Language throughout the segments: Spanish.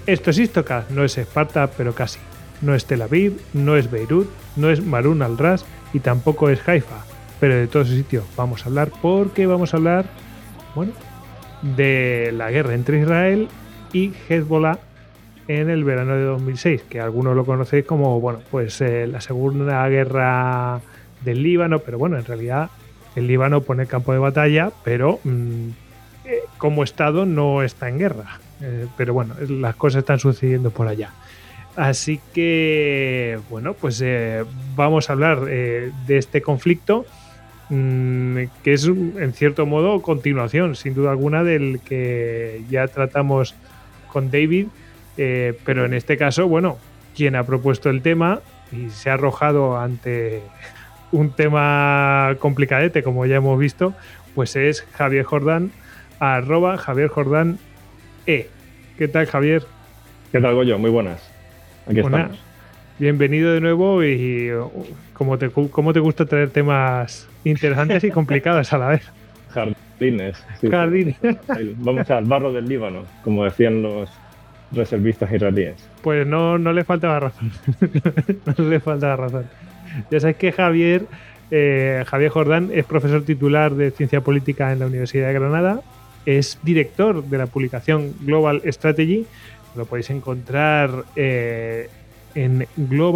Esto es Istocast, no es Esparta, pero casi. No es Tel Aviv, no es Beirut, no es Marun al-Ras y tampoco es Haifa. Pero de todo ese sitio vamos a hablar porque vamos a hablar, bueno, de la guerra entre Israel y Hezbollah en el verano de 2006, que algunos lo conocéis como, bueno, pues la segunda guerra del Líbano, pero bueno, en realidad el Líbano pone campo de batalla, pero como Estado no está en guerra. Pero bueno, las cosas están sucediendo por allá. Así que, bueno, pues vamos a hablar de este conflicto que es, en cierto modo, continuación, sin duda alguna, del que ya tratamos con David, pero en este caso, bueno, quien ha propuesto el tema y se ha arrojado ante un tema complicadete, como ya hemos visto, pues es Javier Jordán, @JavierJordán E. ¿Qué tal, Javier? ¿Qué tal, Goyo? Muy buenas. Aquí estamos. Bienvenido de nuevo y ¿cómo te gusta traer temas interesantes y complicados a la vez? Jardines. Sí, Jardines. Vamos al barro del Líbano, como decían los reservistas israelíes. Pues no le faltaba razón. No le faltaba razón. Ya sabéis que Javier Jordán es profesor titular de Ciencia Política en la Universidad de Granada, es director de la publicación Global Strategy. Lo podéis encontrar en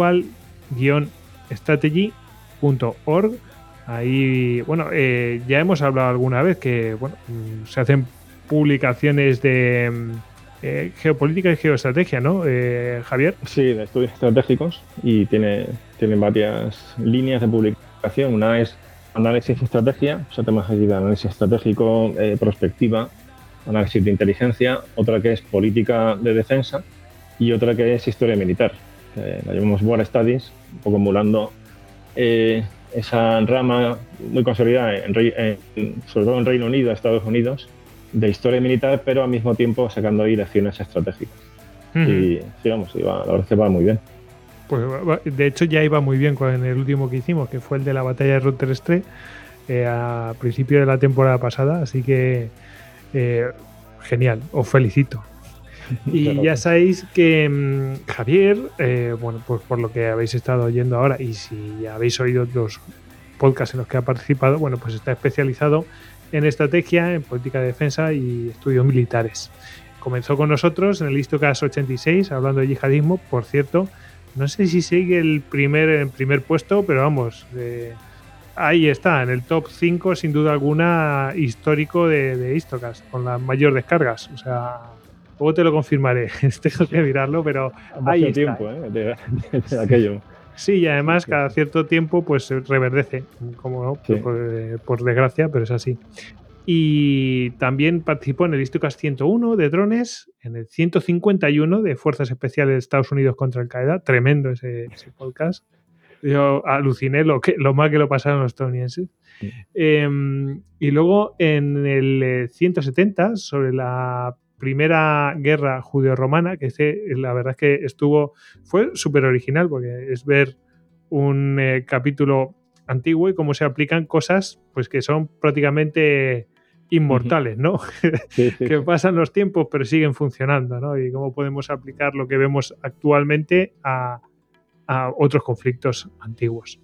global-strategy.org. Ahí, bueno, ya hemos hablado alguna vez que, bueno, se hacen publicaciones de geopolítica y geoestrategia, ¿no, Javier? Sí, de estudios estratégicos, y tiene varias líneas de publicación. Una es análisis y estrategia, o sea, temas de análisis estratégico, prospectiva, análisis de inteligencia. Otra que es política de defensa y otra que es historia militar. La llamamos War Studies, un poco emulando esa rama muy consolidada, sobre todo en Reino Unido, Estados Unidos, de historia militar, pero al mismo tiempo sacando ahí lecciones estratégicas. Y sí, vamos, la verdad es que va muy bien. Pues de hecho ya iba muy bien con el último que hicimos, que fue el de la batalla de Rotterdam a principio de la temporada pasada, así que genial, os felicito. Y ya sabéis que Javier, bueno, pues por lo que habéis estado oyendo ahora, y si habéis oído los podcasts en los que ha participado, bueno, pues está especializado en estrategia, en política de defensa y estudios militares. Comenzó con nosotros en el Istocast 86 hablando de yihadismo. Por cierto, no sé si sigue el primer puesto, pero vamos, ahí está, en el top 5 sin duda alguna histórico de Istocast, con las mayores descargas. O sea, luego te lo confirmaré, tengo que mirarlo, pero ahí está. Tiempo, de aquello. Sí, y además cada cierto tiempo pues reverdece, como no, sí. por desgracia, pero es así. Y también participó en el Istocast 101 de drones, en el 151 de Fuerzas Especiales de Estados Unidos contra Al-Qaeda. Tremendo ese podcast. Yo aluciné lo mal que lo pasaron los estadounidenses. Sí. Y luego en el 170 sobre la primera guerra judeo-romana, que la verdad es que fue súper original, porque es ver un capítulo antiguo y cómo se aplican cosas pues que son prácticamente inmortales, ¿no? Sí. Que pasan los tiempos pero siguen funcionando, ¿no? Y cómo podemos aplicar lo que vemos actualmente a otros conflictos antiguos.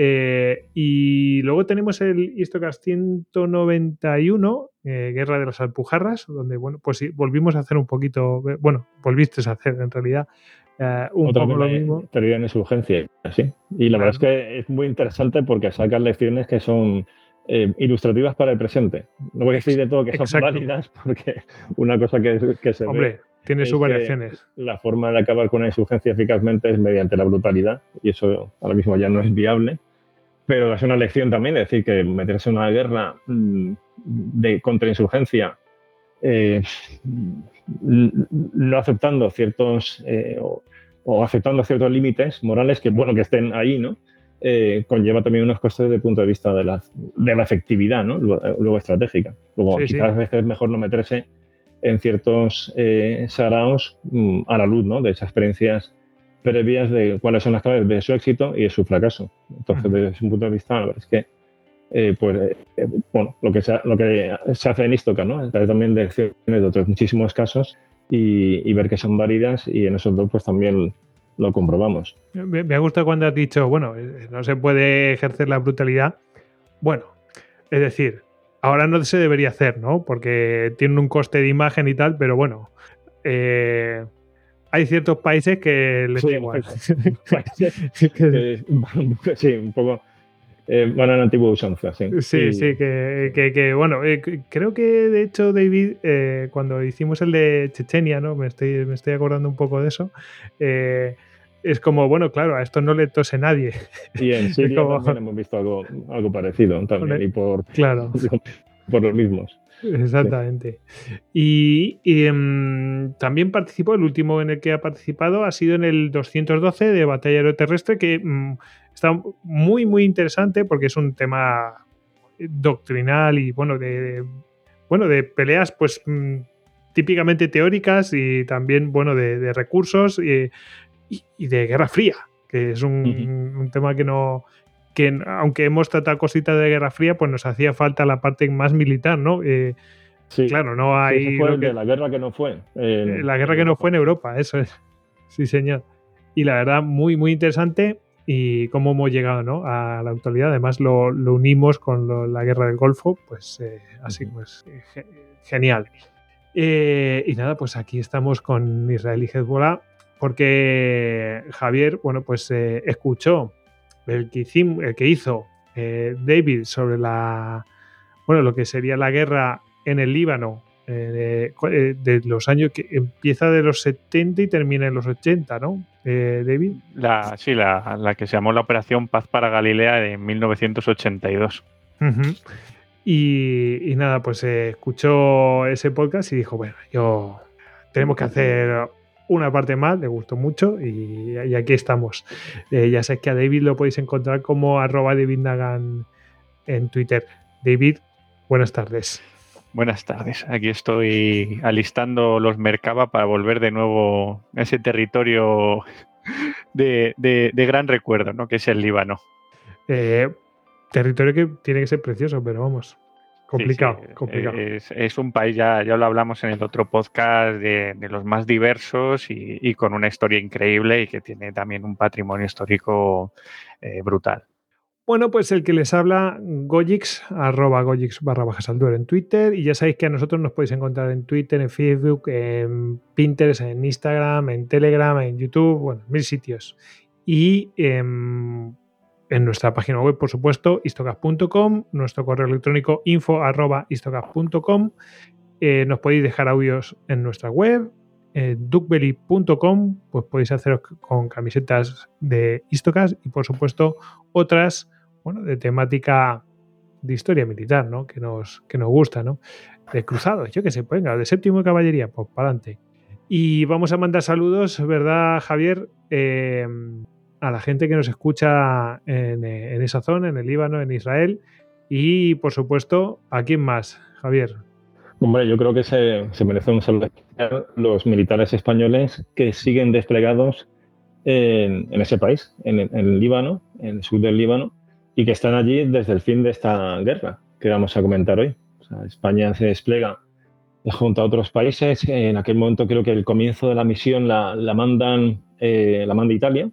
Y luego tenemos el Istocast 191, Guerra de las Alpujarras, donde, bueno, pues sí, volvimos a hacer un poquito, bueno, volviste a hacer en realidad un poco lo mismo. Teoría en insurgencia, sí. Y la verdad es que es muy interesante porque sacan lecciones que son ilustrativas para el presente. No voy a decir de todo que son válidas, porque una cosa que se ve tiene sus variaciones. La forma de acabar con una insurgencia eficazmente es mediante la brutalidad, y eso ahora mismo ya no es viable. Pero es una lección también, es decir, que meterse en una guerra de contrainsurgencia, no aceptando ciertos o aceptando ciertos límites morales que, bueno, que estén ahí, ¿no? Conlleva también unos costes desde el punto de vista de la efectividad, ¿no? Luego estratégica. Luego, quizás a veces es mejor no meterse en ciertos saraos a la luz, ¿no? De esas experiencias previas de cuáles son las claves de su éxito y de su fracaso. Entonces, desde ese punto de vista, la verdad es que bueno, lo que se hace en Istocast, ¿no? A través también de lecciones de otros muchísimos casos, y ver que son válidas, y en esos dos pues también lo comprobamos. Me ha gustado cuando has dicho, bueno, no se puede ejercer la brutalidad. Bueno, es decir, ahora no se debería hacer, ¿no? Porque tiene un coste de imagen y tal, pero bueno, hay ciertos países que les da igual. Sí, un poco van a la antigua usanza, sí. Sí, que bueno, creo que de hecho, David, cuando hicimos el de Chechenia, ¿no? Me estoy acordando un poco de eso. Es como, bueno, claro, a esto no le tose nadie. Y en Siria como, también hemos visto algo parecido también, y claro. por los mismos. Exactamente. Sí. También participó, el último en el que ha participado ha sido en el 212 de Batalla Aeroterrestre, que está muy, muy interesante porque es un tema doctrinal y bueno, de peleas pues típicamente teóricas y también bueno de recursos y de Guerra Fría, que es un tema que aunque hemos tratado cositas de Guerra Fría, pues nos hacía falta la parte más militar, ¿no? Sí, claro, no hay... Sí, ese fue el de la guerra que no fue. La guerra que no fue en Europa, eso es. Sí, señor. Y la verdad, muy, muy interesante y cómo hemos llegado, ¿no? A la actualidad. Además, lo unimos con la guerra del Golfo, pues así, pues genial. Y nada, pues aquí estamos con Israel y Hezbollah, porque Javier, bueno, pues escuchó el que hizo David sobre lo que sería la guerra en el Líbano de los años que empieza de los 70 y termina en los 80, ¿no, David? Sí, la que se llamó la Operación Paz para Galilea de 1982. Uh-huh. Y nada, pues escuchó ese podcast y dijo, bueno, tenemos que hacer una parte más, le gustó mucho y aquí estamos. Ya sabéis que a David lo podéis encontrar como @DavidNagan en Twitter. David, buenas tardes. Buenas tardes. Aquí estoy alistando los Merkava para volver de nuevo a ese territorio de gran recuerdo, ¿no? Que es el Líbano. Territorio que tiene que ser precioso, pero vamos, complicado. Sí. complicado. Es un país, ya lo hablamos en el otro podcast, de los más diversos y con una historia increíble y que tiene también un patrimonio histórico brutal. Bueno, pues el que les habla, Gojix, @Gojix_Alduero en Twitter. Y ya sabéis que a nosotros nos podéis encontrar en Twitter, en Facebook, en Pinterest, en Instagram, en Telegram, en YouTube, bueno, 1000 sitios. Y en nuestra página web, por supuesto, istocast.com, nuestro correo electrónico info@istocast.com. Nos podéis dejar audios en nuestra web, duckbelly.com, pues podéis haceros con camisetas de Istocast y por supuesto otras, bueno, de temática de historia militar, ¿no? Que nos gusta, ¿no? De cruzados, yo que sé, pues venga, de séptimo de caballería, pues para adelante. Y vamos a mandar saludos, ¿verdad, Javier? A la gente que nos escucha en esa zona, en el Líbano, en Israel y por supuesto, ¿a quién más, Javier? Hombre, yo creo que se merece un saludo especial los militares españoles que siguen desplegados en ese país, en el Líbano, en el sur del Líbano, y que están allí desde el fin de esta guerra que vamos a comentar hoy. O sea, España se despliega junto a otros países. En aquel momento creo que el comienzo de la misión la manda Italia,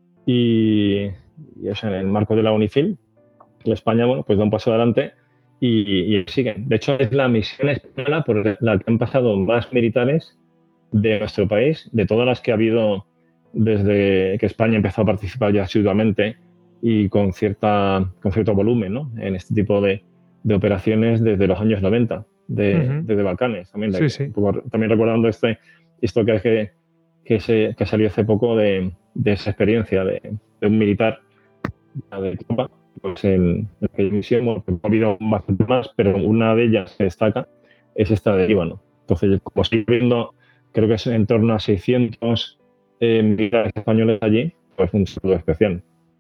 y es en el marco de la UNIFIL. España, bueno, pues da un paso adelante y siguen. De hecho, es la misión española por la que han pasado más militares de nuestro país, de todas las que ha habido desde que España empezó a participar ya asiduamente y con cierto volumen, ¿no? En este tipo de operaciones desde los años 90, desde Balcanes. También, Sí. También recordando esto que salió hace poco de esa experiencia de un militar de tropa, pues en aquella misión, bueno, ha habido bastante más, pero una de ellas que destaca es esta de Líbano. Entonces, como estoy viendo, creo que es en torno a 600 militares españoles allí, pues un saludo especial.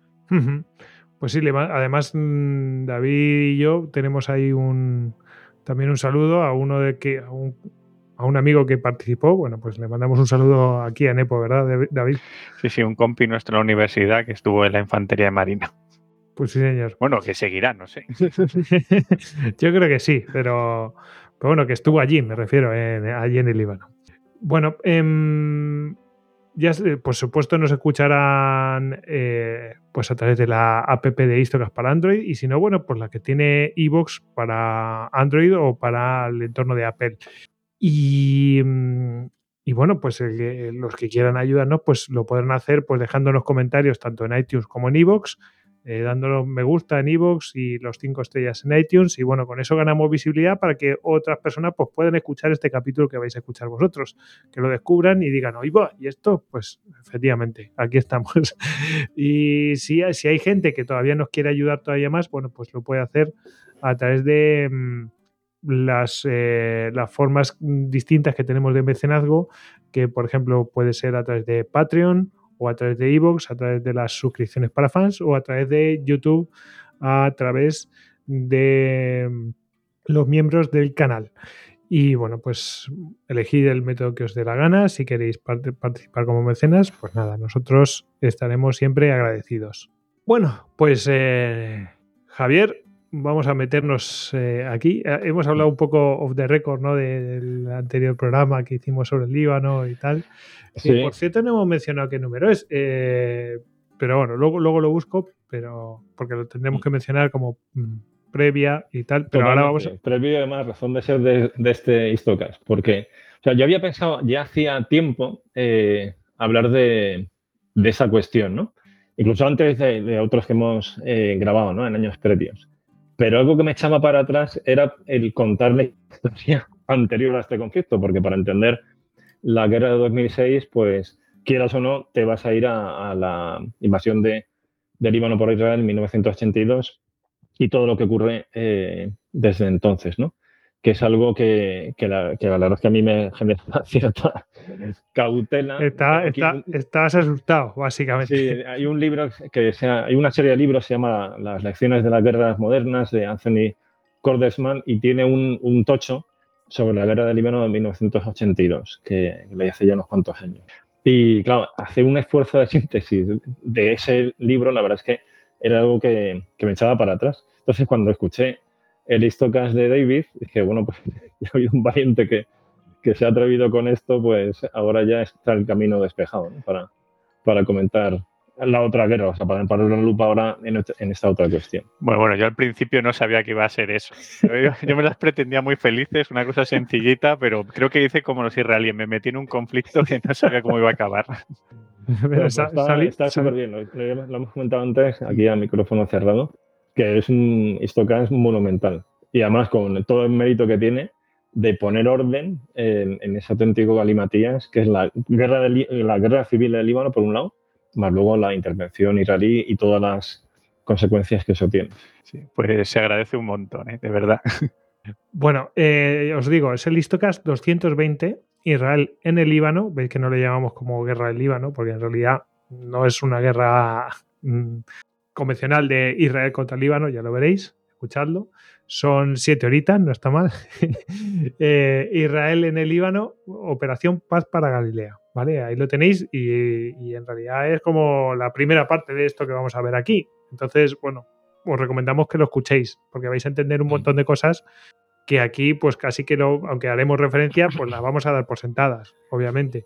Pues sí, además David y yo tenemos ahí también un saludo a a un amigo que participó. Bueno, pues le mandamos un saludo aquí a Nepo, ¿verdad, David? Sí, un compi nuestro en la universidad que estuvo en la Infantería de Marina. Pues sí, señor. Bueno, que seguirá, no sé. Yo creo que sí, pero bueno, que estuvo allí, me refiero, allí en el Líbano. Bueno, ya por supuesto nos escucharán pues a través de la app de Istocast para Android, y si no, bueno, pues la que tiene iVoox para Android o para el entorno de Apple. Y bueno, pues los que quieran ayudarnos, pues lo podrán hacer pues dejándonos comentarios tanto en iTunes como en iVoox, dándonos me gusta en iVoox y los 5 estrellas en iTunes, y bueno, con eso ganamos visibilidad para que otras personas pues puedan escuchar este capítulo que vais a escuchar vosotros, que lo descubran y digan, oye, ¿y esto? Pues efectivamente, aquí estamos. Y si hay gente que todavía nos quiere ayudar todavía más, bueno, pues lo puede hacer a través de las formas distintas que tenemos de mecenazgo, que por ejemplo puede ser a través de Patreon o a través de iVoox, a través de las suscripciones para fans o a través de YouTube, a través de los miembros del canal. Y bueno, pues elegid el método que os dé la gana. Si queréis participar como mecenas, pues nada, nosotros estaremos siempre agradecidos. Bueno, pues Javier, vamos a meternos aquí. Hemos hablado un poco off the record, ¿no? Del anterior programa que hicimos sobre el Líbano y tal. Sí. Por cierto, no hemos mencionado qué número es, pero bueno, luego lo busco, pero porque lo tendremos que mencionar como previa y tal. Pero Totalmente. ahora vamos a... Previo, además, razón de ser de este Istocast, porque o sea, yo había pensado ya hacía tiempo hablar de esa cuestión, ¿no? Incluso antes de otros que hemos grabado, ¿no? En años previos. Pero algo que me echaba para atrás era el contar la historia anterior a este conflicto, porque para entender la guerra de 2006, pues quieras o no, te vas a ir a la invasión de Líbano por Israel en 1982 y todo lo que ocurre desde entonces, ¿no? Que es algo que la verdad es que a mí me genera cierta cautela. Estás asustado, básicamente. Sí, hay un libro hay una serie de libros, se llama Las lecciones de las guerras modernas, de Anthony Cordesman, y tiene un tocho sobre la guerra del Líbano de 1982, que leí hace ya unos cuantos años. Y claro, hacer un esfuerzo de síntesis de ese libro, la verdad es que era algo que me echaba para atrás. Entonces, cuando escuché el Istocast de David, dije, bueno, pues soy un valiente que se ha atrevido con esto, pues ahora ya está el camino despejado, ¿no? para comentar la otra guerra, o sea, para poner una lupa ahora en esta otra cuestión. Bueno, yo al principio no sabía que iba a ser eso. Yo me las pretendía muy felices, una cosa sencillita, pero creo que hice como los israelíes, me metí en un conflicto que no sabía cómo iba a acabar. Pero está súper bien, lo hemos comentado antes, aquí a micrófono cerrado, que es un Istocast monumental. Y además con todo el mérito que tiene de poner orden en ese auténtico galimatías, que es la guerra civil del Líbano, por un lado, más luego la intervención israelí y todas las consecuencias que eso tiene. Sí, pues se agradece un montón, de verdad. Bueno, os digo, es el Istocast 220, Israel en el Líbano. Veis que no le llamamos como guerra del Líbano, porque en realidad no es una guerra convencional de Israel contra el Líbano, ya lo veréis, escuchadlo. Son 7 horitas, no está mal. Israel en el Líbano, Operación Paz para Galilea. ¿Vale? Ahí lo tenéis y en realidad es como la primera parte de esto que vamos a ver aquí. Entonces, bueno, os recomendamos que lo escuchéis porque vais a entender un montón de cosas que aquí pues casi que no, aunque haremos referencia, pues las vamos a dar por sentadas, obviamente.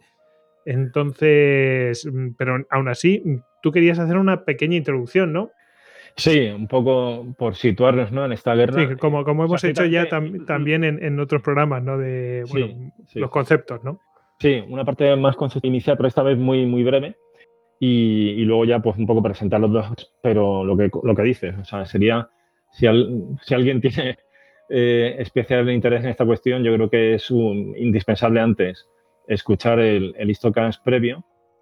Entonces, pero aún así, tú querías hacer una pequeña introducción, ¿no? Sí, un poco por situarnos, ¿no? En esta guerra. Sí, como hemos hecho ya también en otros programas, ¿no? De los conceptos, ¿no? Sí, una parte más conceptual inicial, pero esta vez muy, muy breve. Y luego ya pues un poco presentar los dos, pero lo que dices, o sea, sería, si alguien tiene especial interés en esta cuestión, yo creo que es indispensable antes escuchar el Istocast previo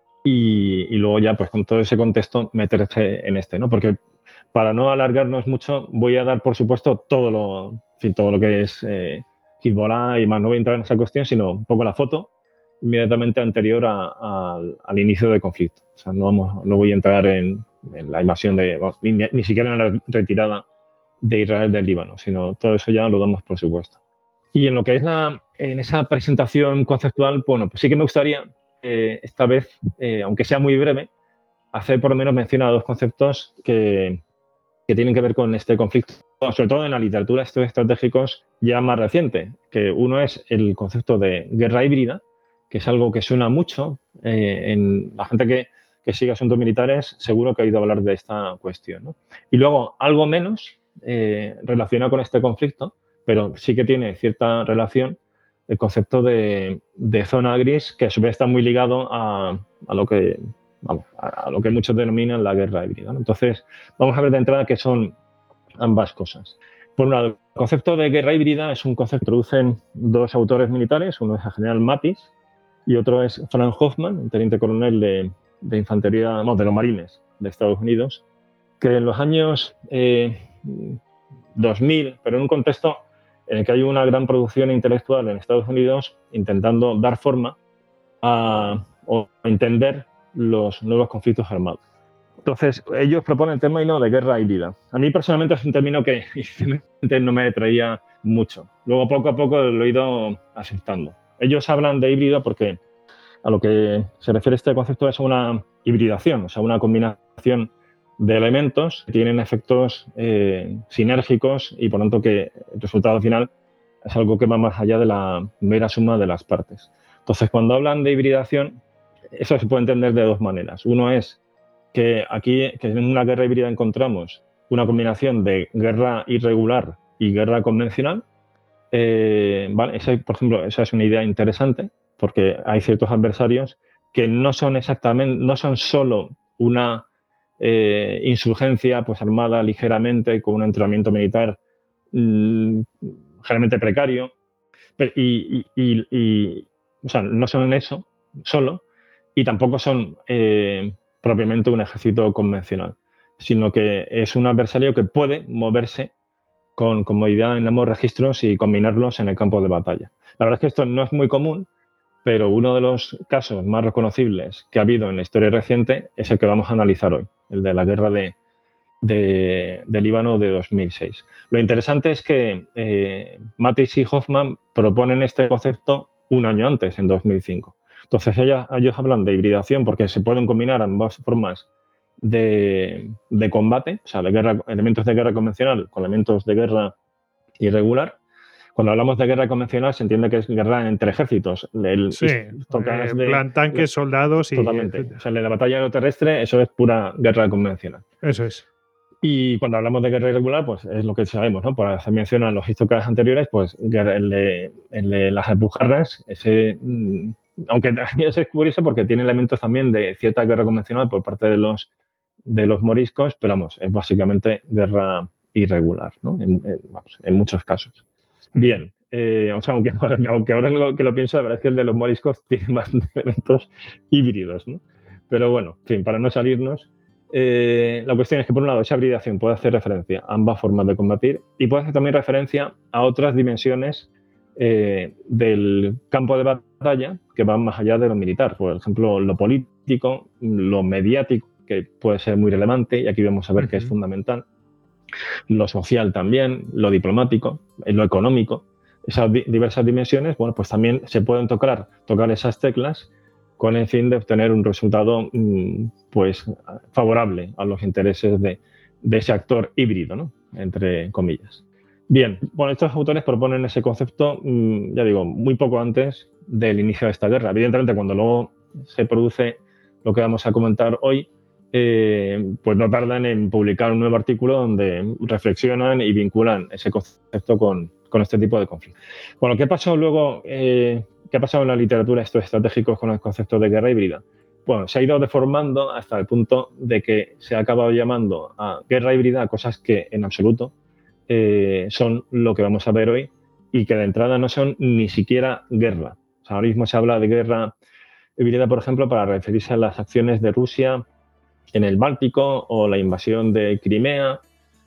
y luego ya pues con todo ese contexto meterse en este, ¿no? Porque para no alargarnos mucho, voy a dar por supuesto todo lo que es Hezbollah y más. No voy a entrar en esa cuestión, sino un poco la foto inmediatamente anterior al inicio del conflicto. O sea, no voy a entrar en la invasión ni siquiera en la retirada de Israel del Líbano, sino todo eso ya lo damos por supuesto. Y en lo que es en esa presentación conceptual, bueno, pues sí que me gustaría esta vez, aunque sea muy breve, hacer por lo menos mención a dos conceptos que tienen que ver con este conflicto, sobre todo en la literatura de estudios estratégicos ya más reciente, que uno es el concepto de guerra híbrida, que es algo que suena mucho. En la gente que sigue asuntos militares seguro que ha oído hablar de esta cuestión, ¿no? Y luego, algo menos relacionado con este conflicto, pero sí que tiene cierta relación, el concepto de zona gris, que a su vez está muy ligado a lo que, vamos, a lo que muchos denominan la guerra híbrida, ¿no? Entonces, vamos a ver de entrada qué son ambas cosas. Por un lado, el concepto de guerra híbrida es un concepto que introducen dos autores militares, uno es el general Mattis y otro es Frank Hoffman, un teniente coronel de infantería, no, de los marines de Estados Unidos, que en los años 2000, pero en un contexto en el que hay una gran producción intelectual en Estados Unidos intentando dar forma o entender los nuevos conflictos armados. Entonces, ellos proponen el término de guerra híbrida. A mí personalmente es un término que no me atraía mucho. Luego, poco a poco, lo he ido aceptando. Ellos hablan de híbrido porque a lo que se refiere este concepto es una hibridación, o sea, una combinación de elementos que tienen efectos sinérgicos y, por tanto, que el resultado final es algo que va más allá de la mera suma de las partes. Entonces, cuando hablan de hibridación, eso se puede entender de dos maneras. Uno es que aquí, que en una guerra híbrida encontramos una combinación de guerra irregular y guerra convencional. ¿Vale? Por ejemplo, esa es una idea interesante porque hay ciertos adversarios que no son solo una insurgencia pues, armada ligeramente con un entrenamiento militar generalmente precario o sea, no son eso solo y tampoco son propiamente un ejército convencional, sino que es un adversario que puede moverse con comodidad en ambos registros y combinarlos en el campo de batalla. La verdad es que esto no es muy común, pero uno de los casos más reconocibles que ha habido en la historia reciente es el que vamos a analizar hoy, el de la guerra de Líbano de 2006. Lo interesante es que Mattis y Hoffman proponen este concepto un año antes, en 2005. Entonces ellos hablan de hibridación porque se pueden combinar ambas formas de combate, o sea, elementos de guerra convencional con elementos de guerra irregular. Cuando hablamos de guerra convencional se entiende que es guerra entre ejércitos. Plan tanques, soldados y... Totalmente. O sea, la batalla aeroterrestre, eso es pura guerra convencional. Eso es. Y cuando hablamos de guerra irregular, pues es lo que sabemos, ¿no? Por hacer mención a los histocas anteriores, pues el de las alpujarras, aunque es curioso porque tiene elementos también de cierta guerra convencional por parte de los moriscos, pero vamos, es básicamente guerra irregular, ¿no? En muchos casos. Bien, o sea, aunque ahora que lo pienso, la verdad es que el de los moriscos tiene más elementos híbridos, ¿no? Pero bueno, en fin, para no salirnos, la cuestión es que por un lado esa hibridación puede hacer referencia a ambas formas de combatir y puede hacer también referencia a otras dimensiones del campo de batalla que van más allá de lo militar. Por ejemplo, lo político, lo mediático, que puede ser muy relevante y aquí vamos a ver que es fundamental. Lo social también, lo diplomático, lo económico. Esas diversas dimensiones, bueno, pues también se pueden tocar esas teclas con el fin de obtener un resultado pues favorable a los intereses de ese actor híbrido, ¿no? Entre comillas. Bien, bueno, estos autores proponen ese concepto, ya digo, muy poco antes del inicio de esta guerra. Evidentemente, cuando luego se produce lo que vamos a comentar hoy, pues no tardan en publicar un nuevo artículo donde reflexionan y vinculan ese concepto con este tipo de conflictos. Bueno, ¿qué pasó luego? ¿Qué ha pasado en la literatura estos estratégicos con el concepto de guerra híbrida? Bueno, se ha ido deformando hasta el punto de que se ha acabado llamando a guerra híbrida a cosas que en absoluto son lo que vamos a ver hoy y que de entrada no son ni siquiera guerra. O sea, ahora mismo se habla de guerra híbrida, por ejemplo, para referirse a las acciones de Rusia en el Báltico o la invasión de Crimea.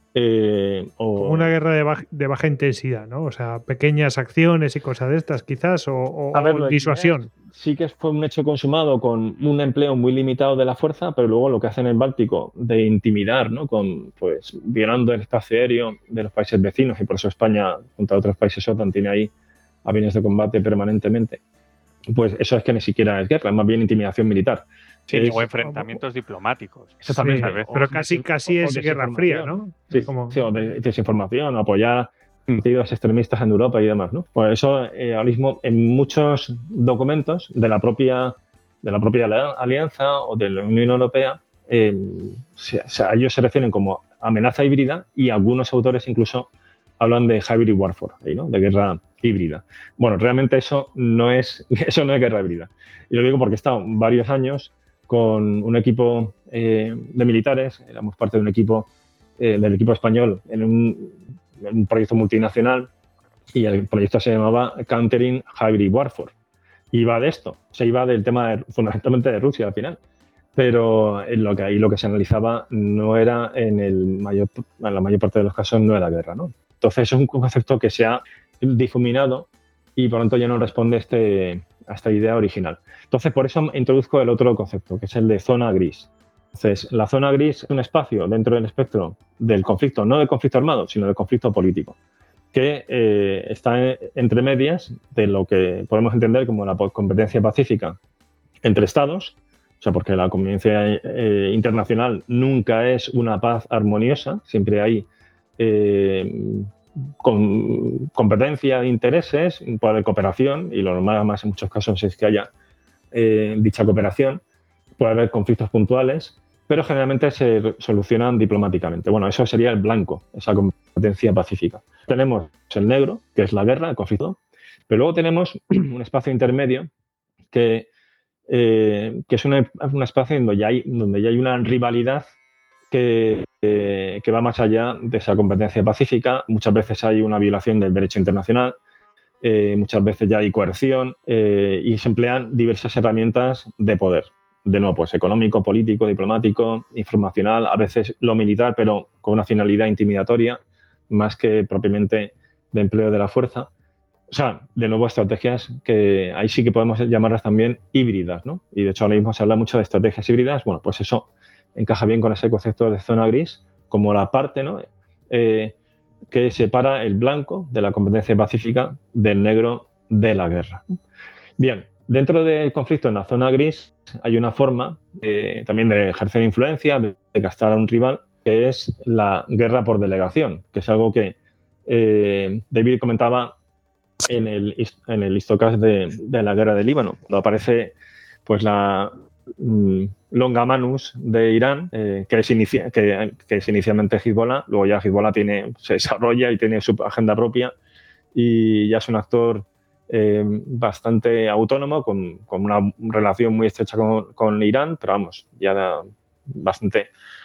Como una guerra de baja intensidad, ¿no? O sea, pequeñas acciones y cosas de estas, quizás, o disuasión. Sí que fue un hecho consumado con un empleo muy limitado de la fuerza, pero luego lo que hace en el Báltico de intimidar, ¿no? Pues violando el espacio aéreo de los países vecinos, y por eso España, junto a otros países OTAN, tiene ahí aviones de combate permanentemente. Pues eso es que ni siquiera es guerra, es más bien intimidación militar. Sí, o enfrentamientos diplomáticos. Eso también, pero casi es guerra fría, ¿no? Sí, o desinformación, apoyar partidos extremistas en Europa y demás, ¿no? Por eso, ahora mismo, en muchos documentos de la propia alianza o de la Unión Europea, ellos se refieren como amenaza híbrida y algunos autores incluso hablan de hybrid warfare, ¿no? De guerra híbrida. Bueno, realmente eso no es guerra híbrida. Y lo digo porque he estado varios años con un equipo de militares, éramos parte de un equipo del equipo español en un proyecto multinacional y el proyecto se llamaba Countering Hybrid Warfare. Iba de esto, iba del tema fundamentalmente de Rusia al final. Pero lo que se analizaba no era, en la mayor parte de los casos, no era guerra, ¿no? Entonces es un concepto que se ha difuminado y por lo tanto ya no responde a esta idea original. Entonces por eso introduzco el otro concepto, que es el de zona gris. Entonces la zona gris es un espacio dentro del espectro del conflicto, no del conflicto armado, sino del conflicto político, que está entre medias de lo que podemos entender como la competencia pacífica entre estados. O sea, porque la convivencia internacional nunca es una paz armoniosa, siempre hay competencia de intereses, puede haber cooperación, y lo normal más en muchos casos es que haya dicha cooperación, puede haber conflictos puntuales, pero generalmente se solucionan diplomáticamente. Bueno, eso sería el blanco, esa competencia pacífica. Tenemos el negro, que es la guerra, el conflicto, pero luego tenemos un espacio intermedio que es un espacio donde ya hay una rivalidad que va más allá de esa competencia pacífica. Muchas veces hay una violación del derecho internacional, muchas veces ya hay coerción y se emplean diversas herramientas de poder. De nuevo, pues económico, político, diplomático, informacional, a veces lo militar, pero con una finalidad intimidatoria, más que propiamente de empleo de la fuerza. O sea, de nuevo, estrategias que ahí sí que podemos llamarlas también híbridas, ¿no? Y de hecho ahora mismo se habla mucho de estrategias híbridas. Bueno, pues eso encaja bien con ese concepto de zona gris, como la parte, ¿no? Que separa el blanco de la competencia pacífica del negro de la guerra. Bien, dentro del conflicto en la zona gris hay una forma también de ejercer influencia, de gastar a un rival, que es la guerra por delegación, que es algo que David comentaba en el histocast de la guerra del Líbano, cuando aparece pues la Longa Manus de Irán, que es inicialmente Hezbollah, luego ya Hezbollah se desarrolla y tiene su agenda propia y ya es un actor bastante autónomo, con una relación muy estrecha con Irán, pero vamos, ya bastante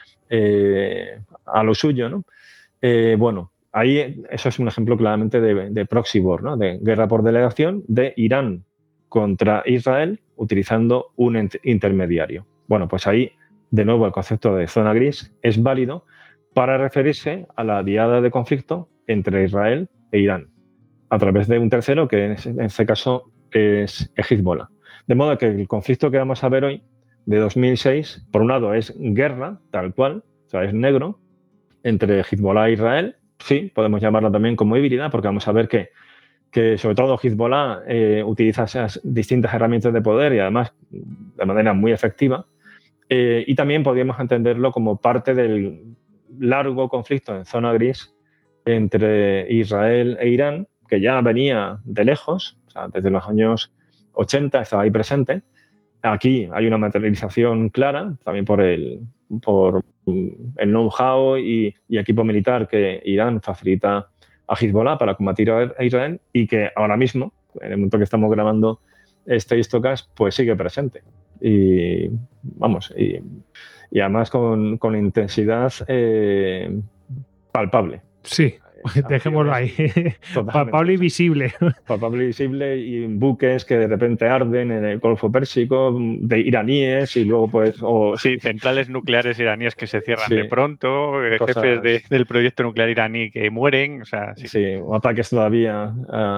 a lo suyo, ¿no? Bueno, ahí eso es un ejemplo claramente de proxy war, ¿no? De guerra por delegación de Irán contra Israel utilizando un intermediario. Bueno, pues ahí, de nuevo, el concepto de zona gris es válido para referirse a la diada de conflicto entre Israel e Irán, a través de un tercero, que en este caso es Hezbollah. De modo que el conflicto que vamos a ver hoy, de 2006, por un lado es guerra, tal cual, o sea, es negro, entre Hezbollah e Israel. Sí, podemos llamarla también como híbrida, porque vamos a ver que sobre todo Hezbollah utiliza esas distintas herramientas de poder y además de manera muy efectiva. Y también podríamos entenderlo como parte del largo conflicto en zona gris entre Israel e Irán, que ya venía de lejos, o sea, desde los años 80 estaba ahí presente. Aquí hay una materialización clara, también por el know-how y equipo militar que Irán facilita a Hezbollah para combatir a Israel, y que ahora mismo, en el momento que estamos grabando este histocast, pues sigue presente. Y vamos, y además con intensidad palpable. Sí. Dejémoslo ahí. Palpable y visible. Palpable y visible, y buques que de repente arden en el Golfo Pérsico, de iraníes, y luego pues... Sí, centrales nucleares iraníes que se cierran de pronto, jefes del proyecto nuclear iraní que mueren, o sea... Sí, ataques todavía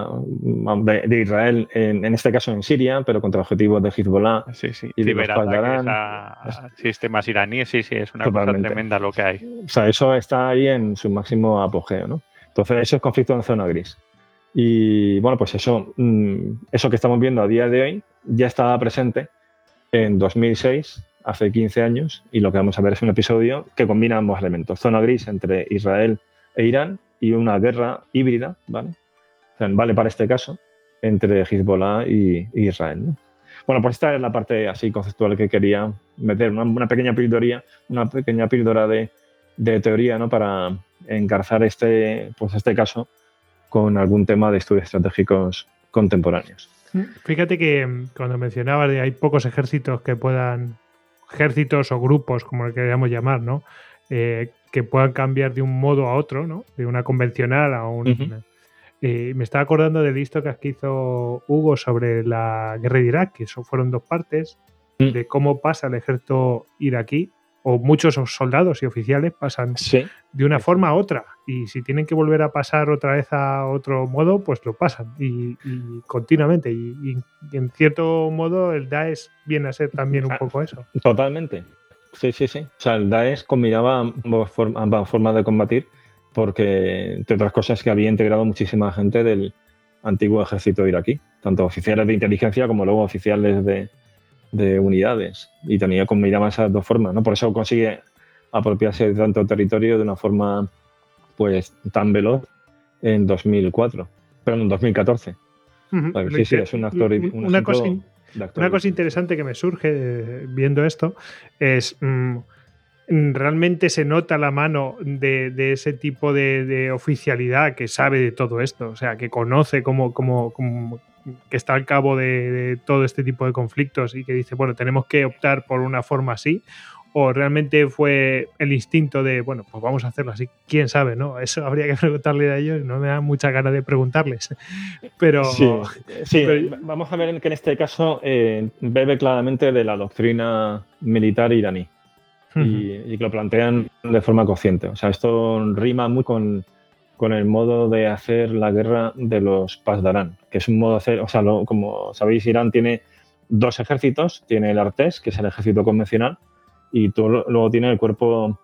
de Israel, en este caso en Siria, pero contra objetivos de Hezbollah. Sí. Y ciberataques a sistemas iraníes, sí, es una cosa tremenda lo que hay. O sea, eso está ahí en su máximo apogeo, ¿no? Entonces, eso es conflicto en zona gris. Y bueno, pues eso que estamos viendo a día de hoy ya estaba presente en 2006, hace 15 años, y lo que vamos a ver es un episodio que combina ambos elementos. Zona gris entre Israel e Irán y una guerra híbrida, ¿vale? O sea, vale para este caso, entre Hezbollah y Israel, ¿no? Bueno, pues esta es la parte así conceptual que quería meter, una pequeña píldora de teoría, ¿no? Para encarzar este caso con algún tema de estudios estratégicos contemporáneos. Fíjate que cuando mencionabas de hay pocos ejércitos o grupos, como le queríamos llamar, ¿no? Que puedan cambiar de un modo a otro, ¿no? De una convencional a un... me estaba acordando del histocast que hizo Hugo sobre la guerra de Irak, que eso fueron 2 partes, de cómo pasa el ejército iraquí, o muchos soldados y oficiales pasan de una forma a otra, y si tienen que volver a pasar otra vez a otro modo, pues lo pasan, y continuamente, y en cierto modo el Daesh viene a ser también un poco eso. Totalmente. Sí. O sea, el Daesh combinaba ambas formas de combatir, porque, entre otras cosas, que había integrado muchísima gente del antiguo ejército iraquí, tanto oficiales de inteligencia como luego oficiales de unidades, y combinaba esas 2 formas, ¿no? Por eso consigue apropiarse de tanto territorio de una forma pues tan veloz en 2014. Sí, es un actor. Una cosa interesante que me surge viendo esto es... realmente se nota la mano de ese tipo de oficialidad que sabe de todo esto, o sea, que conoce cómo que está al cabo de todo este tipo de conflictos y que dice, bueno, tenemos que optar por una forma así, o realmente fue el instinto de, bueno, pues vamos a hacerlo así, quién sabe, ¿no? Eso habría que preguntarle a ellos, no me da mucha ganas de preguntarles, pero... Pero vamos a ver que en este caso bebe claramente de la doctrina militar iraní. Y que lo plantean de forma consciente. O sea, esto rima muy con el modo de hacer la guerra de los Pasdarán, que es un modo de hacer, o sea, como sabéis, Irán tiene 2 ejércitos, tiene el Artés, que es el ejército convencional, y luego tiene el cuerpo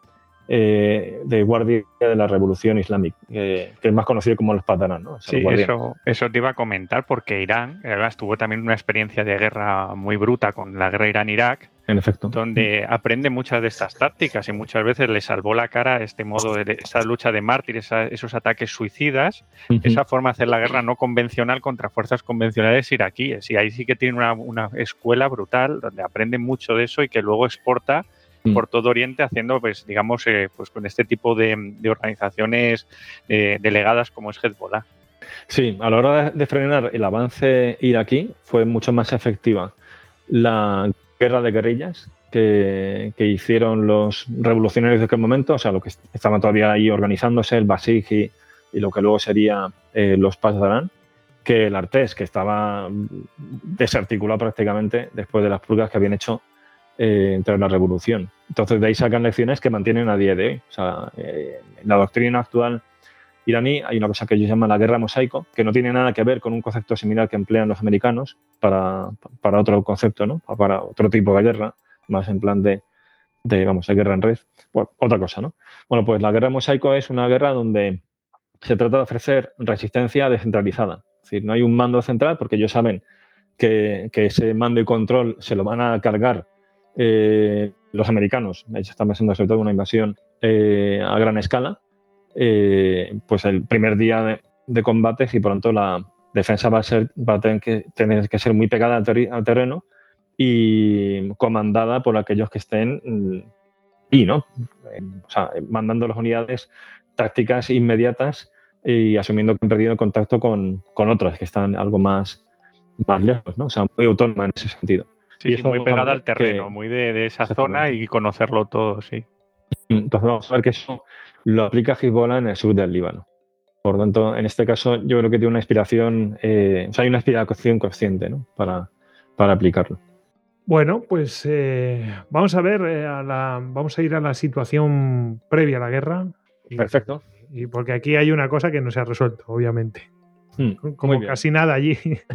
de guardia de la Revolución Islámica, que es más conocido como los Pasdarán, ¿no? O sea, sí, eso te iba a comentar, porque Irán, además, tuvo también una experiencia de guerra muy bruta con la guerra Irán-Irak, en efecto, donde aprende muchas de estas tácticas y muchas veces le salvó la cara este modo de esa lucha de mártires, esos ataques suicidas, esa forma de hacer la guerra no convencional contra fuerzas convencionales iraquíes. Y ahí sí que tiene una escuela brutal donde aprende mucho de eso y que luego exporta por todo Oriente, haciendo, pues, digamos, pues con este tipo de organizaciones delegadas como es Hezbollah. Sí, a la hora de frenar el avance iraquí fue mucho más efectiva la guerra de guerrillas que hicieron los revolucionarios de aquel momento, o sea, lo que estaban todavía ahí organizándose, el Basij y lo que luego sería los Pasdarán, que el Artés, que estaba desarticulado prácticamente después de las purgas que habían hecho tras la revolución. Entonces, de ahí sacan lecciones que mantienen a día de hoy. O sea, en la doctrina actual iraní hay una cosa que ellos llaman la guerra mosaico, que no tiene nada que ver con un concepto similar que emplean los americanos para otro concepto, ¿no? Para otro tipo de guerra, más en plan de guerra en red. Bueno, otra cosa, ¿no? Bueno, pues la guerra mosaico es una guerra donde se trata de ofrecer resistencia descentralizada. Es decir, no hay un mando central porque ellos saben que ese mando y control se lo van a cargar los americanos. Ellos están pensando sobre todo en una invasión a gran escala. Pues el primer día de combates y pronto la defensa va a tener que ser muy pegada al terreno y comandada por aquellos que estén ¿no? O sea, mandando las unidades tácticas inmediatas y asumiendo que han perdido el contacto con otras que están algo más lejos, ¿no? O sea, muy autónoma en ese sentido. Sí, muy pegada al terreno, muy de esa zona y conocerlo todo, sí. Entonces vamos a ver que eso lo aplica Hezbollah en el sur del Líbano. Por tanto, en este caso yo creo que tiene una inspiración, o sea, hay una inspiración consciente, ¿no? para aplicarlo. Bueno, pues vamos a ver, vamos a ir a la situación previa a la guerra. Perfecto. Y porque aquí hay una cosa que no se ha resuelto, obviamente. Como casi nada allí.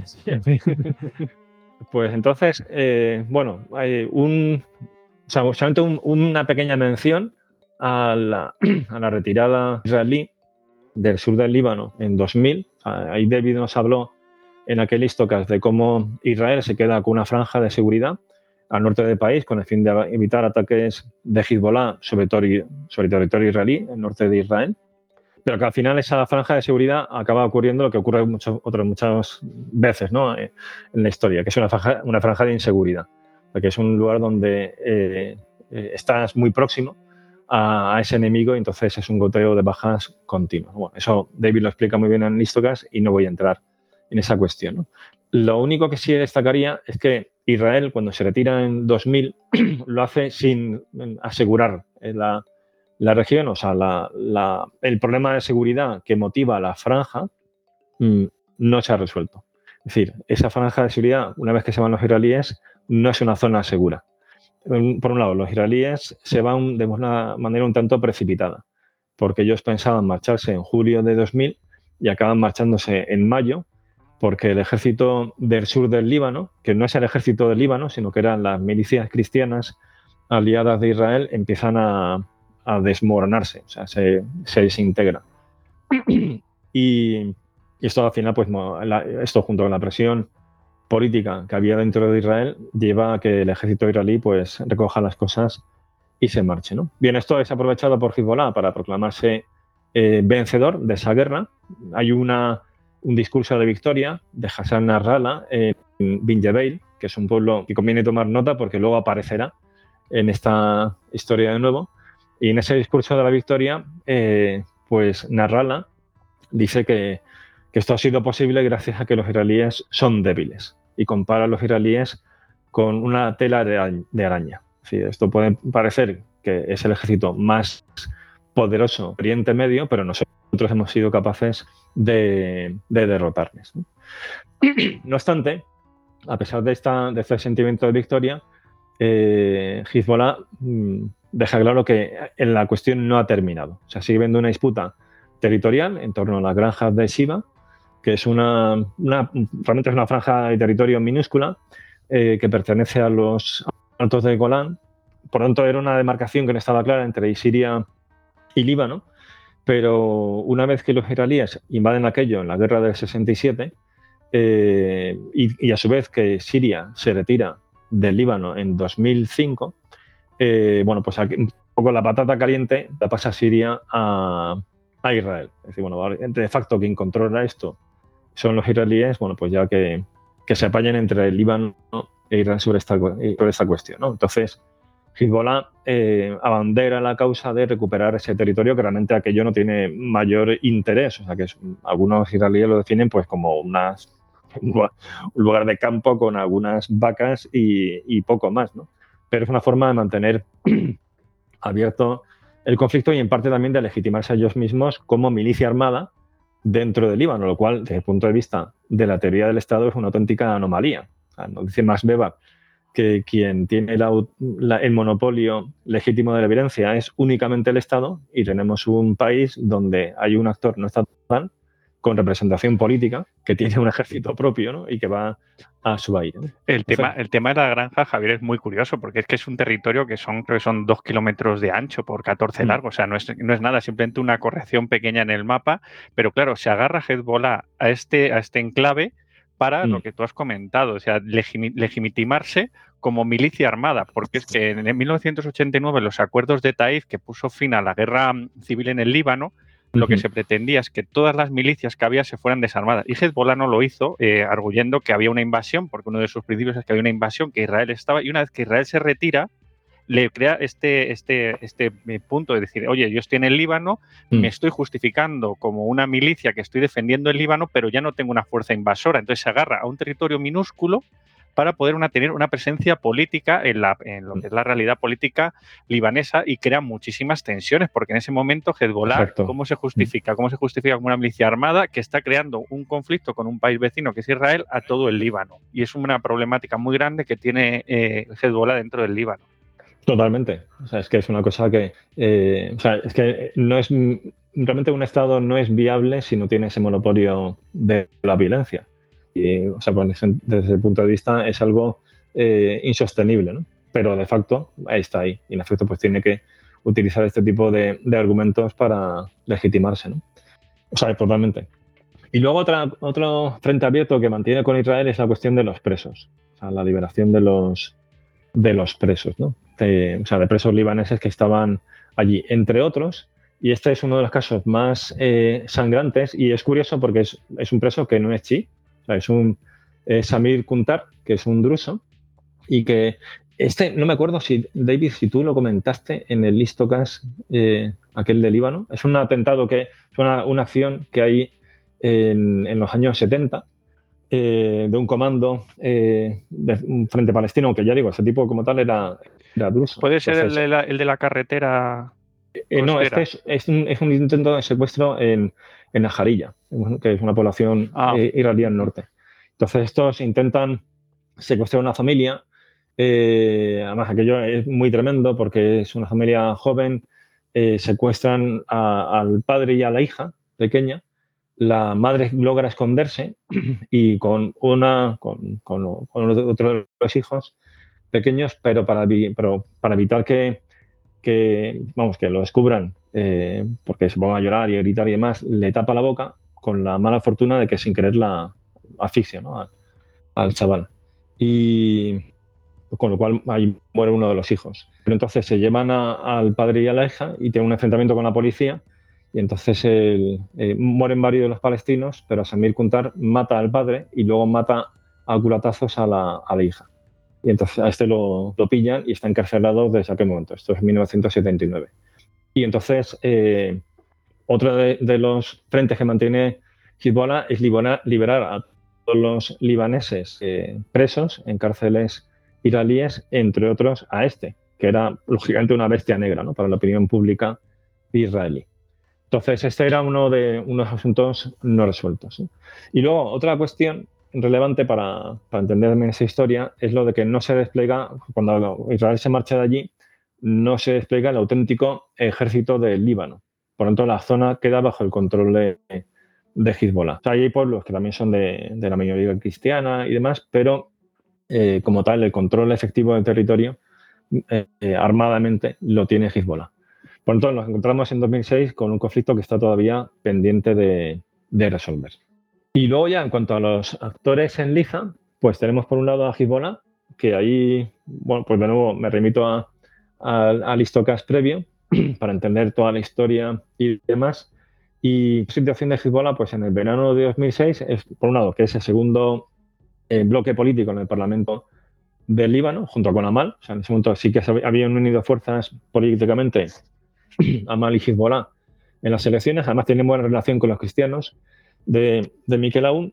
Pues entonces, bueno, hay solamente una pequeña mención a la retirada israelí del sur del Líbano en 2000. Ahí David nos habló en aquel histocast de cómo Israel se queda con una franja de seguridad al norte del país con el fin de evitar ataques de Hezbollah sobre territorio israelí, el norte de Israel. pero que al final esa franja de seguridad acaba ocurriendo lo que ocurre muchas veces, ¿no? En la historia, que es una franja de inseguridad, porque es un lugar donde estás muy próximo a ese enemigo y entonces es un goteo de bajas continuo. Bueno, eso David lo explica muy bien en Listocast y no voy a entrar en esa cuestión, ¿no? Lo único que sí destacaría es que Israel, cuando se retira en 2000, lo hace sin asegurar la región, o sea, el problema de seguridad que motiva la franja no se ha resuelto. Es decir, esa franja de seguridad, una vez que se van los israelíes, no es una zona segura. Por un lado, los israelíes se van de una manera un tanto precipitada, porque ellos pensaban marcharse en julio de 2000 y acaban marchándose en mayo, porque el ejército del sur del Líbano, que no es el ejército del Líbano, sino que eran las milicias cristianas aliadas de Israel, empiezan a desmoronarse, o sea, se desintegra. Y esto al final, pues esto junto con la presión política que había dentro de Israel lleva a que el ejército israelí pues recoja las cosas y se marche, ¿no? Bien, esto es aprovechado por Hezbollah para proclamarse vencedor de esa guerra. Hay un discurso de victoria de Hassan Nasrallah en Bin Jbeil, que es un pueblo que conviene tomar nota porque luego aparecerá en esta historia de nuevo. Y en ese discurso de la victoria, pues Nasrallah dice que esto ha sido posible gracias a que los israelíes son débiles y compara a los israelíes con una tela de araña. Sí, esto puede parecer que es el ejército más poderoso Oriente Medio, pero nosotros hemos sido capaces de derrotarles, ¿no? No obstante, a pesar de este sentimiento de victoria, Hezbollah deja claro que la cuestión no ha terminado. O sea, sigue habiendo una disputa territorial en torno a las granjas de Shiva, que es realmente es una franja de territorio minúscula que pertenece a los altos de Golán. Por lo tanto, era una demarcación que no estaba clara entre Siria y Líbano, pero una vez que los israelíes invaden aquello en la guerra del 67 y a su vez que Siria se retira del Líbano en 2005, bueno, pues aquí, un poco la patata caliente la pasa Siria a Israel. Es decir, bueno, de facto quien controla esto son los israelíes, bueno, pues ya que se apañen entre el Líbano e Irán sobre esta cuestión, ¿no? Entonces, Hezbollah abandera la causa de recuperar ese territorio que realmente aquello no tiene mayor interés. O sea, que algunos israelíes lo definen pues como un lugar de campo con algunas vacas y poco más, ¿no? Pero es una forma de mantener abierto el conflicto y en parte también de legitimarse a ellos mismos como milicia armada dentro del Líbano, lo cual, desde el punto de vista de la teoría del Estado, es una auténtica anomalía. O sea, nos dice Max Weber que quien tiene el monopolio legítimo de la violencia es únicamente el Estado, y tenemos un país donde hay un actor no estatal con representación política que tiene un ejército propio, ¿no? Y que va a su aire, ¿no? El tema de la granja, Javier, es muy curioso porque es que es un territorio que creo que son 2 kilómetros de ancho por 14 largo. O sea, no es nada, simplemente una corrección pequeña en el mapa. Pero claro, se agarra Hezbollah a este enclave para lo que tú has comentado, o sea, legitimarse como milicia armada, porque es que en 1989 los acuerdos de Taif, que puso fin a la guerra civil en el Líbano, lo que se pretendía es que todas las milicias que había se fueran desarmadas. Y Hezbollah no lo hizo, arguyendo que había una invasión, porque uno de sus principios es que había una invasión, que Israel estaba, y una vez que Israel se retira, le crea este punto de decir, oye, yo estoy en el Líbano, me estoy justificando como una milicia que estoy defendiendo el Líbano, pero ya no tengo una fuerza invasora. Entonces se agarra a un territorio minúsculo para poder tener una presencia política en lo que es la realidad política libanesa, y crea muchísimas tensiones, porque en ese momento Hezbollah, ¿cómo se justifica? ¿Cómo se justifica como una milicia armada que está creando un conflicto con un país vecino que es Israel a todo el Líbano? Y es una problemática muy grande que tiene Hezbollah dentro del Líbano. Totalmente. O sea, es que es una cosa que... o sea, es que no es... Realmente un Estado no es viable si no tiene ese monopolio de la violencia. Y, o sea, pues, desde el punto de vista es algo insostenible, ¿no? Pero de facto está ahí. Y en efecto pues tiene que utilizar este tipo de argumentos para legitimarse, ¿no? O sea, totalmente. Y luego otro frente abierto que mantiene con Israel es la cuestión de los presos. O sea, la liberación de los presos, ¿no? O sea, de presos libaneses que estaban allí, entre otros, y este es uno de los casos más sangrantes, y es curioso porque es un preso que no es chií, o sea, es Samir Kuntar, que es un druso, y que no me acuerdo si, David, si tú lo comentaste en el Listocast, aquel de Líbano. Es un atentado es una acción que hay en los años 70 de un comando de un frente palestino, aunque ya digo, ese tipo como tal era druso. ¿Puede ser el de la carretera? No, este es un intento de secuestro en Najarilla, que es una población israelí al norte. Entonces estos intentan secuestrar una familia. Además, aquello es muy tremendo porque es una familia joven. Secuestran al padre y a la hija pequeña. La madre logra esconderse y con otro de los hijos pequeños, pero para evitar que lo descubran, porque se pongan a llorar y a gritar y demás, le tapa la boca con la mala fortuna de que sin querer la asfixia, ¿no? al chaval. Y con lo cual ahí muere uno de los hijos. Pero entonces se llevan al padre y a la hija y tienen un enfrentamiento con la policía, y entonces mueren varios de los palestinos, pero Samir Kuntar mata al padre y luego mata a culatazos a la hija. Y entonces a este lo pillan y está encarcelado desde aquel momento. Esto es 1979. Y entonces otro de los frentes que mantiene Hezbollah es liberar a todos los libaneses presos en cárceles israelíes, entre otros a que era lógicamente una bestia negra, ¿no?, para la opinión pública israelí. Entonces este era uno de unos asuntos no resueltos, ¿sí? Y luego otra cuestión relevante para entender también esa historia es lo de que no se despliega, cuando Israel se marcha de allí, no se despliega el auténtico ejército del Líbano. Por lo tanto, la zona queda bajo el control de Hezbollah. O sea, hay pueblos que también son de la mayoría cristiana y demás, pero como tal, el control efectivo del territorio armadamente lo tiene Hezbollah. Por lo tanto, nos encontramos en 2006 con un conflicto que está todavía pendiente de resolver. Y luego ya, en cuanto a los actores en Liza, pues tenemos por un lado a Hezbollah, que ahí, bueno, pues de nuevo me remito al Listocast previo para entender toda la historia y demás. Y la situación de Hezbollah, pues en el verano de 2006, es por un lado que es el segundo bloque político en el Parlamento del Líbano, junto con Amal. O sea, en ese momento sí que habían unido fuerzas políticamente Amal y Hezbollah en las elecciones. Además tienen buena relación con los cristianos de Michel Aoun,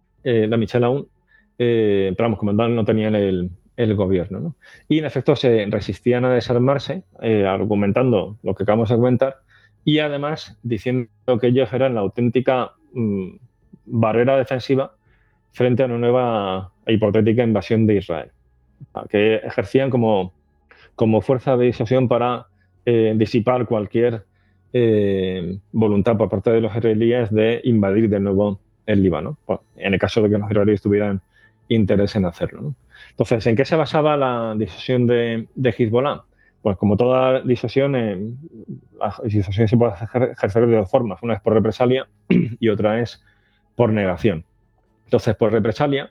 pero vamos, como tal no tenían el gobierno, ¿no? Y en efecto se resistían a desarmarse, argumentando lo que acabamos de comentar, y además diciendo que ellos eran la auténtica barrera defensiva frente a una nueva e hipotética invasión de Israel, que ejercían como fuerza de disuasión para disipar cualquier voluntad por parte de los israelíes de invadir de nuevo el Líbano, en el caso de que los israelíes tuvieran interés en hacerlo, ¿no? Entonces, ¿en qué se basaba la disuasión de Hezbollah? Pues como toda disuasión, la disuasión se puede ejercer de dos formas. Una es por represalia y otra es por negación. Entonces, por represalia,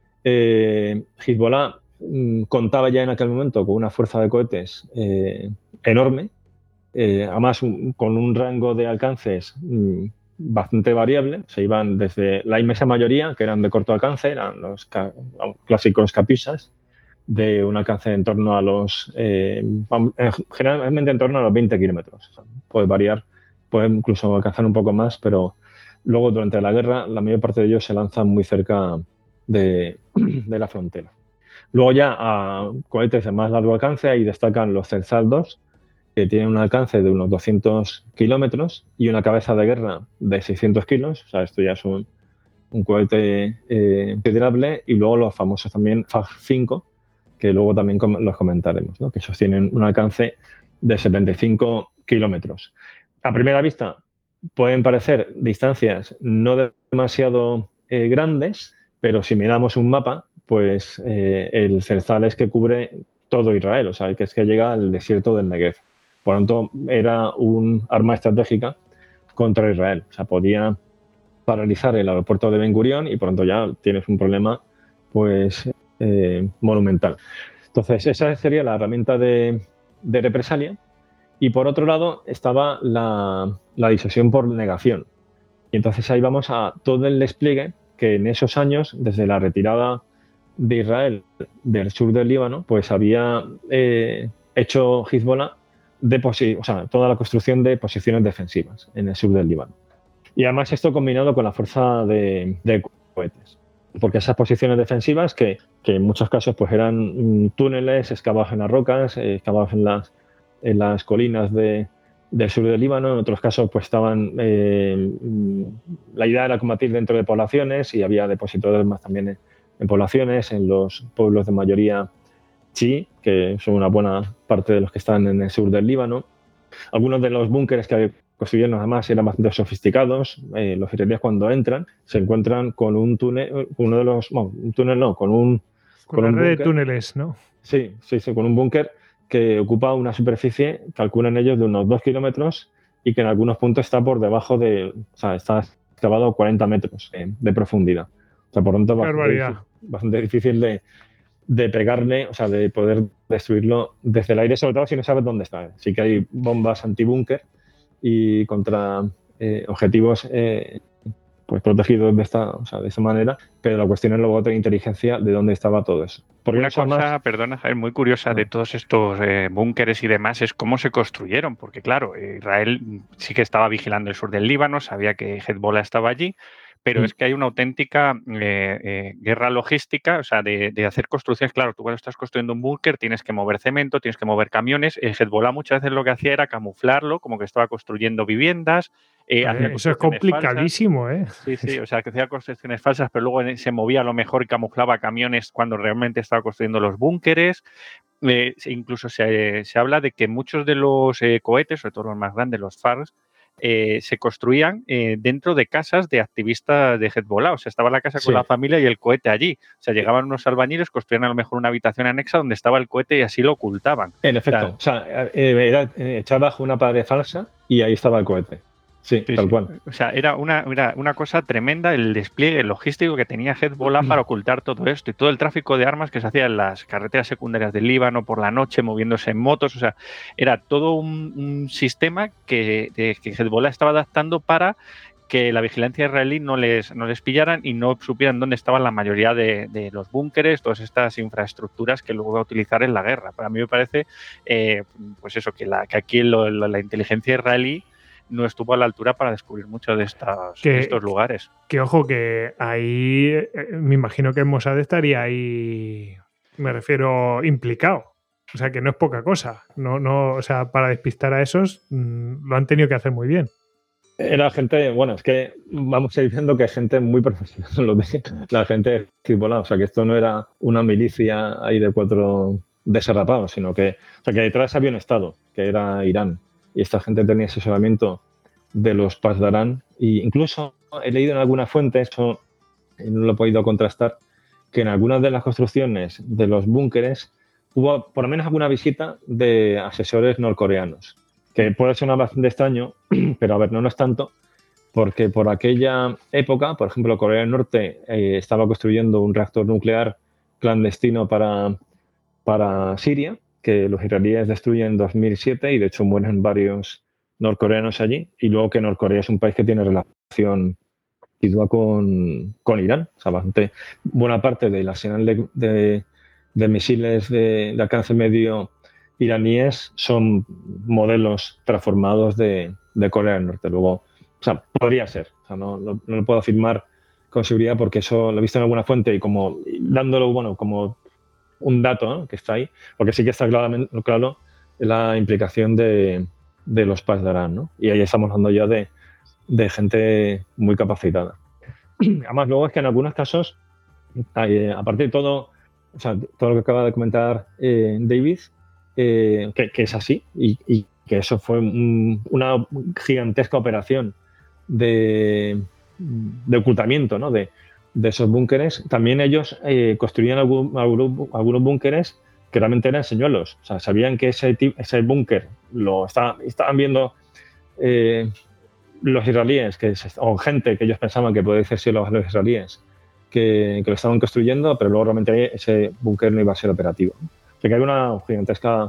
Hezbollah contaba ya en aquel momento con una fuerza de cohetes enorme, además con un rango de alcances bastante variable. Se iban desde la inmensa mayoría, que eran de corto alcance, eran los clásicos Katyushas, de un alcance en torno a los generalmente en torno a los 20 kilómetros. O sea, puede variar, puede incluso alcanzar un poco más, pero luego durante la guerra la mayor parte de ellos se lanzan muy cerca de la frontera. Luego ya a cohetes de más largo alcance, ahí destacan los Zensal 2, que tienen un alcance de unos 200 kilómetros y una cabeza de guerra de 600 kilos. O sea, esto ya es un cohete considerable. Y luego los famosos también FAG-5, que luego también los comentaremos, ¿no?, que esos tienen un alcance de 75 kilómetros. A primera vista pueden parecer distancias no demasiado grandes, pero si miramos un mapa, pues el Zensal es que cubre todo Israel, o sea, que es que llega al desierto del Negev. Por lo tanto, era un arma estratégica contra Israel. O sea, podía paralizar el aeropuerto de Ben Gurión y por lo tanto ya tienes un problema pues monumental. Entonces, esa sería la herramienta de represalia. Y por otro lado estaba la disuasión por negación. Y entonces ahí vamos a todo el despliegue que en esos años, desde la retirada de Israel del sur del Líbano, pues había hecho Hezbollah toda la construcción de posiciones defensivas en el sur del Líbano. Y además esto combinado con la fuerza de cohetes. Porque esas posiciones defensivas, que en muchos casos pues eran túneles excavados en las rocas, excavados en las colinas del sur del Líbano, en otros casos pues estaban... la idea era combatir dentro de poblaciones y había depósitos más también en poblaciones, en los pueblos de mayoría chií, que son una buena parte de los que están en el sur del Líbano. Algunos de los búnkeres que construyeron además eran bastante sofisticados. Los israelíes cuando entran se encuentran con un túnel, con un red de túneles, ¿no? Sí, con un búnker que ocupa una superficie, calculan ellos, de unos 2 kilómetros y que en algunos puntos está por debajo está excavado a 40 metros de profundidad. O sea, por lo tanto, bastante difícil de pegarle, o sea, de poder destruirlo desde el aire, sobre todo si no sabes dónde está. Sí que hay bombas antibúnker y contra objetivos pues protegidos de esa manera, pero la cuestión es luego tener inteligencia de dónde estaba todo eso. Porque una cosa, perdona, Javier, muy curiosa de todos estos búnkeres y demás es cómo se construyeron, porque claro, Israel sí que estaba vigilando el sur del Líbano, sabía que Hezbollah estaba allí, pero es que hay una auténtica guerra logística, o sea, de hacer construcciones. Claro, tú cuando estás construyendo un búnker tienes que mover cemento, tienes que mover camiones. Hezbollah muchas veces lo que hacía era camuflarlo, como que estaba construyendo viviendas. Eso es complicadísimo, falsas. Sí, o sea, que hacía construcciones falsas, pero luego se movía a lo mejor y camuflaba camiones cuando realmente estaba construyendo los búnkeres. Incluso se habla de que muchos de los cohetes, sobre todo los más grandes, los FARS, se construían dentro de casas de activistas de Hezbollah. O sea, estaba la casa con la familia y el cohete allí. O sea, llegaban unos albañiles, construían a lo mejor una habitación anexa donde estaba el cohete y así lo ocultaban. En efecto. O sea, era echar bajo una pared falsa y ahí estaba el cohete. Sí, tal cual. O sea, era una cosa tremenda el despliegue logístico que tenía Hezbollah para ocultar todo esto y todo el tráfico de armas que se hacía en las carreteras secundarias del Líbano por la noche, moviéndose en motos. O sea, era todo un sistema que Hezbollah estaba adaptando para que la vigilancia israelí no les pillaran y no supieran dónde estaban la mayoría de los búnkeres, todas estas infraestructuras que luego va a utilizar en la guerra. Para mí me parece, pues eso, que aquí la inteligencia israelí no estuvo a la altura para descubrir muchos de estos lugares. Que ojo, que ahí me imagino que Mossad estaría ahí, me refiero, implicado. O sea, que no es poca cosa. O sea, para despistar a esos lo han tenido que hacer muy bien. Era gente, bueno, es que vamos a ir diciendo que es gente muy profesional, la gente de Hezbollah. O sea, que esto no era una milicia ahí de 4 desarrapados, sino que detrás había un Estado, que era Irán. Y esta gente tenía asesoramiento de los Pasdarán. E incluso he leído en alguna fuente, eso no lo he podido contrastar, que en algunas de las construcciones de los búnkeres hubo por lo menos alguna visita de asesores norcoreanos, que puede sonar bastante extraño, pero a ver, no es tanto, porque por aquella época, por ejemplo, Corea del Norte estaba construyendo un reactor nuclear clandestino para Siria, que los israelíes destruyen en 2007 y de hecho mueren varios norcoreanos allí, y luego que Norcorea es un país que tiene relación con Irán. O sea, bastante buena parte del arsenal de misiles de alcance medio iraníes son modelos transformados de Corea del Norte. Luego, o sea, podría ser. O sea, no lo puedo afirmar con seguridad porque eso lo he visto en alguna fuente y como dándolo, bueno, como un dato, ¿no?, que está ahí, porque sí que está claro la implicación de los Pasdarán, ¿no? Y ahí estamos hablando ya de gente muy capacitada. Además, luego es que en algunos casos, aparte de todo, o sea, todo lo que acaba de comentar David, que es así y que eso fue una gigantesca operación de ocultamiento, ¿no?, de esos búnkeres. También ellos construían algunos búnkeres que realmente eran señuelos. O sea, sabían que ese búnker lo estaban viendo los israelíes, o gente que ellos pensaban que podía ser los israelíes, que lo estaban construyendo, pero luego realmente ese búnker no iba a ser operativo. O sea, que hay una gigantesca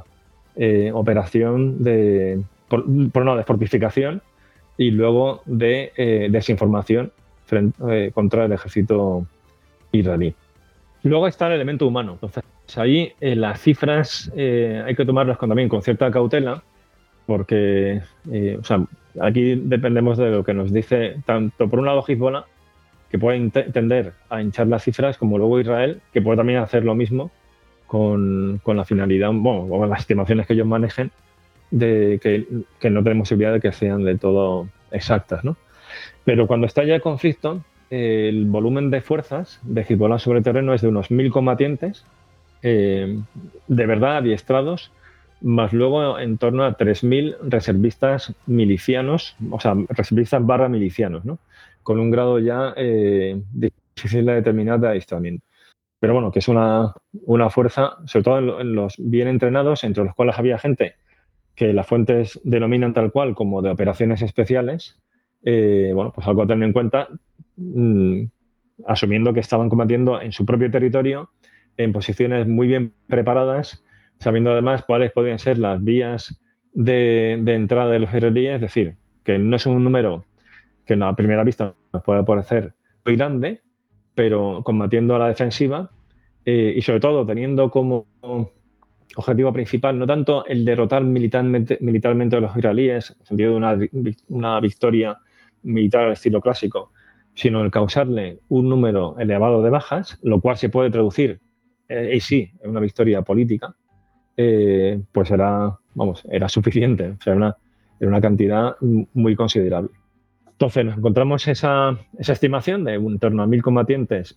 operación de fortificación y luego de desinformación contra el ejército israelí. Luego está el elemento humano. Entonces, ahí las cifras hay que tomarlas también con cierta cautela, porque aquí dependemos de lo que nos dice tanto por un lado Hezbollah, que puede tender a hinchar las cifras, como luego Israel, que puede también hacer lo mismo con la finalidad, o con las estimaciones que ellos manejen, de que no tenemos seguridad de que sean de todo exactas, ¿no? Pero cuando está ya el conflicto, el volumen de fuerzas de Hezbollah sobre el terreno es de unos 1.000 combatientes, de verdad adiestrados, más luego en torno a 3.000 reservistas milicianos, o sea, reservistas / milicianos, ¿no? Con un grado ya difícil de determinar de adiestramiento. Pero bueno, que es una fuerza, sobre todo en los bien entrenados, entre los cuales había gente que las fuentes denominan tal cual como de operaciones especiales. Pues algo a tener en cuenta, asumiendo que estaban combatiendo en su propio territorio, en posiciones muy bien preparadas, sabiendo además cuáles podrían ser las vías de entrada de los israelíes, es decir, que no es un número que a primera vista nos puede parecer muy grande, pero combatiendo a la defensiva y sobre todo teniendo como objetivo principal no tanto el derrotar militarmente a los israelíes, en el sentido de una victoria militar al estilo clásico, sino el causarle un número elevado de bajas, lo cual se puede traducir, sí, en una victoria política, pues era suficiente, o sea, era una cantidad muy considerable. Entonces nos encontramos esa estimación de en torno a 1.000 combatientes,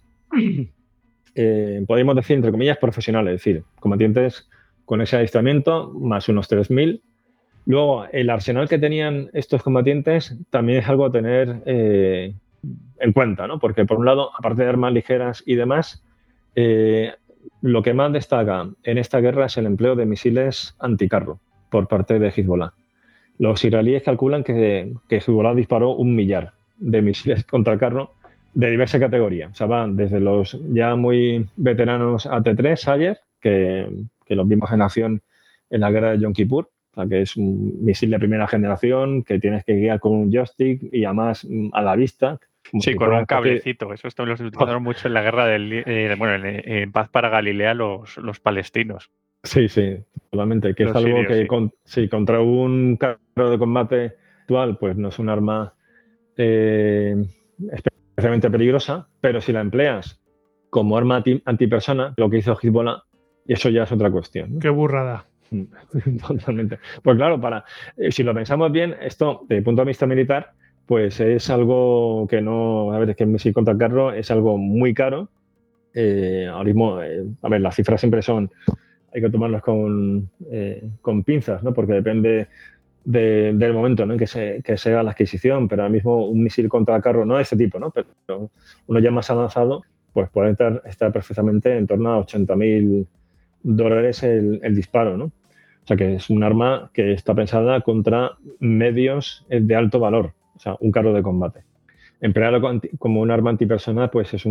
podemos decir, entre comillas, profesionales, es decir, combatientes con ese adiestramiento, más unos 3.000. Luego, el arsenal que tenían estos combatientes también es algo a tener en cuenta, ¿no? Porque, por un lado, aparte de armas ligeras y demás, lo que más destaca en esta guerra es el empleo de misiles anticarro por parte de Hezbollah. Los israelíes calculan que Hezbollah disparó 1 millar de misiles contra carro de diversa categoría. O sea, van desde los ya muy veteranos AT-3 Sayer, que los vimos en acción en la guerra de Yom Kippur, o sea, que es un misil de primera generación que tienes que guiar con un joystick y además a la vista. Sí, con un cablecito. Eso esto lo utilizaron mucho en la guerra en Paz para Galilea los palestinos. Sí, totalmente. Que es algo sirios, que contra un carro de combate actual, pues no es un arma especialmente peligrosa, pero si la empleas como arma antipersona, lo que hizo Hezbollah, eso ya es otra cuestión, ¿no? Qué burrada. Totalmente. Pues claro, si lo pensamos bien, esto, desde el punto de vista militar, pues es algo que no... A ver, es que el misil contra el carro es algo muy caro. Ahora mismo, las cifras siempre son... Hay que tomarlas con pinzas, ¿no? Porque depende del momento, ¿no? en que se haga la adquisición, pero ahora mismo un misil contra el carro, no de este tipo, ¿no? Pero uno ya más avanzado, pues puede estar perfectamente en torno a $80.000 el disparo, ¿no? O sea que es un arma que está pensada contra medios de alto valor, o sea, un carro de combate. Emplearlo como un arma antipersona, pues es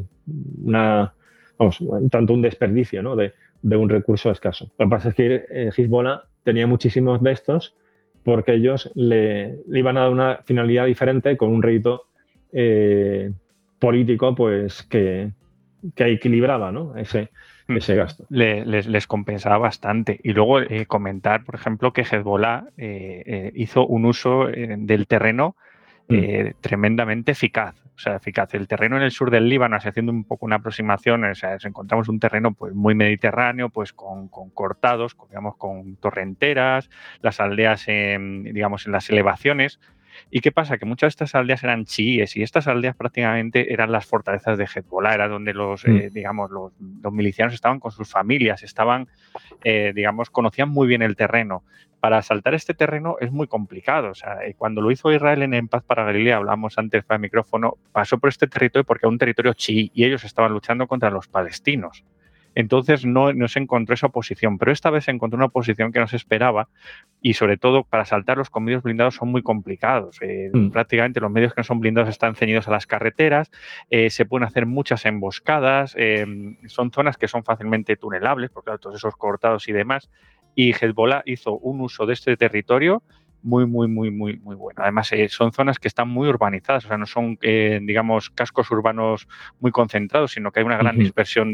tanto un desperdicio, ¿no? de un recurso escaso. Lo que pasa es que Hezbollah tenía muchísimos de estos porque ellos le iban a dar una finalidad diferente con un rédito político pues que equilibraba, ¿no? ese gasto. Les compensaba bastante. Y luego comentar, por ejemplo, que Hezbollah hizo un uso del terreno tremendamente eficaz. O sea, eficaz. El terreno en el sur del Líbano, haciendo un poco una aproximación, o sea, encontramos un terreno pues muy mediterráneo, pues con cortados, digamos, con torrenteras, las aldeas, digamos, en las elevaciones. ¿Y qué pasa? Que muchas de estas aldeas eran chiíes y estas aldeas prácticamente eran las fortalezas de Hezbollah, era donde digamos, los milicianos estaban con sus familias, digamos, conocían muy bien el terreno. Para asaltar este terreno es muy complicado. O sea, cuando lo hizo Israel en Paz para Galilea, hablábamos antes para el micrófono, pasó por este territorio porque era un territorio chií y ellos estaban luchando contra los palestinos. Entonces no se encontró esa oposición, pero esta vez se encontró una oposición que no se esperaba y sobre todo para saltarlos con medios blindados son muy complicados. Prácticamente los medios que no son blindados están ceñidos a las carreteras, se pueden hacer muchas emboscadas, son zonas que son fácilmente tunelables, porque claro, todos esos cortados y demás. y Hezbollah hizo un uso de este territorio muy bueno. Además, son zonas que están muy urbanizadas, o sea, no son, digamos, cascos urbanos muy concentrados, sino que hay una gran dispersión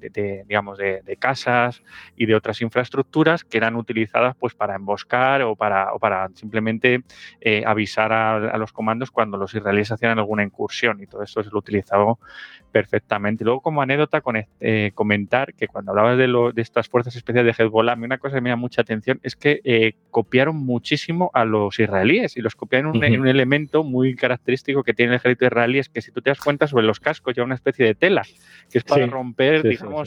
de casas y de otras infraestructuras que eran utilizadas pues para emboscar o para simplemente avisar a los comandos cuando los israelíes hacían alguna incursión, y todo esto se lo utilizaba perfectamente. Luego, como anécdota, comentar que cuando hablabas de estas fuerzas especiales de Hezbollah, a mí una cosa que me da mucha atención es que copiaron muchísimo a los israelíes, y los copiaron en un elemento muy característico que tiene el ejército israelí, es que si tú te das cuenta, sobre los cascos lleva una especie de tela que es para romper, digamos,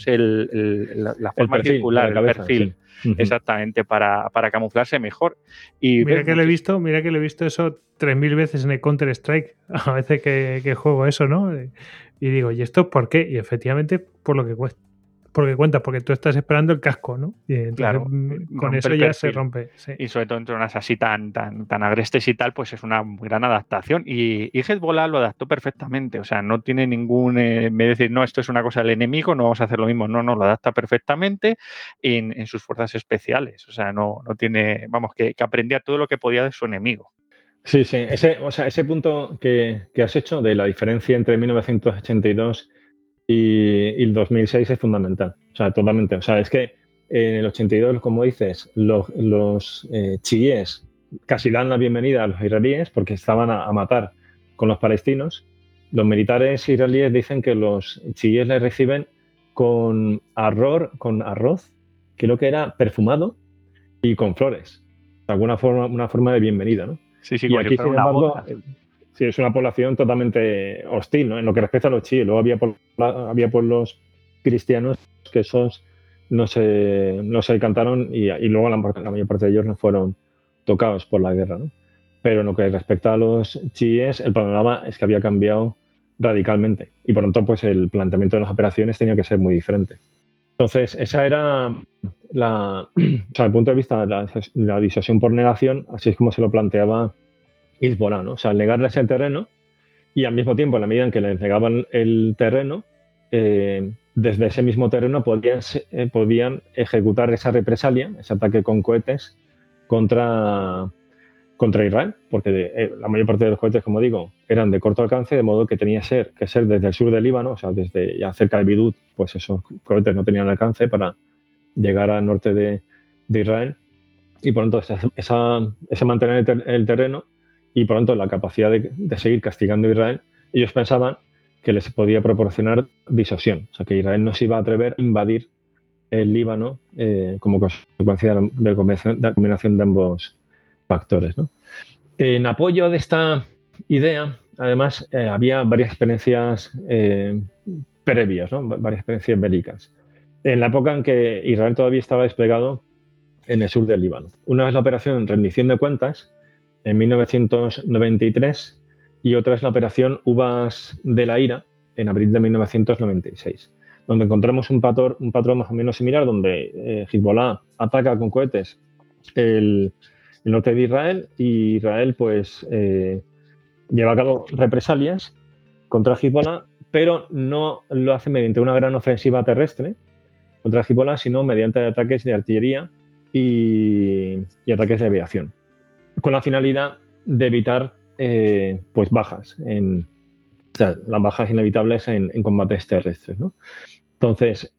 la forma circular, el perfil. Exactamente, para camuflarse mejor. Y mira que lo he visto eso 3000 veces en el Counter-Strike, a veces que juego eso, ¿no? Y digo, ¿y esto por qué? Y efectivamente, por lo que cuesta. Porque tú estás esperando el casco, ¿no? Y entonces, claro, con eso ya se rompe. Sí. Y sobre todo en zonas así tan agrestes y tal, pues es una gran adaptación. Y Hezbollah lo adaptó perfectamente. O sea, no tiene ningún... en vez de decir, no, esto es una cosa del enemigo, no vamos a hacer lo mismo. No, lo adapta perfectamente en sus fuerzas especiales. O sea, no tiene... Vamos, que aprendía todo lo que podía de su enemigo. Sí. Ese punto que has hecho de la diferencia entre 1982 y el 2006 es fundamental. O sea, totalmente. O sea, es que en el 82, como dices, los chiíes casi dan la bienvenida a los israelíes porque estaban a matar con los palestinos. Los militares israelíes dicen que los chiíes les reciben con arroz, creo que era perfumado, y con flores. De alguna forma, una forma de bienvenida, ¿no? Sí, y aquí, sin embargo, sí, es una población totalmente hostil, ¿no? En lo que respecta a los chiíes. Luego había pueblos cristianos que esos no se decantaron y luego la mayor parte de ellos no fueron tocados por la guerra, ¿no? Pero en lo que respecta a los chiíes, el panorama es que había cambiado radicalmente y por lo tanto pues el planteamiento de las operaciones tenía que ser muy diferente. Entonces, esa era desde el punto de vista de la disuasión por negación, así es como se lo planteaba Hezbollah, ¿no? O sea, negarles el terreno y al mismo tiempo, en la medida en que les negaban el terreno, desde ese mismo terreno podían ejecutar esa represalia, ese ataque con cohetes contra Israel, porque la mayor parte de los cohetes, como digo, eran de corto alcance, de modo que tenía que ser desde el sur del Líbano, o sea, desde ya cerca de Beirut, pues esos cohetes no tenían alcance para llegar al norte de Israel, y por lo tanto ese mantener el terreno y por lo tanto la capacidad de seguir castigando a Israel, ellos pensaban que les podía proporcionar disuasión, o sea, que Israel no se iba a atrever a invadir el Líbano como consecuencia de la combinación de ambos factores, ¿no? En apoyo de esta idea, además, había varias experiencias previas, ¿no? Varias experiencias bélicas. En la época en que Israel todavía estaba desplegado en el sur del Líbano. Una es la operación Rendición de Cuentas, en 1993, y otra es la operación Uvas de la Ira, en abril de 1996, donde encontramos un patrón más o menos similar, donde Hezbollah ataca con cohetes el norte de Israel, y Israel pues lleva a cabo represalias contra Hezbollah, pero no lo hace mediante una gran ofensiva terrestre contra Hezbollah, sino mediante ataques de artillería y ataques de aviación, con la finalidad de evitar pues bajas, las bajas inevitables en combates terrestres, ¿no? Entonces,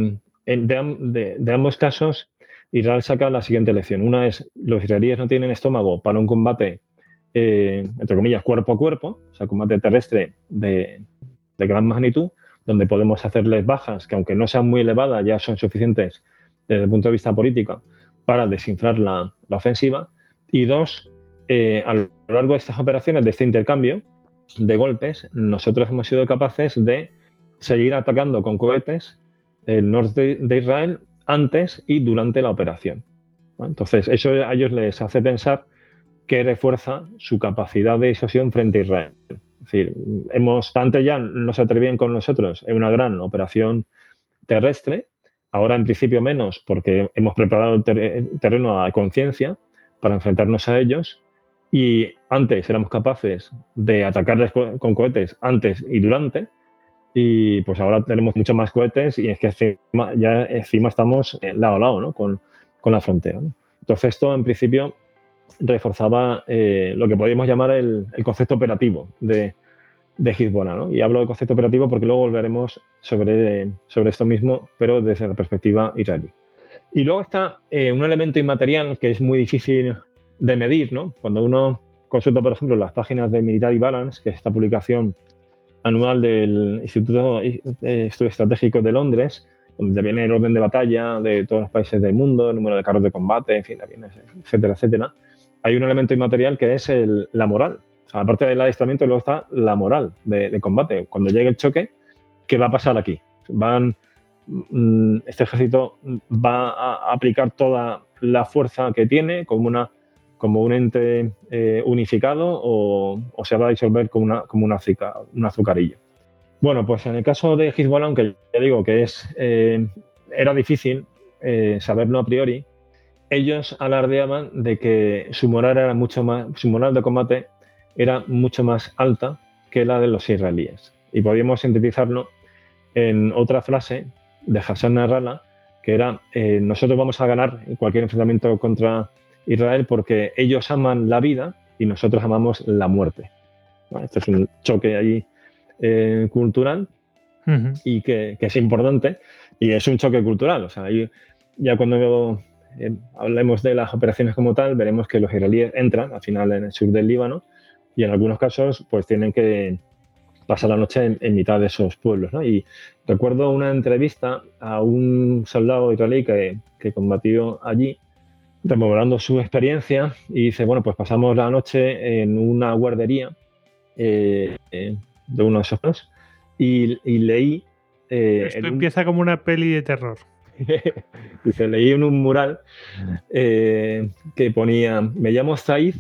de ambos casos, Israel saca la siguiente lección. Una es, los israelíes no tienen estómago para un combate, entre comillas, cuerpo a cuerpo, o sea, combate terrestre de gran magnitud, donde podemos hacerles bajas que, aunque no sean muy elevadas, ya son suficientes desde el punto de vista político para desinflar la ofensiva. Y dos, a lo largo de estas operaciones, de este intercambio de golpes, nosotros hemos sido capaces de seguir atacando con cohetes el norte de Israel antes y durante la operación. Entonces, eso a ellos les hace pensar que refuerza su capacidad de disuasión frente a Israel. Es decir, antes ya no se atrevían con nosotros en una gran operación terrestre, ahora en principio menos, porque hemos preparado el terreno a conciencia para enfrentarnos a ellos, y antes éramos capaces de atacarles con cohetes antes y durante, y pues ahora tenemos muchos más cohetes, y es que encima estamos lado a lado, ¿no? con con la frontera, ¿no? Entonces esto en principio reforzaba lo que podríamos llamar el concepto operativo de Hezbollah, ¿no? Y hablo de concepto operativo porque luego volveremos sobre esto mismo, pero desde la perspectiva israelí. Y luego está un elemento inmaterial que es muy difícil de medir, ¿no? Cuando uno consulta, por ejemplo, las páginas de Military Balance, que es esta publicación anual del Instituto de Estudios Estratégicos de Londres, donde viene el orden de batalla de todos los países del mundo, el número de carros de combate, en fin, etcétera, etcétera. Hay un elemento inmaterial que es la moral. O sea, aparte del adiestramiento, luego está la moral de combate. Cuando llegue el choque, ¿qué va a pasar aquí? Este ejército va a aplicar toda la fuerza que tiene como un ente unificado o se va a disolver como un azucarillo. Bueno, pues en el caso de Hezbollah, aunque ya digo que era difícil saberlo a priori, ellos alardeaban de que su moral de combate era mucho más alta que la de los israelíes. Y podíamos sintetizarlo en otra frase de Hassan Nasrallah, que era nosotros vamos a ganar en cualquier enfrentamiento contra Israel porque ellos aman la vida y nosotros amamos la muerte. ¿Vale? Este es un choque allí cultural y que es importante, y es un choque cultural. O sea, ya cuando hablemos de las operaciones como tal, veremos que los israelíes entran al final en el sur del Líbano y en algunos casos pues tienen que pasar la noche en mitad de esos pueblos, ¿no? Y recuerdo una entrevista a un soldado israelí que combatió allí, rememorando su experiencia, y dice, bueno, pues pasamos la noche en una guardería de uno de esos pueblos y leí... Esto empieza como una peli de terror. Dice, leí en un mural que ponía, me llamo Zaid,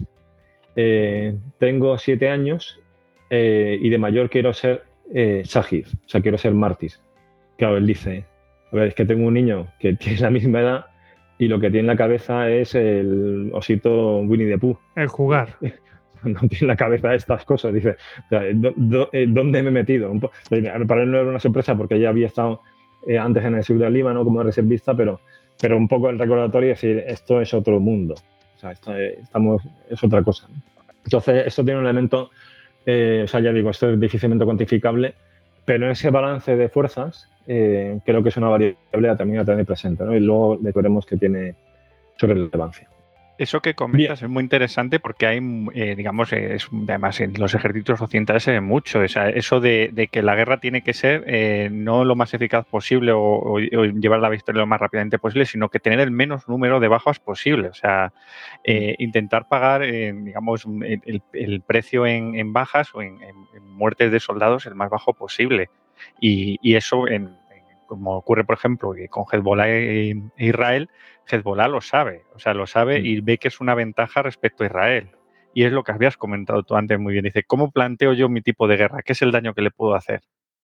tengo 7 años y de mayor quiero ser Shahid, o sea, quiero ser mártir. Claro, él dice, a ver, es que tengo un niño que tiene la misma edad y lo que tiene en la cabeza es el osito Winnie the Pooh. El jugar. No tiene en la cabeza estas cosas. Dice, o sea, ¿dónde me he metido? Para él no era una sorpresa porque ya había estado antes en el sur del Líbano como reservista, pero un poco el recordatorio es decir, esto es otro mundo. O sea, es otra cosa. Entonces, esto tiene un elemento, o sea, ya digo, esto es difícilmente cuantificable, pero en ese balance de fuerzas creo que es una variable a tener presente, ¿no? Y luego veremos que tiene su relevancia. Eso que comentas es muy interesante porque hay, digamos, además en los ejércitos occidentales se ve mucho. O sea, eso de que la guerra tiene que ser no lo más eficaz posible o llevar la victoria lo más rápidamente posible, sino que tener el menos número de bajas posible. O sea, intentar pagar, digamos, el precio en bajas o en muertes de soldados el más bajo posible. Y eso, como ocurre, por ejemplo, con Hezbollah e Israel, Hezbollah lo sabe, y ve que es una ventaja respecto a Israel. Y es lo que habías comentado tú antes muy bien. Dice, ¿cómo planteo yo mi tipo de guerra? ¿Qué es el daño que le puedo hacer?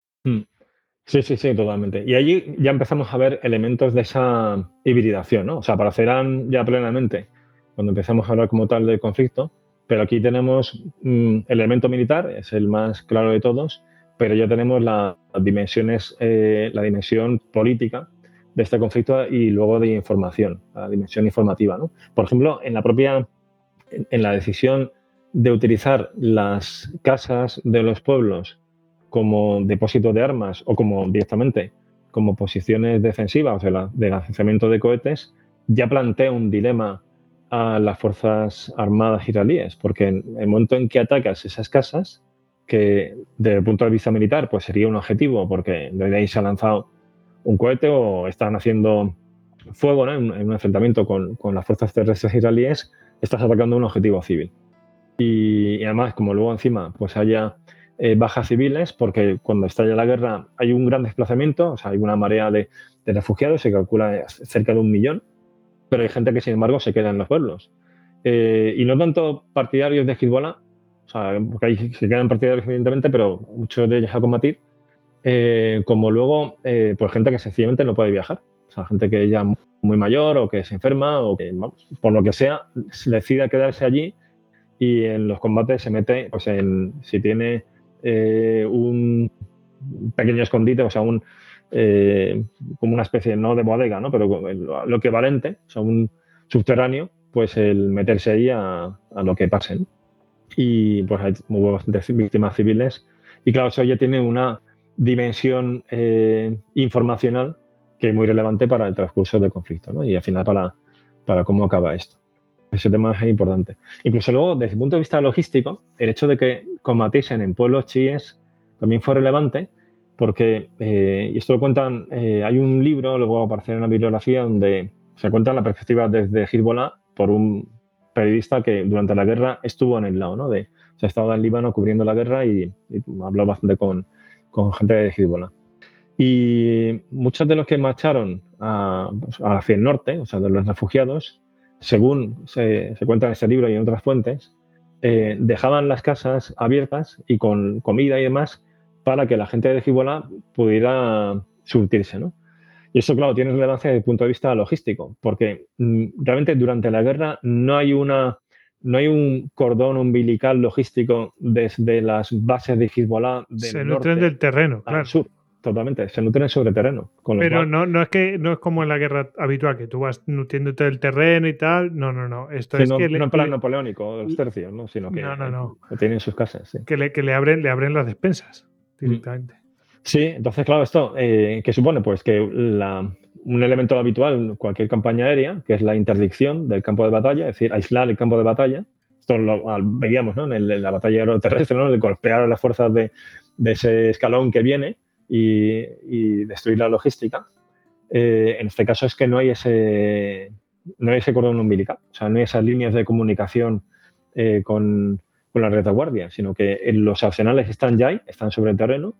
Sí, totalmente. Y allí ya empezamos a ver elementos de esa hibridación, ¿no? O sea, aparecerán ya plenamente cuando empezamos a hablar como tal del conflicto, pero aquí tenemos el elemento militar, es el más claro de todos, pero ya tenemos la dimensión política de este conflicto y luego de información, la dimensión informativa, ¿no? Por ejemplo, en la decisión de utilizar las casas de los pueblos como depósito de armas o como directamente como posiciones defensivas, o sea, de lanzamiento de cohetes, ya plantea un dilema a las fuerzas armadas israelíes, porque en el momento en que atacas esas casas, que desde el punto de vista militar pues sería un objetivo porque de ahí se ha lanzado un cohete o están haciendo fuego, ¿no? en un enfrentamiento con las fuerzas terrestres israelíes, estás atacando un objetivo civil. Y además, como luego encima pues haya bajas civiles, porque cuando estalla la guerra hay un gran desplazamiento, o sea, hay una marea de refugiados, se calcula cerca de 1 millón, pero hay gente que sin embargo se queda en los pueblos. Y no tanto partidarios de Hezbollah, o sea, porque ahí se quedan partidarios evidentemente, pero muchos de ellos a combatir, como luego pues gente que sencillamente no puede viajar. O sea, gente que ya muy mayor o que se enferma o que, por lo que sea, se decide quedarse allí y en los combates se mete, pues si tiene un pequeño escondite, o sea, como una especie, no de bodega, ¿no? Pero lo equivalente, o sea, un subterráneo, pues el meterse ahí a lo que pase, ¿no? Y pues hubo bastantes víctimas civiles. Y claro, eso ya tiene una dimensión informacional que es muy relevante para el transcurso del conflicto, ¿no? Y al final para cómo acaba esto. Ese tema es importante. Incluso luego, desde el punto de vista logístico, el hecho de que combatiesen en pueblos chiíes también fue relevante porque, y esto lo cuentan, hay un libro, luego aparece en una bibliografía, donde se cuenta la perspectiva desde Hezbollah por un periodista que durante la guerra estuvo en el lado, ¿no? Se estaba en Líbano cubriendo la guerra y habló bastante con gente de Hezbollah. Y muchos de los que marcharon hacia el norte, o sea, de los refugiados, según se cuenta en este libro y en otras fuentes, dejaban las casas abiertas y con comida y demás para que la gente de Hezbollah pudiera surtirse, ¿no? Y eso, claro, tiene relevancia desde el punto de vista logístico, porque realmente durante la guerra no hay un cordón umbilical logístico desde las bases de Hezbollah se nutren del terreno, claro. Al sur. Totalmente, se nutren sobre terreno. Pero no es como en la guerra habitual, que tú vas nutriéndote del terreno y tal. No. Esto es que no en plan napoleónico, los tercios, ¿no? Sino que que tienen sus casas. Sí. Que le abren las despensas directamente. Sí, entonces, claro, esto ¿qué supone? Pues que un elemento habitual en cualquier campaña aérea, que es la interdicción del campo de batalla, es decir, aislar el campo de batalla. Esto lo veíamos, ¿no? En la batalla aeroterrestre, ¿no? De golpear a las fuerzas de ese escalón que viene y destruir la logística. En este caso es que no hay ese cordón umbilical, o sea, no hay esas líneas de comunicación con la retaguardia, sino que los arsenales están ya ahí, están sobre el terreno.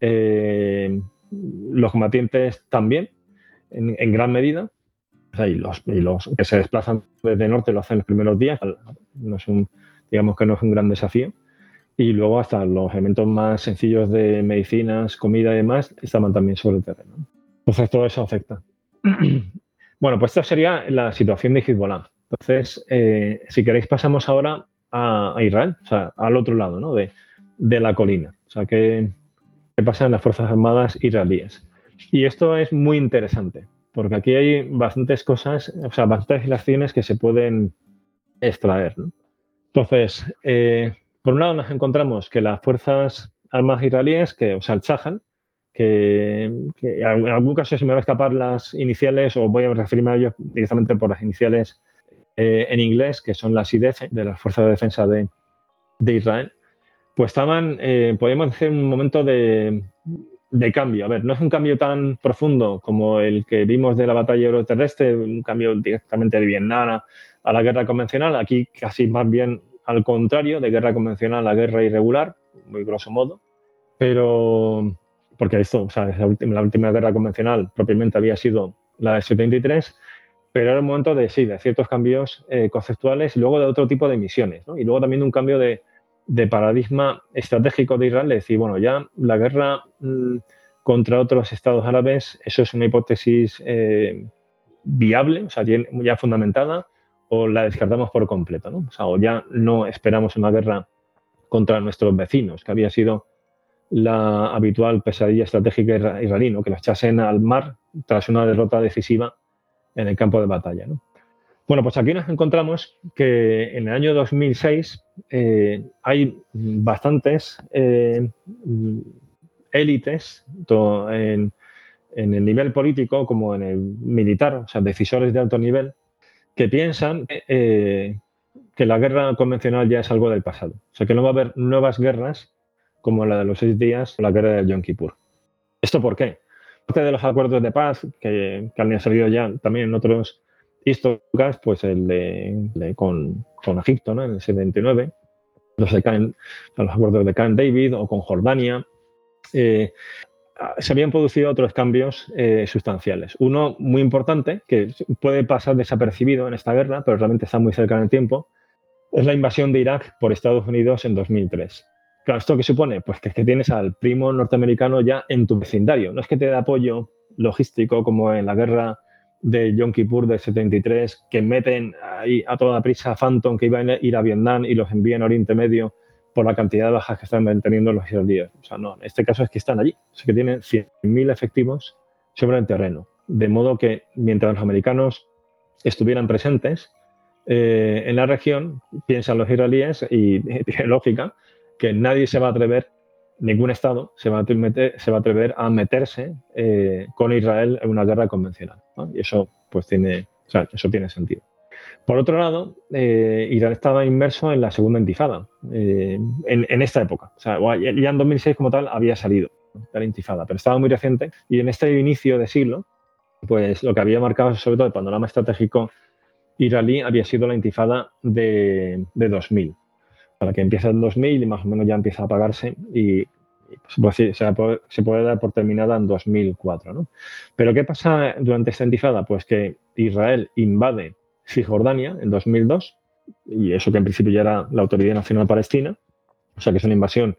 Los combatientes también, en gran medida, o sea, y los que se desplazan desde el norte lo hacen los primeros días, digamos que no es un gran desafío. Y luego hasta los elementos más sencillos de medicinas, comida y demás estaban también sobre el terreno. Entonces todo eso afecta. Bueno, pues esta sería la situación de Hezbollah. Entonces, si queréis pasamos ahora a Israel, o sea, al otro lado, ¿no? de la colina. O sea, ¿qué pasa en las Fuerzas Armadas israelíes? Y esto es muy interesante, porque aquí hay bastantes cosas, o sea, bastantes relaciones que se pueden extraer, ¿no? Entonces, por un lado nos encontramos que las Fuerzas Armadas israelíes, o sea, el Chahal, que en algún caso se me va a escapar las iniciales o voy a referirme a ellos directamente por las iniciales en inglés, que son las IDF, de las Fuerzas de Defensa de Israel, pues estaban, podríamos decir, en un momento de cambio. A ver, no es un cambio tan profundo como el que vimos de la batalla aeroterrestre, un cambio directamente de Vietnam a la guerra convencional. Aquí casi más bien al contrario, de guerra convencional a guerra irregular, muy grosso modo. Pero, porque esto, o sea, la última guerra convencional propiamente había sido la del 73, pero era un momento de ciertos cambios conceptuales y luego de otro tipo de misiones, ¿no? Y luego también un cambio de paradigma estratégico de Israel, de decir, bueno, ya la guerra contra otros estados árabes, eso es una hipótesis viable, o sea, ya fundamentada, o la descartamos por completo, ¿no? O sea, o ya no esperamos una guerra contra nuestros vecinos, que había sido la habitual pesadilla estratégica israelí, ¿no? Que los echasen al mar tras una derrota decisiva en el campo de batalla, ¿no? Bueno, pues aquí nos encontramos que en el año 2006 hay bastantes élites en el nivel político como en el militar, o sea, decisores de alto nivel, que piensan que la guerra convencional ya es algo del pasado. O sea, que no va a haber nuevas guerras como la de los 6 días o la guerra de Yom Kippur. ¿Esto por qué? Aparte de los acuerdos de paz que han salido ya también en otros históricas, pues el con Egipto, ¿no? En el 79, los acuerdos de Camp David o con Jordania, se habían producido otros cambios sustanciales. Uno muy importante, que puede pasar desapercibido en esta guerra, pero realmente está muy cerca en el tiempo, es la invasión de Irak por Estados Unidos en 2003. Claro, ¿esto qué supone? Pues que tienes al primo norteamericano ya en tu vecindario. No es que te dé apoyo logístico como en la guerra de Yom Kippur del 73, que meten ahí a toda prisa a Phantom, que iban a ir a Vietnam y los envían a Oriente Medio por la cantidad de bajas que están manteniendo los israelíes. O sea, no, en este caso es que están allí, es que tienen 100.000 efectivos sobre el terreno. De modo que mientras los americanos estuvieran presentes en la región, piensan los israelíes, y tiene lógica, que nadie se va a atrever, ningún Estado se va a atrever a meterse con Israel en una guerra convencional, ¿no? Y eso, pues, eso tiene sentido. Por otro lado, Irán estaba inmerso en la segunda intifada, en esta época. O sea, ya en 2006 como tal había salido de la intifada, pero estaba muy reciente, y en este inicio de siglo, pues lo que había marcado sobre todo el panorama estratégico israelí había sido la intifada de 2000, para que empieza en 2000 y más o menos ya empieza a apagarse, y pues, se puede dar por terminada en 2004, ¿no? Pero ¿qué pasa durante esta intifada? Pues que Israel invade Cisjordania en 2002, y eso que en principio ya era la Autoridad Nacional Palestina, o sea que es una invasión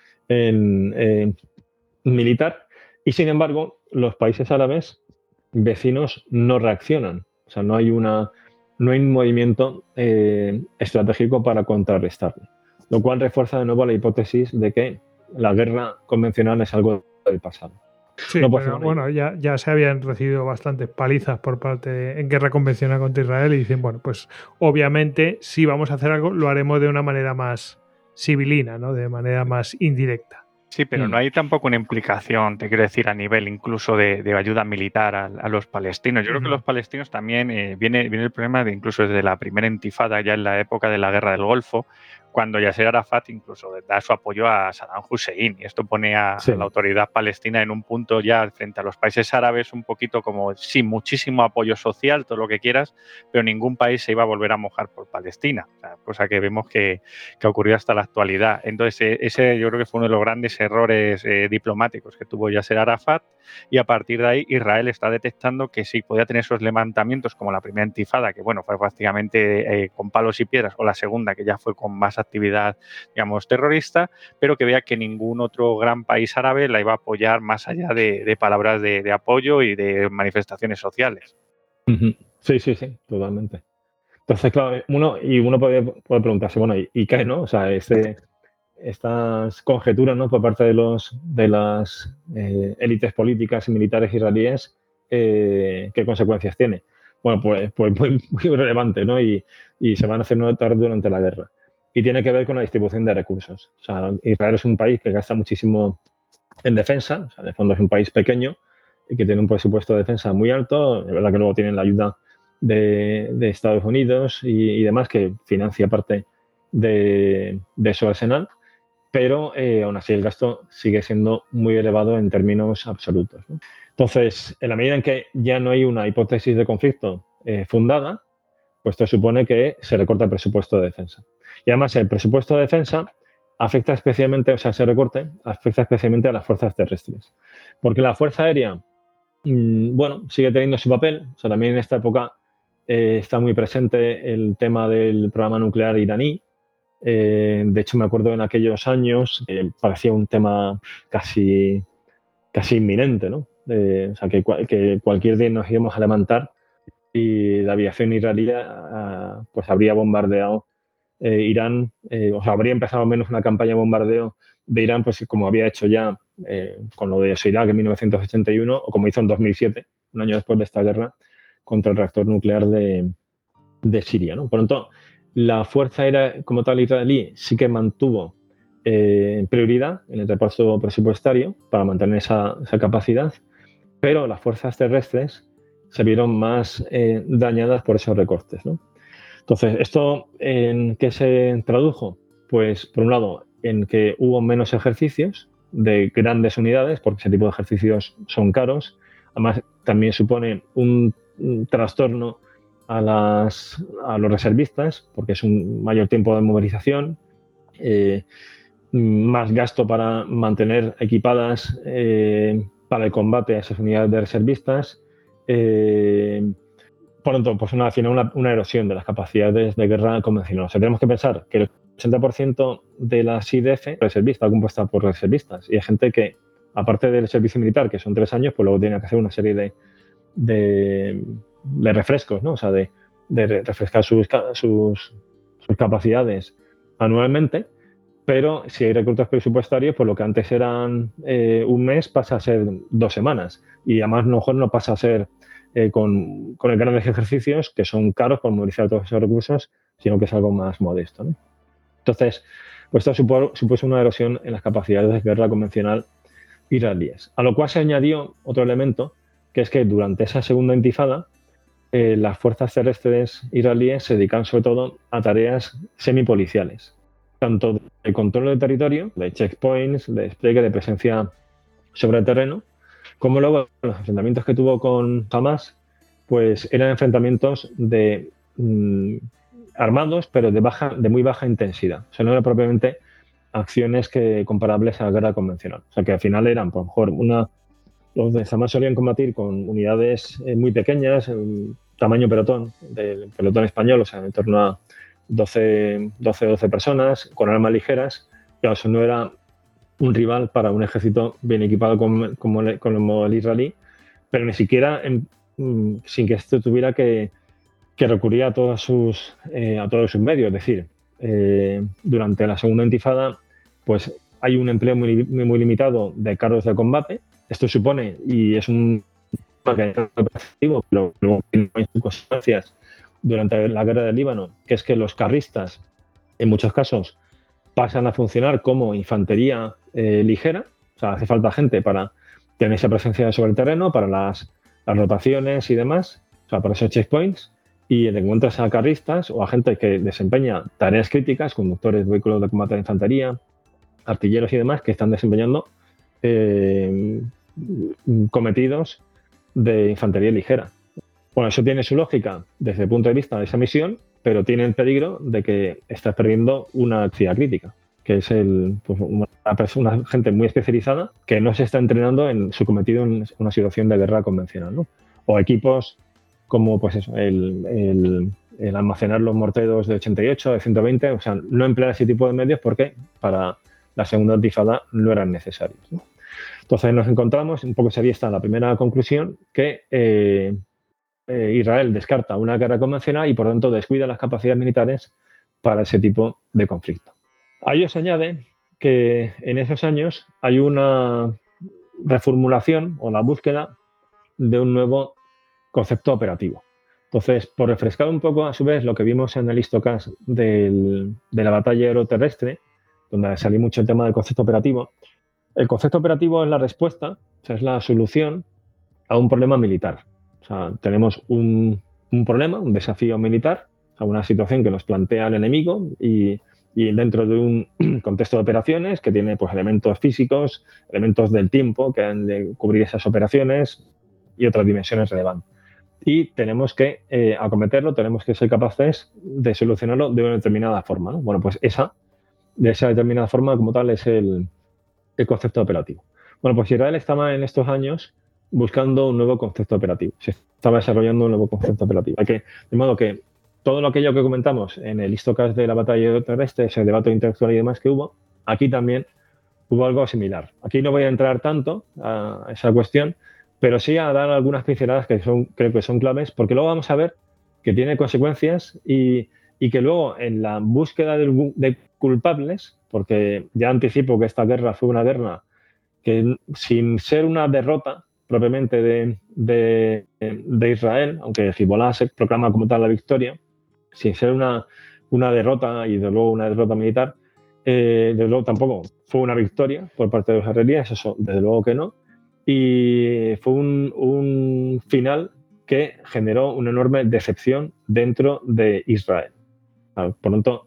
militar, y sin embargo los países árabes vecinos no reaccionan, o sea, no hay un movimiento estratégico para contrarrestarlo, lo cual refuerza de nuevo la hipótesis de que la guerra convencional es algo del pasado. Sí, pero bueno, ya se habían recibido bastantes palizas por parte en guerra convencional contra Israel, y dicen, bueno, pues obviamente si vamos a hacer algo lo haremos de una manera más civilina, ¿no? De manera más indirecta. Sí, pero no hay tampoco una implicación, te quiero decir, a nivel incluso de ayuda militar a los palestinos. Yo creo que los palestinos también, viene el problema de incluso desde la primera intifada, ya en la época de la Guerra del Golfo, cuando Yasser Arafat incluso da su apoyo a Saddam Hussein, y esto pone a la autoridad palestina en un punto ya frente a los países árabes un poquito como, sí, muchísimo apoyo social, todo lo que quieras, pero ningún país se iba a volver a mojar por Palestina, o sea, cosa que vemos que ha ocurrido hasta la actualidad. Entonces, ese yo creo que fue uno de los grandes errores diplomáticos que tuvo Yasser Arafat, y a partir de ahí Israel está detectando que sí podía tener esos levantamientos como la primera intifada, que bueno, fue prácticamente con palos y piedras, o la segunda, que ya fue con más actividad, digamos, terrorista, pero que vea que ningún otro gran país árabe la iba a apoyar más allá de palabras de apoyo y de manifestaciones sociales. Sí, totalmente. Entonces, claro, uno puede preguntarse, bueno, ¿y qué, no? O sea, estas conjeturas, ¿no?, por parte de las élites políticas y militares israelíes, ¿qué consecuencias tiene? Bueno, pues muy relevante, ¿no? Y se van a hacer notar durante la guerra. Y tiene que ver con la distribución de recursos. O sea, Israel es un país que gasta muchísimo en defensa, o sea, de fondo es un país pequeño y que tiene un presupuesto de defensa muy alto. Es verdad que luego tienen la ayuda de Estados Unidos y demás, que financia parte de su arsenal, pero aún así el gasto sigue siendo muy elevado en términos absolutos, ¿no? Entonces, en la medida en que ya no hay una hipótesis de conflicto fundada, pues esto supone que se recorta el presupuesto de defensa. Y además el presupuesto de defensa afecta especialmente, o sea, ese recorte afecta especialmente a las fuerzas terrestres. Porque la fuerza aérea, bueno, sigue teniendo su papel. O sea, también en esta época está muy presente el tema del programa nuclear iraní. De hecho, me acuerdo en aquellos años parecía un tema casi inminente, ¿no? O sea, que cualquier día nos íbamos a levantar y la aviación israelí pues habría bombardeado Irán, o sea, habría empezado al menos una campaña de bombardeo de Irán, pues como había hecho ya con lo de Irak en 1981, o como hizo en 2007, un año después de esta guerra, contra el reactor nuclear de Siria, ¿no? Por lo tanto, la fuerza aérea como tal israelí sí que mantuvo prioridad en el reparto presupuestario para mantener esa capacidad, pero las fuerzas terrestres se vieron más dañadas por esos recortes, ¿no? Entonces, ¿esto en qué se tradujo? Pues, por un lado, en que hubo menos ejercicios de grandes unidades, porque ese tipo de ejercicios son caros. Además, también supone un trastorno a los reservistas, porque es un mayor tiempo de movilización, más gasto para mantener equipadas para el combate a esas unidades de reservistas. Por lo tanto, pues una erosión de las capacidades de guerra convencional. O sea, tenemos que pensar que el 80% de la IDF reservista está compuesta por reservistas, y hay gente que, aparte del servicio militar, que son 3 años, pues luego tiene que hacer una serie de refrescos, ¿no? O sea, de refrescar sus capacidades anualmente, pero si hay recortes presupuestarios, pues lo que antes eran un mes pasa a ser 2 semanas. Y además a lo mejor no pasa a ser con grandes ejercicios que son caros por movilizar todos esos recursos, sino que es algo más modesto, ¿no? Entonces, pues esto supuso una erosión en las capacidades de guerra convencional israelíes. A lo cual se añadió otro elemento, que es que durante esa segunda intifada, las fuerzas terrestres israelíes se dedican sobre todo a tareas semipoliciales, tanto de control del territorio, de checkpoints, de despliegue de presencia sobre el terreno, como luego los enfrentamientos que tuvo con Hamas, pues eran enfrentamientos armados, pero de muy baja intensidad. O sea, no eran propiamente acciones comparables a la guerra convencional. O sea, que al final eran, por lo mejor, los de Hamas solían combatir con unidades muy pequeñas, tamaño pelotón, del pelotón español, o sea, en torno a 12 personas, con armas ligeras. Claro, eso no era un rival para un ejército bien equipado como el israelí, pero ni siquiera sin que esto tuviera que recurrir a todos sus medios. Es decir, durante la segunda intifada, pues hay un empleo muy, muy limitado de carros de combate. Esto supone, y es un pero luego tiene consecuencias durante la guerra del Líbano, que es que los carristas, en muchos casos, pasan a funcionar como infantería ligera. O sea, hace falta gente para tener esa presencia sobre el terreno, para las rotaciones y demás, o sea, para esos checkpoints. Y te encuentras a carristas o a gente que desempeña tareas críticas, conductores de vehículos de combate de infantería, artilleros y demás, que están desempeñando cometidos de infantería ligera. Bueno, eso tiene su lógica desde el punto de vista de esa misión, pero tiene el peligro de que estás perdiendo una actividad crítica, que es una gente muy especializada que no se está entrenando en su cometido en una situación de guerra convencional, ¿no? O equipos como pues eso, el almacenar los morteros de 88, de 120, o sea, no emplear ese tipo de medios porque para la segunda intifada no eran necesarios, ¿no? Entonces nos encontramos, un poco sería esta la primera conclusión, que Israel descarta una guerra convencional y por tanto descuida las capacidades militares para ese tipo de conflicto. A ello se añade que en esos años hay una reformulación o la búsqueda de un nuevo concepto operativo. Entonces, por refrescar un poco a su vez lo que vimos en el histocast de la batalla aeroterrestre, donde salió mucho el tema del concepto operativo, el concepto operativo es la respuesta, o sea, es la solución a un problema militar. O sea, tenemos un problema, un desafío militar, o sea, una situación que nos plantea el enemigo y dentro de un contexto de operaciones que tiene pues, elementos físicos, elementos del tiempo que han de cubrir esas operaciones y otras dimensiones relevantes. Y tenemos que acometerlo, tenemos que ser capaces de solucionarlo de una determinada forma, ¿no? Bueno, pues de esa determinada forma como tal es el concepto operativo. Bueno, pues Israel estaba en estos años buscando un nuevo concepto operativo. Se estaba desarrollando un nuevo concepto operativo. De modo que todo aquello que comentamos en el histocast de la batalla terrestre, ese debate intelectual y demás que hubo, aquí también hubo algo similar. Aquí no voy a entrar tanto a esa cuestión, pero sí a dar algunas pinceladas que creo que son claves, porque luego vamos a ver que tiene consecuencias y que luego en la búsqueda de culpables, porque ya anticipo que esta guerra fue una guerra que sin ser una derrota propiamente de Israel, aunque Hezbollah se proclama como tal la victoria, sin ser una derrota y de luego una derrota militar, desde luego tampoco fue una victoria por parte de los israelíes, eso desde luego que no, y fue un final que generó una enorme decepción dentro de Israel. Por lo tanto,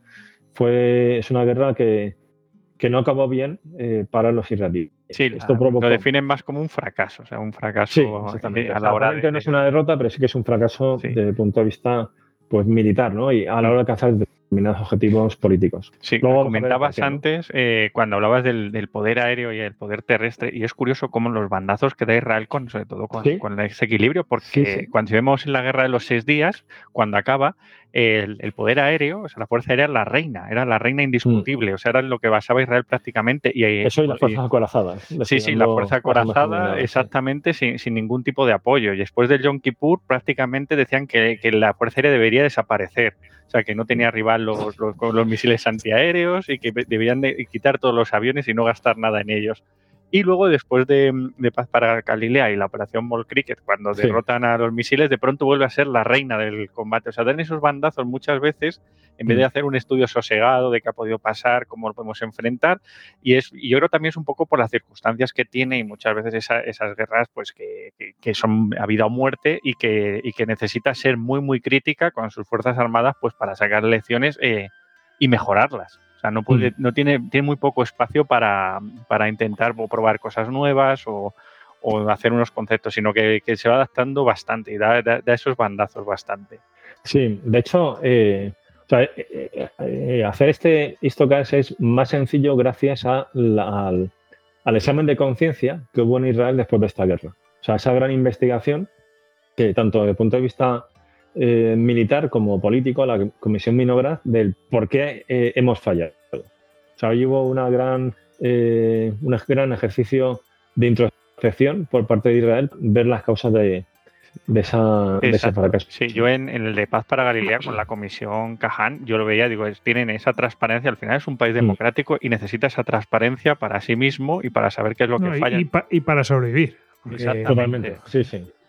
es una guerra que no acabó bien para los israelíes. Sí, esto lo definen más como un fracaso, o sea, un fracaso sí, a la hora de... No es una derrota, pero sí que es un fracaso desde el punto de vista pues militar, ¿no? Y a la hora de alcanzar determinados objetivos políticos. Sí, luego comentabas antes cuando hablabas del poder aéreo y el poder terrestre, y es curioso cómo los bandazos que da Israel sobre todo con ese equilibrio, porque cuando vemos en la guerra de los 6 días, cuando acaba, el poder aéreo, o sea, la Fuerza Aérea era la reina indiscutible, o sea, era lo que basaba Israel prácticamente. Eso y las fuerzas acorazadas. Sí, la fuerza acorazada, exactamente, sin ningún tipo de apoyo. Y después del Yom Kippur prácticamente decían que la Fuerza Aérea debería desaparecer. O sea, que no tenía rival los misiles antiaéreos y que debían de quitar todos los aviones y no gastar nada en ellos. Y luego, después de Paz para Galilea y la operación Mole Cricket, cuando derrotan a los misiles, de pronto vuelve a ser la reina del combate. O sea, dan esos bandazos muchas veces en vez de hacer un estudio sosegado de qué ha podido pasar, cómo lo podemos enfrentar. Y yo creo también es un poco por las circunstancias que tiene y muchas veces esas guerras pues que son a vida o muerte y que necesita ser muy, muy crítica con sus fuerzas armadas pues para sacar lecciones y mejorarlas. O sea, no tiene muy poco espacio para intentar probar cosas nuevas o hacer unos conceptos, sino que se va adaptando bastante y da esos bandazos bastante. Sí, de hecho, hacer este histocast es más sencillo gracias al examen de conciencia que hubo en Israel después de esta guerra. O sea, esa gran investigación que tanto desde el punto de vista militar como político, la Comisión Vinograd, del por qué hemos fallado. O sea, hoy hubo un gran ejercicio de introspección por parte de Israel, ver las causas de ese fracaso. Sí, yo en el de Paz para Galilea con la Comisión Caján, yo lo veía, digo, tienen esa transparencia, al final es un país democrático y necesita esa transparencia para sí mismo y para saber qué es lo que falla. Y para sobrevivir. Totalmente, sí.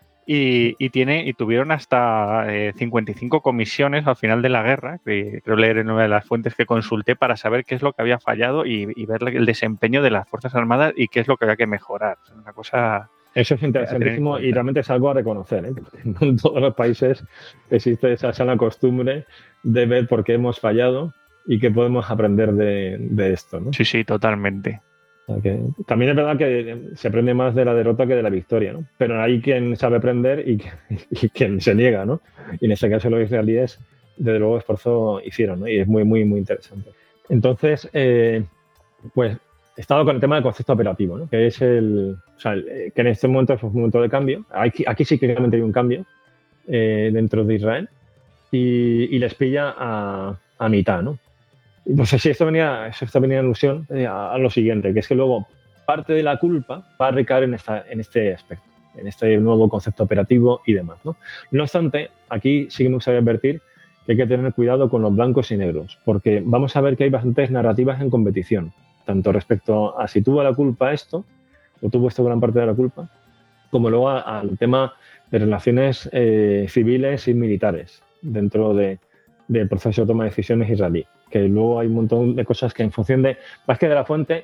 Y tuvieron hasta 55 comisiones al final de la guerra, que creo leer en una de las fuentes que consulté, para saber qué es lo que había fallado y ver el desempeño de las Fuerzas Armadas y qué es lo que había que mejorar. Es una cosa... Eso es interesantísimo y realmente es algo a reconocer. En todos los países existe esa sana costumbre de ver por qué hemos fallado y qué podemos aprender de esto, ¿no? Sí, totalmente. También es verdad que se aprende más de la derrota que de la victoria, ¿no? Pero hay quien sabe aprender y quien se niega, ¿no? Y en este caso los israelíes, desde luego, esfuerzo hicieron, ¿no? Y es muy, muy, muy interesante. Entonces, pues he estado con el tema del concepto operativo, ¿no? Que es que en este momento es un momento de cambio. Aquí sí que realmente hay un cambio dentro de Israel y les pilla a mitad, ¿no? Pues sí, esto venía en alusión a lo siguiente, que es que luego parte de la culpa va a recaer en este aspecto, en este nuevo concepto operativo y demás, ¿no? No obstante, aquí sí que me gustaría advertir que hay que tener cuidado con los blancos y negros, porque vamos a ver que hay bastantes narrativas en competición, tanto respecto a si tuvo la culpa esto, o tuvo esto gran parte de la culpa, como luego al tema de relaciones civiles y militares dentro del proceso de toma de decisiones israelí. Que luego hay un montón de cosas que en función de, más que de la fuente,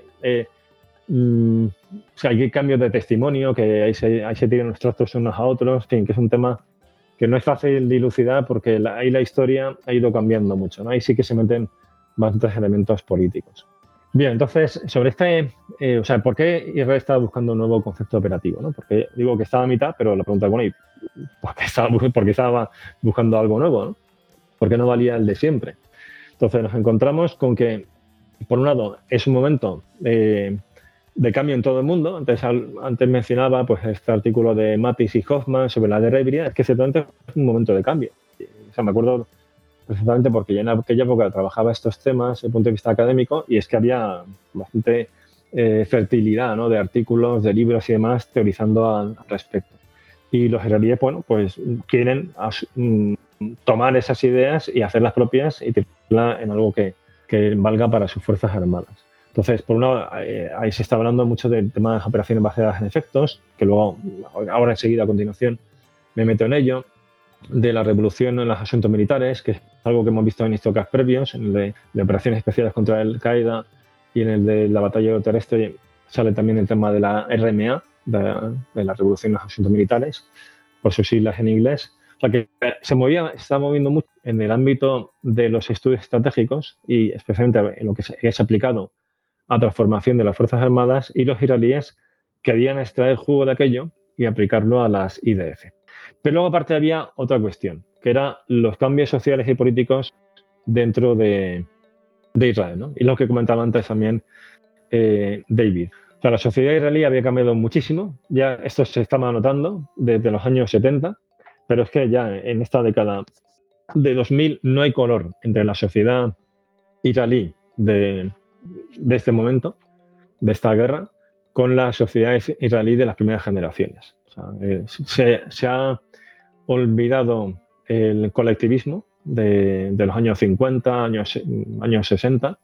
hay cambios de testimonio, que ahí se tiran los trastos unos a otros, en fin, que es un tema que no es fácil de dilucidar porque ahí la historia ha ido cambiando mucho, ¿no? Ahí sí que se meten bastantes elementos políticos. Bien, entonces, sobre ¿por qué Israel estaba buscando un nuevo concepto operativo, ¿no? Porque digo que estaba a mitad, pero la pregunta es, bueno, ¿y por qué estaba buscando algo nuevo, ¿no? ¿Por qué no valía el de siempre? Entonces nos encontramos con que, por un lado, es un momento de cambio en todo el mundo. Antes mencionaba pues, este artículo de Mattis y Hoffman sobre la guerra híbrida. Es que ciertamente es un momento de cambio. O sea, me acuerdo perfectamente porque ya en aquella época trabajaba estos temas desde el punto de vista académico y es que había bastante fertilidad, ¿no? De artículos, de libros y demás teorizando al respecto. Y los israelíes, bueno, pues quieren tomar esas ideas y hacerlas propias y tirarlas en algo que valga para sus fuerzas armadas. Entonces, por un lado, ahí se está hablando mucho del tema de las operaciones basadas en efectos, que luego, ahora enseguida, a continuación, me meto en ello, de la revolución en los asuntos militares, que es algo que hemos visto en histocast previos, en el de operaciones especiales contra el Qaeda y en el de la batalla terrestre sale también el tema de la RMA, de la revolución en los asuntos militares, por sus siglas en inglés. O sea que se está moviendo mucho en el ámbito de los estudios estratégicos y especialmente en lo que es aplicado a transformación de las Fuerzas Armadas, y los israelíes querían extraer jugo de aquello y aplicarlo a las IDF. Pero luego aparte había otra cuestión, que eran los cambios sociales y políticos dentro de Israel, ¿no? Y lo que comentaba antes también David. O sea, la sociedad israelí había cambiado muchísimo, ya esto se estaba notando desde los años 70, pero es que ya en esta década de 2000 no hay color entre la sociedad israelí de este momento, de esta guerra, con la sociedad israelí de las primeras generaciones. O sea, se ha olvidado el colectivismo de los años 50, años 60,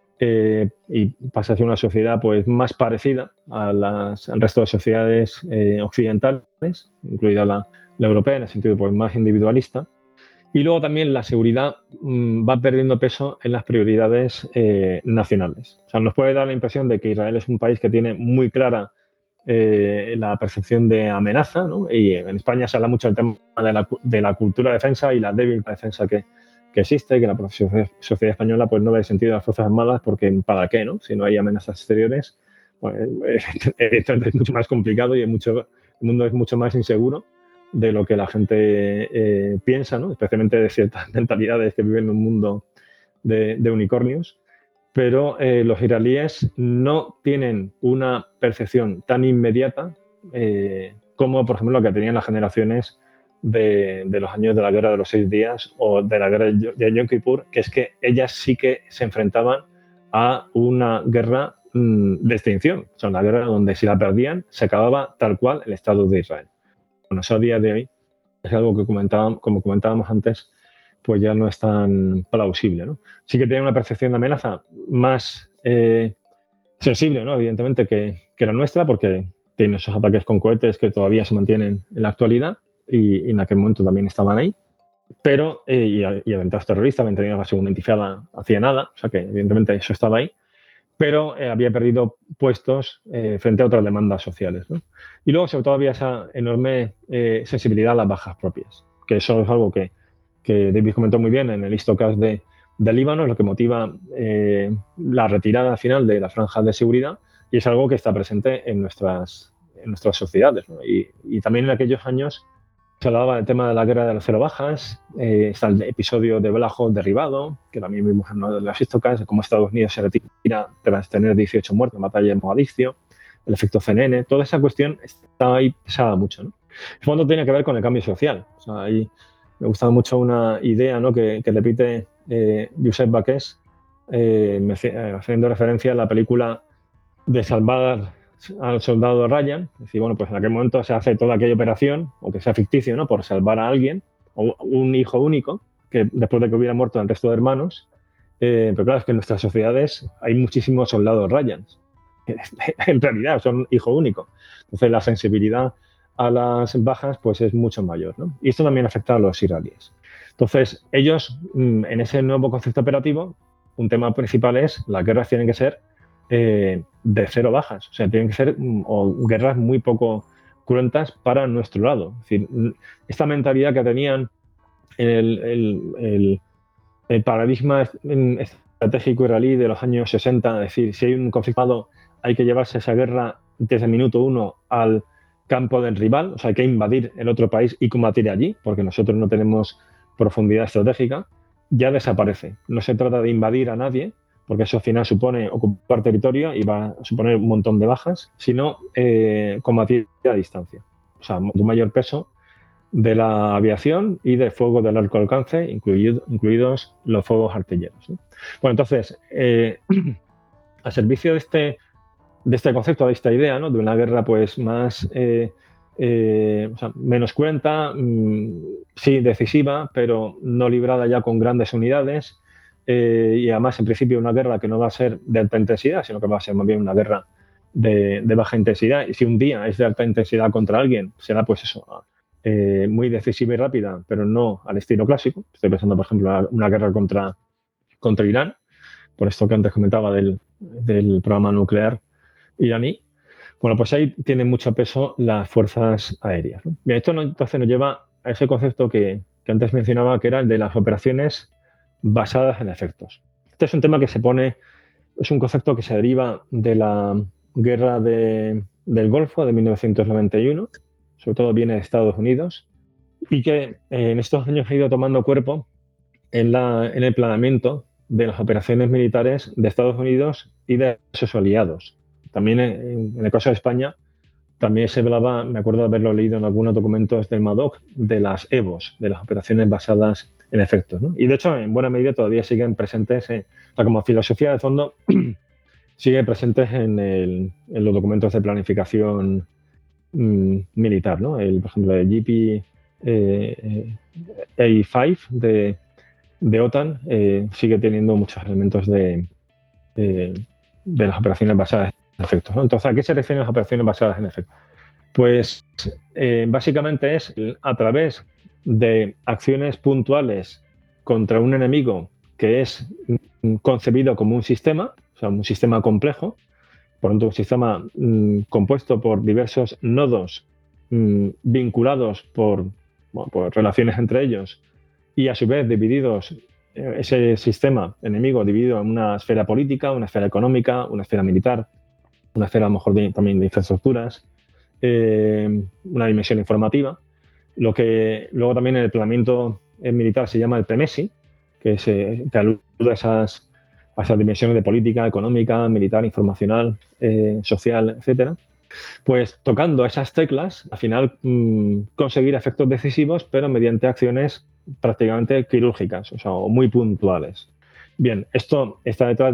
y pasa a ser una sociedad pues, más parecida al resto de sociedades occidentales, incluida la europea, en el sentido pues, más individualista. Y luego también la seguridad va perdiendo peso en las prioridades nacionales. O sea, nos puede dar la impresión de que Israel es un país que tiene muy clara la percepción de amenaza, ¿no? Y en España se habla mucho del tema de la cultura de defensa y la débil defensa que existe, que la sociedad española pues, no ve el sentido de las Fuerzas Armadas porque ¿para qué? ¿No? Si no hay amenazas exteriores, pues, evidentemente es mucho más complicado y el mundo es mucho más inseguro de lo que la gente piensa, ¿no? Especialmente de ciertas mentalidades que viven en un mundo de unicornios. Pero los israelíes no tienen una percepción tan inmediata como, por ejemplo, lo que tenían las generaciones de los años de la Guerra de los 6 días o de la Guerra de Yom Kippur, que es que ellas sí que se enfrentaban a una guerra de extinción. O sea, una guerra donde si la perdían se acababa tal cual el Estado de Israel. Bueno, eso a día de hoy es algo que como comentábamos antes, pues ya no es tan plausible, ¿no? Sí que tiene una percepción de amenaza más sensible, ¿no? Evidentemente, que la nuestra, porque tiene esos ataques con cohetes que todavía se mantienen en la actualidad y en aquel momento también estaban ahí. Pero, y atentados terroristas, habían tenido la segunda intifada hacía nada, o sea que evidentemente eso estaba ahí, pero había perdido puestos frente a otras demandas sociales, ¿no? Y luego, sobre todo, había esa enorme sensibilidad a las bajas propias, que eso es algo que David comentó muy bien en el Histocast de Líbano, es lo que motiva la retirada final de la franja de seguridad, y es algo que está presente en nuestras sociedades, ¿no? Y también en aquellos años se hablaba del tema de la guerra de las 0 bajas, está el episodio de Badajoz derribado, que también vimos en uno de los Histocast, de cómo Estados Unidos se retira tras tener 18 muertos en la batalla de Mogadiscio, el efecto CNN, toda esa cuestión estaba ahí, pesaba mucho, ¿no? En fondo tiene que ver con el cambio social. O sea, ahí me gustaba mucho una idea, ¿no? que repite Josep Baqués, haciendo referencia a la película de Salvar al soldado Ryan. Es decir, bueno, pues en aquel momento se hace toda aquella operación, aunque sea ficticio, ¿no? Por salvar a alguien, o un hijo único, que después de que hubiera muerto el resto de hermanos. Pero claro, es que en nuestras sociedades hay muchísimos soldados Ryans. En realidad son hijo único. Entonces la sensibilidad a las bajas pues es mucho mayor, ¿no? Y esto también afecta a los israelíes. Entonces ellos, en ese nuevo concepto operativo, un tema principal es las guerras tienen que ser de 0 bajas, o sea, tienen que ser guerras muy poco cruentas para nuestro lado. Es decir, esta mentalidad que tenían en el paradigma estratégico israelí de los años 60, es decir, si hay un conflicto hay que llevarse esa guerra desde el minuto 1 al campo del rival, o sea, hay que invadir el otro país y combatir allí, porque nosotros no tenemos profundidad estratégica, ya desaparece. No se trata de invadir a nadie, porque eso al final supone ocupar territorio y va a suponer un montón de bajas, sino combatir a distancia. O sea, un mayor peso de la aviación y del fuego de largo alcance, incluidos los fuegos artilleros, ¿no? Bueno, entonces, a servicio de este concepto, de esta idea, ¿no? De una guerra pues más o sea, menos cruenta, sí decisiva, pero no librada ya con grandes unidades, y además en principio una guerra que no va a ser de alta intensidad, sino que va a ser más bien una guerra de baja intensidad, y si un día es de alta intensidad contra alguien, será pues eso, muy decisiva y rápida, pero no al estilo clásico. Estoy pensando, por ejemplo, en una guerra contra Irán, por esto que antes comentaba del programa nuclear iraní. Bueno, pues ahí tienen mucho peso las fuerzas aéreas, ¿no? Bien, esto entonces nos lleva a ese concepto que antes mencionaba, que era el de las operaciones basadas en efectos. Este es un tema que es un concepto que se deriva de la guerra del Golfo de 1991, sobre todo viene de Estados Unidos, y que en estos años ha ido tomando cuerpo en el planeamiento de las operaciones militares de Estados Unidos y de sus aliados. También en el caso de España, también se hablaba, me acuerdo de haberlo leído en algunos documentos del MADOC, de las EBOS, de las operaciones basadas efectos, ¿no? Y de hecho, en buena medida todavía siguen presentes, o sea, como filosofía de fondo, siguen presentes en los documentos de planificación militar, ¿no? Por ejemplo, el GPA5 de OTAN sigue teniendo muchos elementos de las operaciones basadas en efectos, ¿no? Entonces, ¿a qué se refieren las operaciones basadas en efectos? Pues básicamente es a través de acciones puntuales contra un enemigo que es concebido como un sistema, o sea, un sistema complejo, por lo tanto, un sistema compuesto por diversos nodos vinculados por relaciones entre ellos y a su vez divididos, ese sistema enemigo dividido en una esfera política, una esfera económica, una esfera militar, una esfera a lo mejor también de infraestructuras, una dimensión informativa. Lo que luego también en el planeamiento militar se llama el PEMESI, que alude a esas dimensiones de política, económica, militar, informacional, social, etcétera. Pues tocando esas teclas, al final conseguir efectos decisivos, pero mediante acciones prácticamente quirúrgicas, o sea, muy puntuales. Bien, esto está detrás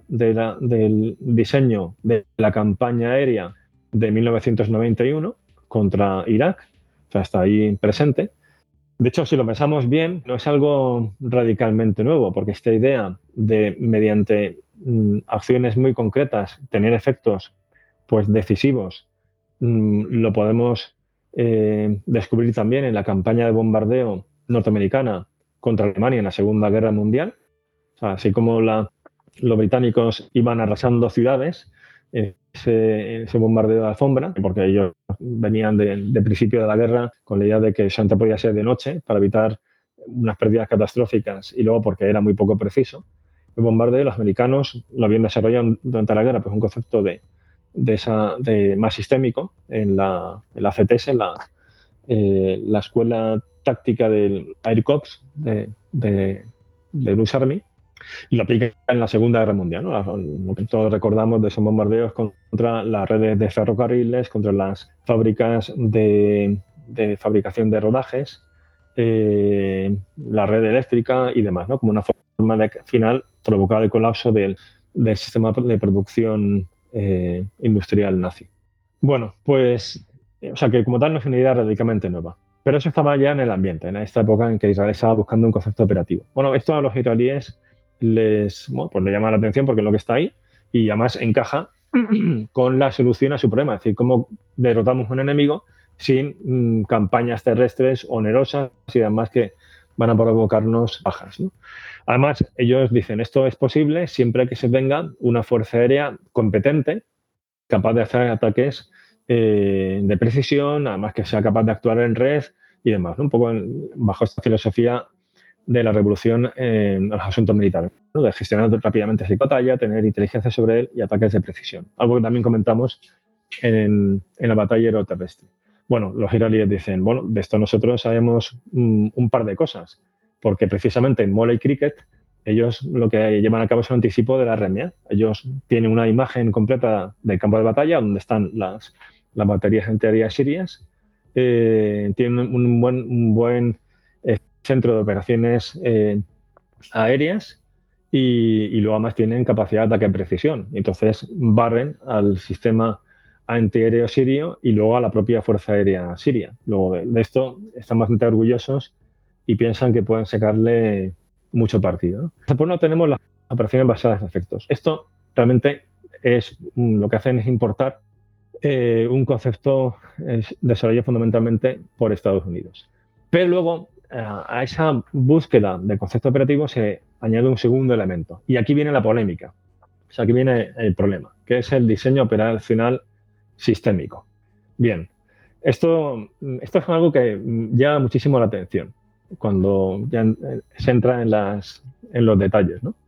del diseño de la campaña aérea de 1991 contra Irak, o sea, está ahí presente. De hecho, si lo pensamos bien, no es algo radicalmente nuevo, porque esta idea de, mediante acciones muy concretas, tener efectos pues, decisivos, lo podemos descubrir también en la campaña de bombardeo norteamericana contra Alemania en la Segunda Guerra Mundial. O sea, así como los británicos iban arrasando ciudades, ese bombardeo de alfombra, porque ellos venían de principio de la guerra con la idea de que solamente podía ser de noche para evitar unas pérdidas catastróficas y luego porque era muy poco preciso. El bombardeo, los americanos lo habían desarrollado durante la guerra, pues un concepto de más sistémico en la CTS, la escuela táctica del Air Corps de US Army, y lo aplica en la Segunda Guerra Mundial, ¿no? Lo que todos recordamos de esos bombardeos contra las redes de ferrocarriles, contra las fábricas de fabricación de rodajes, la red eléctrica y demás, ¿no? Como una forma de al final provocar el colapso del sistema de producción industrial nazi. Bueno, pues, o sea que como tal no es una idea radicalmente nueva. Pero eso estaba ya en el ambiente, en esta época en que Israel estaba buscando un concepto operativo. Bueno, esto a los israelíes les llama la atención porque es lo que está ahí y además encaja con la solución a su problema, es decir, cómo derrotamos a un enemigo sin campañas terrestres onerosas y además que van a provocarnos bajas, ¿no? Además, ellos dicen, esto es posible siempre que se tenga una fuerza aérea competente, capaz de hacer ataques de precisión, además que sea capaz de actuar en red y demás, ¿no? Un poco bajo esta filosofía de la revolución en los asuntos militares, ¿no? De gestionar rápidamente esa batalla, tener inteligencia sobre él y ataques de precisión. Algo que también comentamos en la batalla aeroterrestre. Bueno, los israelíes dicen, bueno, de esto nosotros sabemos un par de cosas, porque precisamente en Mola y Cricket ellos lo que llevan a cabo es un anticipo de la RMA. Ellos tienen una imagen completa del campo de batalla donde están las baterías antiaéreas sirias, tienen un buen centro de operaciones aéreas y luego además tienen capacidad de ataque en precisión. Entonces barren al sistema antiaéreo sirio y luego a la propia Fuerza Aérea Siria. Luego de esto están bastante orgullosos y piensan que pueden sacarle mucho partido, ¿no? Por un lado tenemos las operaciones basadas en efectos. Esto realmente es lo que hacen es importar un concepto desarrollado fundamentalmente por Estados Unidos. Pero luego a esa búsqueda de concepto operativo se añade un segundo elemento. Y aquí viene la polémica. O sea, aquí viene el problema, que es el diseño operacional sistémico. Bien, esto es algo que llama muchísimo la atención cuando ya se entra en los detalles, ¿no?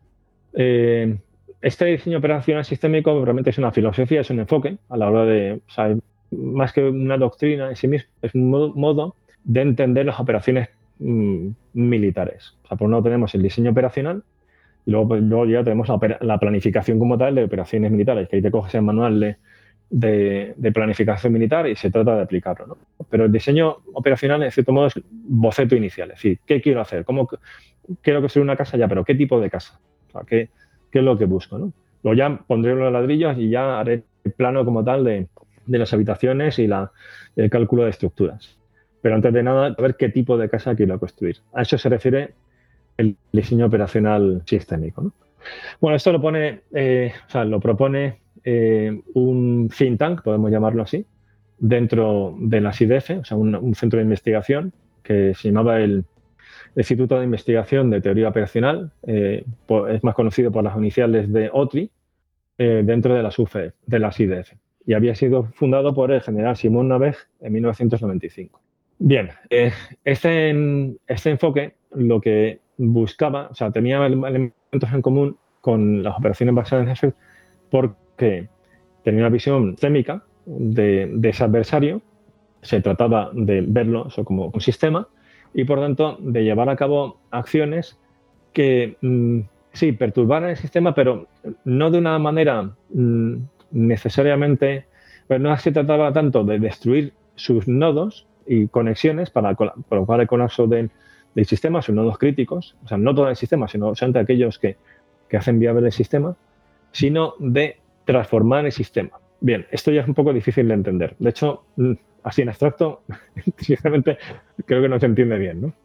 Este diseño operacional sistémico realmente es una filosofía, es un enfoque a la hora de, o sea, más que una doctrina en sí mismo, es un modo de entender las operaciones militares. O sea, por un lado tenemos el diseño operacional y luego ya tenemos la planificación como tal de operaciones militares, que ahí te coges el manual de planificación militar y se trata de aplicarlo, ¿no? Pero el diseño operacional, en cierto modo, es boceto inicial. Es decir, ¿qué quiero hacer? ¿Cómo quiero construir una casa? Ya, pero ¿qué tipo de casa? O sea, ¿qué es lo que busco, ¿no? Luego ya pondré los ladrillos y ya haré el plano como tal de las habitaciones y el cálculo de estructuras. Pero antes de nada, a ver qué tipo de casa quiero construir. A eso se refiere el diseño operacional sistémico, ¿no? Bueno, esto lo propone un think tank, podemos llamarlo así, dentro de la SIDEFE, o sea, un centro de investigación que se llamaba el Instituto de Investigación de Teoría Operacional, es más conocido por las iniciales de OTRI, dentro de la SIDEFE. Y había sido fundado por el general Simón Naveg en 1995. Bien, este enfoque lo que buscaba, o sea, tenía elementos en común con las operaciones basadas en Effect porque tenía una visión sistémica de ese adversario, se trataba de verlo como un sistema y, por tanto, de llevar a cabo acciones que sí, perturbaran el sistema, pero no de una manera necesariamente, pero no se trataba tanto de destruir sus nodos y conexiones para provocar el colapso del sistema, sus nodos críticos, o sea, no todo el sistema, sino solamente aquellos que hacen viable el sistema, sino de transformar el sistema. Bien, esto ya es un poco difícil de entender. De hecho, así en abstracto, sinceramente, creo que no se entiende bien, ¿no?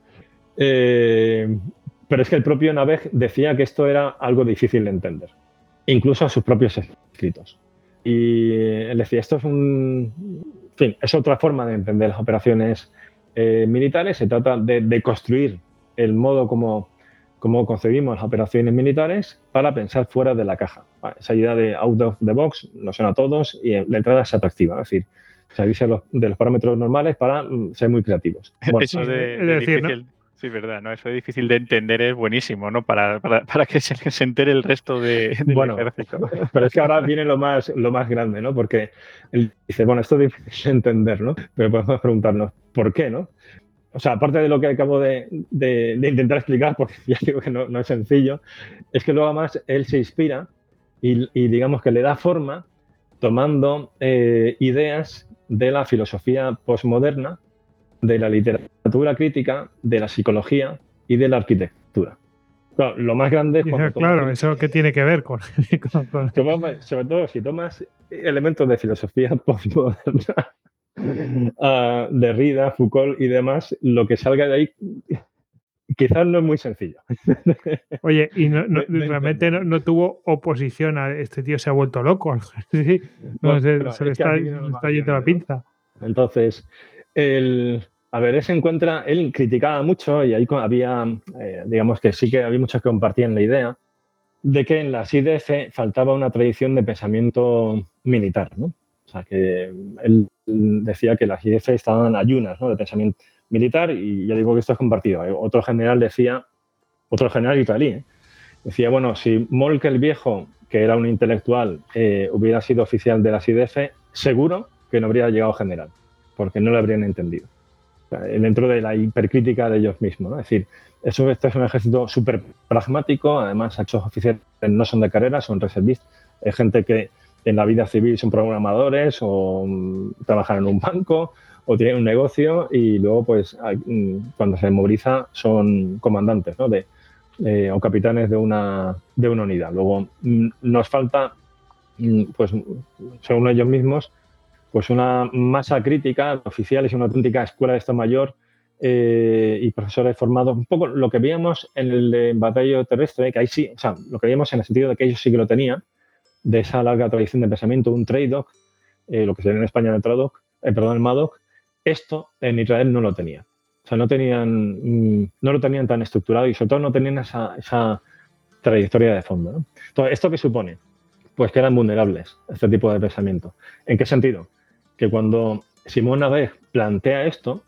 Pero es que el propio Naveg decía que esto era algo difícil de entender, incluso a sus propios escritos. Y él decía, esto es es otra forma de entender las operaciones militares. Se trata de construir el modo como concebimos las operaciones militares para pensar fuera de la caja. Esa idea de out of the box nos suena a todos y la entrada es atractiva, es decir, salirse de los parámetros normales para ser muy creativos. Bueno, eso de difícil, ¿no? Sí, verdad, ¿no? Eso de difícil de entender es buenísimo, ¿no? Para que se entere el resto del ejército. Pero es que ahora viene lo más grande, ¿no? Porque él dice, bueno, esto es difícil de entender, ¿no? Pero podemos preguntarnos, ¿por qué, no? O sea, aparte de lo que acabo de intentar explicar, porque ya digo que no es sencillo, es que luego además él se inspira y digamos que le da forma tomando ideas de la filosofía postmoderna, de la literatura crítica, de la psicología y de la arquitectura. Claro, lo más grande es cuando claro, ¿eso qué tiene que ver con...? Sobre todo, si tomas elementos de filosofía postmoderna, Derrida, Foucault y demás, lo que salga de ahí quizás no es muy sencillo. Oye, y realmente no tuvo oposición a este tío, se ha vuelto loco. Sí, se le está yendo la pinza. Entonces, él criticaba mucho y ahí había, digamos que sí que había muchos que compartían la idea de que en la SIDEFE faltaba una tradición de pensamiento militar, ¿no? O sea, que él decía que las IDF estaban ayunas, ¿no?, de pensamiento militar, y ya digo que esto es compartido. Otro general israelí, decía, bueno, si Molke el Viejo, que era un intelectual, hubiera sido oficial de las IDF, seguro que no habría llegado general, porque no lo habrían entendido. O sea, dentro de la hipercrítica de ellos mismos, ¿no? Es decir, esto es un ejército súper pragmático, además estos oficiales no son de carrera, son reservistas, es gente que en la vida civil son programadores o trabajan en un banco o tienen un negocio y luego, pues, cuando se moviliza son comandantes, ¿no?, o capitanes de una unidad. Luego nos falta, pues, según ellos mismos, pues una masa crítica de oficiales y una auténtica escuela de Estado Mayor y profesores formados. Un poco lo que veíamos en el batallón terrestre, que ahí sí, o sea, lo que veíamos en el sentido de que ellos sí que lo tenían, de esa larga tradición de pensamiento, un TRADOC, lo que se llama en España el MADOC, esto en Israel no lo tenía. O sea, no lo tenían tan estructurado y sobre todo no tenían esa trayectoria de fondo, ¿no? Entonces, ¿esto qué supone? Pues que eran vulnerables a este tipo de pensamiento. ¿En qué sentido? Que cuando Simón Naveg plantea esto,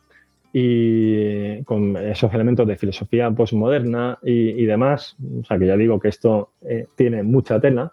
y con esos elementos de filosofía postmoderna y demás, o sea, que ya digo que esto tiene mucha tela,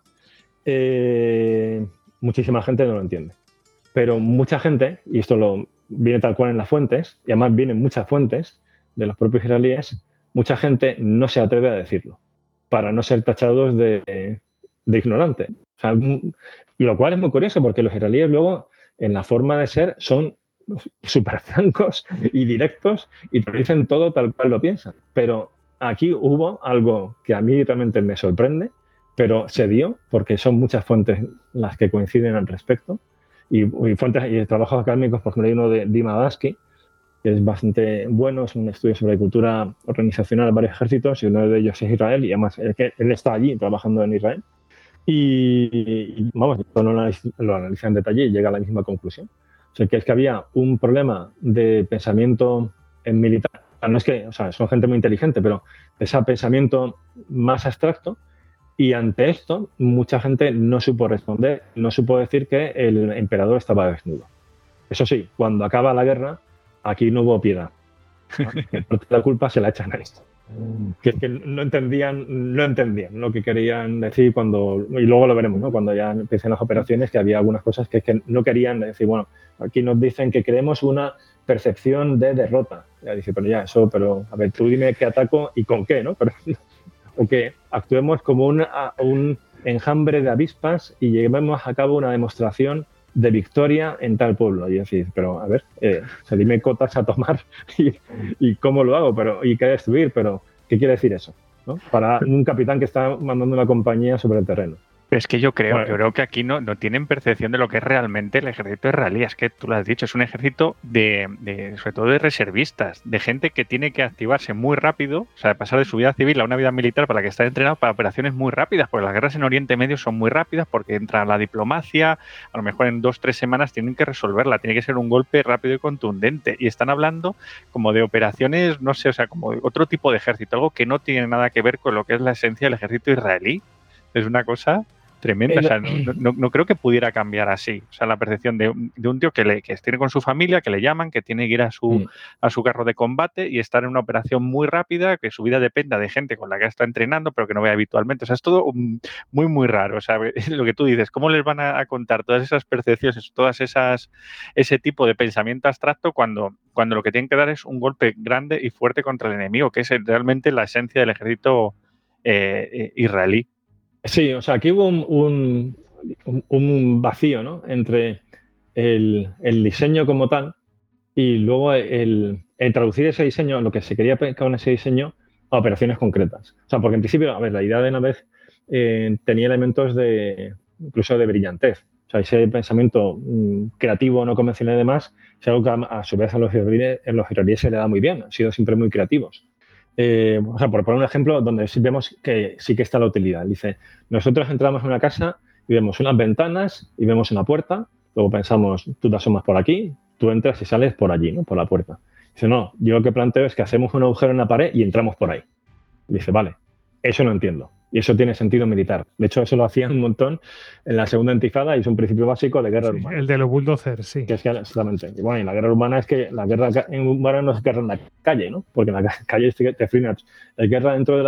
muchísima gente no lo entiende. Pero mucha gente, y esto viene tal cual en las fuentes, y además vienen muchas fuentes de los propios israelíes, mucha gente no se atreve a decirlo, para no ser tachados de ignorante. O sea, y lo cual es muy curioso porque los israelíes luego, en la forma de ser, son súper francos y directos y te dicen todo tal cual lo piensan. Pero aquí hubo algo que a mí realmente me sorprende, pero se dio porque son muchas fuentes las que coinciden al respecto. Y fuentes y trabajos académicos, por ejemplo, hay uno de Dima Dasky, que es bastante bueno, es un estudio sobre cultura organizacional de varios ejércitos y uno de ellos es Israel y además él está allí trabajando en Israel. Y vamos, lo analiza en detalle y llega a la misma conclusión. O sea, que es que había un problema de pensamiento en militar. O sea, no es que, o sea, son gente muy inteligente, pero ese pensamiento más abstracto. Y ante esto, mucha gente no supo responder, no supo decir que el emperador estaba desnudo. Eso sí, cuando acaba la guerra, aquí no hubo piedad. La culpa se la echan a esto. Que es que no entendían lo que querían decir cuando, y luego lo veremos, ¿no? Cuando ya empiecen las operaciones, que había algunas cosas que es que no querían decir, bueno, aquí nos dicen que queremos una percepción de derrota. Ya dice, pero ya eso, pero a ver, tú dime qué ataco y con qué, ¿no? Pero, o que actuemos como un enjambre de avispas y llevemos a cabo una demostración de victoria en tal pueblo. Y decir, pero a ver, dime cotas a tomar y cómo lo hago, pero y qué destruir, pero ¿qué quiere decir eso? ¿No? Para un capitán que está mandando una compañía sobre el terreno. Pero es que yo creo que aquí no tienen percepción de lo que es realmente el ejército israelí. Es que tú lo has dicho, es un ejército sobre todo de reservistas, de gente que tiene que activarse muy rápido, o sea, pasar de su vida civil a una vida militar para la que está entrenado para operaciones muy rápidas, porque las guerras en Oriente Medio son muy rápidas, porque entra la diplomacia, a lo mejor en 2-3 semanas tienen que resolverla, tiene que ser un golpe rápido y contundente. Y están hablando como de operaciones, no sé, o sea, como de otro tipo de ejército, algo que no tiene nada que ver con lo que es la esencia del ejército israelí. Es una cosa tremenda, o sea, no creo que pudiera cambiar así. O sea, la percepción de un tío que tiene con su familia, que le llaman, que tiene que ir a su carro de combate y estar en una operación muy rápida, que su vida dependa de gente con la que está entrenando, pero que no ve habitualmente. O sea, es todo muy, muy raro. O sea, lo que tú dices, ¿cómo les van a contar todas esas percepciones, ese tipo de pensamiento abstracto cuando lo que tienen que dar es un golpe grande y fuerte contra el enemigo, que es realmente la esencia del ejército israelí? Sí, o sea, aquí hubo un vacío, ¿no? Entre el diseño como tal y luego el traducir ese diseño, lo que se quería con ese diseño, a operaciones concretas. O sea, porque en principio, a ver, la idea de Naveg tenía elementos incluso de brillantez. O sea, ese pensamiento creativo, no convencional y demás, es algo que a su vez a los israelíes se le da muy bien. Han sido siempre muy creativos. O sea, por poner un ejemplo donde vemos que sí que está la utilidad. Dice, nosotros entramos en una casa y vemos unas ventanas y vemos una puerta, luego pensamos, tú te asomas por aquí, tú entras y sales por allí, ¿no? Por la puerta. Dice, no, yo lo que planteo es que hacemos un agujero en la pared y entramos por ahí. Dice, vale, eso no entiendo. Y eso tiene sentido militar. De hecho, eso lo hacían un montón en la segunda intifada y es un principio básico de guerra urbana. El de los bulldozers, sí. Que es que, exactamente. Y bueno, y la guerra urbana es que la guerra urbana no es guerra en la calle, ¿no? Porque en la calle te frinas. Es guerra dentro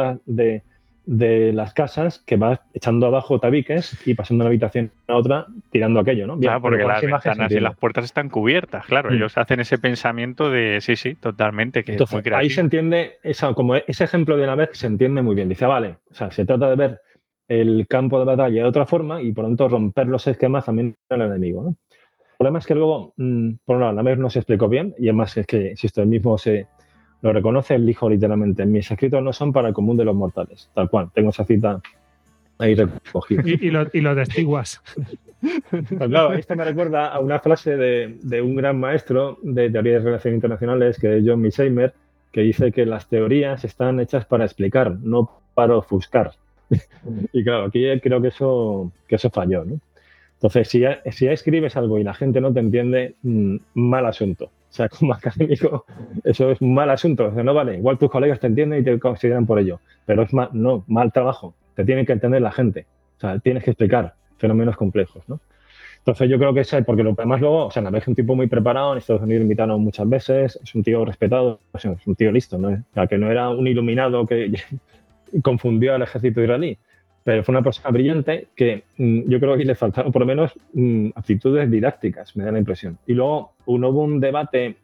de las casas que vas echando abajo tabiques y pasando de una habitación a otra tirando aquello, ¿no? Bien, claro, porque las ventanas y las puertas están cubiertas, claro. Ellos hacen ese pensamiento de sí, totalmente, que entonces, es muy creativo. Ahí se entiende, como ese ejemplo de Naveg se entiende muy bien. Dice, vale, o sea, se trata de ver el campo de batalla de otra forma y por lo tanto romper los esquemas también del enemigo, ¿no? El problema es que luego, por un lado, Naveg no se explicó bien y además es que, insisto, él mismo lo reconoce, él dijo literalmente, mis escritos no son para el común de los mortales, tal cual, tengo esa cita ahí recogida. Y lo testiguas. Pues claro, esto me recuerda a una frase de un gran maestro de teoría de relaciones internacionales, que es John Mearsheimer, que dice que las teorías están hechas para explicar, no para ofuscar. Y claro, aquí creo que eso falló, ¿no? Entonces, si ya escribes algo y la gente no te entiende, mal asunto. O sea, como académico, eso es un mal asunto. O sea, no vale, igual tus colegas te entienden y te consideran por ello, pero es mal trabajo. Te tiene que entender la gente. O sea, tienes que explicar fenómenos complejos, ¿no? Entonces, yo creo que porque lo demás luego, o sea, Naveg es un tipo muy preparado, en Estados Unidos lo invitaron muchas veces, es un tío respetado, o sea, es un tío listo, ¿no? O sea, que no era un iluminado que confundió al ejército israelí. Pero fue una persona brillante que yo creo que le faltaron por lo menos aptitudes didácticas, me da la impresión. Y luego hubo un debate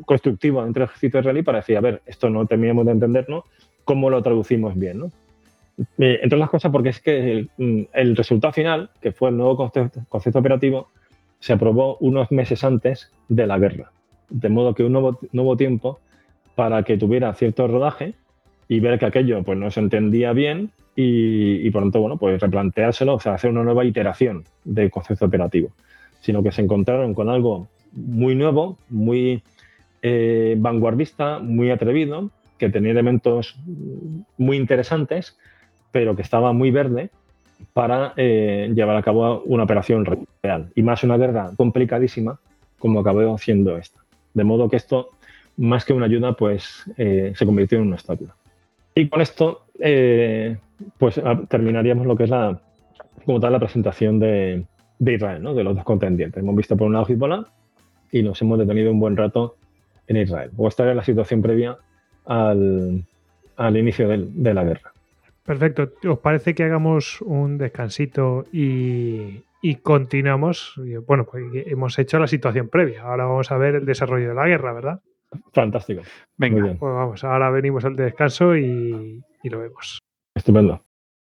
constructivo dentro del ejército israelí para decir, a ver, esto no terminamos de entendernos, ¿cómo lo traducimos bien, ¿no? Entre otras cosas porque es que el resultado final, que fue el nuevo concepto operativo, se aprobó unos meses antes de la guerra. De modo que un nuevo tiempo para que tuviera cierto rodaje y ver que aquello pues, no se entendía bien y por lo tanto, bueno, pues replanteárselo, o sea, hacer una nueva iteración del concepto operativo. Sino que se encontraron con algo muy nuevo, muy vanguardista, muy atrevido, que tenía elementos muy interesantes, pero que estaba muy verde para llevar a cabo una operación real. Y más una guerra complicadísima como acabó siendo esta. De modo que esto, más que una ayuda, pues se convirtió en un obstáculo. Y con esto, pues terminaríamos lo que es como tal la presentación de Israel, ¿no? De los dos contendientes. Hemos visto por un lado Hezbollah y nos hemos detenido un buen rato en Israel. O esta era la situación previa al inicio de la guerra. Perfecto. ¿Os parece que hagamos un descansito y continuamos? Bueno, pues hemos hecho la situación previa. Ahora vamos a ver el desarrollo de la guerra, ¿verdad? Fantástico. Venga. Muy bien. Pues vamos, ahora venimos al descanso y lo vemos. Estupendo.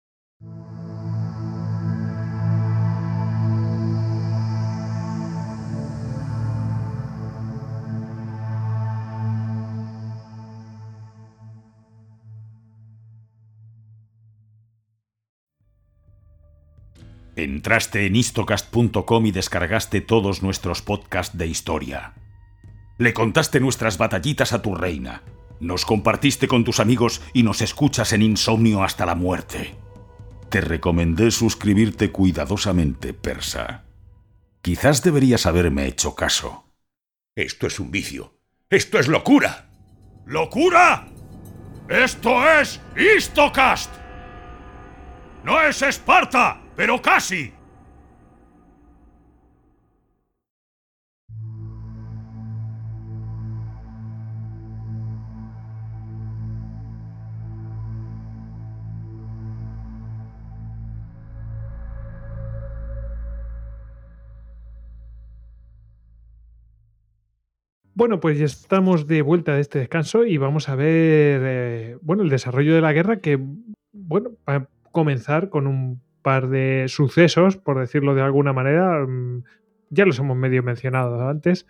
Entraste en Histocast.com y descargaste todos nuestros podcasts de historia. Le contaste nuestras batallitas a tu reina. Nos compartiste con tus amigos y nos escuchas en insomnio hasta la muerte. Te recomendé suscribirte cuidadosamente, persa. Quizás deberías haberme hecho caso. Esto es un vicio. ¡Esto es locura! ¡Locura! ¡Esto es Histocast! ¡No es Esparta, pero casi! Bueno, pues ya estamos de vuelta de este descanso y vamos a ver, bueno, el desarrollo de la guerra que, bueno, va a comenzar con un par de sucesos, por decirlo de alguna manera. Ya los hemos medio mencionado antes.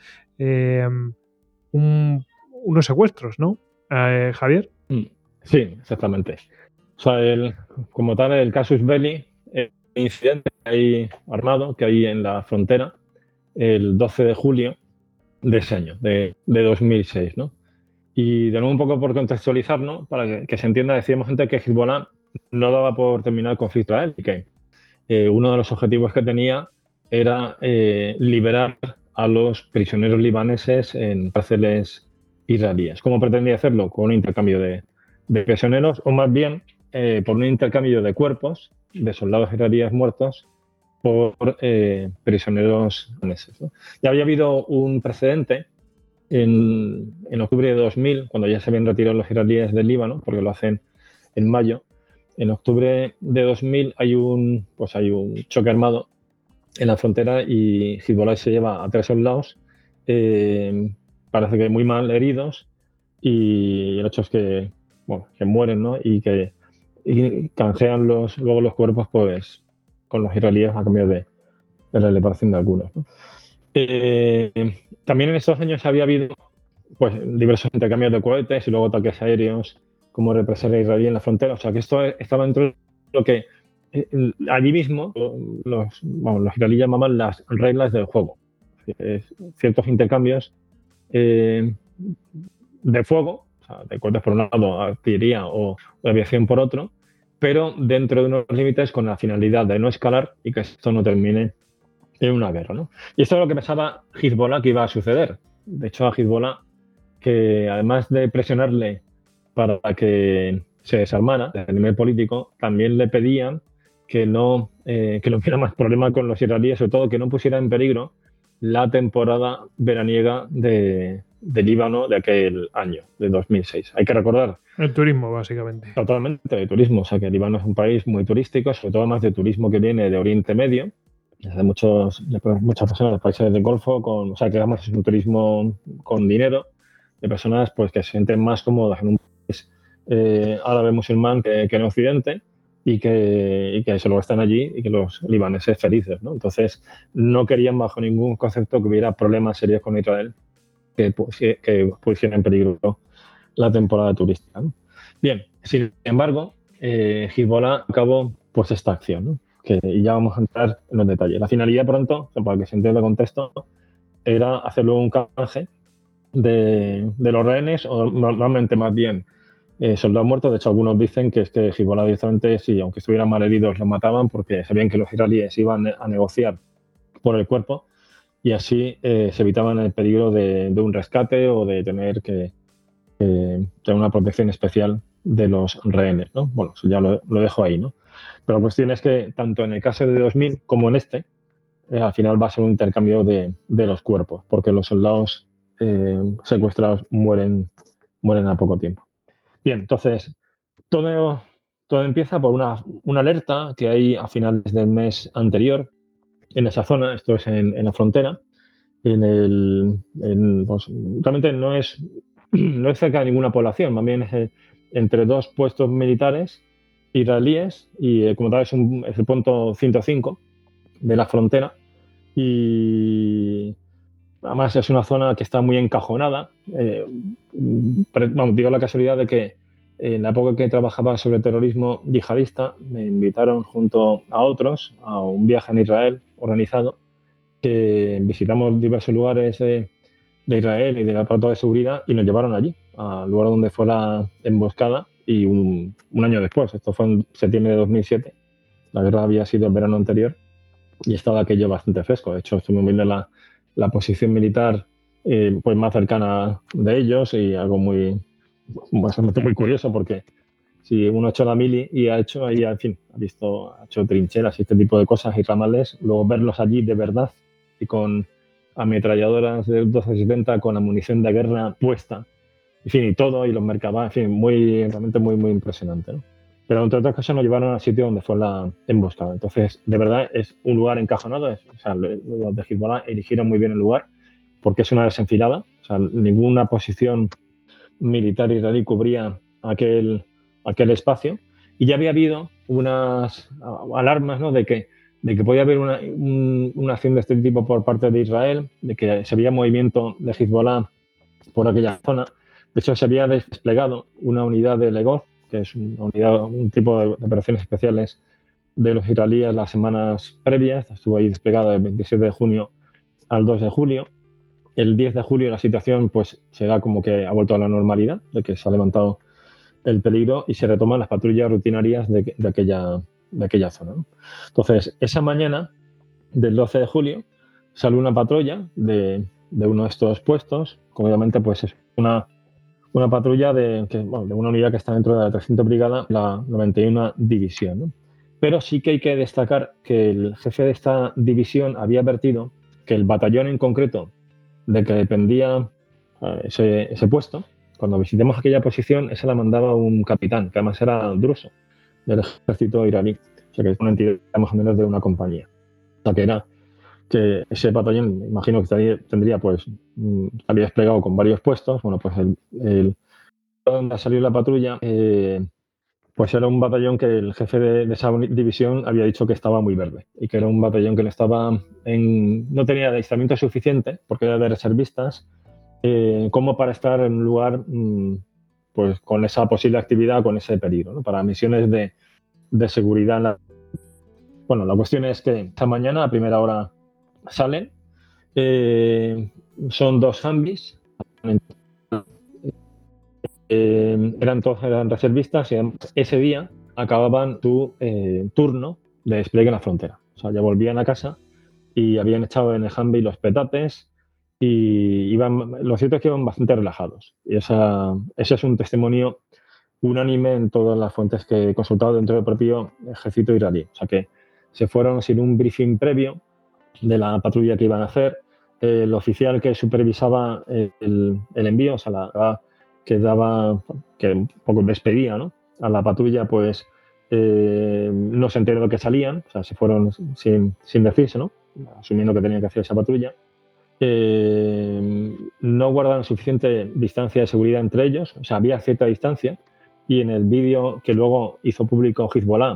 Unos secuestros, ¿no? Javier. Sí, exactamente. O sea, como tal, el casus belli, el incidente ahí armado que hay en la frontera el 12 de julio de ese año, de 2006, ¿no? Y de nuevo un poco por contextualizar, ¿no? Para que se entienda, decíamos antes que Hezbollah no daba por terminar el conflicto israelí, y que uno de los objetivos que tenía era liberar a los prisioneros libaneses en cárceles israelíes. ¿Cómo pretendía hacerlo? Con un intercambio de prisioneros, o más bien por un intercambio de cuerpos de soldados israelíes muertos por prisioneros libaneses, ¿no? Ya había habido un precedente en octubre de 2000, cuando ya se habían retirado los israelíes del Líbano, porque lo hacen en mayo. En octubre de 2000 hay un choque armado en la frontera y Hezbollah se lleva a 3 soldados, parece que muy mal heridos, y el hecho es que mueren, ¿no? Y canjean luego los cuerpos pues con los israelíes a cambio de la liberación de algunos, ¿no? También en estos años había habido pues diversos intercambios de cohetes y luego ataques aéreos como represalia israelí en la frontera. O sea, que esto estaba dentro de lo que allí mismo los israelíes llamaban las reglas del juego. Ciertos intercambios de fuego, o sea, de cohetes por un lado, artillería o de aviación por otro, pero dentro de unos límites con la finalidad de no escalar y que esto no termine en una guerra, ¿no? Y esto es lo que pensaba Hezbollah que iba a suceder. De hecho, a Hezbollah, que además de presionarle para que se desarmara a nivel político, también le pedían que no hubiera más problema con los israelíes, sobre todo que no pusiera en peligro la temporada veraniega de Líbano de aquel año, de 2006. Hay que recordar... El turismo, básicamente. Totalmente, de turismo. O sea, que Líbano es un país muy turístico, sobre todo más de turismo que viene de Oriente Medio, de muchas personas de países del Golfo, o sea, que además es un turismo con dinero, de personas pues que se sienten más cómodas en un país árabe musulmán que en Occidente, y que solo están allí y que los libaneses felices, ¿no? Entonces, no querían bajo ningún concepto que hubiera problemas serios con Israel que pusiera en peligro la temporada turística, ¿no? Bien, sin embargo, Hezbollah acabó pues esta acción, ¿no? Y ya vamos a entrar en los detalles. La finalidad, pronto, para que se entienda el contexto, era hacerlo un canje de los rehenes, o normalmente más bien soldados muertos. De hecho, algunos dicen que es que Hezbollah directamente, sí, aunque estuvieran mal heridos, los mataban porque sabían que los israelíes iban a negociar por el cuerpo y así se evitaban el peligro de un rescate o de tener que tener una protección especial de los rehenes, ¿no? Bueno, eso ya lo dejo ahí, ¿no? Pero la cuestión es que tanto en el caso de 2000 como en este, al final va a ser un intercambio de los cuerpos, porque los soldados secuestrados mueren a poco tiempo. Bien, entonces, todo empieza por una alerta que hay a finales del mes anterior en esa zona, esto es en la frontera, pues, realmente no es cerca de ninguna población, más bien es entre dos puestos militares israelíes y como tal es el punto 105 de la frontera y además es una zona que está muy encajonada. Digo la casualidad de que en la época que trabajaba sobre terrorismo yihadista me invitaron junto a otros a un viaje en Israel organizado que visitamos diversos lugares de Israel y del aparato de seguridad y nos llevaron allí, al lugar donde fue la emboscada y un año después, esto fue en septiembre de 2007, la guerra había sido el verano anterior y estaba aquello bastante fresco. De hecho, estuvimos viendo la posición militar pues más cercana de ellos y algo muy curioso porque si uno ha hecho la mili y ha hecho ahí, en fin, ha hecho trincheras y este tipo de cosas y ramales, luego verlos allí de verdad y con ametralladoras de 1270 con la munición de guerra puesta, en fin, y todo, y los mercados, en fin, realmente muy, muy impresionante, ¿no? Pero entre otras cosas nos llevaron al sitio donde fue la emboscada. Entonces, de verdad, es un lugar encajonado. O sea, los de Hezbollah eligieron muy bien el lugar porque es una desenfilada. O sea, ninguna posición militar israelí cubría aquel espacio. Y ya había habido unas alarmas, ¿no?, de que podía haber una acción de este tipo por parte de Israel, de que se había movimiento de Hezbollah por aquella zona. De hecho, se había desplegado una unidad de Legoz, que es un tipo de operaciones especiales de los israelíes las semanas previas. Estuvo ahí desplegada del 27 de junio al 2 de julio. El 10 de julio la situación pues se da como que ha vuelto a la normalidad, de que se ha levantado el peligro y se retoman las patrullas rutinarias de aquella zona, ¿no? Entonces, esa mañana del 12 de julio sale una patrulla de uno de estos puestos, que obviamente pues es una patrulla de una unidad que está dentro de la 300 Brigada, la 91 División, ¿no? Pero sí que hay que destacar que el jefe de esta división había advertido que el batallón en concreto de que dependía ese puesto, cuando visitemos aquella posición, esa la mandaba un capitán, que además era druso, del ejército iraní, o sea que es una entidad más o menos de una compañía. O sea que era que ese batallón, imagino que tendría, pues, había desplegado con varios puestos. Bueno, pues donde salió la patrulla, pues era un batallón que el jefe de esa división había dicho que estaba muy verde y que era un batallón que no tenía adiestramiento suficiente, porque era de reservistas, como para estar en un lugar pues con esa posible actividad, con ese peligro, ¿no?, para misiones de seguridad. Bueno, la cuestión es que esta mañana a primera hora salen, son dos Humvees, eran reservistas y además ese día acababan su turno de despliegue en la frontera. O sea, ya volvían a casa y habían echado en el Humvee los petates y lo cierto es que iban bastante relajados. Y ese es un testimonio unánime en todas las fuentes que he consultado dentro del propio ejército iraní. O sea, que se fueron sin un briefing previo de la patrulla que iban a hacer. El oficial que supervisaba el envío, o sea, que un poco despedía, ¿no?, a la patrulla, pues no se enteró de que salían. O sea, se fueron sin decirse, ¿no?, asumiendo que tenía que hacer esa patrulla. No guardaron suficiente distancia de seguridad entre ellos. O sea, había cierta distancia y en el vídeo que luego hizo público Hezbollah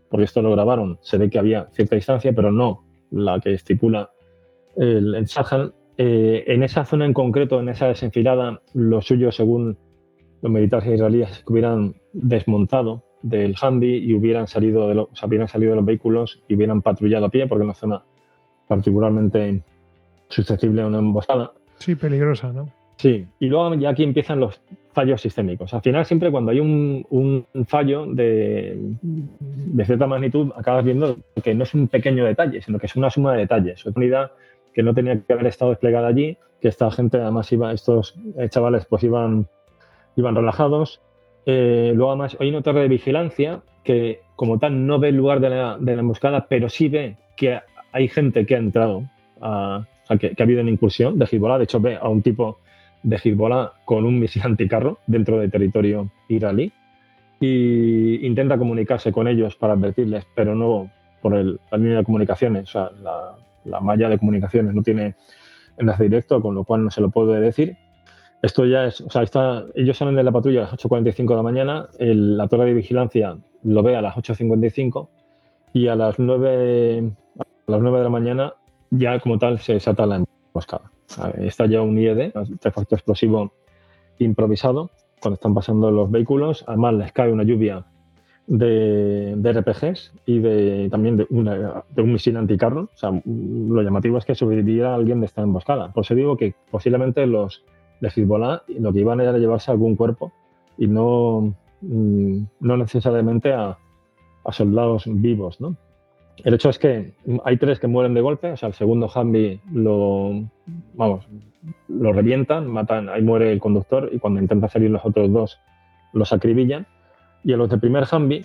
porque esto lo grabaron, se ve que había cierta distancia, pero no la que estipula el Shahan. En esa zona en concreto, en esa desenfilada, lo suyo, según los militares israelíes, es que hubieran desmontado del Humvee y hubieran salido de los vehículos y hubieran patrullado a pie, porque es una zona particularmente susceptible a una emboscada. Sí, peligrosa, ¿no? Sí, y luego ya aquí empiezan los fallos sistémicos. Al final, siempre cuando hay un fallo de cierta magnitud, acabas viendo que no es un pequeño detalle, sino que es una suma de detalles. Es una unidad que no tenía que haber estado desplegada allí, que esta gente, además, estos chavales pues iban relajados. Luego, además, hay una torre de vigilancia que, como tal, no ve el lugar de la emboscada, pero sí ve que hay gente que ha entrado, que ha habido una incursión de Hezbollah. De hecho, ve a un tipo de Hezbollah con un misil anticarro dentro del territorio israelí y intenta comunicarse con ellos para advertirles, pero no por la línea de comunicaciones. O sea, la malla de comunicaciones no tiene enlace directo, con lo cual no se lo puede decir. Esto ya es, o sea, ellos salen de la patrulla a las 8:45 de la mañana, la torre de vigilancia lo ve a las 8:55 y a las 9 de la mañana ya como tal se desata la emboscada. Está ya un IED, artefacto explosivo improvisado, cuando están pasando los vehículos. Además les cae una lluvia de RPGs y también de un misil anticarro. O sea, lo llamativo es que sobreviviera alguien de esta emboscada. Por eso digo que posiblemente los de Hezbollah lo que iban era llevarse algún cuerpo y no necesariamente a soldados vivos, ¿no? El hecho es que hay 3 que mueren de golpe. O sea, el segundo Humvee lo revientan, matan, ahí muere el conductor y cuando intenta salir los otros 2 los acribillan. Y a los del primer Humvee,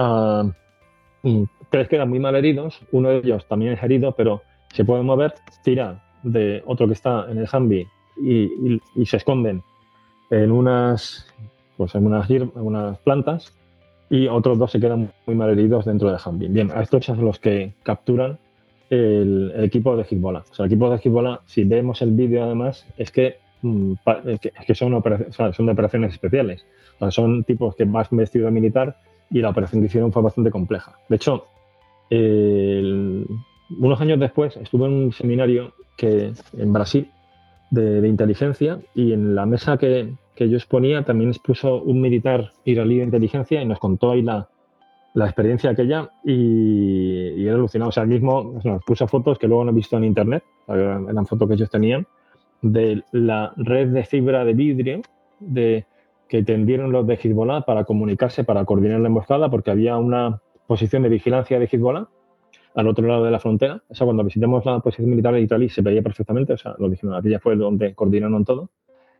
3 quedan muy mal heridos. Uno de ellos también es herido, pero se puede mover, tira de otro que está en el Humvee y se esconden en unas plantas, y otros 2 se quedan muy mal heridos dentro del Humvee. Bien, a estos son los que capturan el equipo de Hezbollah. O sea, el equipo de Hezbollah, si vemos el vídeo además, es que son de operaciones especiales. O sea, son tipos que van vestidos de militar y la operación que hicieron fue bastante compleja. De hecho, unos años después estuve en un seminario en Brasil de inteligencia, y en la mesa que yo exponía también expuso un militar israelí de inteligencia y nos contó ahí la experiencia aquella y era alucinado. O sea, él mismo nos puso fotos que luego no he visto en internet, eran fotos que ellos tenían, de la red de fibra de vidrio que tendieron los de Hezbollah para comunicarse, para coordinar la emboscada, porque había una posición de vigilancia de Hezbollah al otro lado de la frontera. O sea, cuando visitamos la posición militar de israelí se veía perfectamente. O sea, lo dijeron, aquella fue donde coordinaron todo.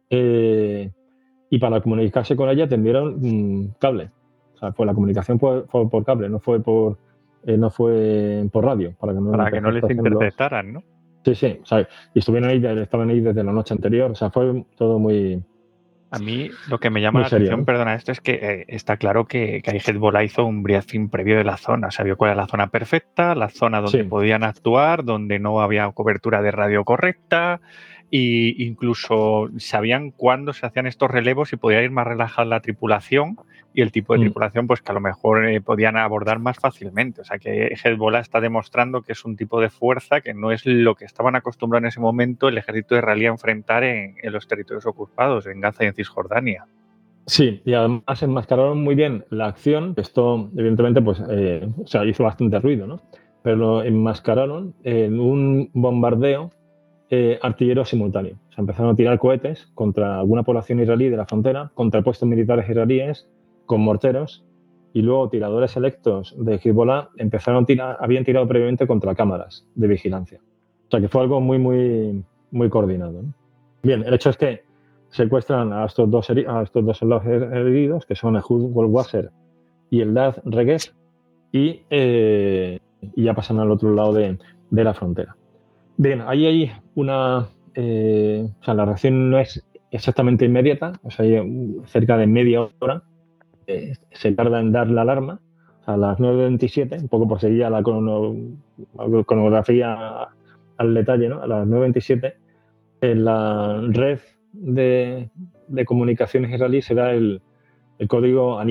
Y para comunicarse con ella tendieron cable. O sea, la comunicación fue por cable, no fue por radio. Para que no les interceptaran, ¿no? Sí. O sea, y estaban ahí desde la noche anterior. O sea, fue todo muy... A mí lo que me llama la atención, perdona, esto es que está claro que Hezbollah hizo un briefing previo de la zona. Sabía cuál era la zona perfecta, la zona donde podían actuar, donde no había cobertura de radio correcta, e incluso sabían cuándo se hacían estos relevos y podía ir más relajada la tripulación y el tipo de tripulación pues que a lo mejor podían abordar más fácilmente. O sea que Hezbollah está demostrando que es un tipo de fuerza que no es lo que estaban acostumbrados en ese momento el ejército israelí a enfrentar en los territorios ocupados, en Gaza y en Cisjordania. Sí, y además enmascararon muy bien la acción. Esto, evidentemente, pues hizo bastante ruido, ¿no? Pero lo enmascararon en un bombardeo artillero simultáneo. O sea, empezaron a tirar cohetes contra alguna población israelí de la frontera, contra puestos militares israelíes con morteros, y luego tiradores selectos de Hezbollah habían tirado previamente contra cámaras de vigilancia. O sea que fue algo muy, muy, muy coordinado, ¿no? Bien, el hecho es que secuestran a estos dos soldados heridos, que son Ehud Goldwasser y Eldad Regev, y ya pasan al otro lado de la frontera. Bien, ahí hay la reacción no es exactamente inmediata. O sea, hay cerca de media hora se tarda en dar la alarma. A las 9:27, un poco por seguir la cronografía al detalle, ¿no? A las 9:27, en la red de comunicaciones israelí se da el código Aníbal,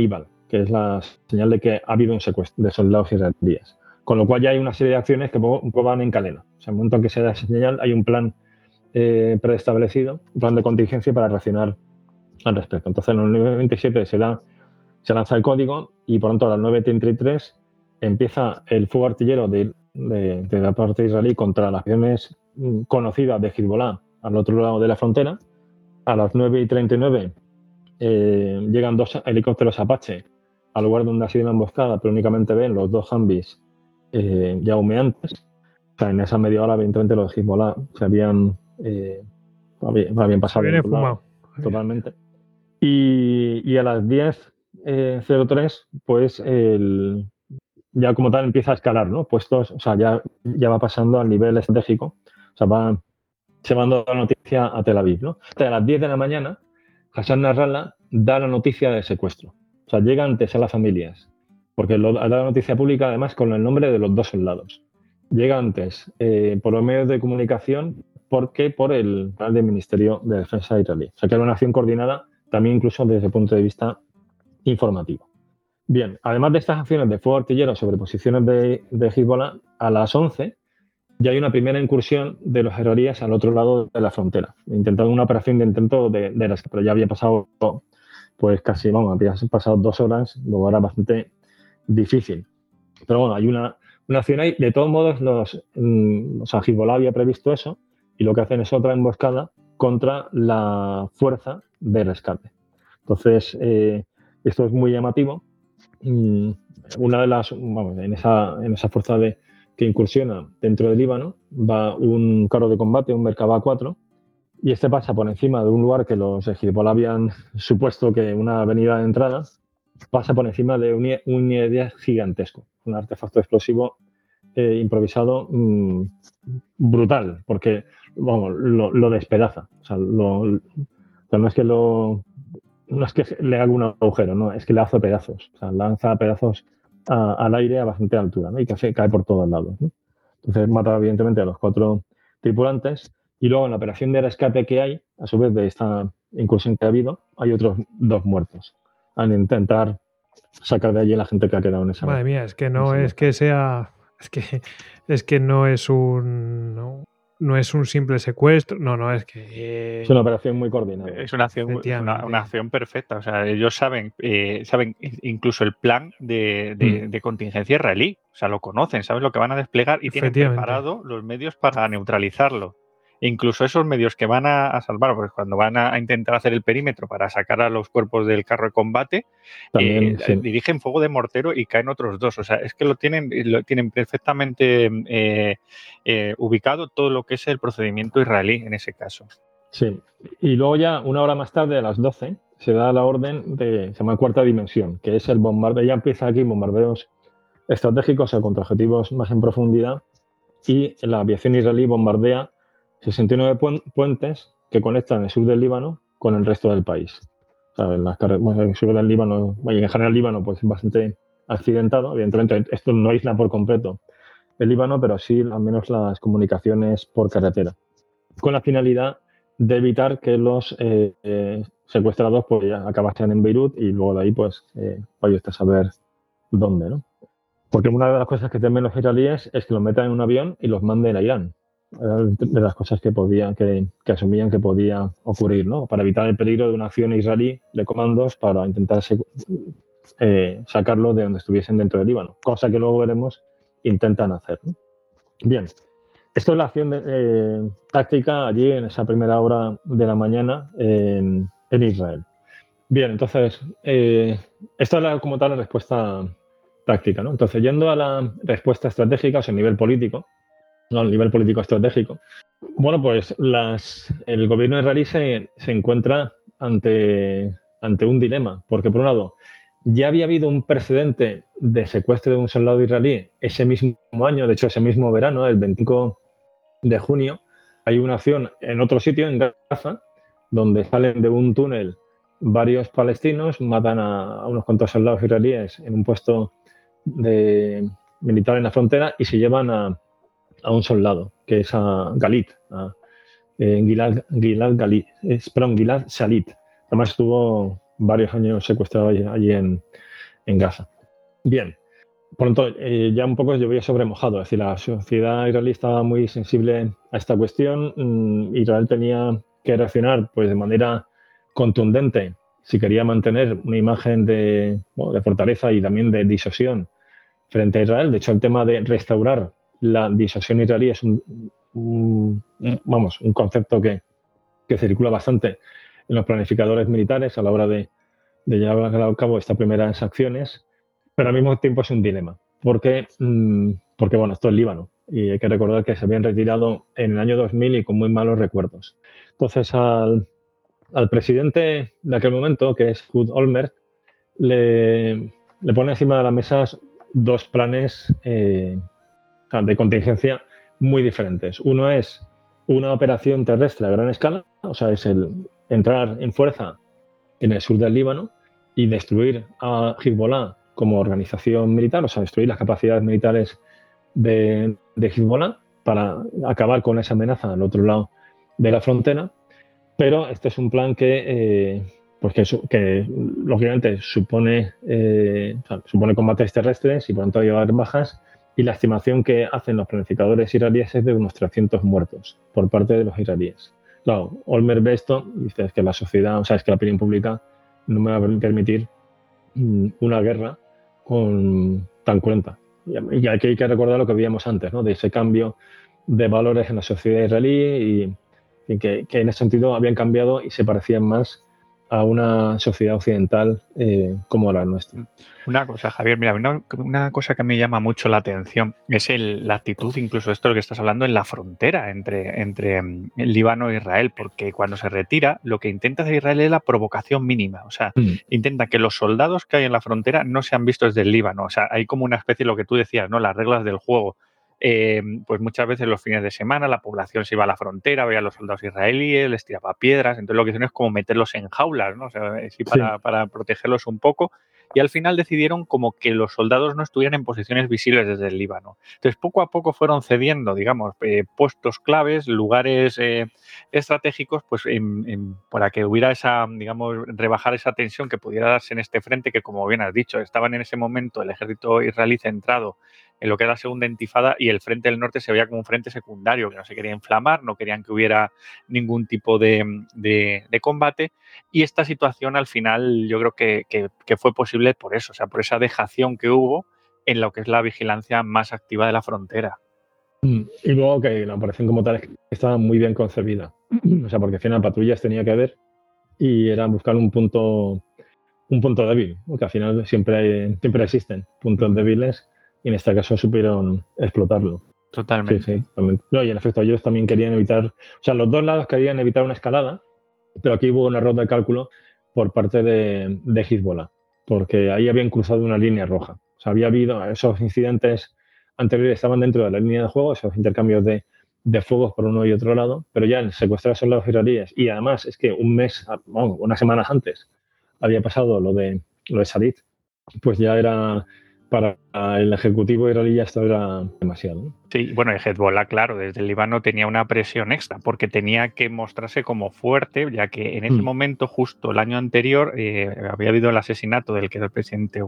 que es la señal de que ha habido un secuestro de soldados israelíes. Con lo cual ya hay una serie de acciones que van en cadena. O sea, en el momento en que se da esa señal, hay un plan preestablecido, un plan de contingencia para reaccionar al respecto. Entonces, en el 9:27 se lanza el código y pronto a las 9:33 empieza el fuego artillero de la parte israelí contra las acciones conocidas de Hezbollah al otro lado de la frontera. A las 9:39 llegan 2 helicópteros Apache al lugar donde ha sido una emboscada, pero únicamente ven los 2 Humvees ya humeantes. O sea, en esa media hora, evidentemente, los de Hezbollah se habían pasado. Habían fumado. Totalmente. Y a las 10:03, pues ya como tal empieza a escalar, ¿no? Puestos, o sea, ya va pasando al nivel estratégico. O sea, se manda la noticia a Tel Aviv, ¿no? A las 10 de la mañana, Hassan Nasrallah da la noticia de secuestro. O sea, llega antes a las familias, porque da la noticia pública además con el nombre de los 2 soldados. Llega antes por los medios de comunicación porque por el canal del Ministerio de Defensa israelí. O sea, que era una acción coordinada también incluso desde el punto de vista informativo. Bien, además de estas acciones de fuego artillero sobre posiciones de Hezbollah, a las 11 ya hay una primera incursión de los israelíes al otro lado de la frontera, intentando una operación de intento de rescate, pero ya había pasado pues casi, había pasado 2 horas, luego era bastante difícil. Pero bueno, hay una acción ahí. De todos modos, Hezbollah había previsto eso y lo que hacen es otra emboscada contra la fuerza de rescate. Entonces, esto es muy llamativo. Una de las, en esa fuerza que incursiona dentro del Líbano va un carro de combate, un Merkabah 4, y este pasa por encima de un lugar que los Hezbollah habían supuesto que una avenida de entrada, pasa por encima de un IED gigantesco, un artefacto explosivo improvisado brutal, porque lo despedaza. O sea, no es que le haga un agujero, no, es que le hace pedazos. O sea, lanza pedazos al aire a bastante altura, ¿no? Y cae por todos lados, ¿no? Entonces mata evidentemente a los 4 tripulantes y luego en la operación de rescate que hay, a su vez de esta incursión que ha habido, hay otros 2 muertos al intentar sacar de allí a la gente que ha quedado en esa. Madre mía, es que no es que sea... Es que no es un... No es un simple secuestro, no, es que... Es una operación muy coordinada. Es una acción perfecta. O sea, ellos saben incluso el plan de contingencia israelí. O sea, lo conocen, saben lo que van a desplegar y tienen preparado los medios para neutralizarlo. E incluso esos medios que van a salvar, porque cuando van a intentar hacer el perímetro para sacar a los cuerpos del carro de combate, también, dirigen fuego de mortero y caen otros 2. O sea, es que lo tienen perfectamente ubicado todo lo que es el procedimiento israelí en ese caso. Sí, y luego ya una hora más tarde, a las 12, se da la orden se llama cuarta dimensión, que es el bombardeo. Ya empieza aquí bombardeos estratégicos contra objetivos más en profundidad y la aviación israelí bombardea 69 puentes que conectan el sur del Líbano con el resto del país. O sea, el sur del Líbano, en general el Líbano, pues es bastante accidentado. Evidentemente, esto no aísla por completo el Líbano, pero sí al menos las comunicaciones por carretera, con la finalidad de evitar que los secuestrados pues, ya acabasen en Beirut y luego de ahí pues vaya usted a saber dónde, ¿no? Porque una de las cosas que temen los israelíes es que los metan en un avión y los manden a Irán. De las cosas que asumían que podía ocurrir, ¿no? Para evitar el peligro de una acción israelí de comandos para intentar sacarlo de donde estuviesen dentro del Líbano, cosa que luego veremos intentan hacer, ¿no? Bien, esto es la acción táctica allí en esa primera hora de la mañana en Israel. Bien, entonces, esta es como tal la respuesta táctica, ¿no? Entonces, yendo a la respuesta estratégica, o sea, a nivel político, no, a nivel político estratégico. Bueno, pues el gobierno israelí se encuentra ante un dilema, porque por un lado ya había habido un precedente de secuestro de un soldado israelí ese mismo año, de hecho ese mismo verano, el 25 de junio, hay una acción en otro sitio, en Gaza, donde salen de un túnel varios palestinos, matan a unos cuantos soldados israelíes en un puesto militar en la frontera y se llevan a un soldado, que es a Galit, Gilad Shalit. Además estuvo varios años secuestrado allí en en Gaza. Bien, por lo tanto, ya un poco llovía sobre mojado, es decir, la sociedad israelí estaba muy sensible a esta cuestión. Israel tenía que reaccionar pues, de manera contundente si quería mantener una imagen de fortaleza y también de disuasión frente a Israel. De hecho, el tema de restaurar la disuasión israelí es un concepto que circula bastante en los planificadores militares a la hora de llevar a cabo estas primeras acciones, pero al mismo tiempo es un dilema, porque bueno, esto es Líbano y hay que recordar que se habían retirado en el año 2000 y con muy malos recuerdos. Entonces, al presidente de aquel momento, que es Ehud Olmert, le pone encima de la mesa dos planes de contingencia muy diferentes. Uno es una operación terrestre a gran escala, o sea, es el entrar en fuerza en el sur del Líbano y destruir a Hezbollah como organización militar, o sea, destruir las capacidades militares de Hezbollah para acabar con esa amenaza al otro lado de la frontera. Pero este es un plan que lógicamente supone combates terrestres y por lo tanto llevar bajas, y la estimación que hacen los planificadores israelíes es de unos 300 muertos por parte de los israelíes. Claro, Olmert ve esto y dice, es que la sociedad, o sea, es que la opinión pública no me va a permitir una guerra tan cruenta. Y aquí hay que recordar lo que veíamos antes, ¿no? De ese cambio de valores en la sociedad israelí y que en ese sentido habían cambiado y se parecían más a una sociedad occidental como la nuestra. Una cosa, Javier, mira, una cosa que me llama mucho la atención es la actitud, incluso esto de lo que estás hablando, en la frontera entre el Líbano e Israel, porque cuando se retira, lo que intenta hacer Israel es la provocación mínima, o sea, intenta que los soldados que hay en la frontera no sean vistos desde el Líbano, o sea, hay como una especie de lo que tú decías, ¿no? Las reglas del juego. Pues muchas veces los fines de semana la población se iba a la frontera, veía a los soldados israelíes, les tiraba piedras, entonces lo que hicieron es como meterlos en jaulas, ¿no? O sea, para protegerlos un poco, y al final decidieron como que los soldados no estuvieran en posiciones visibles desde el Líbano. Entonces poco a poco fueron cediendo, digamos, puestos claves, lugares estratégicos, pues para que hubiera esa, digamos, rebajar esa tensión que pudiera darse en este frente, que como bien has dicho, estaban en ese momento el ejército israelí centrado en lo que era la segunda intifada, y el frente del norte se veía como un frente secundario, que no se quería inflamar, no querían que hubiera ningún tipo de combate, y esta situación al final yo creo que fue posible por eso, o sea, por esa dejación que hubo en lo que es la vigilancia más activa de la frontera. Y luego que la operación como tal estaba muy bien concebida, o sea, porque al final patrullas tenía que haber y era buscar un punto débil, porque al final siempre existen puntos débiles, y en este caso supieron explotarlo. Totalmente. Sí, totalmente. No, y en efecto, ellos también querían evitar, o sea, los dos lados querían evitar una escalada, pero aquí hubo un error de cálculo por parte de Hezbollah, porque ahí habían cruzado una línea roja. O sea, había habido esos incidentes anteriores, estaban dentro de la línea de juego, esos intercambios de fuegos por uno y otro lado, pero ya el secuestrar a soldados israelíes, y además es que unas semanas antes había pasado lo de Sarit, pues ya era, para el ejecutivo israelí ya esto era demasiado, ¿no? Sí, bueno, el Hezbollah, claro, desde el Líbano tenía una presión extra porque tenía que mostrarse como fuerte, ya que en ese momento, justo el año anterior, había habido el asesinato del que era el presidente,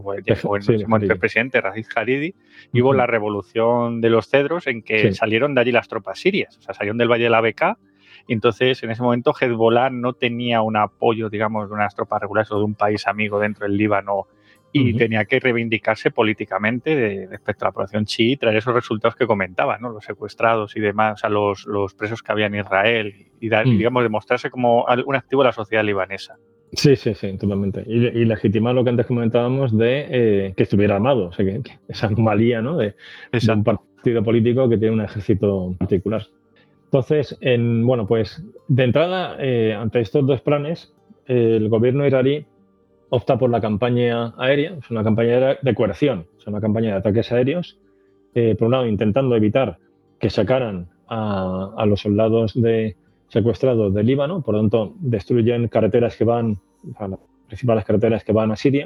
el presidente Raif Hariri, y hubo la revolución de los cedros en que salieron de allí las tropas sirias, o sea, salieron del Valle de la Bekaa, y entonces en ese momento Hezbollah no tenía un apoyo, digamos, de unas tropas regulares o de un país amigo dentro del Líbano, y tenía que reivindicarse políticamente respecto a la población chií y traer esos resultados que comentaba, ¿no? Los secuestrados y demás, o sea, los presos que había en Israel, y digamos, demostrarse como un activo de la sociedad libanesa. Sí, totalmente. Y legitimar lo que antes comentábamos de que estuviera armado, o sea, que esa anomalía, ¿no? de un partido político que tiene un ejército particular. Entonces, pues de entrada, ante estos dos planes, el gobierno iraní opta por la campaña aérea, es una campaña de coerción, es una campaña de ataques aéreos, por un lado intentando evitar que sacaran a los soldados secuestrados del Líbano, por lo tanto destruyen carreteras que van, las principales carreteras que van a Siria,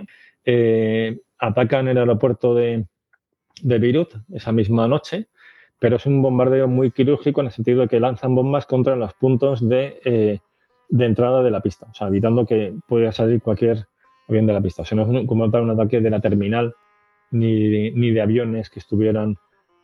atacan el aeropuerto de Beirut esa misma noche, pero es un bombardeo muy quirúrgico en el sentido de que lanzan bombas contra los puntos de entrada de la pista, o sea, evitando que pueda salir cualquier bien de la pista. O sea, no es como tal un ataque de la terminal ni de aviones que estuvieran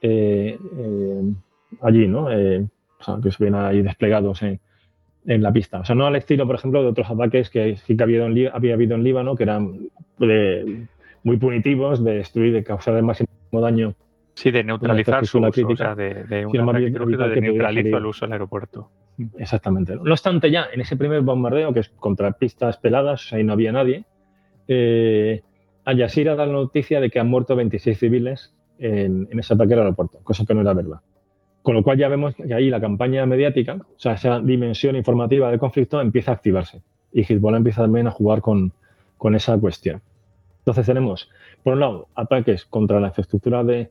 allí, ¿no? O sea, que estuvieran ahí desplegados en la pista. O sea, no al estilo, por ejemplo, de otros ataques que sí que había habido en Líbano, que eran muy punitivos, de destruir, de causar el máximo daño. Sí, de neutralizar su uso, crítica, o sea, de un sino más ataque bien quirúrgico de evitar que pudiera neutralizo salir. el uso del aeropuerto. Exactamente. No obstante, ya en ese primer bombardeo, que es contra pistas peladas, o sea, ahí no había nadie, Al Jazeera da la noticia de que han muerto 26 civiles en ese ataque al aeropuerto, cosa que no era verdad. Con lo cual ya vemos que ahí la campaña mediática, o sea, esa dimensión informativa del conflicto empieza a activarse y Hezbollah empieza también a jugar con esa cuestión. Entonces tenemos, por un lado, ataques contra la infraestructura de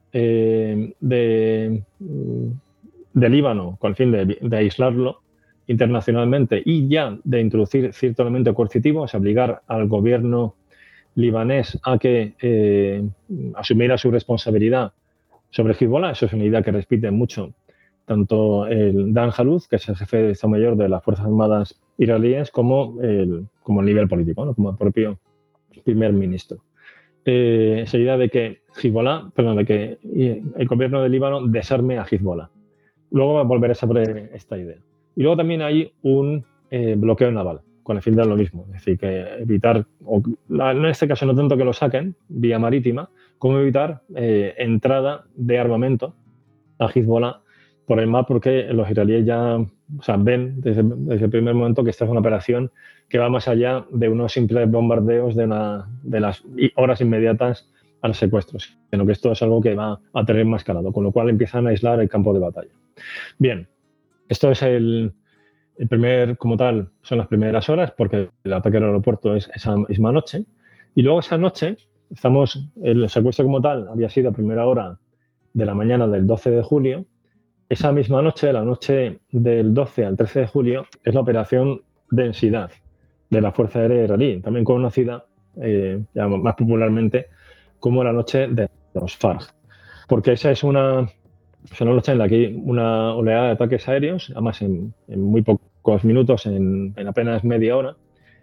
Líbano con el fin de aislarlo internacionalmente y ya de introducir cierto elemento coercitivo, o sea, obligar al gobierno libanés a que asumiera su responsabilidad sobre Hezbollah. Eso es una idea que repiten mucho tanto el Dan Jaluz, que es el jefe de Estado Mayor de las Fuerzas Armadas israelíes, como el nivel político, ¿no? Como el propio primer ministro. Esa idea de que de que el gobierno de Líbano desarme a Hezbollah. Luego va a volver sobre esta idea. Y luego también hay un bloqueo naval, con el fin de lo mismo. Es decir, que evitar, en este caso no tanto que lo saquen vía marítima, como evitar entrada de armamento a Hezbollah por el mar, porque los israelíes ya ven desde el primer momento que esta es una operación que va más allá de unos simples bombardeos de las horas inmediatas a los secuestros, sino que esto es algo que va a tener más calado, con lo cual empiezan a aislar el campo de batalla. Bien, esto es el primer, como tal, son las primeras horas, porque el ataque al aeropuerto es esa misma noche, y luego esa noche, el secuestro como tal había sido a primera hora de la mañana del 12 de julio, esa misma noche, la noche del 12 al 13 de julio, es la operación Densidad de la Fuerza Aérea Israelí, también conocida ya más popularmente como la noche de los Farj, porque esa es una noche en la que hay una oleada de ataques aéreos, además en muy pocos minutos, en apenas media hora,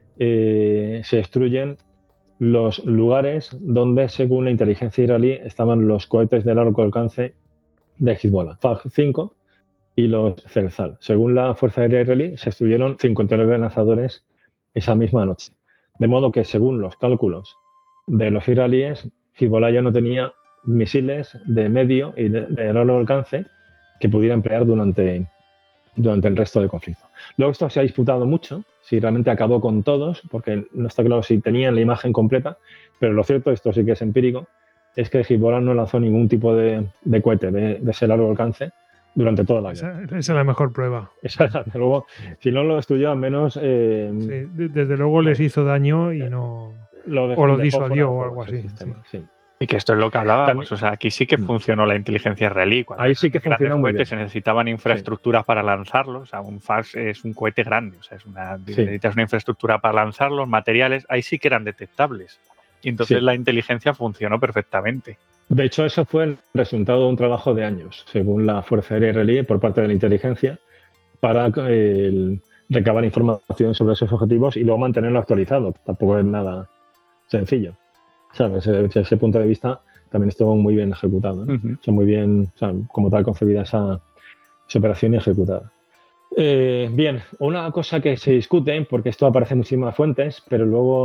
se destruyen los lugares donde, según la inteligencia israelí, estaban los cohetes de largo alcance de Hezbollah, Faj 5 y los Zelzal. Según la Fuerza Aérea Israelí, se destruyeron 59 lanzadores esa misma noche. De modo que, según los cálculos de los israelíes, Hezbollah ya no tenía misiles de medio y de largo alcance que pudiera emplear durante el resto del conflicto. Luego esto se ha disputado mucho, si realmente acabó con todos, porque no está claro si tenían la imagen completa, pero lo cierto, esto sí que es empírico, es que Hezbollah no lanzó ningún tipo de cohete de ese largo alcance durante toda la guerra. Esa es la mejor prueba. Esa, desde luego, si no lo destruyó, al menos... sí, desde luego les hizo daño y no... o lo disuadió o algo así. Sí. Y que esto es lo que hablábamos, o sea, aquí sí que funcionó la inteligencia israelí. Ahí sí que funcionó muy bien. Se necesitaban infraestructuras para lanzarlos, o sea, un FARS es un cohete grande, o sea, necesitas una infraestructura para lanzarlos, materiales, ahí sí que eran detectables. Y entonces la inteligencia funcionó perfectamente. De hecho, eso fue el resultado de un trabajo de años, según la Fuerza Aérea israelí, por parte de la inteligencia, para recabar información sobre esos objetivos y luego mantenerlo actualizado. Tampoco es nada sencillo. ¿Sabes? Desde ese punto de vista también estuvo muy bien ejecutado, ¿no? O sea, muy bien, como tal, concebida esa operación y ejecutada. Bien, una cosa que se discute, porque esto aparece en muchísimas fuentes, pero luego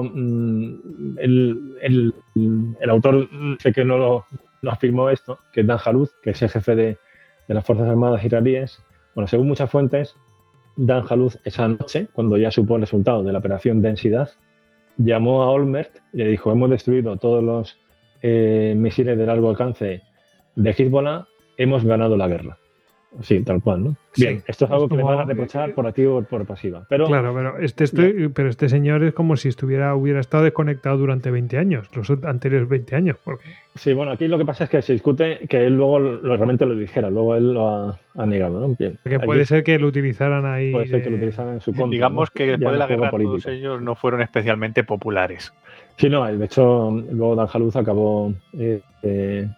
el autor sé que no lo afirmó esto, que es Dan Jaluz, que es el jefe de las Fuerzas Armadas israelíes. Bueno, según muchas fuentes, Dan Jaluz esa noche, cuando ya supo el resultado de la operación Densidad, llamó a Olmert y le dijo: hemos destruido todos los misiles de largo alcance de Hezbollah, hemos ganado la guerra. Sí, tal cual, ¿no? Sí, bien, esto es algo que le van a reprochar por activa o por pasiva. Pero, claro, pero este señor es como si hubiera estado desconectado durante 20 años, los anteriores 20 años. Porque... Sí, bueno, aquí lo que pasa es que se discute que él luego realmente lo dijera, luego él lo ha negado, ¿no? Bien, porque puede ser que lo utilizaran ahí. Puede ser que lo utilizaran en su contra. Digamos, ¿no? Que después de la guerra política, todos ellos no fueron especialmente populares. Sí, no, de hecho, luego Dan Jaluz acabó,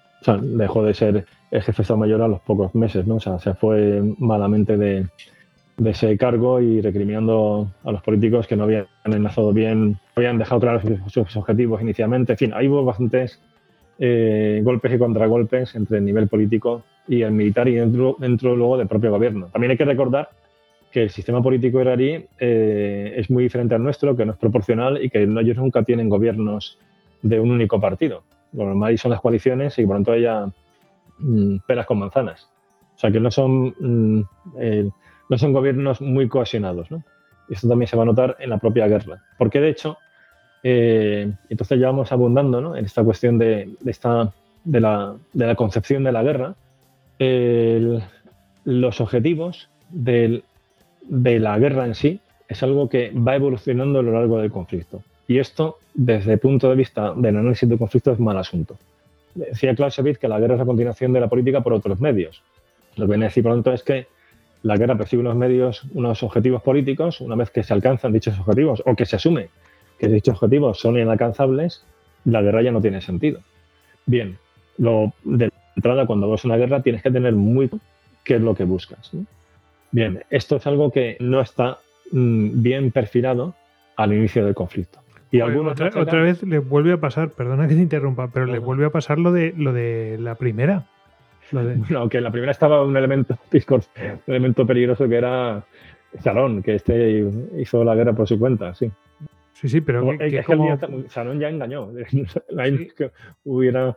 dejó de ser el jefe de Estado Mayor a los pocos meses, ¿no? O sea, se fue malamente de de ese cargo y recriminando a los políticos que no habían enlazado bien, no habían dejado claros sus objetivos inicialmente. En fin, ahí hubo bastantes golpes y contragolpes entre el nivel político y el militar y dentro luego del propio gobierno. También hay que recordar que el sistema político iraní es muy diferente al nuestro, que no es proporcional y que ellos nunca tienen gobiernos de un único partido. Lo normal son las coaliciones y por lo tanto haya peras con manzanas. O sea que no son gobiernos muy cohesionados, ¿no? Y esto también se va a notar en la propia guerra. Porque de hecho, entonces ya vamos abundando, ¿no?, en esta cuestión de la concepción de la guerra. Los objetivos de la guerra en sí es algo que va evolucionando a lo largo del conflicto. Y esto, desde el punto de vista del análisis del conflicto, es mal asunto. Decía Clausewitz que la guerra es la continuación de la política por otros medios. Lo que viene a decir, por lo tanto, es que la guerra persigue unos objetivos políticos. Una vez que se alcanzan dichos objetivos o que se asume que dichos objetivos son inalcanzables, la guerra ya no tiene sentido. Bien, de entrada, cuando vas a una guerra, tienes que tener muy claro qué es lo que buscas, ¿no? Bien, esto es algo que no está bien perfilado al inicio del conflicto. Y otra vez les vuelve a pasar, perdona que te interrumpa, pero les vuelve a pasar lo de la primera. Bueno, que en la primera estaba un elemento peligroso que era Sharon, que hizo la guerra por su cuenta, sí. Sí, pero Sharon ya engañó. No hay que hubiera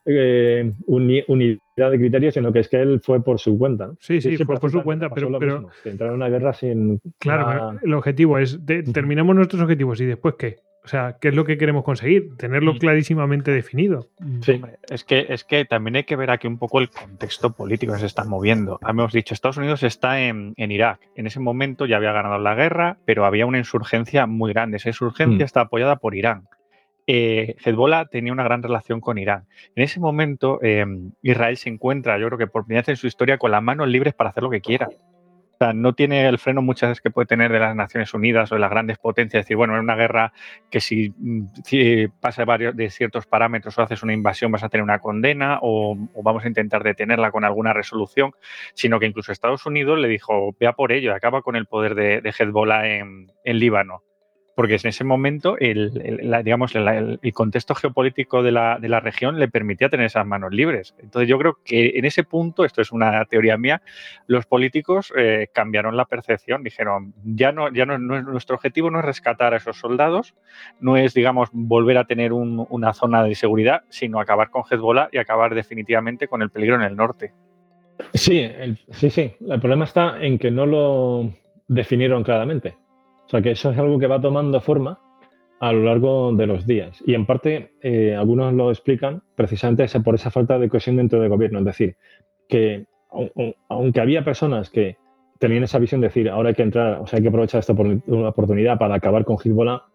unidad de criterios, sino que es que él fue por su cuenta, ¿no? Sí, fue por su cuenta, pero mismo, que entrar en una guerra sin... Claro, el objetivo es, terminamos nuestros objetivos y después ¿qué? O sea, ¿qué es lo que queremos conseguir? Tenerlo clarísimamente definido. Sí. Es que también hay que ver aquí un poco el contexto político que se está moviendo. Hemos dicho, Estados Unidos está en Irak. En ese momento ya había ganado la guerra, pero había una insurgencia muy grande. Esa insurgencia está apoyada por Irán. Hezbollah tenía una gran relación con Irán. En ese momento, Israel se encuentra, yo creo que por primera vez en su historia, con las manos libres para hacer lo que quiera. O sea, no tiene el freno muchas veces que puede tener de las Naciones Unidas o de las grandes potencias. Es decir, bueno, en una guerra que si pasa de ciertos parámetros o haces una invasión vas a tener una condena o vamos a intentar detenerla con alguna resolución, sino que incluso Estados Unidos le dijo, vea por ello, acaba con el poder de Hezbollah en Líbano. Porque en ese momento el contexto geopolítico de la región le permitía tener esas manos libres. Entonces yo creo que en ese punto, esto es una teoría mía, los políticos cambiaron la percepción. Dijeron, nuestro objetivo no es rescatar a esos soldados, no es, digamos, volver a tener una zona de seguridad, sino acabar con Hezbollah y acabar definitivamente con el peligro en el norte. Sí, el problema está en que no lo definieron claramente. O sea que eso es algo que va tomando forma a lo largo de los días. Y en parte algunos lo explican precisamente por esa falta de cohesión dentro del gobierno. Es decir, que aunque había personas que tenían esa visión de decir ahora hay que entrar, o sea, hay que aprovechar esta oportunidad para acabar con Hezbollah,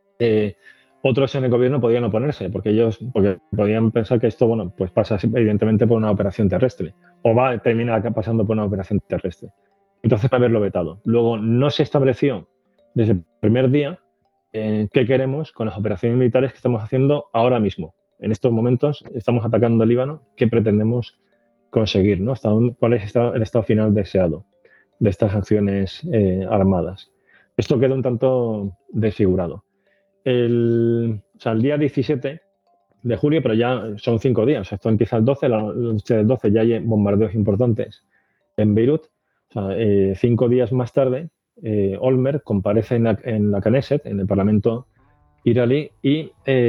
otros en el gobierno podían oponerse porque podían pensar que esto, bueno, pues pasa evidentemente por una operación terrestre o va a terminar pasando por una operación terrestre. Entonces, haberlo vetado. Luego, no se estableció desde el primer día qué queremos con las operaciones militares que estamos haciendo ahora mismo. En estos momentos estamos atacando el Líbano. ¿Qué pretendemos conseguir, ¿no? ¿Cuál es el estado final deseado de estas acciones armadas? Esto queda un tanto desfigurado. El día 17 de julio, pero ya son 5 días. O sea, esto empieza el 12, la noche del 12 ya hay bombardeos importantes en Beirut. O sea, 5 días más tarde, Olmert comparece en la Knesset, en el Parlamento iraní, y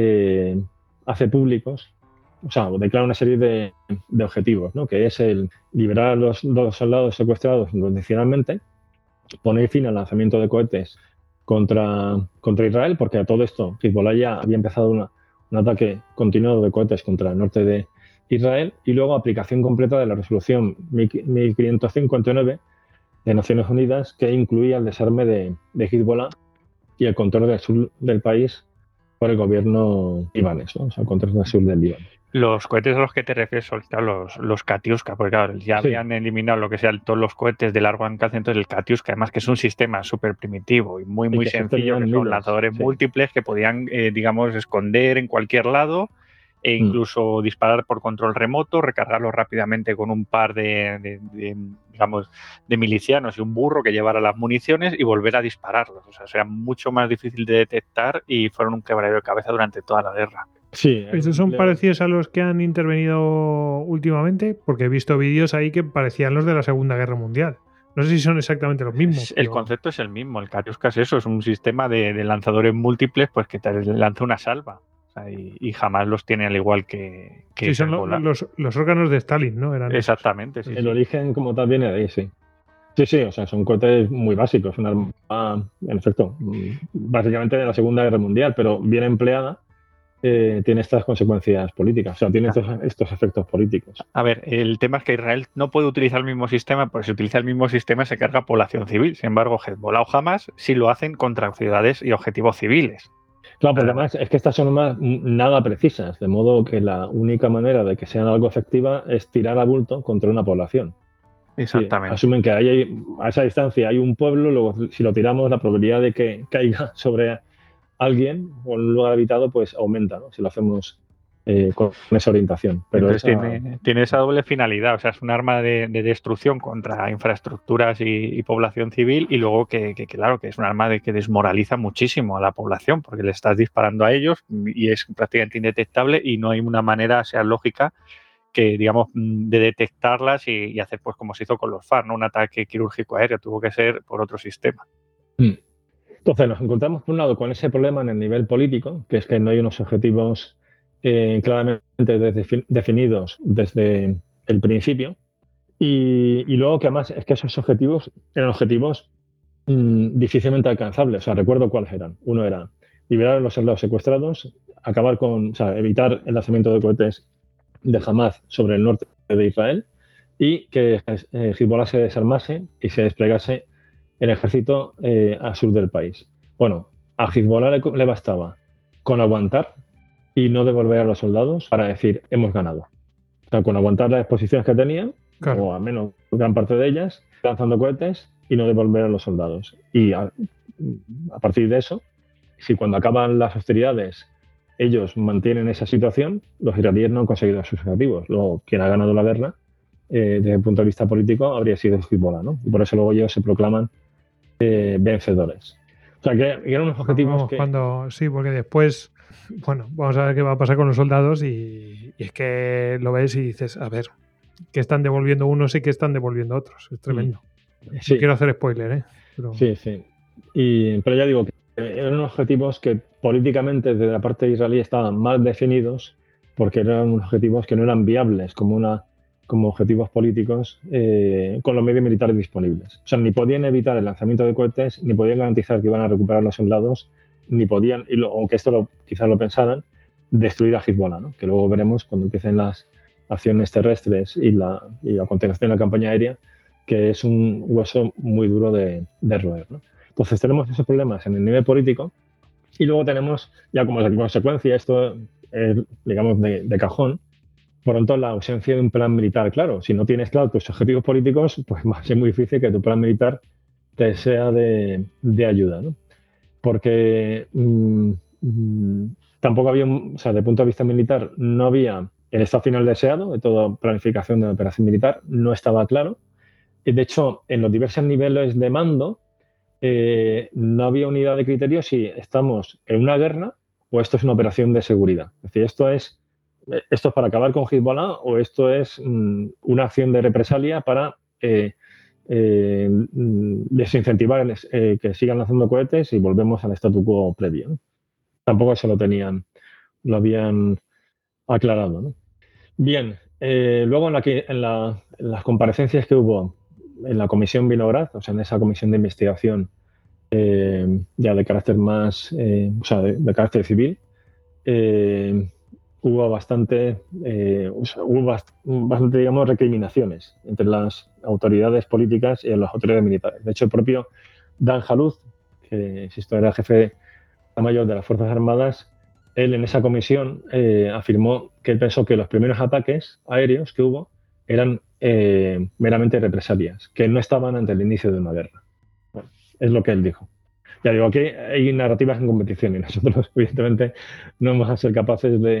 hace públicos, o sea, declara una serie de objetivos, ¿no? Que es el liberar a los 2 soldados secuestrados incondicionalmente, poner fin al lanzamiento de cohetes contra Israel, porque a todo esto Hezbollah ya había empezado un ataque continuado de cohetes contra el norte de Israel, y luego aplicación completa de la resolución 1559 de Naciones Unidas, que incluía el desarme de Hezbollah y el control del sur del país por el gobierno libanés, ¿no? O sea, el control del sur del Líbano. Los cohetes a los que te refieres son los Katyusha, porque claro, ya habían eliminado lo que sean todos los cohetes de largo alcance, entonces el Katyusha, además que es un sistema súper primitivo y muy sencillo, que son lanzadores múltiples que podían, digamos, esconder en cualquier lado e incluso disparar por control remoto, recargarlo rápidamente con un par digamos, de milicianos y un burro que llevara las municiones y volver a dispararlos. O sea, era mucho más difícil de detectar y fueron un quebradero de cabeza durante toda la guerra. Sí. ¿Estos son parecidos a los que han intervenido últimamente? Porque he visto vídeos ahí que parecían los de la Segunda Guerra Mundial. No sé si son exactamente los mismos. El concepto es el mismo. El Katyusha es eso, es un sistema de lanzadores múltiples pues que te lanza una salva. O sea, y jamás los tiene al igual que sí, son los órganos de Stalin, ¿no? Eran exactamente. Sí, el origen como tal viene de ahí, sí. Sí, o sea, son cohetes muy básicos. Una arma, en efecto, básicamente de la Segunda Guerra Mundial, pero bien empleada. Tiene estas consecuencias políticas, o sea, tiene estos efectos políticos. A ver, el tema es que Israel no puede utilizar el mismo sistema, porque si utiliza el mismo sistema se carga población civil. Sin embargo, Hezbollah o Hamas sí lo hacen contra ciudades y objetivos civiles. Claro, porque además es que estas son armas nada precisas, de modo que la única manera de que sean algo efectiva es tirar a bulto contra una población. Exactamente. Sí, asumen que a esa distancia hay un pueblo, luego si lo tiramos, la probabilidad de que caiga sobre alguien o en un lugar habitado pues aumenta, ¿no? Si lo hacemos con esa orientación. Pero tiene esa doble finalidad, o sea, es un arma de destrucción contra infraestructuras y población civil, y luego que claro, que es un arma que desmoraliza muchísimo a la población, porque le estás disparando a ellos y es prácticamente indetectable y no hay una manera, sea lógica, que digamos de detectarlas y hacer pues como se hizo con los FARC, ¿no? Un ataque quirúrgico aéreo, tuvo que ser por otro sistema. Entonces nos encontramos por un lado con ese problema en el nivel político, que es que no hay unos objetivos claramente definidos desde el principio, y luego que además es que esos objetivos eran objetivos difícilmente alcanzables. O sea, recuerdo cuáles eran. Uno era liberar a los soldados secuestrados, evitar el lanzamiento de cohetes de Hamas sobre el norte de Israel y que Hezbollah se desarmase y se desplegase el ejército al sur del país. Bueno, a Hezbollah le bastaba con aguantar y no devolver a los soldados para decir hemos ganado. O sea, con aguantar las posiciones que tenían, claro, o al menos gran parte de ellas, lanzando cohetes y no devolver a los soldados. Y a partir de eso, si cuando acaban las hostilidades ellos mantienen esa situación, los israelíes no han conseguido sus objetivos. Luego, quien ha ganado la guerra, desde el punto de vista político, habría sido Hezbollah, ¿no? Y por eso luego ellos se proclaman vencedores. O sea, que eran unos objetivos sí, porque después, bueno, vamos a ver qué va a pasar con los soldados y es que lo ves y dices, a ver, que están devolviendo unos y que están devolviendo otros. Es tremendo. Sí. No quiero hacer spoiler, ¿eh? Pero... Sí. Pero ya digo que eran unos objetivos que políticamente desde la parte israelí estaban mal definidos porque eran unos objetivos que no eran viables como objetivos políticos con los medios militares disponibles. O sea, ni podían evitar el lanzamiento de cohetes, ni podían garantizar que iban a recuperar los soldados, ni podían, aunque esto quizás lo pensaran, destruir a Hezbollah, ¿no? Que luego veremos cuando empiecen las acciones terrestres y la continuación de la campaña aérea, que es un hueso muy duro de roer, ¿no? Entonces tenemos esos problemas en el nivel político y luego tenemos, ya como consecuencia, esto es, digamos, de cajón, por tanto, la ausencia de un plan militar claro. Si no tienes claro tus objetivos políticos, pues va a ser muy difícil que tu plan militar te sea de ayuda, ¿no? Porque tampoco había, o sea, desde el punto de vista militar, no había el estado final deseado de toda planificación de la operación militar, no estaba claro. Y de hecho, en los diversos niveles de mando, no había unidad de criterio si estamos en una guerra o esto es una operación de seguridad. Es decir, ¿esto es para acabar con Hezbollah o esto es una acción de represalia para desincentivar que sigan lanzando cohetes y volvemos al statu quo previo, ¿no? Tampoco eso lo habían aclarado, ¿no? Bien, luego en las comparecencias que hubo en la comisión Vinograd, o sea, en esa comisión de investigación ya de carácter más, o sea, de carácter civil, hubo bastante, digamos, recriminaciones entre las autoridades políticas y las autoridades militares. De hecho, el propio Dan Jaluz, que insisto, era jefe mayor de las Fuerzas Armadas, él en esa comisión afirmó que él pensó que los primeros ataques aéreos que hubo eran meramente represalias, que no estaban ante el inicio de una guerra. Bueno, es lo que él dijo. Ya digo, aquí hay narrativas en competición y nosotros, evidentemente, no vamos a ser capaces de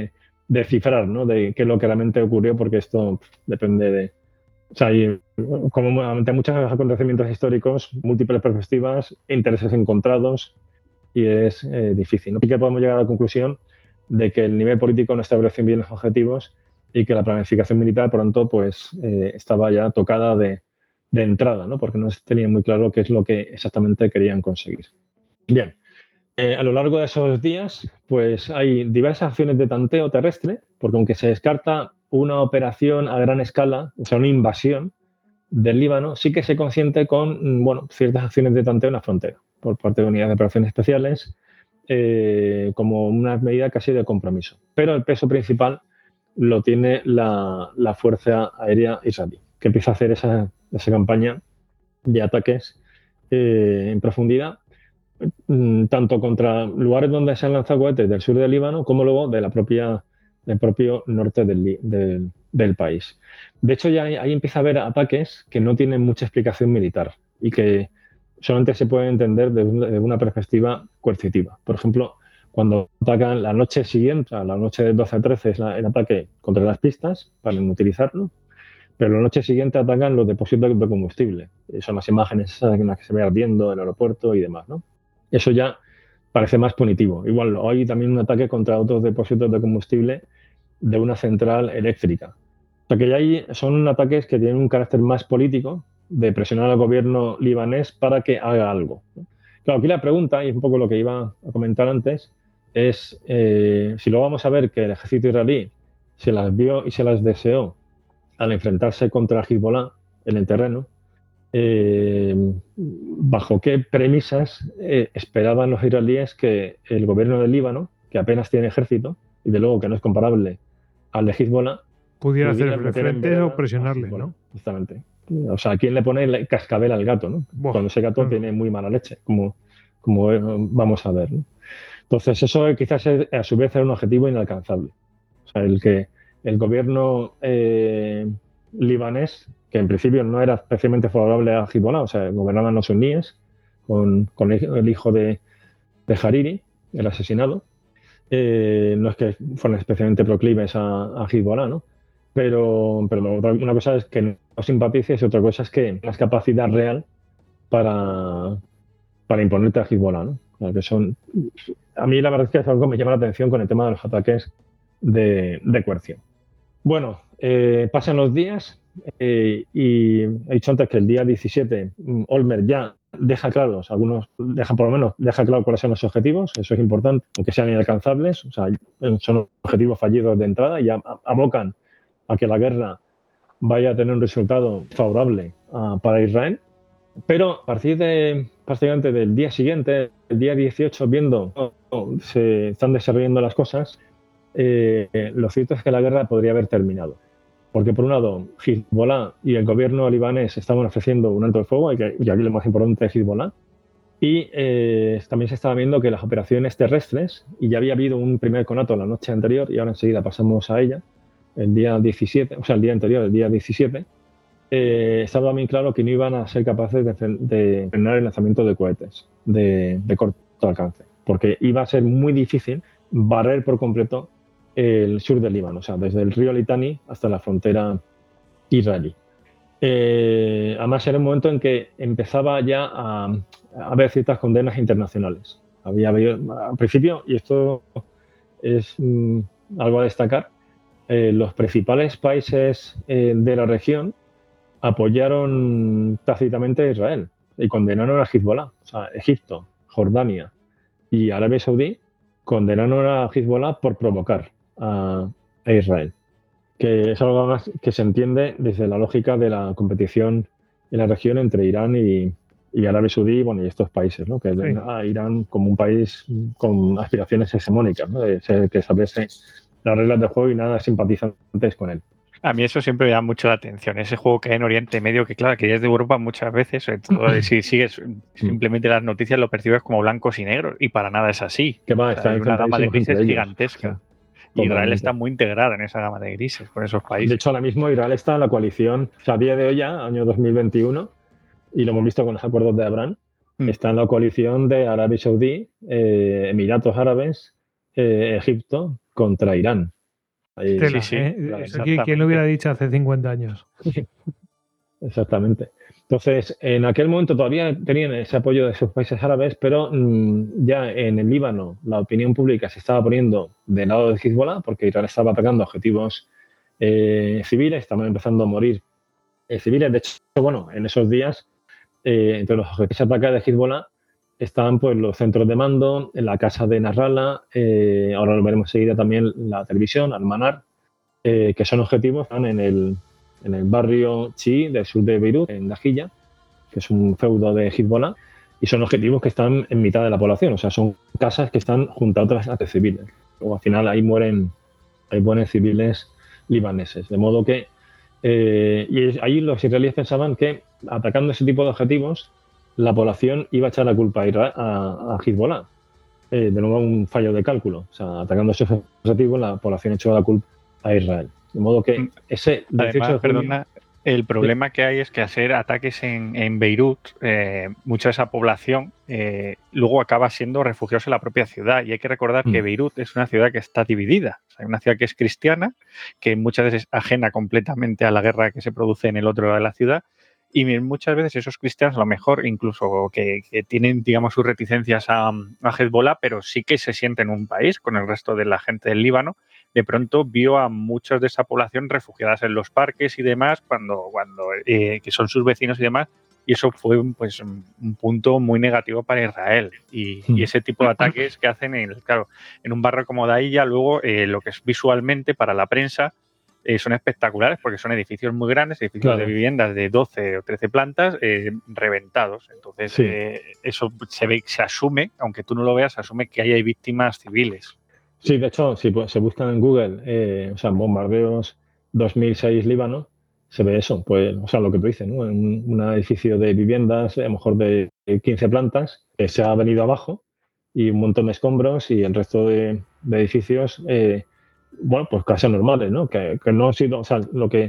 descifrar, ¿no? De qué es lo que realmente ocurrió, porque esto depende de... O sea, hay, como ante muchos acontecimientos históricos, múltiples perspectivas, intereses encontrados, y es difícil, ¿no? Sí que podemos llegar a la conclusión de que el nivel político no estableció bien los objetivos y que la planificación militar, por tanto, pues estaba ya tocada de entrada, ¿no? Porque no tenían muy claro qué es lo que exactamente querían conseguir. Bien, a lo largo de esos días, pues hay diversas acciones de tanteo terrestre, porque aunque se descarta una operación a gran escala, o sea, una invasión del Líbano, sí que se consiente con, bueno, ciertas acciones de tanteo en la frontera por parte de unidades de operaciones especiales, como una medida casi de compromiso. Pero el peso principal lo tiene la Fuerza Aérea Israelí, que empieza a hacer esa campaña de ataques en profundidad, tanto contra lugares donde se han lanzado cohetes del sur del Líbano como luego del propio norte del país. De hecho, ya ahí empieza a haber ataques que no tienen mucha explicación militar y que solamente se pueden entender desde una perspectiva coercitiva. Por ejemplo, cuando atacan la noche siguiente, a la noche del 12 a 13 es el ataque contra las pistas para inutilizarlo, pero la noche siguiente atacan los depósitos de combustible. Son las imágenes en las que se ve ardiendo el aeropuerto y demás, ¿no? Eso ya parece más punitivo. Igual, hay también un ataque contra otros depósitos de combustible de una central eléctrica. O sea que ya ahí son ataques que tienen un carácter más político, de presionar al gobierno libanés para que haga algo. Claro, aquí la pregunta, y es un poco lo que iba a comentar antes, es si luego vamos a ver que el ejército israelí se las vio y se las deseó al enfrentarse contra Hezbollah en el terreno, bajo qué premisas esperaban los israelíes que el gobierno del Líbano, que apenas tiene ejército, y de luego que no es comparable al de Hezbollah, pudiera hacer frente o presionarle, ¿no? Justamente. O sea, ¿quién le pone el cascabel al gato, ¿no? Cuando ese gato tiene muy mala leche, como vamos a ver, ¿no? Entonces, eso quizás a su vez era un objetivo inalcanzable. O sea, el que el gobierno libanés, que en principio no era especialmente favorable a Hezbollah, o sea, gobernaban los suníes con el hijo de Hariri, el asesinado, no es que fueran especialmente proclives a Hezbollah, ¿no? Pero una cosa es que no simpatices y otra cosa es que tengas capacidad real para imponerte a Hezbollah, ¿no? O sea, que a mí la verdad es que es algo que me llama la atención con el tema de los ataques de coerción. Bueno, pasan los días y he dicho antes que el día 17 Olmert ya deja claros, por lo menos deja claro cuáles son los objetivos, eso es importante, aunque sean inalcanzables, o sea, son objetivos fallidos de entrada y ya abocan a que la guerra vaya a tener un resultado favorable para Israel. Pero a partir prácticamente del día siguiente, el día 18, viendo cómo se están desarrollando las cosas, lo cierto es que la guerra podría haber terminado. Porque por un lado, Hezbollah y el gobierno libanés estaban ofreciendo un alto el fuego, y aquí lo más importante es Hezbollah, y también se estaba viendo que las operaciones terrestres, y ya había habido un primer conato la noche anterior, y ahora enseguida pasamos a ella, el día 17, o sea, el día anterior, el día 17, estaba bien claro que no iban a ser capaces de frenar el lanzamiento de cohetes de corto alcance, porque iba a ser muy difícil barrer por completo el sur del Líbano, o sea, desde el río Litani hasta la frontera israelí. Además, era un momento en que empezaba ya a haber ciertas condenas internacionales. Había al principio, y esto es algo a destacar, los principales países de la región apoyaron tácitamente a Israel y condenaron a Hezbollah. O sea, Egipto, Jordania y Arabia Saudí condenaron a Hezbollah por provocar a Israel, que es algo más que se entiende desde la lógica de la competición en la región entre Irán y Arabia Saudí, bueno, y estos países, ¿no? Que ven a Irán como un país con aspiraciones hegemónicas, ¿no? Que establece las reglas del juego y nada simpatizantes con él. A mí eso siempre me llama mucho la atención, ese juego que hay en Oriente Medio, que claro, que ya es de Europa muchas veces, sobre todo si sigues simplemente las noticias lo percibes como blancos y negros, y para nada es así. Que va, hay una gama de grises gigantesca. Sí, Israel está muy integrada en esa gama de grises con esos países. De hecho, ahora mismo Israel está en la coalición, o sea, a día de hoy ya, año 2021, y lo hemos visto con los acuerdos de Abraham, está en la coalición de Arabia Saudí, Emiratos Árabes, Egipto contra Irán. Ahí, Tela, sí, Eso exactamente. ¿quién lo hubiera dicho hace 50 años? exactamente. Entonces, en aquel momento todavía tenían ese apoyo de esos países árabes, pero ya en el Líbano la opinión pública se estaba poniendo del lado de Hezbollah, porque Israel estaba atacando objetivos civiles, estaban empezando a morir civiles. De hecho, bueno, en esos días, entre los objetivos de ataque de Hezbollah estaban pues, los centros de mando, en la casa de Nasrallah, ahora lo veremos enseguida también la televisión, Al-Manar, que son objetivos, están en el barrio chií del sur de Beirut, en Dajilla, que es un feudo de Hezbollah, y son objetivos que están en mitad de la población, o sea, son casas que están junto a otras de civiles. Luego, al final, ahí mueren civiles libaneses. De modo que y ahí los israelíes pensaban que atacando ese tipo de objetivos, la población iba a echar la culpa a Hezbollah. De nuevo, un fallo de cálculo. O sea, atacando esos objetivos, la población echó la culpa a Israel. De modo que ese 18 Además, de junio, perdona, el problema que hay es que hacer ataques en Beirut, mucha de esa población luego acaba siendo refugiados en la propia ciudad. Y hay que recordar que Beirut es una ciudad que está dividida. O sea, una ciudad que es cristiana, que muchas veces es ajena completamente a la guerra que se produce en el otro lado de la ciudad. Y muchas veces esos cristianos, a lo mejor incluso que tienen, digamos, sus reticencias a Hezbollah, pero sí que se sienten un país con el resto de la gente del Líbano, de pronto vio a muchos de esa población refugiadas en los parques y demás, cuando que son sus vecinos y demás, y eso fue pues, un punto muy negativo para Israel. Y ese tipo de ataques que hacen, claro, en un barrio como Dahiya, luego lo que es visualmente para la prensa, son espectaculares porque son edificios muy grandes, edificios de viviendas de 12 o 13 plantas reventados. Entonces, eso se asume, aunque tú no lo veas, se asume que ahí hay víctimas civiles. Sí, de hecho, si se buscan en Google, o sea, bombardeos 2006 Líbano, se ve eso, pues, o sea, lo que tú dices, ¿no? Un edificio de viviendas, a lo mejor de 15 plantas, que se ha venido abajo y un montón de escombros y el resto de edificios, bueno, pues casi normales, ¿no? Que no ha sido, o sea, lo que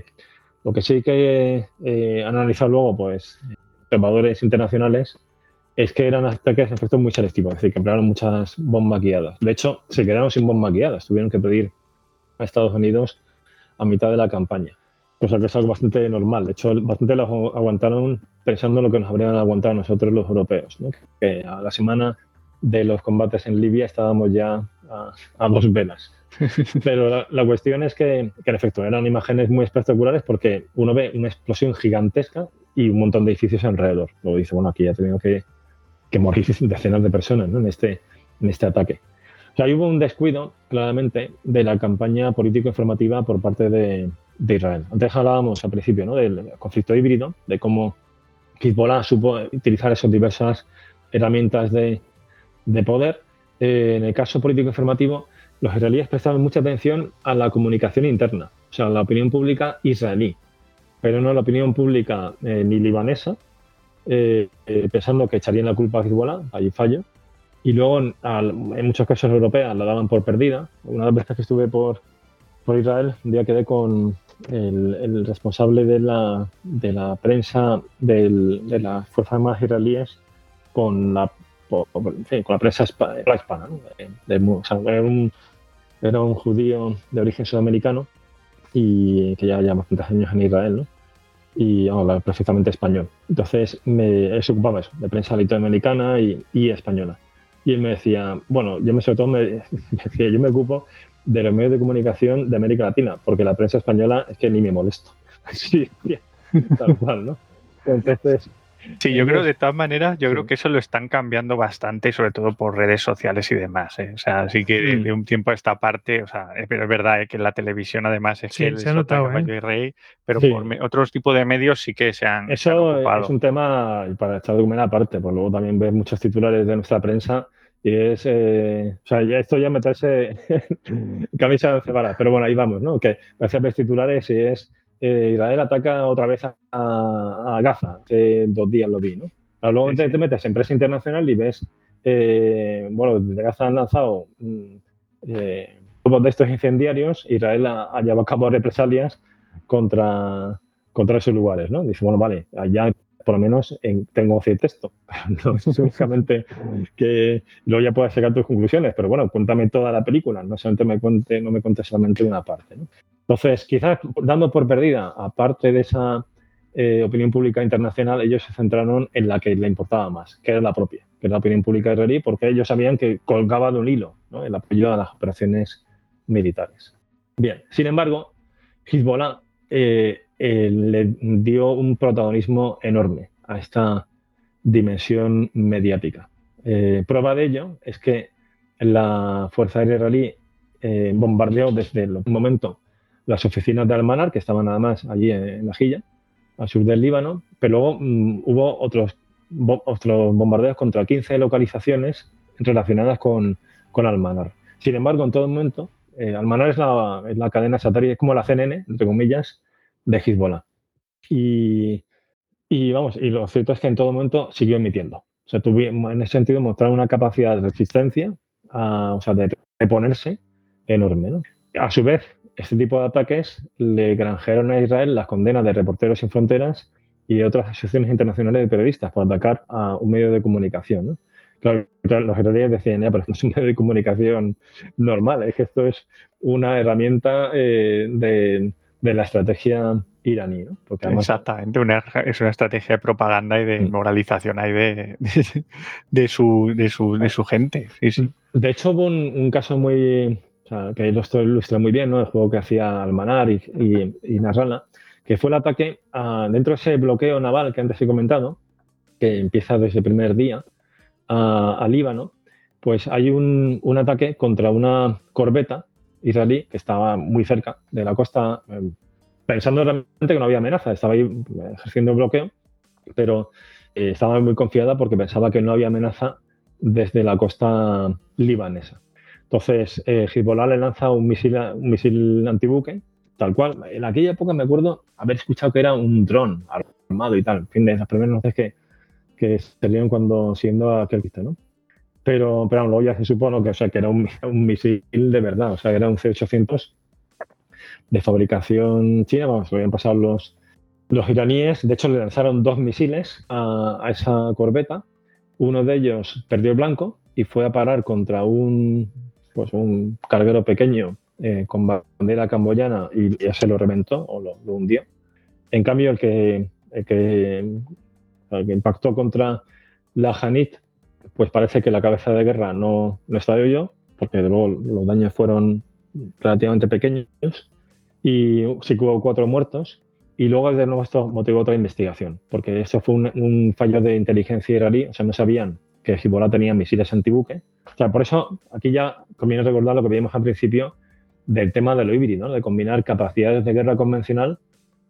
sí que han analizado luego, pues, observadores internacionales, es que eran ataques de efectos muy selectivos, es decir, que emplearon muchas bombas guiadas. De hecho, se quedaron sin bombas guiadas, tuvieron que pedir a Estados Unidos a mitad de la campaña, cosa que es algo bastante normal. De hecho, bastante lo aguantaron pensando en lo que nos habrían aguantado nosotros los europeos, ¿no? Que a la semana de los combates en Libia estábamos ya a dos velas. Pero la cuestión es que, en efecto, eran imágenes muy espectaculares porque uno ve una explosión gigantesca y un montón de edificios alrededor. Luego dice, bueno, aquí ya ha tenido que morir decenas de personas, ¿no? en este ataque. O sea, hubo un descuido, claramente, de la campaña político-informativa por parte de Israel. Antes hablábamos al principio, ¿no? Del conflicto híbrido, de cómo Hezbollah supo utilizar esas diversas herramientas de poder. En el caso político-informativo, los israelíes prestaban mucha atención a la comunicación interna, o sea, a la opinión pública israelí, pero no a la opinión pública ni libanesa, pensando que echarían la culpa a Hezbollah, allí fallo, y luego en muchos casos europeas la daban por perdida. Una de las veces que estuve por Israel, un día quedé con el responsable de la prensa de las Fuerzas Armadas israelíes con la prensa hispana, ¿no? O sea, era un judío de origen sudamericano y que ya lleva bastantes años en Israel, ¿no? Y habla perfectamente español. Entonces él se ocupaba eso, de prensa latinoamericana y española. Y él me decía, bueno, yo sobre todo yo me ocupo de los medios de comunicación de América Latina, porque la prensa española es que ni me molesto. Sí, tal cual, ¿no? Entonces... Sí, yo creo de todas maneras, creo que eso lo están cambiando bastante, sobre todo por redes sociales y demás. O sea, sí que de un tiempo a esta parte, o sea, es verdad que en la televisión además es que se ha notado, caballo y rey, pero por otros tipos de medios sí que se han ocupado. Es un tema para echar de comer aparte, pues luego también ves muchos titulares de nuestra prensa y es, o sea, esto ya meterse camisa de once. Pero bueno, ahí vamos, ¿no? Que a veces ves titulares y es Israel ataca otra vez a Gaza. Hace 2 días lo vi, ¿no? Pero luego te metes en prensa internacional y ves, bueno, desde Gaza han lanzado grupos de estos incendiarios. Israel ha llevado a cabo represalias contra esos lugares, ¿no? Dice, bueno, vale, allá por lo menos tengo voz y texto. No es únicamente que luego ya puedas sacar tus conclusiones, pero bueno, cuéntame toda la película, no me cuentes solamente una parte, ¿no? Entonces, quizás dando por perdida, aparte de esa opinión pública internacional, ellos se centraron en la que le importaba más, que era la propia, que era la opinión pública israelí, porque ellos sabían que colgaba de un hilo, ¿no?, el apoyo a las operaciones militares. Bien, sin embargo, Hezbollah le dio un protagonismo enorme a esta dimensión mediática. Prueba de ello es que la Fuerza Aérea israelí bombardeó desde el momento las oficinas de Al-Manar, que estaban nada más allí en la Jilla, al sur del Líbano, pero luego hubo otros bombardeos contra 15 localizaciones relacionadas con Al-Manar. Sin embargo, en todo momento, Al-Manar es la cadena satélite, es como la CNN, entre comillas, de Hezbollah. Y lo cierto es que en todo momento siguió emitiendo. O sea, en ese sentido mostraron una capacidad de resistencia, de reponerse enorme, ¿no? A su vez, este tipo de ataques le granjearon a Israel las condenas de Reporteros Sin Fronteras y de otras asociaciones internacionales de periodistas por atacar a un medio de comunicación, ¿no? Claro, los israelíes decían, pero no es un medio de comunicación normal, es que esto es una herramienta de la estrategia iraní, ¿no? Porque además, exactamente, es una estrategia de propaganda y de moralización ahí de su gente. Sí, sí. De hecho, hubo un caso que esto ilustra muy bien, ¿no?, el juego que hacía Al-Manar y Nasrallah, que fue el ataque dentro de ese bloqueo naval que antes he comentado, que empieza desde el primer día a Líbano. Pues hay un ataque contra una corbeta israelí que estaba muy cerca de la costa, pensando realmente que no había amenaza, estaba ahí ejerciendo el bloqueo, pero estaba muy confiada porque pensaba que no había amenaza desde la costa libanesa. Entonces, Hezbollah le lanza un misil antibuque, tal cual. En aquella época me acuerdo haber escuchado que era un dron armado y tal. En fin, de esas primeras noticias que salieron cuando siendo aquel vista, ¿no? Pero luego ya se supone que era un misil de verdad, o sea, era un C-800 de fabricación china. Vamos, lo habían pasado los iraníes. De hecho, le lanzaron 2 misiles a esa corbeta. Uno de ellos perdió el blanco y fue a parar contra un carguero pequeño con bandera camboyana y ya se lo reventó o lo hundió. En cambio, el que impactó contra la Hanit, pues parece que la cabeza de guerra no estalló yo, porque luego los daños fueron relativamente pequeños y sí que hubo 4 muertos. Y luego de nuevo esto motivó otra investigación, porque eso fue un fallo de inteligencia israelí. O sea, no sabían que Hezbollah tenía misiles antibuque. O sea, por eso aquí ya conviene recordar lo que vimos al principio del tema de lo híbrido, ¿no?, de combinar capacidades de guerra convencional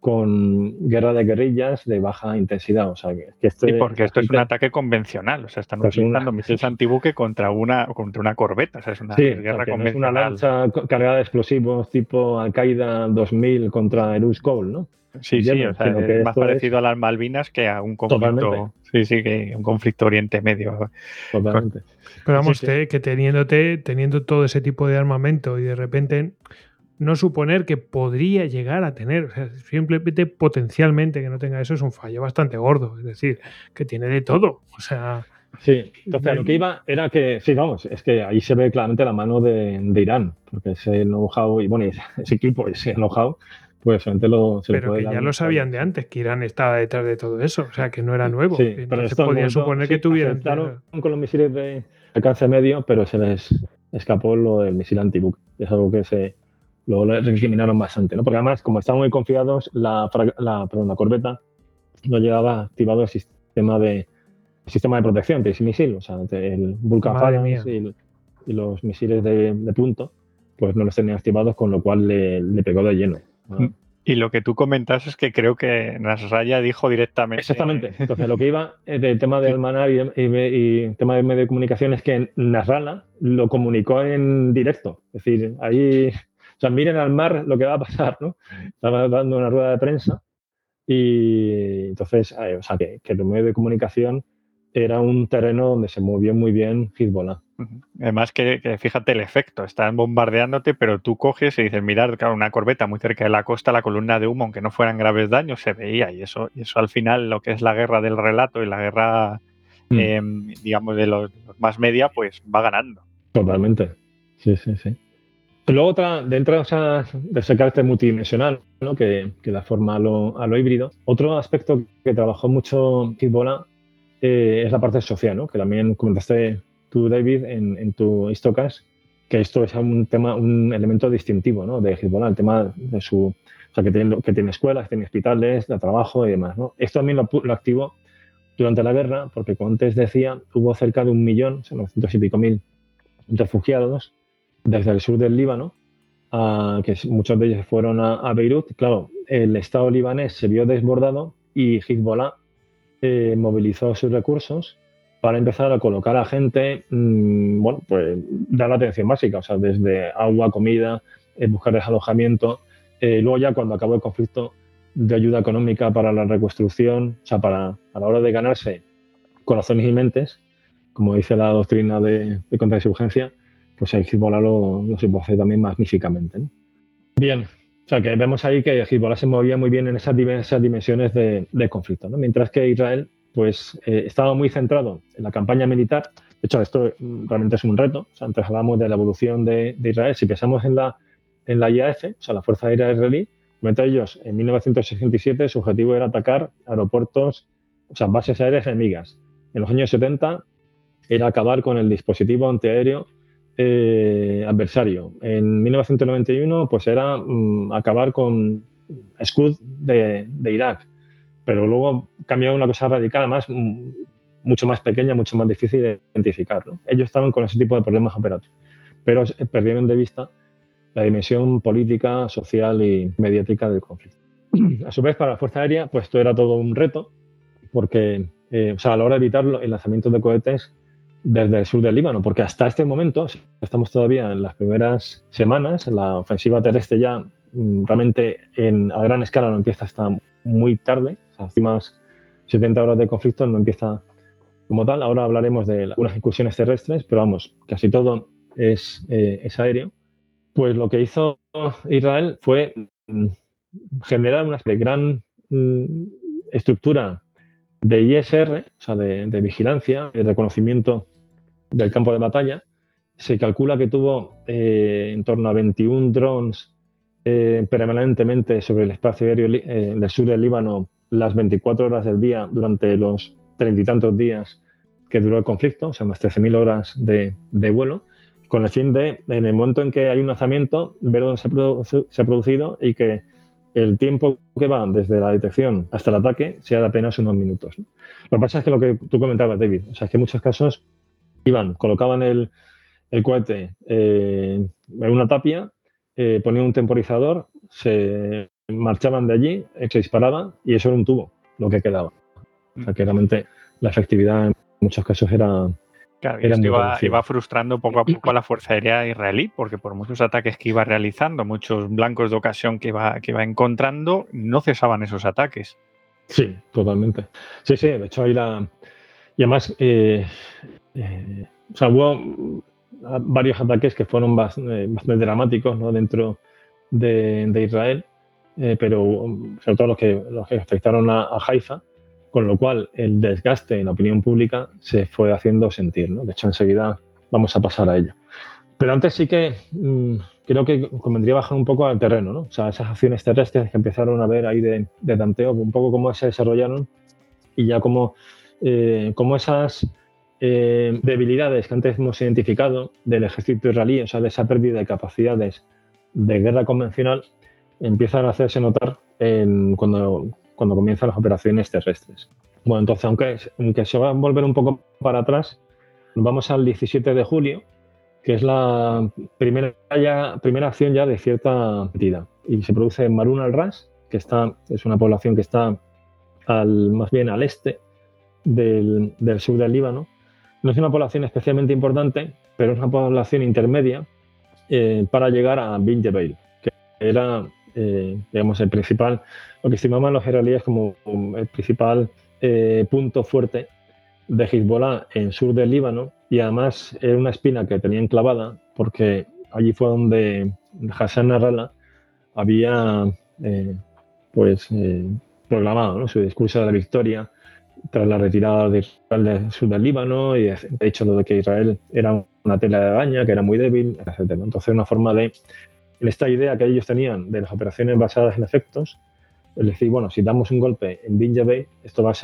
con guerra de guerrillas de baja intensidad. O sea, porque esto es un ataque convencional. O sea, están utilizando misiles antibuque contra una corbeta. O sea, es una guerra convencional. No es una lancha cargada de explosivos tipo Al-Qaeda 2000 contra Eruz Cole, ¿no? Sí, o sea, es más parecido a las Malvinas que a un conflicto. Totalmente. Sí, que un conflicto Oriente Medio. Totalmente. Pero vamos, que teniendo todo ese tipo de armamento y de repente no suponer que podría llegar a tener, o sea, simplemente potencialmente que no tenga eso es un fallo bastante gordo, es decir, que tiene de todo, o sea... Sí, entonces lo que iba era que, sí, vamos, es que ahí se ve claramente la mano de Irán, porque ese know-how y bueno, ese equipo, ese know-how, pues solamente pero que ya lo sabían de antes, que Irán estaba detrás de todo eso, o sea, que no era nuevo. Sí, pero esto podían suponer que tuvieran... con los misiles de alcance medio, pero se les escapó lo del misil antibuque. Es algo que luego le recriminaron bastante, ¿no? Porque además, como estaban muy confiados, la corbeta no llevaba activado el sistema de protección de ese misil, o sea, el Vulcan Phalanx y los misiles de punto, pues no los tenían activados, con lo cual le pegó de lleno. Y lo que tú comentas es que creo que Nasrallah dijo directamente... Exactamente. Entonces, lo que iba del tema de Al-Manar y tema de medio de comunicación es que Nasrallah lo comunicó en directo. Es decir, ahí... O sea, miren al mar lo que va a pasar, ¿no? Estaba dando una rueda de prensa y entonces, o sea, que los medios de comunicación era un terreno donde se movió muy bien Hezbollah. Además que fíjate el efecto, están bombardeándote, pero tú coges y dices, mirad, claro, una corbeta muy cerca de la costa, la columna de humo, aunque no fueran graves daños, se veía, y eso al final, lo que es la guerra del relato y la guerra, digamos, de los más media, pues va ganando. Totalmente, sí. Y luego dentro de ese carácter multidimensional, ¿no? que da forma a lo híbrido, otro aspecto que trabajó mucho Hezbollah es la parte social, ¿no? Que también comentaste tú, David, en tu Histocast, que esto es un elemento distintivo, ¿no? De Hezbollah, el tema de o sea, que tiene escuelas, que tiene hospitales, de trabajo y demás, ¿no? Esto también lo activó durante la guerra, porque como antes decía, hubo cerca de 1 millón, o sea, 900 y pico mil refugiados desde el sur del Líbano, que muchos de ellos fueron a Beirut. Claro, el Estado libanés se vio desbordado y Hezbollah movilizó sus recursos para empezar a colocar a gente, bueno, pues dar la atención básica, o sea, desde agua, comida, buscarles alojamiento. Luego ya cuando acabó el conflicto, de ayuda económica para la reconstrucción, o sea, a la hora de ganarse corazones y mentes, como dice la doctrina de contrainsurgencia, pues el Hezbollah lo supo hacer también magníficamente, ¿no? Bien, o sea que vemos ahí que Hezbollah se movía muy bien en esas dimensiones de conflicto, ¿no? Mientras que Israel pues estaba muy centrado en la campaña militar. De hecho, esto realmente es un reto. O sea, antes hablamos de la evolución de Israel. Si pensamos en la IAF, o sea, la Fuerza Aérea Israelí, ellos en 1967 su objetivo era atacar aeropuertos, o sea, bases aéreas enemigas. En los años 70 era acabar con el dispositivo antiaéreo adversario. En 1991 pues era acabar con Scud de Irak, pero luego cambió una cosa radical, además mucho más pequeña, mucho más difícil de identificar, ¿no? Ellos estaban con ese tipo de problemas operativos, pero perdieron de vista la dimensión política, social y mediática del conflicto. A su vez, para la Fuerza Aérea, pues esto era todo un reto, porque o sea, a la hora de evitar el lanzamiento de cohetes desde el sur del Líbano, porque hasta este momento, estamos todavía en las primeras semanas, la ofensiva terrestre ya realmente a gran escala no empieza hasta muy tarde, o sea, las últimas 70 horas de conflicto no empieza como tal. Ahora hablaremos de algunas incursiones terrestres, pero vamos, casi todo es aéreo. Pues lo que hizo Israel fue generar una gran estructura de ISR, o sea, de vigilancia, de reconocimiento del campo de batalla. Se calcula que tuvo en torno a 21 drones permanentemente sobre el espacio aéreo del sur del Líbano las 24 horas del día durante los 30 y tantos días que duró el conflicto, o sea, más 13.000 horas de vuelo, con el fin de, en el momento en que hay un lanzamiento, ver dónde se ha producido y que el tiempo que va desde la detección hasta el ataque sea de apenas unos minutos, ¿no? Lo que pasa es que lo que tú comentabas, David, o sea, es que en muchos casos colocaban el cohete en una tapia, ponían un temporizador, se marchaban de allí, se disparaban y eso era un tubo, lo que quedaba. O sea, que realmente la efectividad en muchos casos era... Claro, y esto iba frustrando poco a poco a la Fuerza Aérea israelí, porque por muchos ataques que iba realizando, muchos blancos de ocasión que iba encontrando, no cesaban esos ataques. Sí, totalmente. Sí, de hecho hay y además, o sea, hubo varios ataques que fueron bastante dramáticos, ¿no? Dentro de Israel, pero sobre todo los que afectaron a Haifa, con lo cual el desgaste en la opinión pública se fue haciendo sentir, ¿no? De hecho, enseguida vamos a pasar a ello. Pero antes sí que creo que convendría bajar un poco al terreno, ¿no? O sea, esas acciones terrestres que empezaron a ver ahí de tanteo, un poco cómo se desarrollaron y ya cómo esas debilidades que antes hemos identificado del ejército israelí, o sea, de esa pérdida de capacidades de guerra convencional, empiezan a hacerse notar cuando comienzan las operaciones terrestres. Bueno, entonces, aunque se va a volver un poco para atrás, nos vamos al 17 de julio, que es la primera acción ya de cierta medida. Y se produce en Marun al-Ras, que es una población que está más bien al este del sur del Líbano. No es una población especialmente importante, pero es una población intermedia para llegar a Bin Jbeil, que era digamos, el principal, lo que estimaban los israelíes como el principal punto fuerte de Hezbollah en sur del Líbano, y además era una espina que tenían clavada porque allí fue donde Hassan Nasrallah había proclamado, ¿no?, su discurso de la victoria tras la retirada de Israel del sur del Líbano, y de hecho lo de que Israel era una tela de araña, que era muy débil, etc. Entonces, una forma de, en esta idea que ellos tenían de las operaciones basadas en efectos, es decir, bueno, si damos un golpe en Dinjabeh, esto va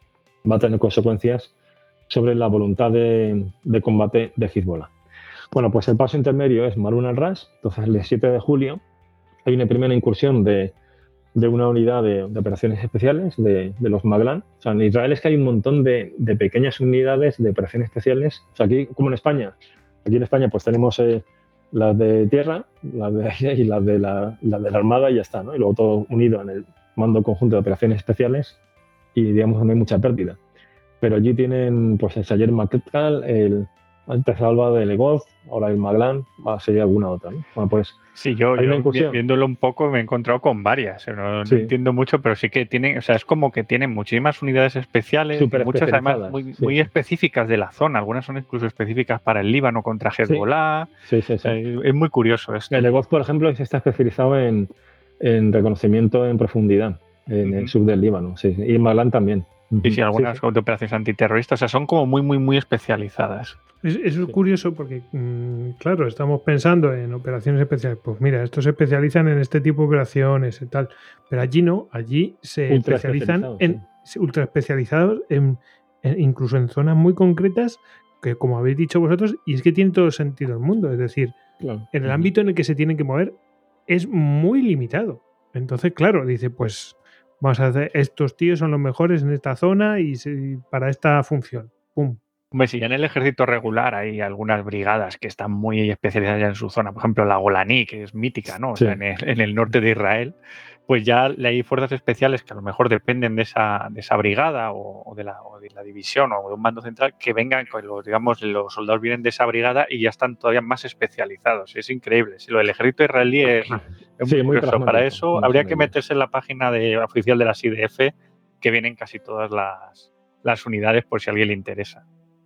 a tener consecuencias sobre la voluntad de combate de Hezbollah. Bueno, pues el paso intermedio es Marun al-Ras. Entonces, el 7 de julio hay una primera incursión de una unidad de operaciones especiales de los Maglan. O sea, en Israel es que hay un montón de pequeñas unidades de operaciones especiales. O sea, aquí, como en España, aquí en España pues tenemos las de tierra, las de aire y las de la Armada, y ya está, ¿no? Y luego todo unido en el mando conjunto de operaciones especiales, y digamos no hay mucha pérdida. Pero allí tienen pues el Sayer Matkal, el antes Alba de Legoz, ahora el Maglan, sería alguna otra, ¿no? Bueno, pues sí, yo viéndolo un poco me he encontrado con varias. No entiendo mucho, pero sí que tienen, o sea, es como que tienen muchísimas unidades especiales, muchas además muy específicas de la zona. Algunas son incluso específicas para el Líbano contra Hezbollah. Sí. Es muy curioso esto. El Legoz, por ejemplo, está especializado en reconocimiento en profundidad en el sur del Líbano, sí, y el Maglan también. Sí, algunas de operaciones antiterroristas, o sea, son como muy especializadas. Es curioso porque, claro, estamos pensando en operaciones especiales. Pues mira, estos se especializan en este tipo de operaciones y tal, pero allí no, allí se especializan ultra especializados, incluso en zonas muy concretas, que como habéis dicho vosotros, y es que tiene todo el sentido del mundo. Es decir, en el ámbito en el que se tienen que mover es muy limitado. Entonces, claro, dice, pues vamos a hacer, estos tíos son los mejores en esta zona y para esta función. ¡Pum! Hombre, si ya en el ejército regular hay algunas brigadas que están muy especializadas ya en su zona, por ejemplo la Golani, que es mítica, ¿no? O sea, en el norte de Israel, pues ya hay fuerzas especiales que a lo mejor dependen de esa brigada o de la división o de un mando central, que vengan, los soldados vienen de esa brigada y ya están todavía más especializados. Es increíble. Si lo del ejército israelí es muy curioso. Para eso habría que meterse en la página oficial de las IDF, que vienen casi todas las unidades, por si a alguien le interesa.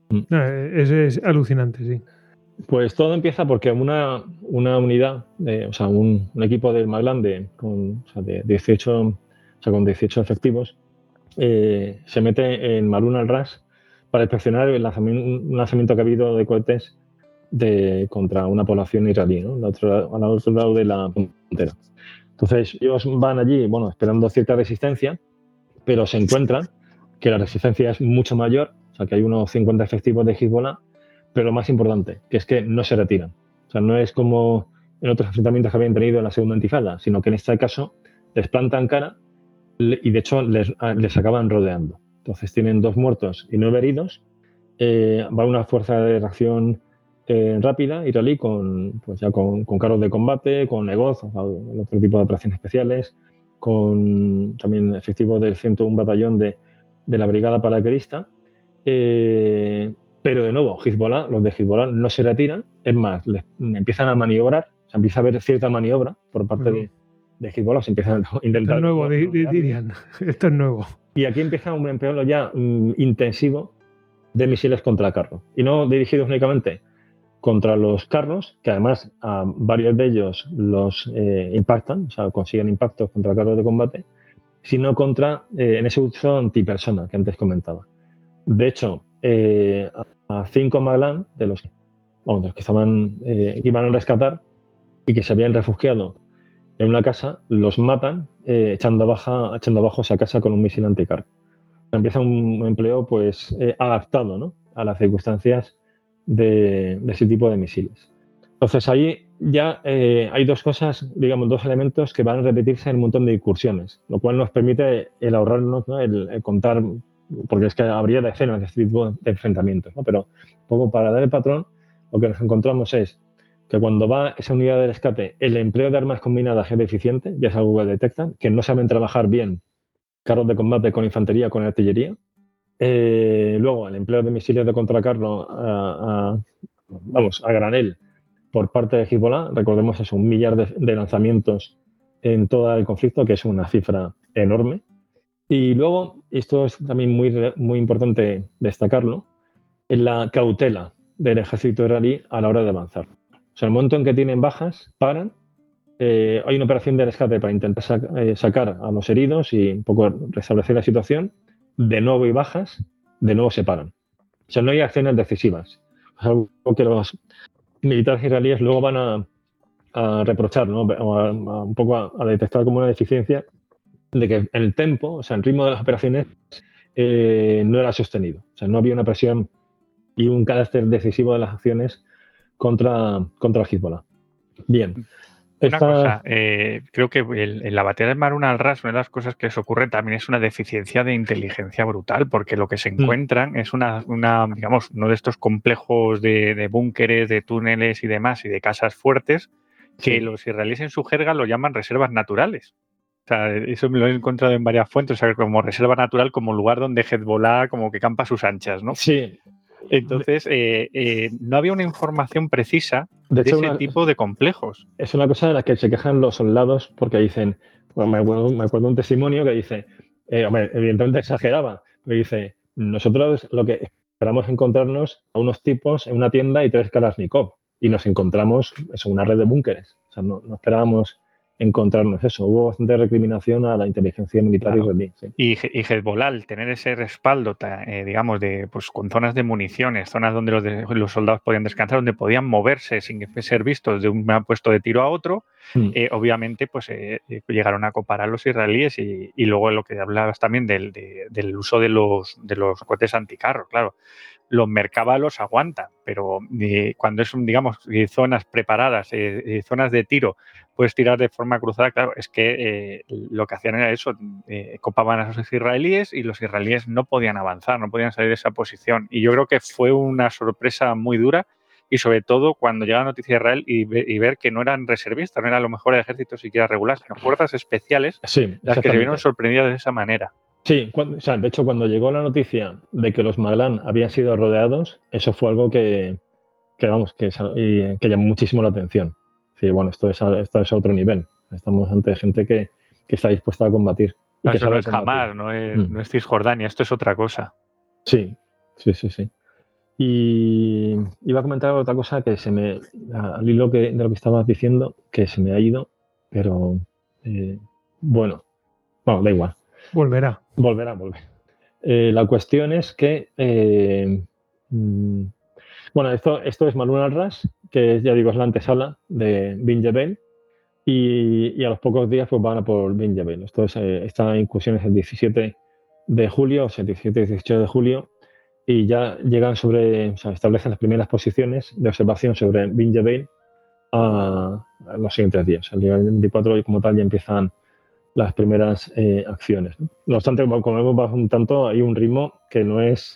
Es alucinante, sí. Pues todo empieza porque una unidad, un equipo del Maglan con 18 efectivos se mete en Marun al-Ras para inspeccionar un lanzamiento que ha habido de cohetes contra una población israelí, ¿no? Al otro lado de la frontera. Entonces ellos van allí, esperando cierta resistencia, pero se encuentran que la resistencia es mucho mayor. O sea, que hay unos 50 efectivos de Hezbollah, pero lo más importante, que es que no se retiran. O sea, no es como en otros enfrentamientos que habían tenido en la segunda intifada, sino que en este caso les plantan cara y de hecho les acaban rodeando. Entonces tienen 2 muertos y 9 heridos. Va una fuerza de reacción rápida israelí con carros de combate, con Negoz, otro tipo de operaciones especiales, con también efectivos del 101 batallón de la brigada paracaidista. Pero de nuevo, los de Hezbollah no se retiran, es más, empiezan a maniobrar, se empieza a ver cierta maniobra por parte de Hezbollah, se empiezan a intentar... Esto es nuevo, dirían. Esto es nuevo. Y aquí empieza un empleo ya intensivo de misiles contra carros, y no dirigidos únicamente contra los carros, que además a varios de ellos los impactan, o sea, consiguen impactos contra carros de combate, sino contra en ese uso antipersona que antes comentaba. De hecho, a 5 Maglan, de los que iban a rescatar y que se habían refugiado en una casa, los matan echando abajo esa casa con un misil anticarro. Empieza un empleo pues adaptado, ¿no?, a las circunstancias de ese tipo de misiles. Entonces ahí ya hay 2 cosas, digamos, 2 elementos que van a repetirse en un montón de incursiones, lo cual nos permite el ahorrarnos, ¿no?, el contar, porque es que habría decenas de este tipo de enfrentamientos, ¿no? Pero un poco para dar el patrón, lo que nos encontramos es que cuando va esa unidad de rescate, el empleo de armas combinadas es deficiente, ya es algo que detectan, que no saben trabajar bien carros de combate con infantería, con artillería. Luego, el empleo de misiles de contracarro a granel por parte de Hezbollah. Recordemos eso, 1 millar de lanzamientos en todo el conflicto, que es una cifra enorme. Y luego, esto es también muy importante destacarlo, es la cautela del ejército israelí a la hora de avanzar. O sea, el momento en que tienen bajas, paran. Hay una operación de rescate para intentar sacar a los heridos y un poco restablecer la situación. De nuevo hay bajas, de nuevo se paran. O sea, no hay acciones decisivas. Es algo que los militares israelíes luego van a reprochar, ¿no? O un poco a detectar como una deficiencia de que el tempo, o sea, el ritmo de las operaciones no era sostenido. O sea, no había una presión y un carácter decisivo de las acciones contra el Hezbollah. Bien. Una cosa, creo que en la batalla de Marun al-Ras, una de las cosas que les ocurre también es una deficiencia de inteligencia brutal, porque lo que se encuentran es digamos, uno de estos complejos de búnkeres, de túneles y demás, y de casas fuertes, que los israelíes en su jerga lo llaman reservas naturales. O sea, eso me lo he encontrado en varias fuentes, o sea, como reserva natural, como lugar donde Hezbollah como que campa a sus anchas, ¿no? Sí. Entonces, no había una información precisa de ese tipo de complejos. Es una cosa de la que se quejan los soldados porque dicen, bueno, me acuerdo un testimonio que dice, hombre, evidentemente exageraba, pero dice, nosotros lo que esperamos encontrarnos a unos tipos en una tienda y 3 Kalashnikov y nos encontramos una red de búnkeres. O sea, no esperábamos encontrarnos eso. Hubo bastante recriminación a la inteligencia militar israelí. Sí. Y Hezbollah, al tener ese respaldo, digamos, pues con zonas de municiones, zonas donde los soldados podían descansar, donde podían moverse sin ser vistos de un puesto de tiro a otro, obviamente pues llegaron a copar a los israelíes y luego lo que hablabas también del uso de los cohetes anticarro, claro. Los Merkava los aguanta, pero cuando es, digamos, zonas preparadas, zonas de tiro, puedes tirar de forma cruzada, claro, es que lo que hacían era eso, copaban a los israelíes y los israelíes no podían avanzar, no podían salir de esa posición. Y yo creo que fue una sorpresa muy dura y sobre todo cuando llega la noticia de Israel y ver que no eran reservistas, no era a lo mejor el ejército siquiera regular, sino fuerzas especiales, las que se vieron sorprendidas de esa manera. Sí, o sea, de hecho, cuando llegó la noticia de que los Maglan habían sido rodeados, eso fue algo que llamó muchísimo la atención. Sí, bueno, esto es a otro nivel. Estamos ante gente que está dispuesta a combatir. Y que eso no es Hamás, no es Cisjordania, esto es otra cosa. Sí. Y iba a comentar otra cosa que al hilo de lo que estabas diciendo, que se me ha ido, pero bueno, da igual. Volverá. La cuestión es que bueno, esto es Marun al-Ras, que ya digo es la antesala de Bin Jebel, y a los pocos días pues van a por Bin Jebel. Esta incursión es el 17 de julio, o sea, 17-18 de julio, y ya llegan establecen las primeras posiciones de observación sobre Bin Jebel a los siguientes días. El día 24 como tal ya empiezan las primeras acciones. No obstante, como hemos bajado un tanto, hay un ritmo que no es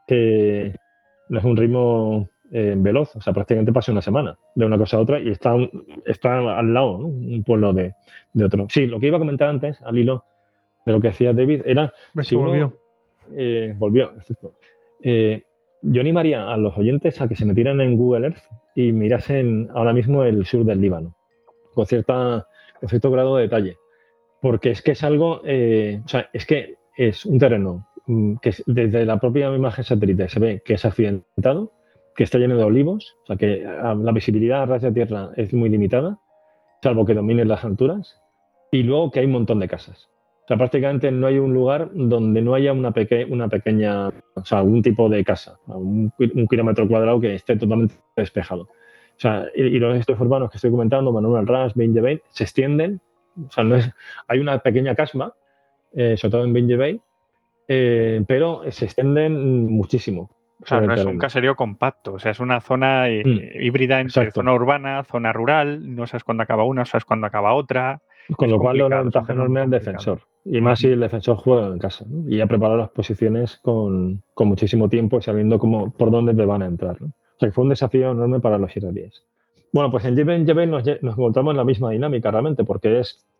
un ritmo veloz, o sea, prácticamente pasa una semana de una cosa a otra y está al lado, ¿no? Un pueblo de otro. Sí, lo que iba a comentar antes, al hilo de lo que decía David, era... volvió. Volvió. Yo animaría a los oyentes a que se metieran en Google Earth y mirasen ahora mismo el sur del Líbano, con cierto grado de detalle. Porque es que es algo, es que es un terreno que desde la propia imagen satélite se ve que es accidentado, que está lleno de olivos, o sea que la visibilidad a ras de tierra es muy limitada, salvo que dominen las alturas, y luego que hay un montón de casas. O sea, prácticamente no hay un lugar donde no haya una pequeña, o sea, algún tipo de casa, un kilómetro cuadrado que esté totalmente despejado. O sea, y los estos urbanos que estoy comentando, Marun al-Ras, Bin Jebel, se extienden. O sea, hay una pequeña casma, sobre todo en Bin Jebel, pero se extienden muchísimo. O sea, no es un caserío compacto, o sea, es una zona híbrida entre zona urbana, zona rural, no sabes cuándo acaba una, no sabes cuándo acaba otra. Con lo cual una ventaja enorme al defensor. Y más si el defensor juega en casa, ¿no? Y ha preparado las posiciones con muchísimo tiempo y sabiendo por dónde te van a entrar, ¿no? O sea, que fue un desafío enorme para los israelíes. Bueno, pues en Bin Jebel nos encontramos en la misma dinámica realmente, porque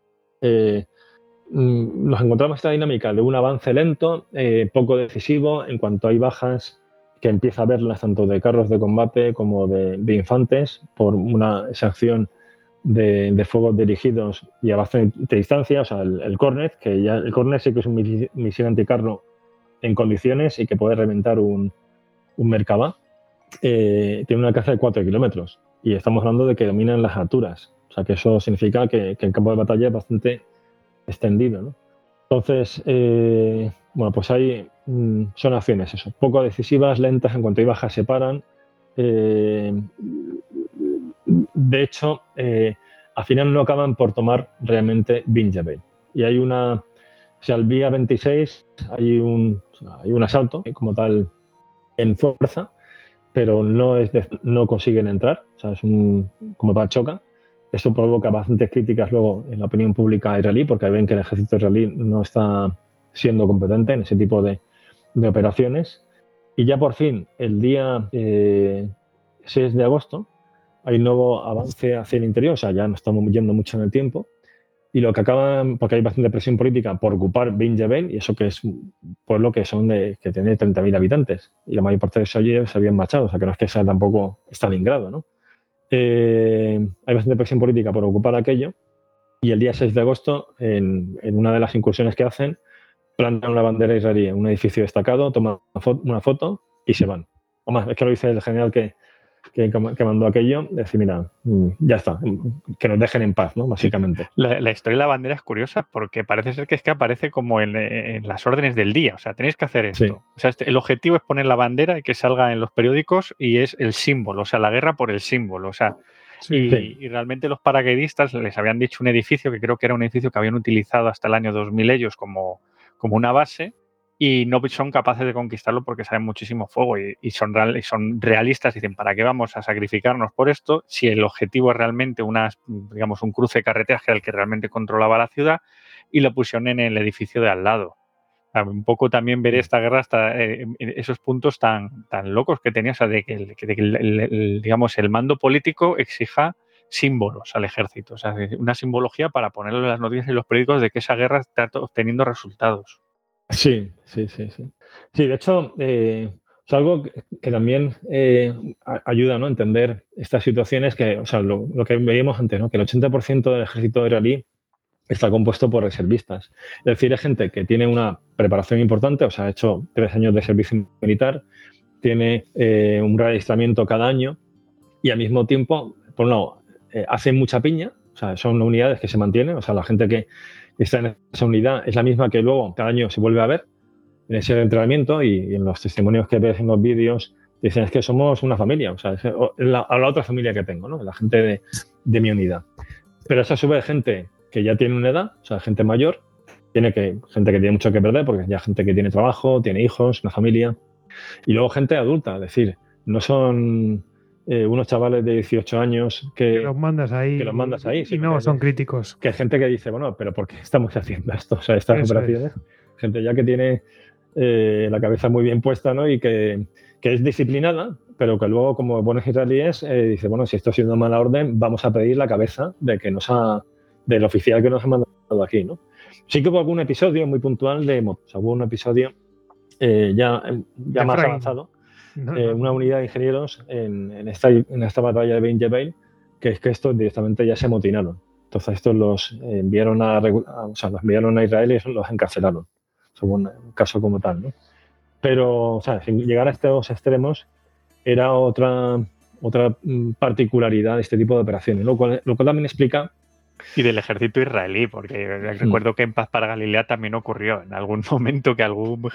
nos encontramos esta dinámica de un avance lento, poco decisivo, en cuanto hay bajas que empieza a verlas tanto de carros de combate como de infantes por esa acción de fuego dirigidos y a bastante distancia, o sea, el Cornet, que ya el Cornet sí que es un misil anticarro en condiciones y que puede reventar un Merkabah, tiene una caza de 4 kilómetros y estamos hablando de que dominan las alturas, o sea, que eso significa que el campo de batalla es bastante extendido, ¿no? Entonces, bueno, pues hay son acciones eso, poco decisivas, lentas, en cuanto hay bajas se paran. De hecho, al final no acaban por tomar realmente Bin Jebel. Y hay o sea, el día 26 hay un asalto como tal en fuerza, pero no consiguen entrar, o sea, como tal chocan. Esto provoca bastantes críticas luego en la opinión pública israelí, porque ven que el ejército israelí no está siendo competente en ese tipo de operaciones. Y ya por fin, el día 6 de agosto, hay un nuevo avance hacia el interior, o sea, ya no estamos yendo mucho en el tiempo, y lo que acaban, porque hay bastante presión política por ocupar Bin Jebel, y eso que es un pueblo que tiene 30.000 habitantes, y la mayor parte de ellos se habían marchado, o sea, que no es que sea tampoco Stalingrado, ¿no? Hay bastante presión política por ocupar aquello, y el día 6 de agosto, en una de las incursiones que hacen, plantan una bandera israelí en un edificio destacado, toman una foto y se van. O más, es que lo dice el general que mandó aquello, decir, mira, ya está, que nos dejen en paz, ¿no? Básicamente. La historia de la bandera es curiosa porque parece ser que aparece como en las órdenes del día, o sea, tenéis que hacer esto. Sí. O sea, el objetivo es poner la bandera y que salga en los periódicos y es el símbolo, o sea, la guerra por el símbolo, o sea, sí. Y realmente los paracaidistas les habían dicho un edificio que creo que era un edificio que habían utilizado hasta el año 2000 ellos como una base, y no son capaces de conquistarlo porque saben muchísimo fuego y son realistas. Dicen, ¿para qué vamos a sacrificarnos por esto si el objetivo es realmente un cruce de carreteras, que era el que realmente controlaba la ciudad, y lo pusieron en el edificio de al lado? Un poco también ver esta guerra hasta esos puntos tan locos que tenía, o sea, de que el mando político exija símbolos al ejército, o sea, una simbología para ponerlo en las noticias y los periódicos de que esa guerra está obteniendo resultados. Sí. Sí, de hecho, es algo que también ayuda, ¿no?, a entender estas situaciones, que, o sea, lo que veíamos antes, ¿no?, que el 80% del ejército israelí está compuesto por reservistas. Es decir, es gente que tiene una preparación importante, o sea, ha hecho 3 años de servicio militar, tiene un readiestramiento cada año y al mismo tiempo, por un lado, hacen mucha piña, o sea, son unidades que se mantienen, o sea, la gente que está en esa unidad es la misma que luego cada año se vuelve a ver en ese entrenamiento, y en los testimonios que ves en los vídeos dicen, es que somos una familia, o sea, es la otra familia que tengo, ¿no?, la gente de mi unidad. Pero es a su vez gente que ya tiene una edad, o sea, gente mayor, gente que tiene mucho que perder, porque ya gente que tiene trabajo, tiene hijos, una familia, y luego gente adulta, es decir, no son unos chavales de 18 años que los mandas ahí y no son críticos. Que hay gente que dice, bueno, pero ¿por qué estamos haciendo esto? O sea, estas operaciones, gente ya que tiene la cabeza muy bien puesta, ¿no?, y que es disciplinada, pero que luego, como buenos israelíes, dice, bueno, si esto ha sido una mala orden, vamos a pedir la cabeza del oficial que nos ha mandado aquí, ¿no? Sí que hubo algún episodio muy puntual o sea, hubo un episodio ya más avanzado, una unidad de ingenieros en esta batalla de Bin Jebel, que es que estos directamente ya se amotinaron. Entonces estos los enviaron a Israel y los encarcelaron. Hubo un caso como tal, ¿no? Pero, o sea, sin llegar a estos extremos, era otra particularidad de este tipo de operaciones, lo cual también explica. Y del ejército israelí, porque recuerdo que en Paz para Galilea también ocurrió en algún momento que algún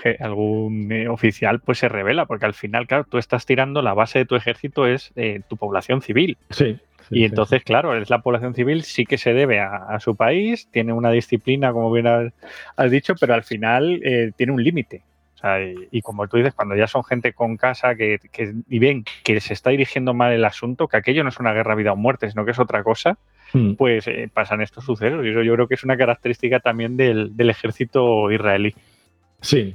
oficial pues se rebela, porque al final, claro, tú estás tirando, la base de tu ejército es tu población civil. Sí. Y entonces, claro, es la población civil, sí que se debe a su país, tiene una disciplina, como bien has dicho, pero al final tiene un límite. O sea, y como tú dices, cuando ya son gente con casa y ven que se está dirigiendo mal el asunto, que aquello no es una guerra vida o muerte, sino que es otra cosa, pues pasan estos sucesos. Y eso yo creo que es una característica también del ejército israelí. Sí.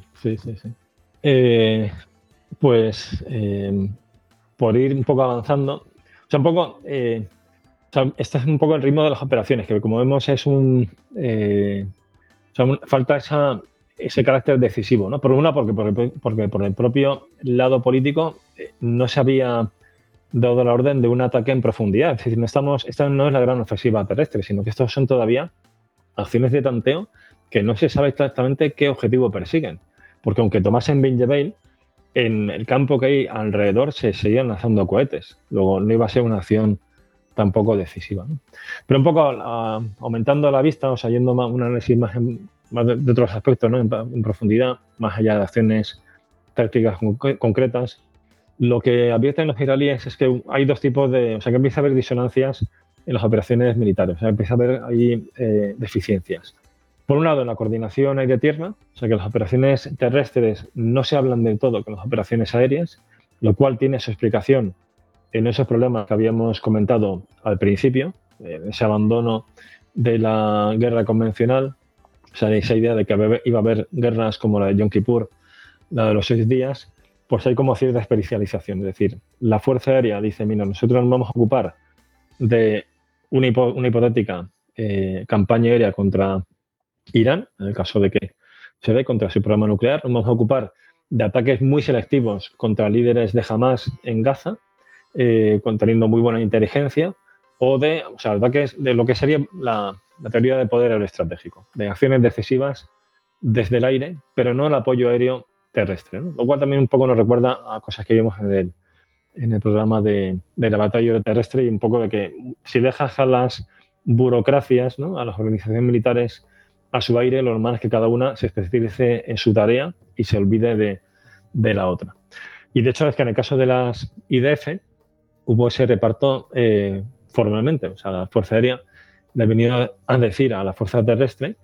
Por ir un poco avanzando, o sea, un poco, este es un poco el ritmo de las operaciones, que como vemos es falta ese carácter decisivo, ¿no? Por una, porque por el propio lado político no se había dado la orden de un ataque en profundidad. Es decir, esta no es la gran ofensiva terrestre, sino que estos son todavía acciones de tanteo que no se sabe exactamente qué objetivo persiguen. Porque aunque tomasen Vinjevale, en el campo que hay alrededor se seguían lanzando cohetes. Luego no iba a ser una acción tampoco decisiva, ¿no? Pero un poco aumentando la vista, o sea, yendo a un análisis más de otros aspectos, ¿no? en profundidad, más allá de acciones tácticas concretas, lo que advierten los israelíes es que hay dos tipos de... O sea, que empieza a haber disonancias en las operaciones militares, o sea, empieza a haber ahí deficiencias. Por un lado, en la coordinación aire-tierra, o sea, que las operaciones terrestres no se hablan del todo con las operaciones aéreas, lo cual tiene su explicación en esos problemas que habíamos comentado al principio, ese abandono de la guerra convencional, o sea, esa idea de que iba a haber guerras como la de Yom Kippur, la de los 6 días, pues hay como cierta especialización. Es decir, la Fuerza Aérea dice, mira, nosotros nos vamos a ocupar de una hipotética campaña aérea contra Irán, en el caso de que se dé contra su programa nuclear, nos vamos a ocupar de ataques muy selectivos contra líderes de Hamas en Gaza, conteniendo muy buena inteligencia, o sea, ataques de lo que sería la teoría de poder aeroestratégico, de acciones decisivas desde el aire, pero no el apoyo aéreo terrestre, ¿no? Lo cual también un poco nos recuerda a cosas que vimos en el programa de la batalla terrestre, y un poco de que si dejas a las burocracias, ¿no?, a las organizaciones militares a su aire, lo normal es que cada una se especialice en su tarea y se olvide de la otra. Y de hecho es que en el caso de las IDF hubo ese reparto formalmente. O sea, la Fuerza Aérea le ha venido a decir a la Fuerza Terrestre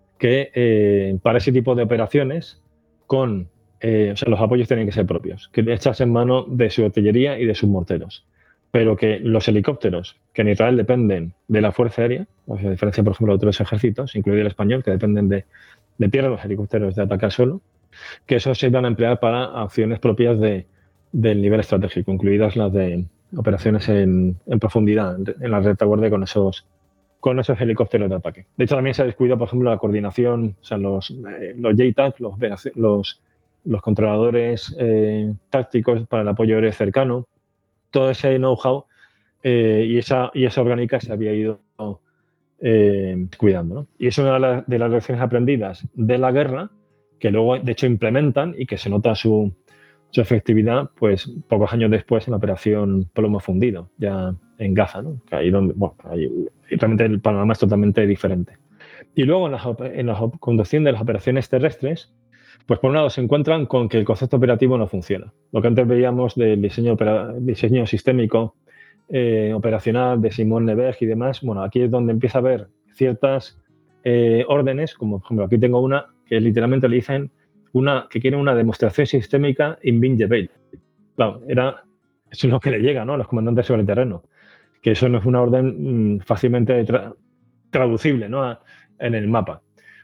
que para ese tipo de operaciones o sea, los apoyos tienen que ser propios, que echas en mano de su artillería y de sus morteros. Pero que los helicópteros, que en Israel dependen de la Fuerza Aérea, o sea, a diferencia, por ejemplo, de otros ejércitos, incluido el español, que dependen de tierra, los helicópteros de ataque al suelo, que esos se van a emplear para acciones propias del nivel estratégico, incluidas las de operaciones en profundidad, en la retaguardia con esos helicópteros de ataque. De hecho, también se ha descuidado, por ejemplo, la coordinación, o sea, los JTAC, los controladores tácticos para el apoyo aéreo cercano, todo ese know-how y esa orgánica se había ido cuidando, ¿no? Y es una de las lecciones aprendidas de la guerra que luego, de hecho, implementan y que se nota su efectividad, pues pocos años después en la operación Plomo Fundido, ya en Gaza, ¿no? Que ahí donde, bueno, ahí realmente el panorama es totalmente diferente. Y luego en la conducción de las operaciones terrestres, pues por un lado se encuentran con que el concepto operativo no funciona. Lo que antes veíamos del diseño sistémico operacional de Simon Nebel y demás, bueno, aquí es donde empieza a haber ciertas órdenes, como por ejemplo aquí tengo una que literalmente le dicen que quiere una demostración sistémica in Vinjevale. Claro, eso es lo que le llega, ¿no?, a los comandantes sobre el terreno, que eso no es una orden fácilmente traducible, ¿no?, en el mapa.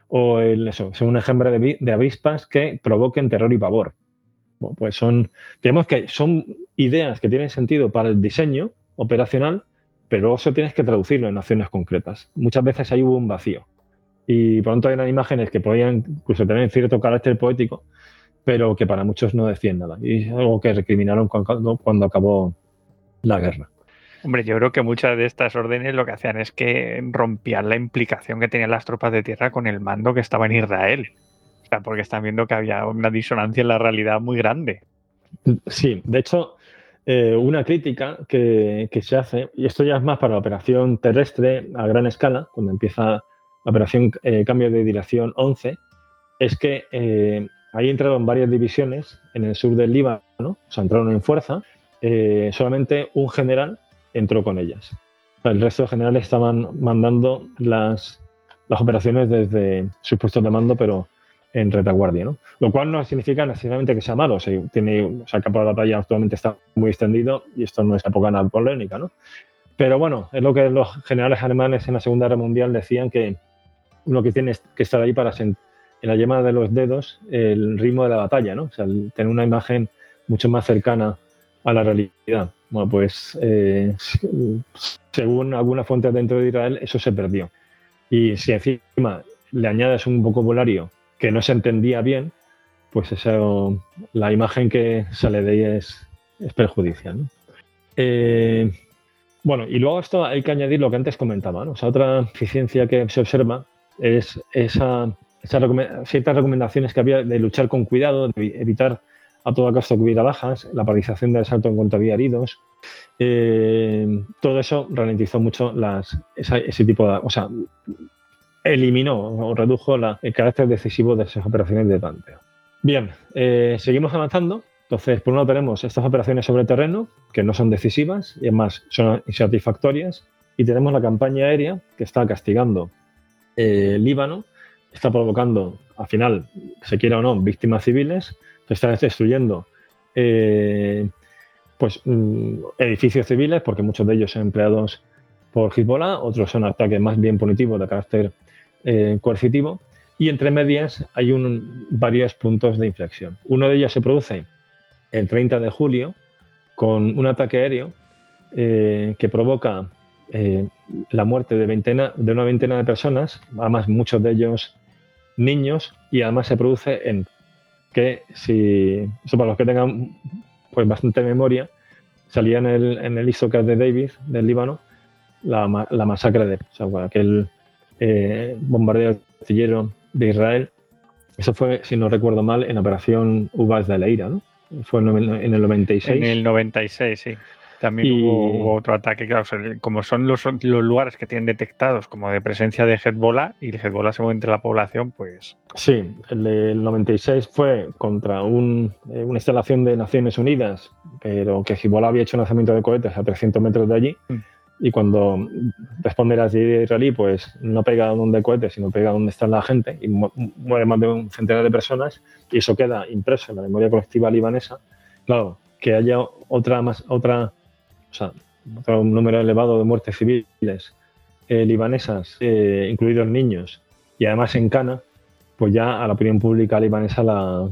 O son un enjambre de avispas que provoquen terror y pavor. Bueno, pues digamos que son ideas que tienen sentido para el diseño operacional, pero eso tienes que traducirlo en acciones concretas. Muchas veces ahí hubo un vacío. Y pronto eran imágenes que podían incluso tener cierto carácter poético, pero que para muchos no decían nada. Y es algo que recriminaron cuando acabó la guerra. Hombre, yo creo que muchas de estas órdenes lo que hacían es que rompían la implicación que tenían las tropas de tierra con el mando que estaba en Israel. O sea, porque están viendo que había una disonancia en la realidad muy grande. Sí, de hecho, una crítica que se hace, y esto ya es más para la operación terrestre a gran escala, cuando empieza la operación Cambio de Dirección 11, es que ahí entraron varias divisiones en el sur del Líbano, o sea, entraron en fuerza, solamente un general entró con ellas. O sea, el resto de generales estaban mandando las operaciones desde sus puestos de mando, pero en retaguardia, ¿no? Lo cual no significa necesariamente que sea malo. O sea, el campo de batalla actualmente está muy extendido y esto no es época napoleónica, ¿no? Pero bueno, es lo que los generales alemanes en la Segunda Guerra Mundial decían, que uno que tiene que estar ahí para en la yema de los dedos el ritmo de la batalla, ¿no? O sea, tener una imagen mucho más cercana a la realidad. Bueno, pues según algunas fuentes dentro de Israel, eso se perdió. Y si encima le añades un vocabulario que no se entendía bien, pues la imagen que sale de ahí es perjudicial, ¿no? Bueno, y luego esto hay que añadir lo que antes comentaba, ¿no? O sea, otra eficiencia que se observa es ciertas recomendaciones que había de luchar con cuidado, de evitar a toda costa que hubiera bajas, la paralización del asalto en cuanto había heridos. Todo eso ralentizó mucho ese tipo de... O sea, eliminó o redujo el carácter decisivo de esas operaciones de tanteo. Bien, seguimos avanzando. Entonces, por un lado tenemos estas operaciones sobre terreno, que no son decisivas y además son insatisfactorias, y tenemos la campaña aérea, que está castigando Líbano, está provocando, al final, se quiera o no, víctimas civiles, se está destruyendo edificios civiles, porque muchos de ellos son empleados por Hezbollah, otros son ataques más bien punitivos de carácter coercitivo, y entre medias hay varios puntos de inflexión. Uno de ellos se produce el 30 de julio con un ataque aéreo que provoca la muerte de una veintena de personas, además muchos de ellos niños, y además se produce eso para los que tengan pues bastante memoria, salía en el Isocast de David del Líbano la masacre de aquel bombardeo artillero de Israel. Eso fue, si no recuerdo mal, en la operación Ubas de Leira, ¿no? Fue en el 96. En el 96, sí. También hubo otro ataque, claro, como son los lugares que tienen detectados como de presencia de Hezbollah, y el Hezbollah se mueve entre la población, pues... Sí, el 96 fue contra una instalación de Naciones Unidas, pero que Hezbollah había hecho un lanzamiento de cohetes a 300 metros de allí, y cuando responde la artillería israelí, pues no pega donde cohetes, sino pega donde está la gente, y muere más de un centenar de personas, y eso queda impreso en la memoria colectiva libanesa. Claro, que haya otro número elevado de muertes civiles libanesas, incluidos niños, y además en Cana, pues ya a la opinión pública libanesa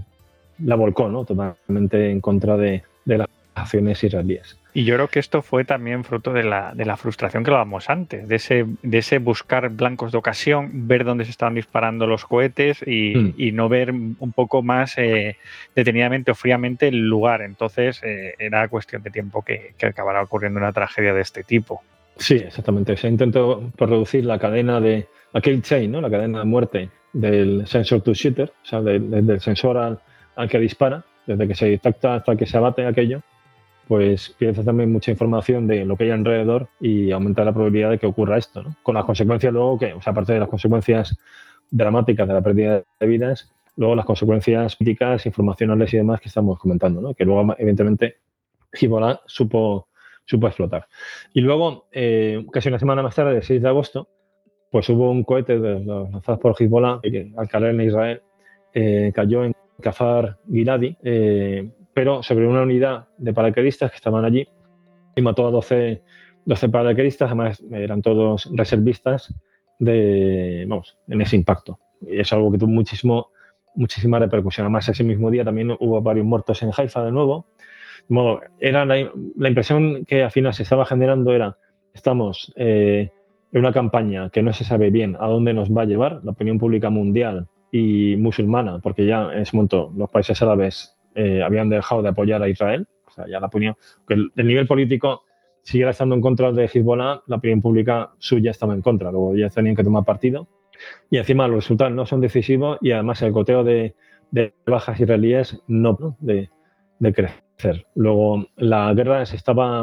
la volcó, ¿no? Totalmente en contra de las acciones israelíes. Y yo creo que esto fue también fruto de la frustración que hablábamos antes, de ese buscar blancos de ocasión, ver dónde se estaban disparando los cohetes y no ver un poco más detenidamente o fríamente el lugar. Entonces era cuestión de tiempo que acabara ocurriendo una tragedia de este tipo. Sí, exactamente. Se intentó reducir la cadena de aquel chain, ¿no? La cadena de muerte del sensor to shooter, o sea, desde el sensor al que dispara, desde que se detecta hasta que se abate aquello, pues pierde también mucha información de lo que hay alrededor y aumenta la probabilidad de que ocurra esto, ¿no? Con las consecuencias luego aparte de las consecuencias dramáticas de la pérdida de vidas, luego las consecuencias políticas, informacionales y demás que estamos comentando, ¿no? Que luego, evidentemente, Hezbollah supo explotar. Y luego, casi una semana más tarde, el 6 de agosto, pues hubo un cohete lanzado por Hezbollah que al caer en Israel cayó en Kfar Giladi, pero sobre una unidad de paracaidistas que estaban allí, y mató a 12 paracaidistas, además eran todos reservistas en ese impacto. Y es algo que tuvo muchísima repercusión. Además, ese mismo día también hubo varios muertos en Haifa de nuevo. De modo, era la impresión que al final se estaba generando era, estamos en una campaña que no se sabe bien a dónde nos va a llevar la opinión pública mundial y musulmana, porque ya en ese momento los países árabes habían dejado de apoyar a Israel. O sea, ya la opinión, que el nivel político siguiera estando en contra de Hezbollah, la opinión pública suya estaba en contra, luego ya tenían que tomar partido. Y encima los resultados no son decisivos y además el goteo de bajas israelíes no de crecer. Luego la guerra se estaba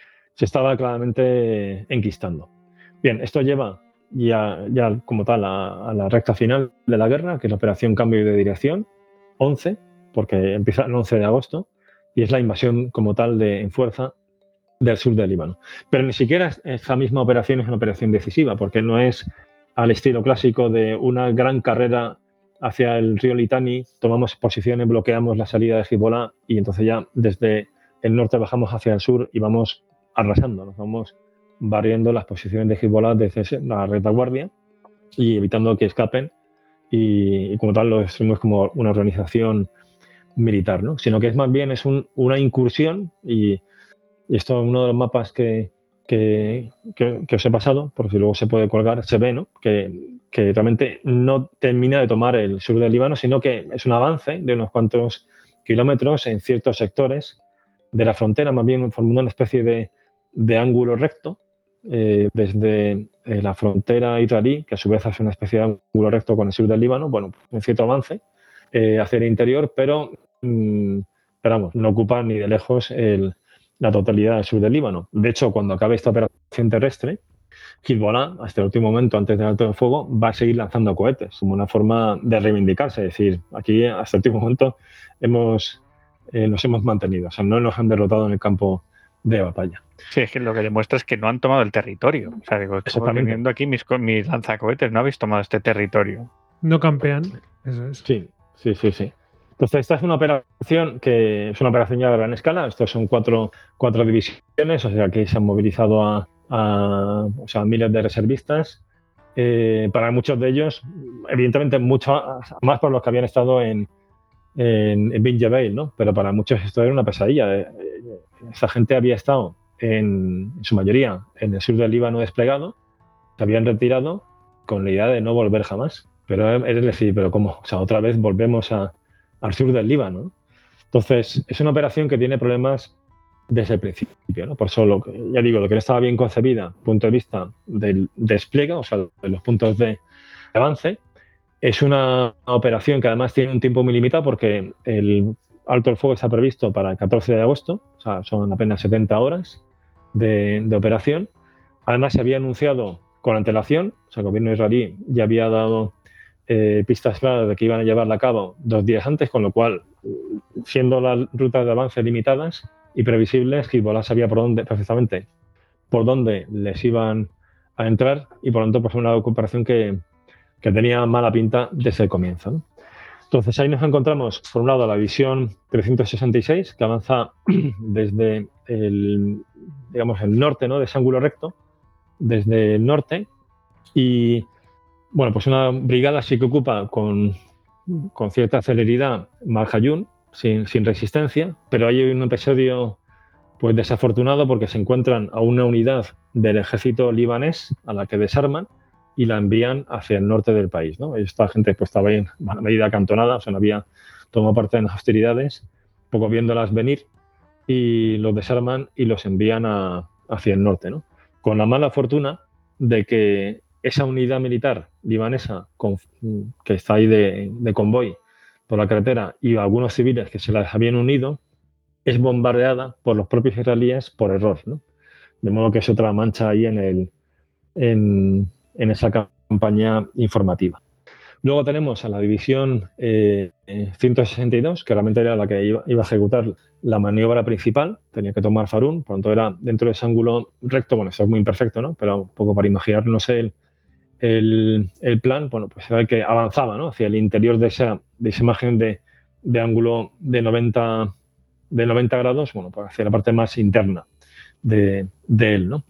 claramente enquistando. Bien, esto lleva ya como tal a la recta final de la guerra, que es la operación Cambio de Dirección, 11, porque empieza el 11 de agosto, y es la invasión como tal en fuerza del sur del Líbano. Pero ni siquiera esa misma operación es una operación decisiva, porque no es al estilo clásico de una gran carrera hacia el río Litani, tomamos posiciones, bloqueamos la salida de Hezbollah y entonces ya desde el norte bajamos hacia el sur y vamos arrasando, nos vamos barriendo las posiciones de Hezbollah desde la retaguardia y evitando que escapen y como tal lo destruimos como una organización militar, ¿no? Sino que es más bien una incursión y esto es uno de los mapas que os he pasado, por si luego se puede colgar, se ve, ¿no? que realmente no termina de tomar el sur del Líbano, sino que es un avance de unos cuantos kilómetros en ciertos sectores de la frontera, más bien formando una especie de ángulo recto desde la frontera israelí, que a su vez hace una especie de ángulo recto con el sur del Líbano, bueno, un cierto avance hacia el interior, pero vamos, no ocupa ni de lejos la totalidad del sur del Líbano. De hecho, cuando acabe esta operación terrestre, Hezbollah, hasta el último momento, antes del alto de fuego, va a seguir lanzando cohetes, como una forma de reivindicarse. Es decir, aquí, hasta el último momento, nos hemos mantenido. O sea, no nos han derrotado en el campo de batalla. Sí, es que lo que demuestra es que no han tomado el territorio. O sea, digo, estoy teniendo aquí mis lanzacohetes, no habéis tomado este territorio. No campean, eso es. Sí. Entonces, esta es una operación que es una operación ya de gran escala. Estos son cuatro divisiones, o sea, que se han movilizado a miles de reservistas. Para muchos de ellos, evidentemente, mucho más por los que habían estado en Bin Jebel, ¿no? Pero para muchos esto era una pesadilla. Esa gente había estado, en su mayoría, en el sur del Líbano desplegado, se habían retirado con la idea de no volver jamás. Pero es decir, ¿pero cómo? O sea, otra vez volvemos al sur del Líbano, ¿no? Entonces, es una operación que tiene problemas desde el principio, ¿no? Por eso, ya digo, lo que no estaba bien concebida, punto de vista del despliegue, o sea, de los puntos de avance, es una operación que además tiene un tiempo muy limitado porque el alto el fuego está previsto para el 14 de agosto, o sea, son apenas 70 horas de operación. Además, se había anunciado con antelación, o sea, el gobierno israelí ya había dado pistas claras de que iban a llevarla a cabo 2 días antes, con lo cual, siendo las rutas de avance limitadas y previsibles, Hezbollah sabía perfectamente por dónde les iban a entrar y por lo tanto pues una operación que tenía mala pinta desde el comienzo, ¿no? Entonces ahí nos encontramos, por un lado, la división 366, que avanza desde el norte, ¿no? De ese ángulo recto, desde el norte, y bueno, pues una brigada sí que ocupa con cierta celeridad Mar Hayun, sin resistencia, pero hay un episodio pues desafortunado porque se encuentran a una unidad del ejército libanés a la que desarman y la envían hacia el norte del país, ¿no? Esta gente pues estaba ahí en medida acantonada, o sea, no había tomado parte en las hostilidades, poco viéndolas venir, y los desarman y los envían hacia el norte, ¿no? Con la mala fortuna de que esa unidad militar libanesa que está ahí de convoy por la carretera y algunos civiles que se las habían unido es bombardeada por los propios israelíes por error, ¿no? De modo que es otra mancha ahí en esa campaña informativa. Luego tenemos a la división 162, que realmente era la que iba a ejecutar la maniobra principal, tenía que tomar Farún, por lo tanto era dentro de ese ángulo recto, bueno, eso es muy imperfecto, ¿no? Pero un poco para imaginarnos el plan, bueno, pues era que avanzaba, ¿no? Hacia el interior de esa imagen de ángulo de 90 grados, bueno, pues hacia la parte más interna de él, ¿no?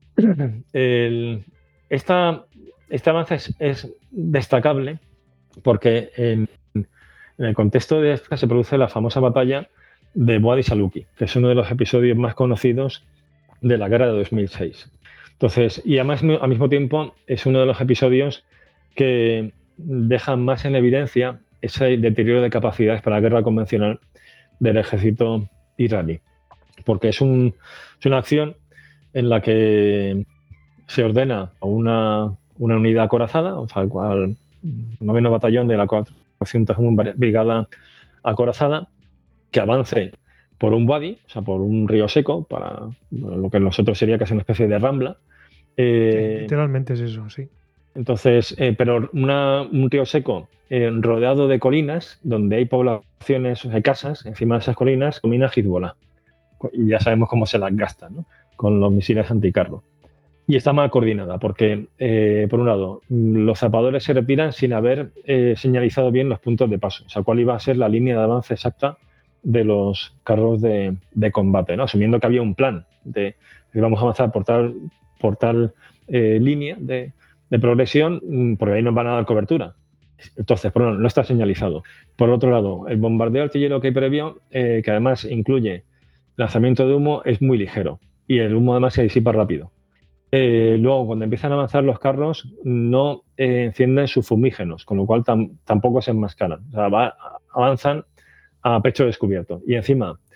Este avance es destacable porque en el contexto de esta se produce la famosa batalla de Wadi Saluki, que es uno de los episodios más conocidos de la guerra de 2006. Entonces, y además al mismo tiempo es uno de los episodios que dejan más en evidencia ese deterioro de capacidades para la guerra convencional del ejército israelí, porque es una acción en la que se ordena a una unidad acorazada, o sea, al 9º batallón de la 401 Brigada Acorazada, que avance por un wadi, o sea, por un río seco, para lo que nosotros sería casi una especie de rambla. Literalmente es eso, sí. Entonces, pero un río seco rodeado de colinas, donde hay poblaciones, hay casas, encima de esas colinas domina Hezbollah. Y ya sabemos cómo se las gasta, ¿no? Con los misiles anticarro. Y está mal coordinada, porque, por un lado, los zapadores se retiran sin haber señalizado bien los puntos de paso, o sea, cuál iba a ser la línea de avance exacta de los carros de combate, ¿no? Asumiendo que había un plan de que vamos a avanzar por tal línea de progresión, porque ahí nos van a dar cobertura. Entonces, por un lado, no está señalizado. Por otro lado, el bombardeo artillero que hay previo, que además incluye lanzamiento de humo, es muy ligero y el humo además se disipa rápido. Luego, cuando empiezan a avanzar los carros, no encienden sus fumígenos, con lo cual tampoco se enmascaran. O sea, avanzan a pecho descubierto. Y encima,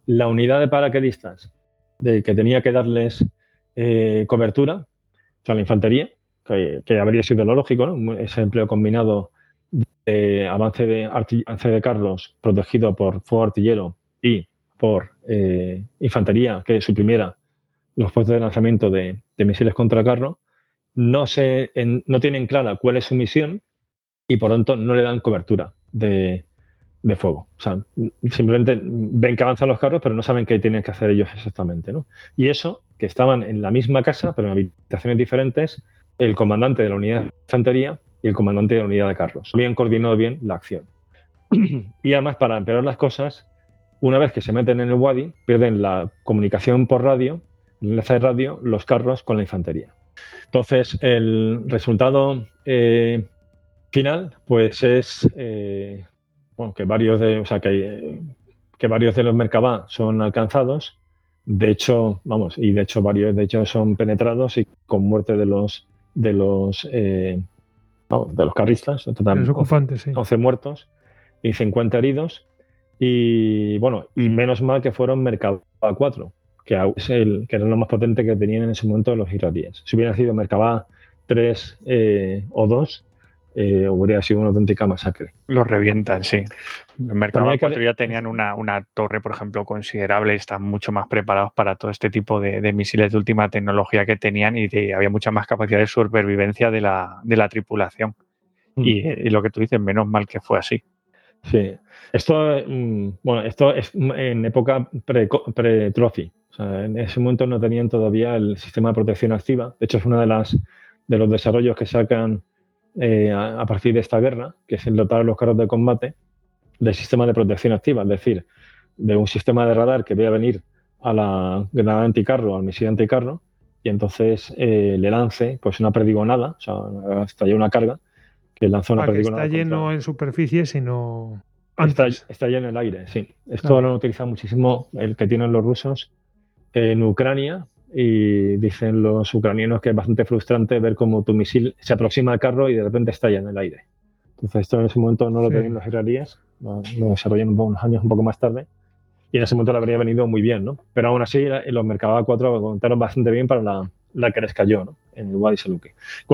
la unidad de paracaidistas que tenía que darles cobertura, o sea, la infantería, que habría sido lo lógico, ¿no? Ese empleo combinado de avance de carros protegido por fuego artillero y por infantería que suprimiera los puestos de lanzamiento de misiles contra carro, no tienen clara cuál es su misión y por tanto no le dan cobertura de fuego. O sea, simplemente ven que avanzan los carros, pero no saben qué tienen que hacer ellos exactamente, ¿no? Y eso, que estaban en la misma casa, pero en habitaciones diferentes, el comandante de la unidad de infantería y el comandante de la unidad de carros. Habían coordinado bien la acción. Y además, para empeorar las cosas, una vez que se meten en el Wadi, pierden la comunicación por radio, el enlace de radio, los carros con la infantería. Entonces, el resultado final, pues es que varios de los Merkabah son alcanzados. De hecho, varios de hecho son penetrados y con muerte de los carristas, los ocupantes, sí. 11 muertos y 50 heridos. Y menos mal que fueron Merkabah 4, que era lo más potente que tenían en ese momento los iraníes. Si hubiera sido Merkabah 3 o 2, hubiera sido una auténtica masacre. Los revientan, sí. Los Merkabah 4 ya tenían una torre, por ejemplo, considerable, están mucho más preparados para todo este tipo de misiles de última tecnología que tenían y había mucha más capacidad de supervivencia de la tripulación. Y lo que tú dices, menos mal que fue así. Sí. Esto es en época pre-Trophy. O sea, en ese momento no tenían todavía el sistema de protección activa. De hecho, es uno de los desarrollos que sacan a partir de esta guerra, que es el dotar a los carros de combate del sistema de protección activa, es decir, de un sistema de radar que vea venir a la granada anticarro, al misil anticarro, y entonces le lance pues una perdigonada, o sea, hasta ya una carga, que lanza una perdigonada. Que está lleno en superficie, sino antes. Está lleno en el aire, sí. Esto lo han utilizado muchísimo, el que tienen los rusos en Ucrania, y dicen los ucranianos que es bastante frustrante ver cómo tu misil se aproxima al carro y de repente estalla en el aire. Entonces esto en ese momento no lo tenían los israelíes, lo desarrollaron unos años un poco más tarde, y en ese momento le habría venido muy bien, ¿no? Pero aún así los Merkabah 4 lo contaron bastante bien para la que les cayó, ¿no? En el Wadi Saluki.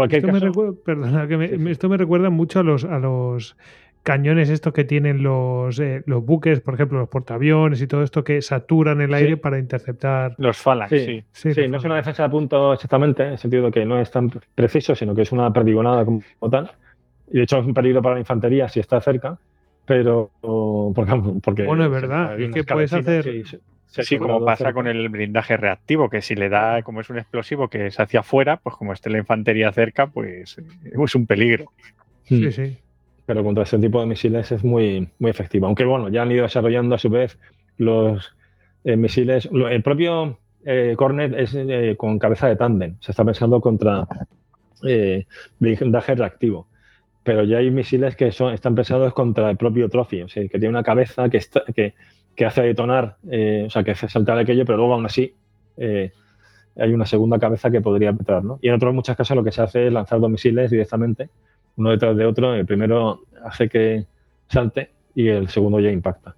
Esto me recuerda mucho a los cañones estos que tienen los buques, por ejemplo, los portaaviones y todo esto, que saturan el aire para interceptar. Los Phalanx, sí. No es una defensa de punto exactamente, en el sentido de que no es tan preciso, sino que es una perdigonada como tal. Y de hecho es un peligro para la infantería si está cerca, pero porque bueno, es verdad, es que puedes hacer... Sí, como pasa cerca con el blindaje reactivo, que si le da, como es un explosivo que es hacia afuera, pues como esté la infantería cerca, pues es un peligro. Sí. Pero contra ese tipo de misiles es muy, muy efectivo. Aunque ya han ido desarrollando a su vez los misiles. El propio Cornet es con cabeza de tándem. Se está pensando contra blindaje reactivo. Pero ya hay misiles que están pensados contra el propio Trophy. O sea, que tiene una cabeza que hace detonar, o sea, que hace saltar aquello, pero luego aún así hay una segunda cabeza que podría penetrar, ¿no? Y en otros muchos casos lo que se hace es lanzar 2 misiles directamente, uno detrás de otro. El primero hace que salte y el segundo ya impacta.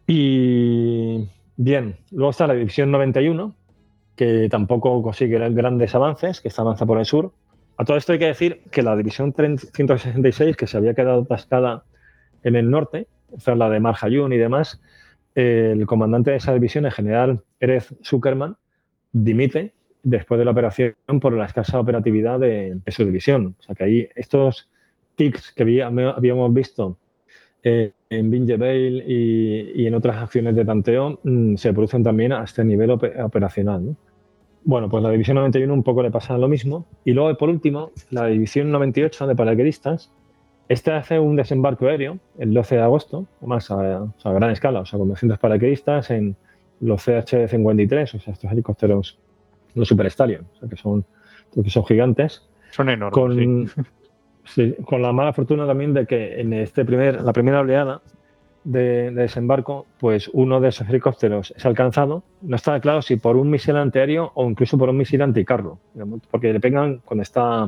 Y bien, luego está la División 91, que tampoco consigue grandes avances, que está avanza por el sur. A todo esto hay que decir que la División 166, que se había quedado atascada en el norte, o sea, la de Mar Hayun y demás, el comandante de esa división, el general Erez Zuckerman, dimite después de la operación por la escasa operatividad de su división. O sea que ahí estos tics que habíamos visto en Binge Vale y en otras acciones de tanteo se producen también a este nivel operacional, ¿no? Bueno, pues la División 91 un poco le pasa lo mismo. Y luego, por último, la División 98 de paracaidistas, hace un desembarco aéreo el 12 de agosto, más a gran escala, o sea, con 200 paracaidistas en los CH-53, o sea, estos helicópteros, los Super Stallion, o sea, que son gigantes. Son enormes, con la mala fortuna también de que en la primera oleada de desembarco, pues uno de esos helicópteros es alcanzado. No está claro si por un misil antiaéreo o incluso por un misil anticarro, porque le pegan cuando está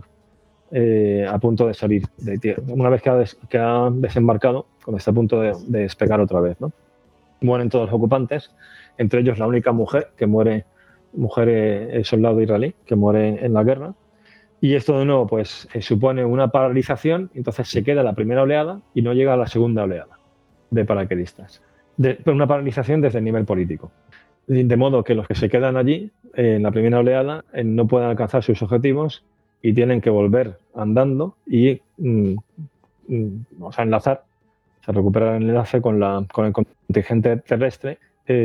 a punto de salir de tierra, una vez que ha desembarcado, cuando está a punto de despegar otra vez, ¿no? Mueren todos los ocupantes entre ellos la única mujer soldado israelí que muere en la guerra. Y esto de nuevo pues supone una paralización, entonces se queda la primera oleada y no llega a la segunda oleada de paracaidistas. Una paralización desde el nivel político. De modo que los que se quedan allí en la primera oleada no pueden alcanzar sus objetivos y tienen que volver andando y enlazar, recuperar el enlace con el contingente terrestre,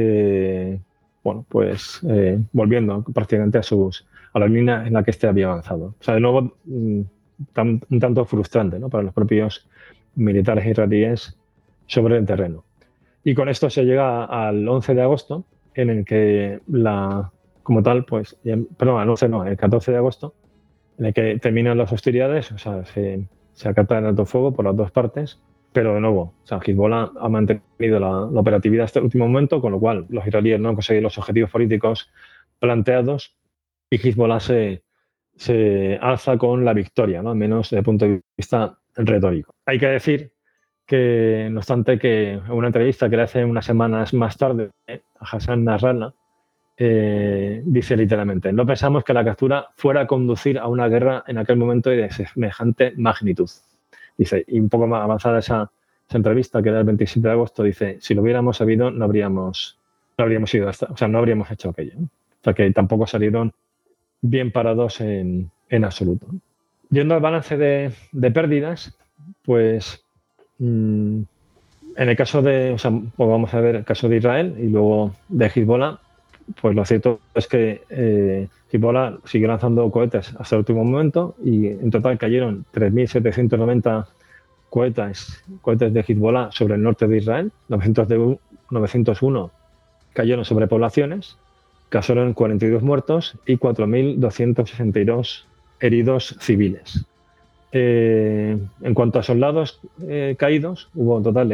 volviendo prácticamente a la línea en la que había avanzado. O sea, de nuevo, un tanto frustrante, ¿no?, para los propios militares israelíes sobre el terreno. Y con esto se llega al 11 de agosto, en el que el 14 de agosto, en el que terminan las hostilidades, o sea, se acata el alto fuego por las dos partes, pero de nuevo, o sea, Hezbollah ha mantenido la operatividad hasta el último momento, con lo cual los israelíes no han conseguido los objetivos políticos planteados y Hezbollah se alza con la victoria, ¿no?, al menos desde el punto de vista retórico. Hay que decir que, no obstante, que en una entrevista que le hace unas semanas más tarde a Hassan Nasrallah, dice literalmente: no pensamos que la captura fuera a conducir a una guerra en aquel momento y de semejante magnitud. Dice, y un poco más avanzada esa entrevista, que era el 27 de agosto, dice: si lo hubiéramos sabido, no habríamos ido no habríamos hecho aquello, ¿no? O sea, que tampoco salieron bien parados en absoluto. Yendo al balance de pérdidas, pues en el caso pues vamos a ver el caso de Israel y luego de Hezbollah, pues lo cierto es que Hezbollah siguió lanzando cohetes hasta el último momento y en total cayeron 3.790 cohetes de Hezbollah sobre el norte de Israel, 901 cayeron sobre poblaciones, causaron 42 muertos y 4.262 heridos civiles. En cuanto a soldados caídos, hubo un total de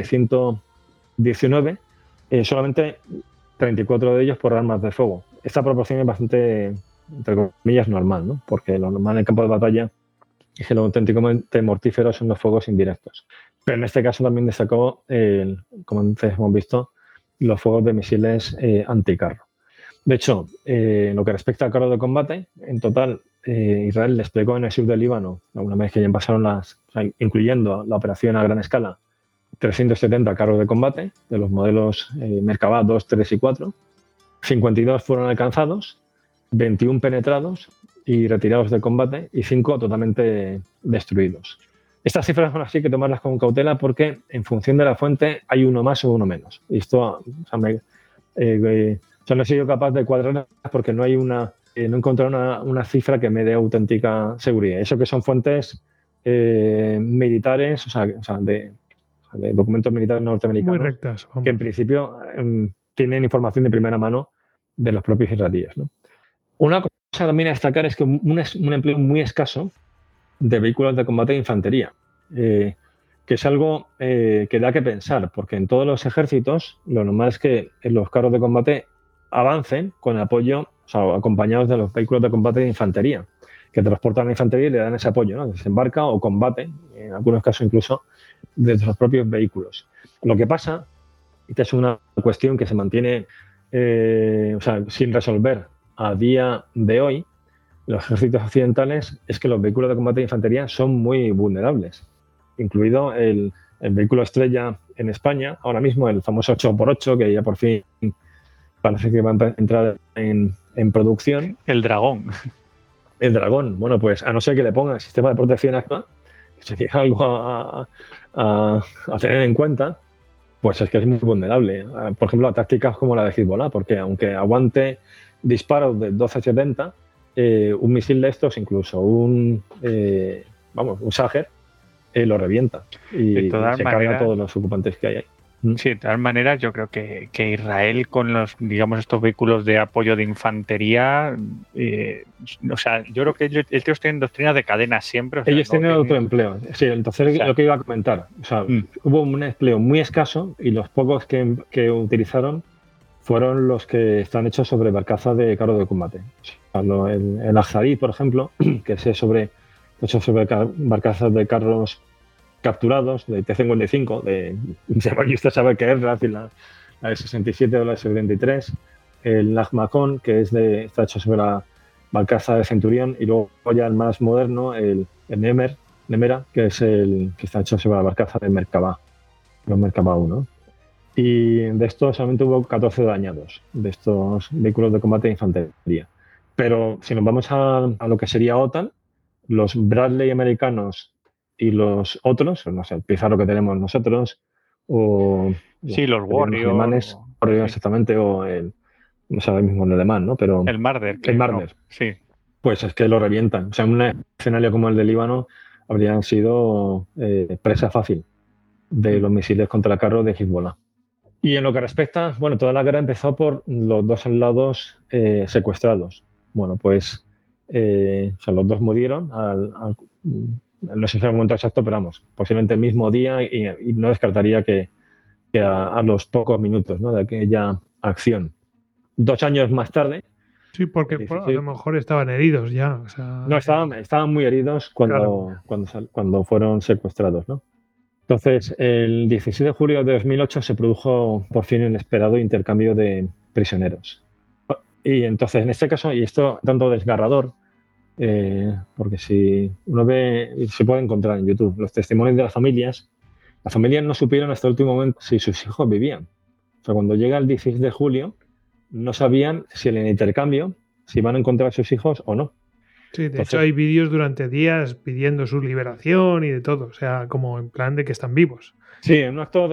119, solamente 34 de ellos por armas de fuego. Esta proporción es bastante, entre comillas, normal, ¿no?, porque lo normal en el campo de batalla es que lo auténticamente mortífero son los fuegos indirectos. Pero en este caso también destacó, como antes hemos visto, los fuegos de misiles anticarro. De hecho, lo que respecta al carro de combate, en total Israel desplegó en el sur del Líbano, una vez que ya pasaron incluyendo la operación a gran escala, 370 carros de combate de los modelos Merkavah 2, 3 y 4. 52 fueron alcanzados, 21 penetrados y retirados del combate y 5 totalmente destruidos. Estas cifras son así que tomarlas con cautela porque en función de la fuente hay uno más o uno menos. Y esto no he sido capaz de cuadrarlas porque no he encontrado una cifra que me dé auténtica seguridad. Eso que son fuentes militares, de documentos militares norteamericanos, muy rectas, que en principio tienen información de primera mano de los propios israelíes, ¿no? Una cosa también a destacar es que un empleo muy escaso de vehículos de combate de infantería, que es algo que da que pensar, porque en todos los ejércitos lo normal es que los carros de combate avancen con apoyo, acompañados de los vehículos de combate de infantería, que transportan la infantería y le dan ese apoyo, ¿no?, desembarca o combate, en algunos casos incluso desde los propios vehículos. Lo que pasa, y esta es una cuestión que se mantiene sin resolver a día de hoy, los ejércitos occidentales, es que los vehículos de combate de infantería son muy vulnerables, incluido el vehículo estrella en España, ahora mismo el famoso 8x8, que ya por fin parece que va a entrar en producción. El Dragón. El Dragón, bueno, pues a no ser que le pongan el sistema de protección ACMA, que sería algo a tener en cuenta, pues es que es muy vulnerable. Por ejemplo, a tácticas como la de Hezbollah, porque aunque aguante disparos de 12-70, un misil de estos, incluso un Shaher, lo revienta y se carga a todos los ocupantes que hay ahí. Sí, de todas maneras, yo creo que Israel con estos vehículos de apoyo de infantería, yo creo que ellos tienen doctrina de cadena siempre. Ellos tienen otro empleo. Sí, entonces lo que iba a comentar. Hubo un empleo muy escaso y los pocos que utilizaron fueron los que están hechos sobre barcazas de carro de combate. El Azari, por ejemplo, que es hecho sobre barcazas de carros capturados, de T-55, usted sabe qué es, la de 67 o la de 73, el Nagmakon, que está hecho sobre la barcaza de Centurión, y luego ya el más moderno, el Nemera, que es el que está hecho sobre la barcaza de Merkabah, los Merkabah 1. Y de estos solamente hubo 14 dañados, de estos vehículos de combate de infantería. Pero si nos vamos a lo que sería OTAN, los Bradley americanos y los otros, no sé, el Pizarro que tenemos nosotros, o sí, los Warrior, alemanes, Warrior, sí. Exactamente, o no sé ahora mismo el alemán, ¿no? Pero el Marder. El Marder. No, sí. Pues es que lo revientan. O sea, en un escenario como el de Líbano habrían sido presa fácil de los misiles contra carros de Hezbollah. Y en lo que respecta, bueno, toda la guerra empezó por los dos soldados secuestrados. Bueno, pues o sea, los dos murieron no sé si es el momento exacto, pero vamos, posiblemente el mismo día, y no descartaría que a los pocos minutos, ¿no?, de aquella acción. 2 años más tarde. Sí, porque a lo mejor estaban heridos ya. O sea, no, estaban muy heridos cuando fueron secuestrados, ¿no? Entonces, el 16 de julio de 2008 se produjo por fin el esperado intercambio de prisioneros. Y entonces, en este caso, y esto tanto desgarrador, porque si uno ve, se puede encontrar en YouTube, los testimonios de las familias no supieron hasta el último momento si sus hijos vivían. O sea, cuando llega el 16 de julio, no sabían si en el intercambio, si van a encontrar a sus hijos o no. Sí, de hecho hay vídeos durante días pidiendo su liberación y de todo, o sea, como en plan de que están vivos. Sí, en un acto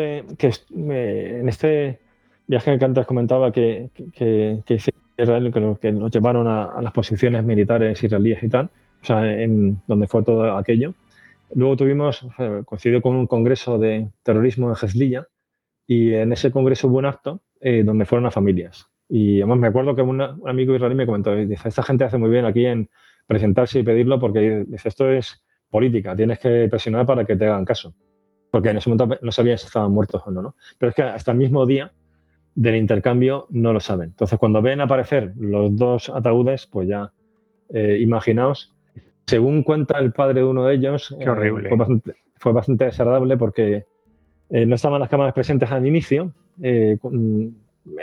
en este viaje que antes comentaba que hice Israel, que nos llevaron a las posiciones militares israelíes y tal, o sea, en donde fue todo aquello. Luego coincidió con un congreso de terrorismo en Herzliya, y en ese congreso hubo un acto donde fueron las familias. Y además me acuerdo que un amigo israelí me comentó, dice, esta gente hace muy bien aquí en presentarse y pedirlo, porque dice, esto es política, tienes que presionar para que te hagan caso. Porque en ese momento no sabían si estaban muertos o no. Pero es que hasta el mismo día del intercambio no lo saben. Entonces, cuando ven aparecer los dos ataúdes, pues ya imaginaos. Según cuenta el padre de uno de ellos, qué horrible. Fue bastante desagradable porque no estaban las cámaras presentes al inicio en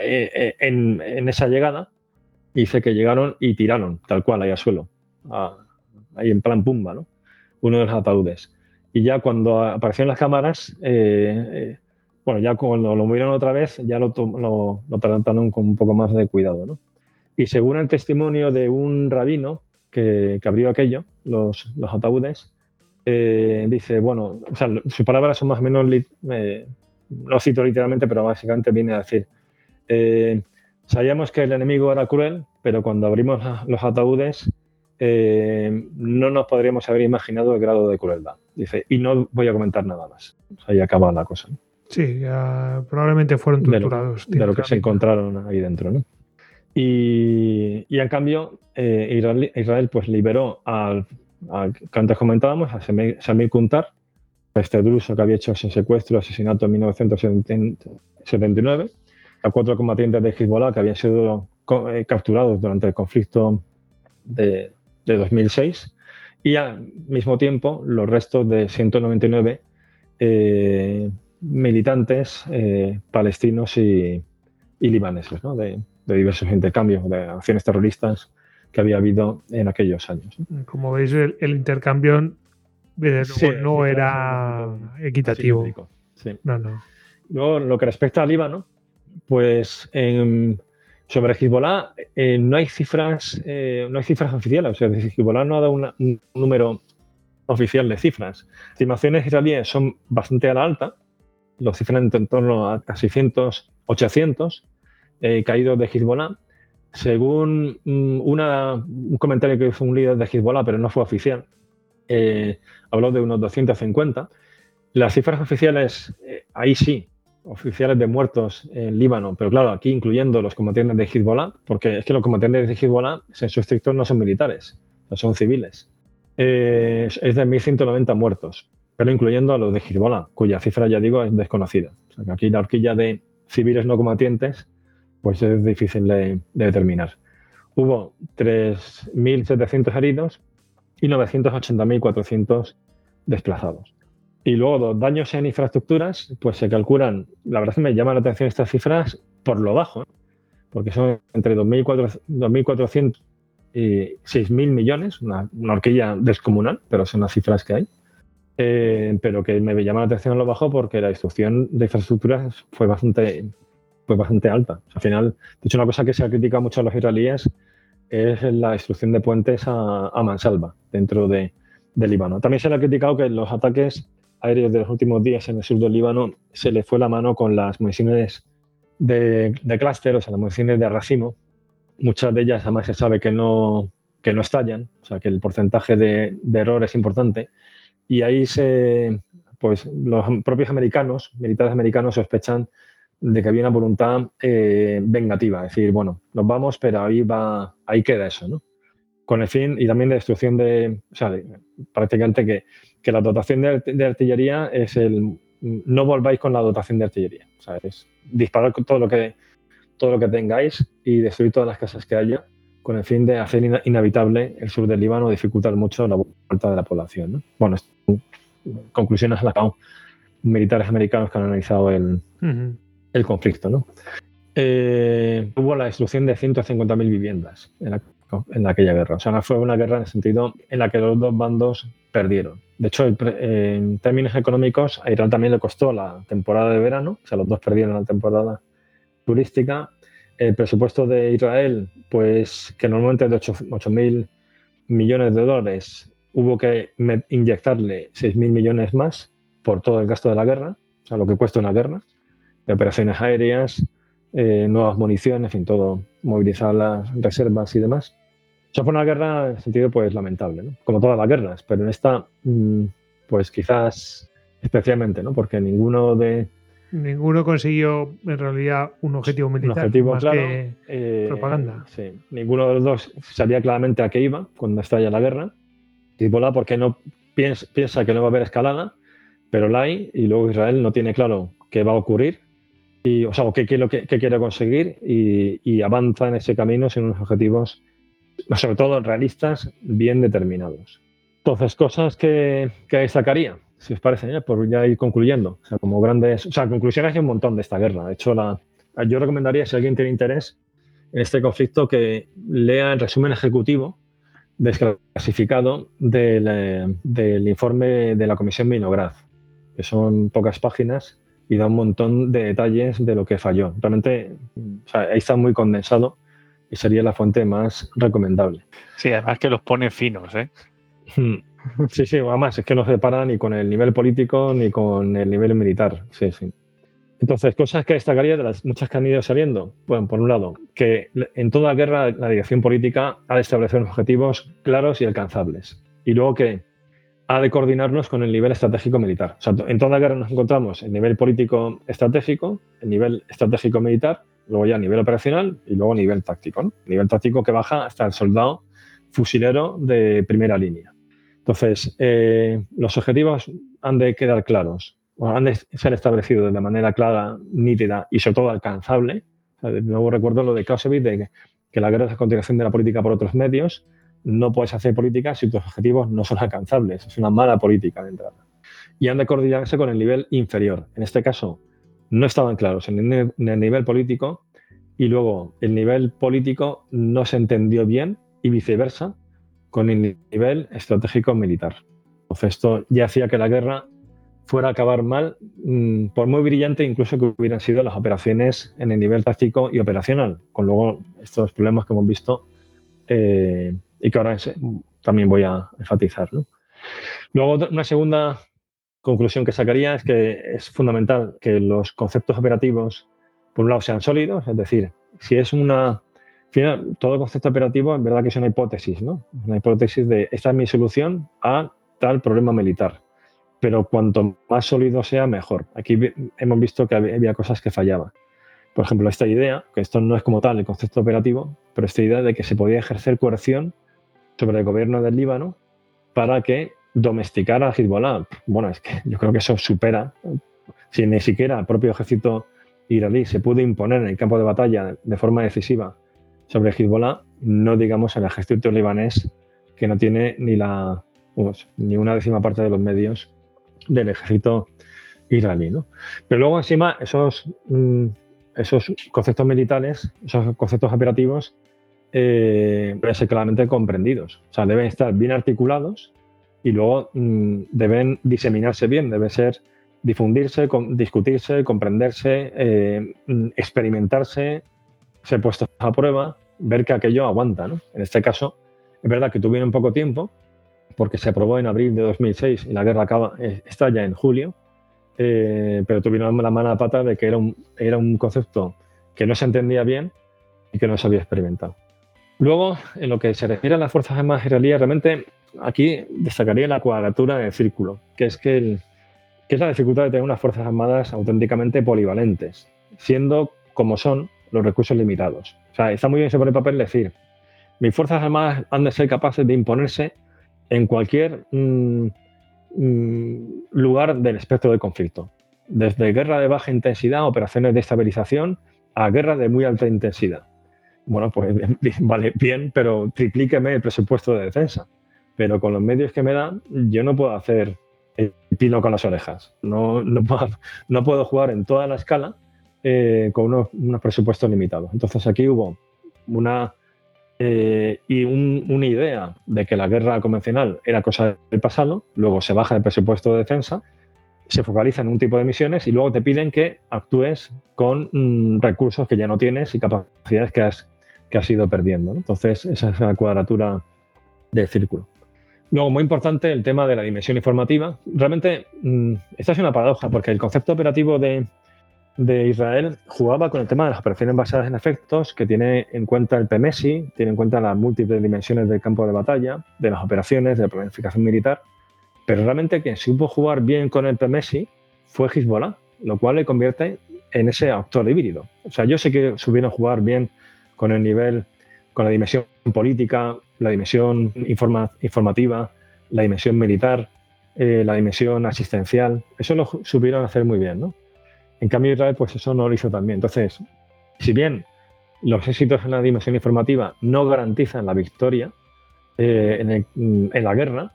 esa llegada, y dice que llegaron y tiraron tal cual ahí al suelo, ahí en plan pumba, ¿no?, uno de los ataúdes. Y ya cuando aparecieron las cámaras, bueno, ya cuando lo movieron otra vez, ya lo trataron con un poco más de cuidado, ¿no? Y según el testimonio de un rabino que abrió aquello, los ataúdes, dice, bueno, o sea, sus palabras son más o menos, no cito literalmente, pero básicamente viene a decir, sabíamos que el enemigo era cruel, pero cuando abrimos los ataúdes no nos podríamos haber imaginado el grado de crueldad. Dice, y no voy a comentar nada más. O sea, ahí acaba la cosa, ¿no? Sí, probablemente fueron torturados. De lo que se encontraron ahí dentro, ¿no? Y en cambio, Israel pues liberó al que antes comentábamos, a Samir Kuntar, este druso que había hecho ese secuestro y asesinato en 1979, a 4 combatientes de Hezbollah que habían sido capturados durante el conflicto de 2006, y al mismo tiempo los restos de 199 militantes palestinos y libaneses, ¿no?, de diversos intercambios, de acciones terroristas que había habido en aquellos años. Como veis, el intercambio no era equitativo. Sí. No. Luego, lo que respecta a Líbano, pues sobre Hezbollah no hay cifras oficiales. O sea, Hezbollah no ha dado un número oficial de cifras. Las estimaciones israelíes son bastante a la alta, los cifran en torno a 600, 800 caídos de Hezbollah. Según un comentario que hizo un líder de Hezbollah, pero no fue oficial, habló de unos 250. Las cifras oficiales, ahí sí, oficiales de muertos en Líbano, pero claro, aquí incluyendo los combatientes de Hezbollah, porque es que los combatientes de Hezbollah, en su estricto, no son militares, no son civiles. Es de 1.190 muertos, pero incluyendo a los de Hezbollah, cuya cifra, ya digo, es desconocida. O sea, que aquí la horquilla de civiles no combatientes pues es difícil de determinar. Hubo 3.700 heridos y 980.400 desplazados. Y luego los daños en infraestructuras, pues se calculan, la verdad es que me llama la atención estas cifras por lo bajo, ¿eh? Porque son entre 2.400 y 6.000 millones, una horquilla descomunal, pero son las cifras que hay. Pero que me llama la atención lo bajo porque la destrucción de infraestructuras fue bastante alta. O sea, al final, de hecho, una cosa que se ha criticado mucho a los israelíes es la destrucción de puentes a mansalva dentro del Líbano. También se le ha criticado que los ataques aéreos de los últimos días en el sur del Líbano se le fue la mano con las municiones de clúster, o sea, las municiones de racimo. Muchas de ellas además se sabe que no estallan, o sea, que el porcentaje de error es importante. Y ahí pues los propios militares americanos sospechan de que había una voluntad vengativa, es decir, bueno, nos vamos, pero ahí queda eso, ¿no? Con el fin y también de destrucción prácticamente que la dotación de artillería es no volváis con la dotación de artillería, o sea, es disparar con todo lo que tengáis y destruir todas las casas que haya con el fin de hacer inhabitable el sur del Líbano, dificultar mucho la vuelta de la población, ¿no? Bueno, conclusiones a las militares americanos que han analizado el conflicto, ¿no? Hubo la destrucción de 150.000 viviendas en aquella guerra. O sea, no fue una guerra en el sentido en la que los dos bandos perdieron. De hecho, en términos económicos, a Irán también le costó la temporada de verano, o sea, los dos perdieron la temporada turística. El presupuesto de Israel, pues que normalmente es de 8.000 millones de dólares, hubo que inyectarle 6.000 millones más por todo el gasto de la guerra, o sea, lo que cuesta una guerra, de operaciones aéreas, nuevas municiones, en fin, todo, movilizar las reservas y demás. O sea, fue una guerra en el sentido pues lamentable, ¿no? Como todas las guerras, pero en esta, pues quizás especialmente, ¿no? Porque ninguno consiguió en realidad un objetivo militar, un objetivo más claro, que propaganda. Sí, ninguno de los dos sabía claramente a qué iba cuando estalla la guerra. Hezbollah porque no piensa que no va a haber escalada, pero la hay, y luego Israel no tiene claro qué va a ocurrir, o qué quiere conseguir, y avanza en ese camino sin unos objetivos, sobre todo realistas, bien determinados. Entonces, cosas que destacaría, si os parece, por ya ir concluyendo. O sea, como conclusiones hay un montón de esta guerra. De hecho, yo recomendaría, si alguien tiene interés en este conflicto, que lea el resumen ejecutivo desclasificado del informe de la Comisión Vinograd, que son pocas páginas y da un montón de detalles de lo que falló. Realmente, ahí está muy condensado y sería la fuente más recomendable. Sí, además que los pone finos, ¿eh? Sí, además es que no se para ni con el nivel político ni con el nivel militar. Sí. Entonces, cosas que destacaría de las muchas que han ido saliendo. Bueno, por un lado, que en toda guerra la dirección política ha de establecer unos objetivos claros y alcanzables. Y luego que ha de coordinarnos con el nivel estratégico militar. O sea, en toda guerra nos encontramos el nivel político estratégico, el nivel estratégico militar, luego ya nivel operacional y luego nivel táctico, ¿no? Nivel táctico que baja hasta el soldado fusilero de primera línea. Entonces, los objetivos han de quedar claros, han de ser establecidos de manera clara, nítida y sobre todo alcanzable. O sea, de nuevo recuerdo lo de Clausewitz, de que la guerra es la continuación de la política por otros medios. No puedes hacer política si tus objetivos no son alcanzables. Es una mala política de entrada. Y han de coordinarse con el nivel inferior. En este caso, no estaban claros en el nivel político, y luego el nivel político no se entendió bien, y viceversa con el nivel estratégico militar. Entonces, esto ya hacía que la guerra fuera a acabar mal, por muy brillante incluso que hubieran sido las operaciones en el nivel táctico y operacional, con luego estos problemas que hemos visto y que ahora también voy a enfatizar, ¿no? Luego, una segunda conclusión que sacaría es que es fundamental que los conceptos operativos, por un lado, sean sólidos, es decir, si es al final, todo concepto operativo en verdad que es una hipótesis, ¿no? Una hipótesis de esta es mi solución a tal problema militar. Pero cuanto más sólido sea, mejor. Aquí hemos visto que había cosas que fallaban. Por ejemplo, esta idea, que esto no es como tal el concepto operativo, pero esta idea de que se podía ejercer coerción sobre el gobierno del Líbano para que domesticara a Hezbollah. Bueno, es que yo creo que eso supera. Si ni siquiera el propio ejército iraní se pudo imponer en el campo de batalla de forma decisiva sobre Hezbollah, no digamos el ejército libanés, que no tiene ni una décima parte de los medios del ejército israelí, ¿no? Pero luego encima esos conceptos militares, esos conceptos operativos deben ser claramente comprendidos. O sea, deben estar bien articulados y luego deben diseminarse bien, deben difundirse, discutirse, comprenderse, experimentarse, ser puestos a prueba, ver que aquello aguanta, ¿no? En este caso, es verdad que tuvieron poco tiempo, porque se aprobó en abril de 2006 y la guerra estalla en julio, pero tuvieron la mala pata de que era un concepto que no se entendía bien y que no se había experimentado. Luego, en lo que se refiere a las Fuerzas Armadas israelíes, realmente aquí destacaría la cuadratura del círculo, que es la dificultad de tener unas Fuerzas Armadas auténticamente polivalentes, siendo como son los recursos limitados. O sea, está muy bien sobre el papel decir, mis Fuerzas Armadas han de ser capaces de imponerse en cualquier lugar del espectro de conflicto, desde guerra de baja intensidad, operaciones de estabilización, a guerra de muy alta intensidad. Bueno, pues vale bien, pero triplíqueme el presupuesto de defensa. Pero con los medios que me dan, yo no puedo hacer el pino con las orejas. No puedo jugar en toda la escala con unos presupuestos limitados. Entonces aquí hubo una idea de que la guerra convencional era cosa del pasado, luego se baja el presupuesto de defensa, se focaliza en un tipo de misiones y luego te piden que actúes con recursos que ya no tienes y capacidades que has ido perdiendo, ¿no? Entonces, esa es la cuadratura del círculo. Luego, muy importante, el tema de la dimensión informativa. Realmente, esta es una paradoja, porque el concepto operativo de Israel jugaba con el tema de las operaciones basadas en efectos, que tiene en cuenta el PEMESI, tiene en cuenta las múltiples dimensiones del campo de batalla, de las operaciones, de la planificación militar, pero realmente quien supo jugar bien con el PEMESI fue Hezbollah, lo cual le convierte en ese actor híbrido. O sea, yo sé que supieron jugar bien con el nivel, con la dimensión política, la dimensión informativa, la dimensión militar, la dimensión asistencial. Eso lo supieron hacer muy bien, ¿no? En cambio, Israel, pues eso no lo hizo tan bien. Entonces, si bien los éxitos en la dimensión informativa no garantizan la victoria en la guerra,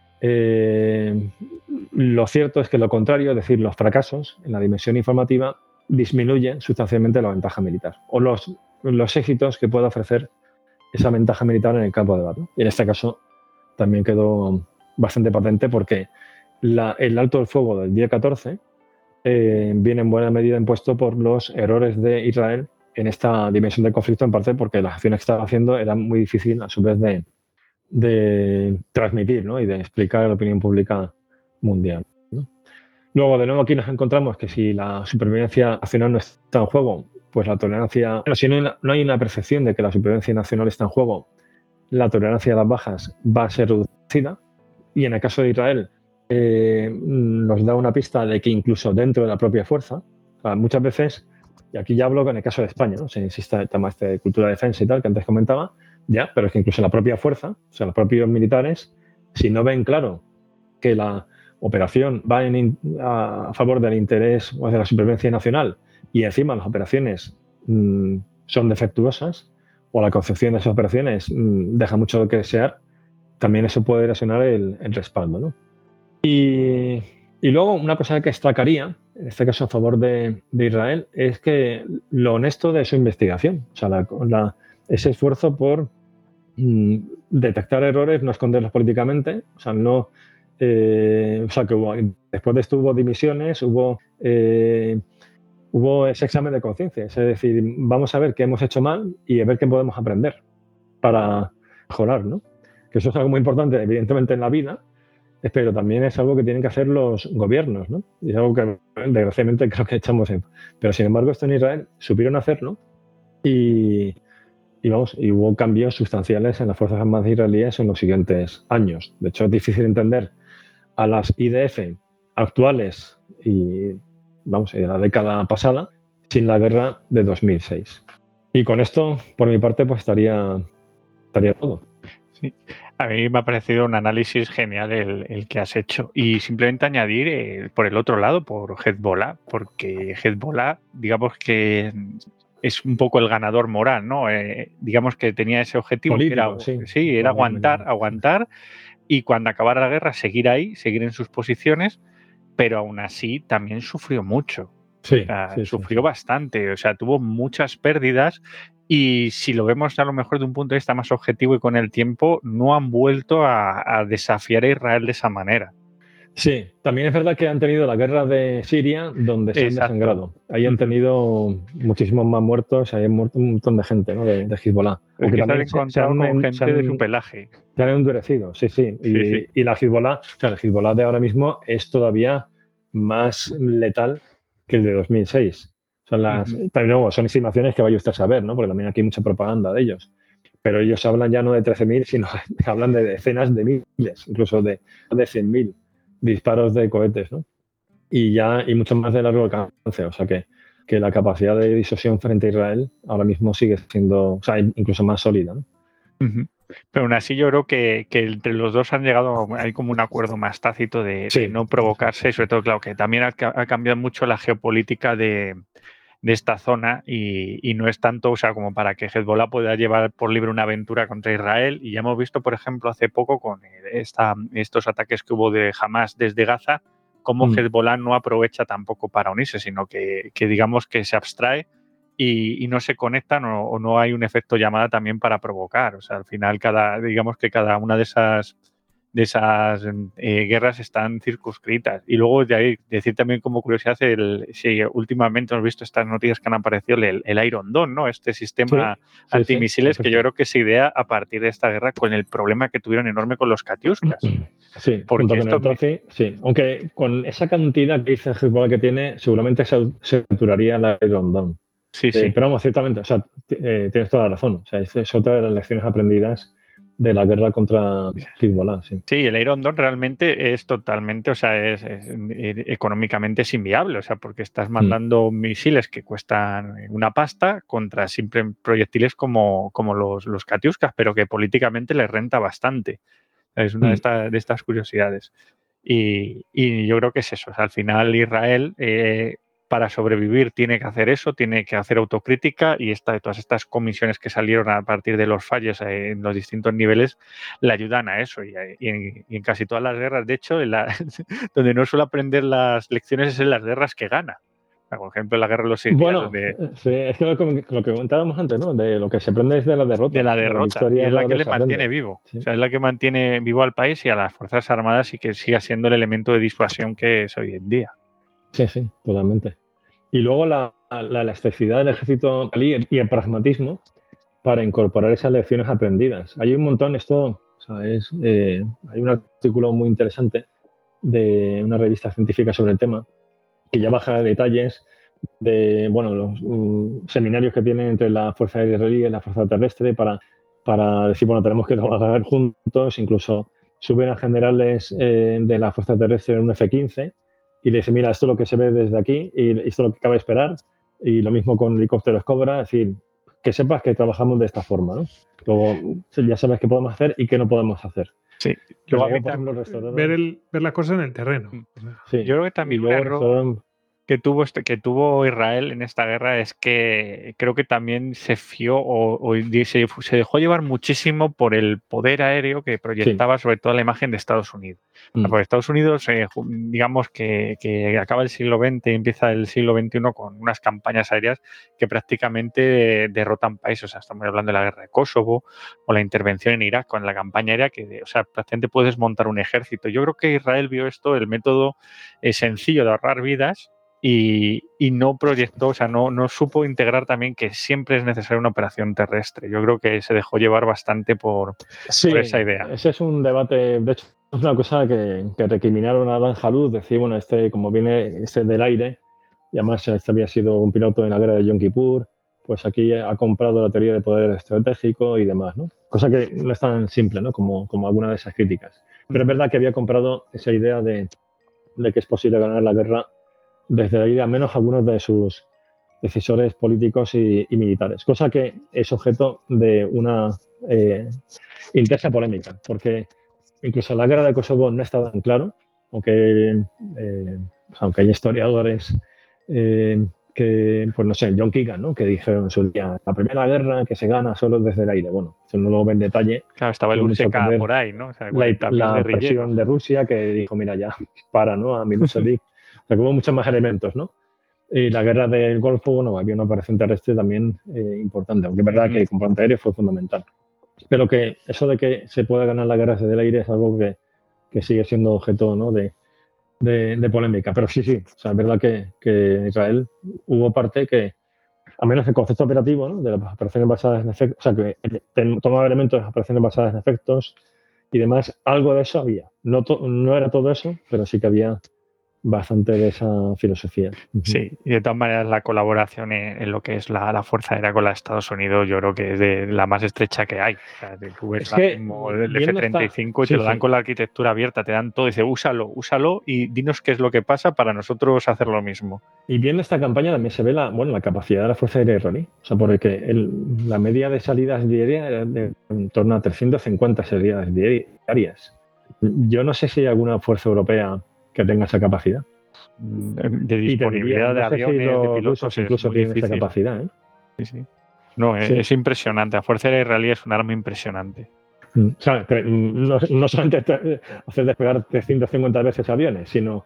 lo cierto es que lo contrario, es decir, los fracasos en la dimensión informativa disminuyen sustancialmente la ventaja militar o los éxitos que pueda ofrecer esa ventaja militar en el campo de batalla. Y en este caso también quedó bastante patente porque el alto del fuego del día 14 viene en buena medida impuesto por los errores de Israel en esta dimensión del conflicto, en parte porque las acciones que estaba haciendo eran muy difíciles a su vez de transmitir, ¿no? Y de explicar a la opinión pública mundial, ¿no? Luego, de nuevo, aquí nos encontramos que si la supervivencia nacional no está en juego, pues la tolerancia... Bueno, si no hay una percepción de que la supervivencia nacional está en juego, la tolerancia a las bajas va a ser reducida. Y en el caso de Israel, nos da una pista de que incluso dentro de la propia fuerza, o sea, muchas veces, y aquí ya hablo en el caso de España, ¿no? Se insiste en el tema de cultura de defensa y tal, que antes comentaba, ya, pero es que incluso en la propia fuerza, o sea, los propios militares, si no ven claro que la operación va a favor del interés o de la supervivencia nacional y encima las operaciones son defectuosas o la concepción de esas operaciones deja mucho que desear, también eso puede erosionar el respaldo, ¿no? Y luego una cosa que destacaría, en este caso a favor de Israel, es que lo honesto de su investigación, o sea, ese esfuerzo por detectar errores, no esconderlos políticamente, o sea, no... o sea, que después de esto hubo dimisiones, hubo ese examen de conciencia, es decir, vamos a ver qué hemos hecho mal y a ver qué podemos aprender para mejorar, ¿no? Que eso es algo muy importante, evidentemente, en la vida, pero también es algo que tienen que hacer los gobiernos, ¿no? Y es algo que, desgraciadamente, creo que echamos en... Pero, sin embargo, esto en Israel supieron hacerlo y hubo cambios sustanciales en las Fuerzas Armadas israelíes en los siguientes años. De hecho, es difícil entender a las IDF actuales y de la década pasada sin la guerra de 2006. Y con esto, por mi parte, pues estaría todo. Sí. A mí me ha parecido un análisis genial el que has hecho. Y simplemente añadir por el otro lado, por Hezbollah, porque Hezbollah, digamos que es un poco el ganador moral, ¿no? Digamos que tenía ese objetivo, político, que era aguantar, y cuando acabara la guerra seguir ahí, seguir en sus posiciones, pero aún así también sufrió mucho. Sí, O sea, sí, sufrió sí. bastante, o sea, tuvo muchas pérdidas y si lo vemos a lo mejor de un punto de vista más objetivo y con el tiempo, no han vuelto a desafiar a Israel de esa manera. Sí, también es verdad que han tenido la guerra de Siria donde se han Exacto. desangrado. Ahí han tenido muchísimos más muertos, ahí han muerto un montón de gente, ¿no? de Hezbollah. Es Porque que se han también encontrado con gente de su pelaje. se han endurecido, sí, sí. Y la Hezbollah, o sea, el Hezbollah de ahora mismo es todavía más letal que el de 2006. Son también luego, son estimaciones que vaya usted a saber, ¿no? Porque también aquí hay mucha propaganda de ellos. Pero ellos hablan ya no de 13.000, sino hablan de decenas de miles, incluso de 100.000 disparos de cohetes, ¿no? Y mucho más de largo alcance. O sea que la capacidad de disuasión frente a Israel ahora mismo sigue siendo, o sea, incluso más sólida, ¿no? Pero aún así yo creo que entre los dos han llegado, hay como un acuerdo más tácito de no provocarse, y sobre todo, claro, que también ha cambiado mucho la geopolítica de esta zona y no es tanto, o sea, como para que Hezbollah pueda llevar por libre una aventura contra Israel. Y ya hemos visto, por ejemplo, hace poco con estos ataques que hubo de Hamas desde Gaza, cómo Hezbollah no aprovecha tampoco para unirse, sino que digamos que se abstrae y no se conectan o no hay un efecto llamada también para provocar. O sea, al final digamos que cada una de esas guerras están circunscritas. Y luego de ahí, decir también como curiosidad, si últimamente hemos visto estas noticias que han aparecido, el Iron Dome, ¿no? Este sistema antimisiles que yo creo que se idea a partir de esta guerra con el problema que tuvieron enorme con los Katyuskas. Sí, porque junto con el Trafi, sí. Aunque con esa cantidad que dice Hezbollah que tiene, seguramente se saturaría el Iron Dome. Sí. Pero vamos, ciertamente, o sea, tienes toda la razón. O sea, es otra de las lecciones aprendidas de la guerra contra Hezbollah, sí. Sí, el Iron Dome realmente es totalmente, o sea, es económicamente es inviable, o sea, porque estás mandando misiles que cuestan una pasta contra simples proyectiles como los Katyuskas, pero que políticamente les renta bastante. Es una de estas curiosidades. Y yo creo que es eso. O sea, al final Israel, para sobrevivir, tiene que hacer eso, tiene que hacer autocrítica y todas estas comisiones que salieron a partir de los fallos en los distintos niveles le ayudan a eso. Y en casi todas las guerras, de hecho, donde no suele aprender las lecciones es en las guerras que gana. Por ejemplo, la guerra de los 6 días. Bueno, sí, es que lo que comentábamos antes, ¿no? De lo que se aprende es de la derrota. De la derrota. Y es la que le mantiene vivo. Sí. O sea, es la que mantiene vivo al país y a las Fuerzas Armadas y que siga siendo el elemento de disuasión que es hoy en día. Sí, sí, totalmente. Y luego la elasticidad del ejército y el pragmatismo para incorporar esas lecciones aprendidas. Hay un montón, o sea, hay un artículo muy interesante de una revista científica sobre el tema que ya baja detalles de los seminarios que tienen entre la Fuerza Aérea Israelí y la Fuerza Terrestre para decir, tenemos que trabajar juntos, incluso suben a generales de la Fuerza Terrestre en un F-15 y le dicen, mira, esto es lo que se ve desde aquí y esto es lo que cabe esperar. Y lo mismo con helicópteros Cobra, es decir, que sepas que trabajamos de esta forma, ¿no? Luego ya sabes qué podemos hacer y qué no podemos hacer. Sí. Luego, por ejemplo, ver las cosas en el terreno. Sí. Yo creo que también un error que tuvo Israel en esta guerra es que creo que también se fió o se dejó llevar muchísimo por el poder aéreo que proyectaba sobre todo la imagen de Estados Unidos. Porque Estados Unidos, digamos que acaba el siglo XX y empieza el siglo XXI con unas campañas aéreas que prácticamente derrotan países. O sea, estamos hablando de la guerra de Kosovo o la intervención en Irak con la campaña aérea que, o sea, prácticamente puedes montar un ejército. Yo creo que Israel vio esto, el método sencillo de ahorrar vidas, y no proyectó, o sea, no supo integrar también que siempre es necesaria una operación terrestre. Yo creo que se dejó llevar bastante por esa idea. Ese es un debate, de hecho, es una cosa que recriminaron a Dan Jalud, decir, como viene del aire, y además este había sido un piloto en la guerra de Yom Kippur, pues aquí ha comprado la teoría de poder estratégico y demás, ¿no? Cosa que no es tan simple, ¿no? Como alguna de esas críticas. Pero es verdad que había comprado esa idea de que es posible ganar la guerra desde ahí, al menos algunos de sus decisores políticos y militares, cosa que es objeto de una intensa polémica, porque incluso la guerra de Kosovo no está tan claro, aunque hay historiadores que que, pues no sé, John Keegan, ¿no? Que dijeron en su día, la primera guerra que se gana solo desde el aire. Bueno, eso no lo ve en detalle. Claro, estaba el USK por ahí, ¿no? O sea, la presión de Rusia que dijo, mira, ya, para, ¿no? A Milosevic. O sea, que hubo muchos más elementos, ¿no? Y la guerra del Golfo, bueno, había una operación terrestre también importante, aunque es verdad que el componente aéreo fue fundamental. Pero que eso de que se pueda ganar la guerra desde el aire es algo que sigue siendo objeto, ¿no? de polémica. Pero sí, o sea, es verdad que en Israel hubo parte que, a menos el concepto operativo, ¿no? De las operaciones basadas en efectos, o sea, que tomaba elementos de operaciones basadas en efectos y demás, algo de eso había. No era todo eso, pero sí que había bastante de esa filosofía. Sí, y de todas maneras la colaboración en lo que es la Fuerza Aérea con los Estados Unidos yo creo que es de la más estrecha que hay. O sea, tú ves el F-35 y te lo dan con la arquitectura abierta, te dan todo, dice úsalo y dinos qué es lo que pasa para nosotros hacer lo mismo. Y viendo esta campaña también se ve la capacidad de la Fuerza Aérea israelí. O sea, porque la media de salidas diarias era de en torno a 350 salidas diarias. Yo no sé si hay alguna fuerza europea que tenga esa capacidad. De disponibilidad de aviones, de pilotos, incluso tienen esa capacidad, ¿eh? Sí. No, es impresionante. La Fuerza Aérea Israelí es un arma impresionante. O sea, no solamente hacer despegar 350 veces aviones, sino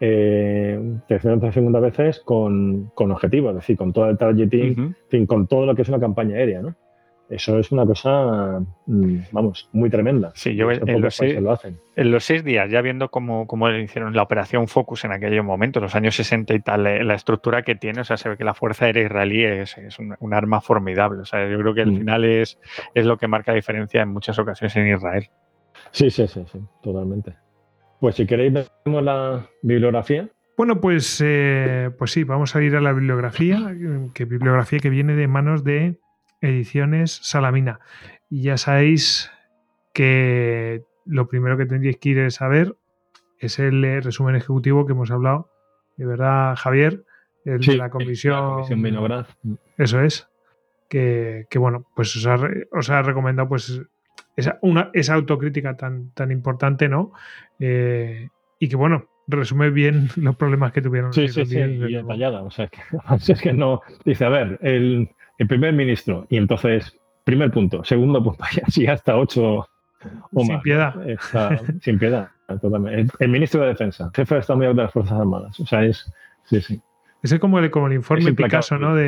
350 veces con objetivos, es decir, con todo el targeting, en fin, con todo lo que es una campaña aérea, ¿no? Eso es una cosa, vamos, muy tremenda. Sí, yo en los 6 días, ya viendo cómo hicieron la operación Focus en aquellos momentos, los años 60 y tal, la estructura que tiene, o sea, se ve que la Fuerza Aérea Israelí es un arma formidable. O sea, yo creo que al final es lo que marca diferencia en muchas ocasiones en Israel. Sí, totalmente. Pues si queréis, vemos la bibliografía. Bueno, pues sí, vamos a ir a la bibliografía que viene de manos de Ediciones Salamina. Y ya sabéis que lo primero que tendríais que ir a saber es el resumen ejecutivo que hemos hablado. De verdad, Javier, el de la comisión Vinograd. Eso es. Que bueno, pues os ha recomendado pues esa autocrítica tan importante, ¿no? Y que bueno, resume bien los problemas que tuvieron. Sí, y detallada. O sea, es que no. Dice, a ver, el primer ministro, y entonces, primer punto, segundo punto, y así hasta 8 o más. Sin piedad. Sin piedad, totalmente. El ministro de Defensa, jefe de Estado Mayor de las Fuerzas Armadas. O sea, es. Sí. Ese es como el informe Picasso, ¿no?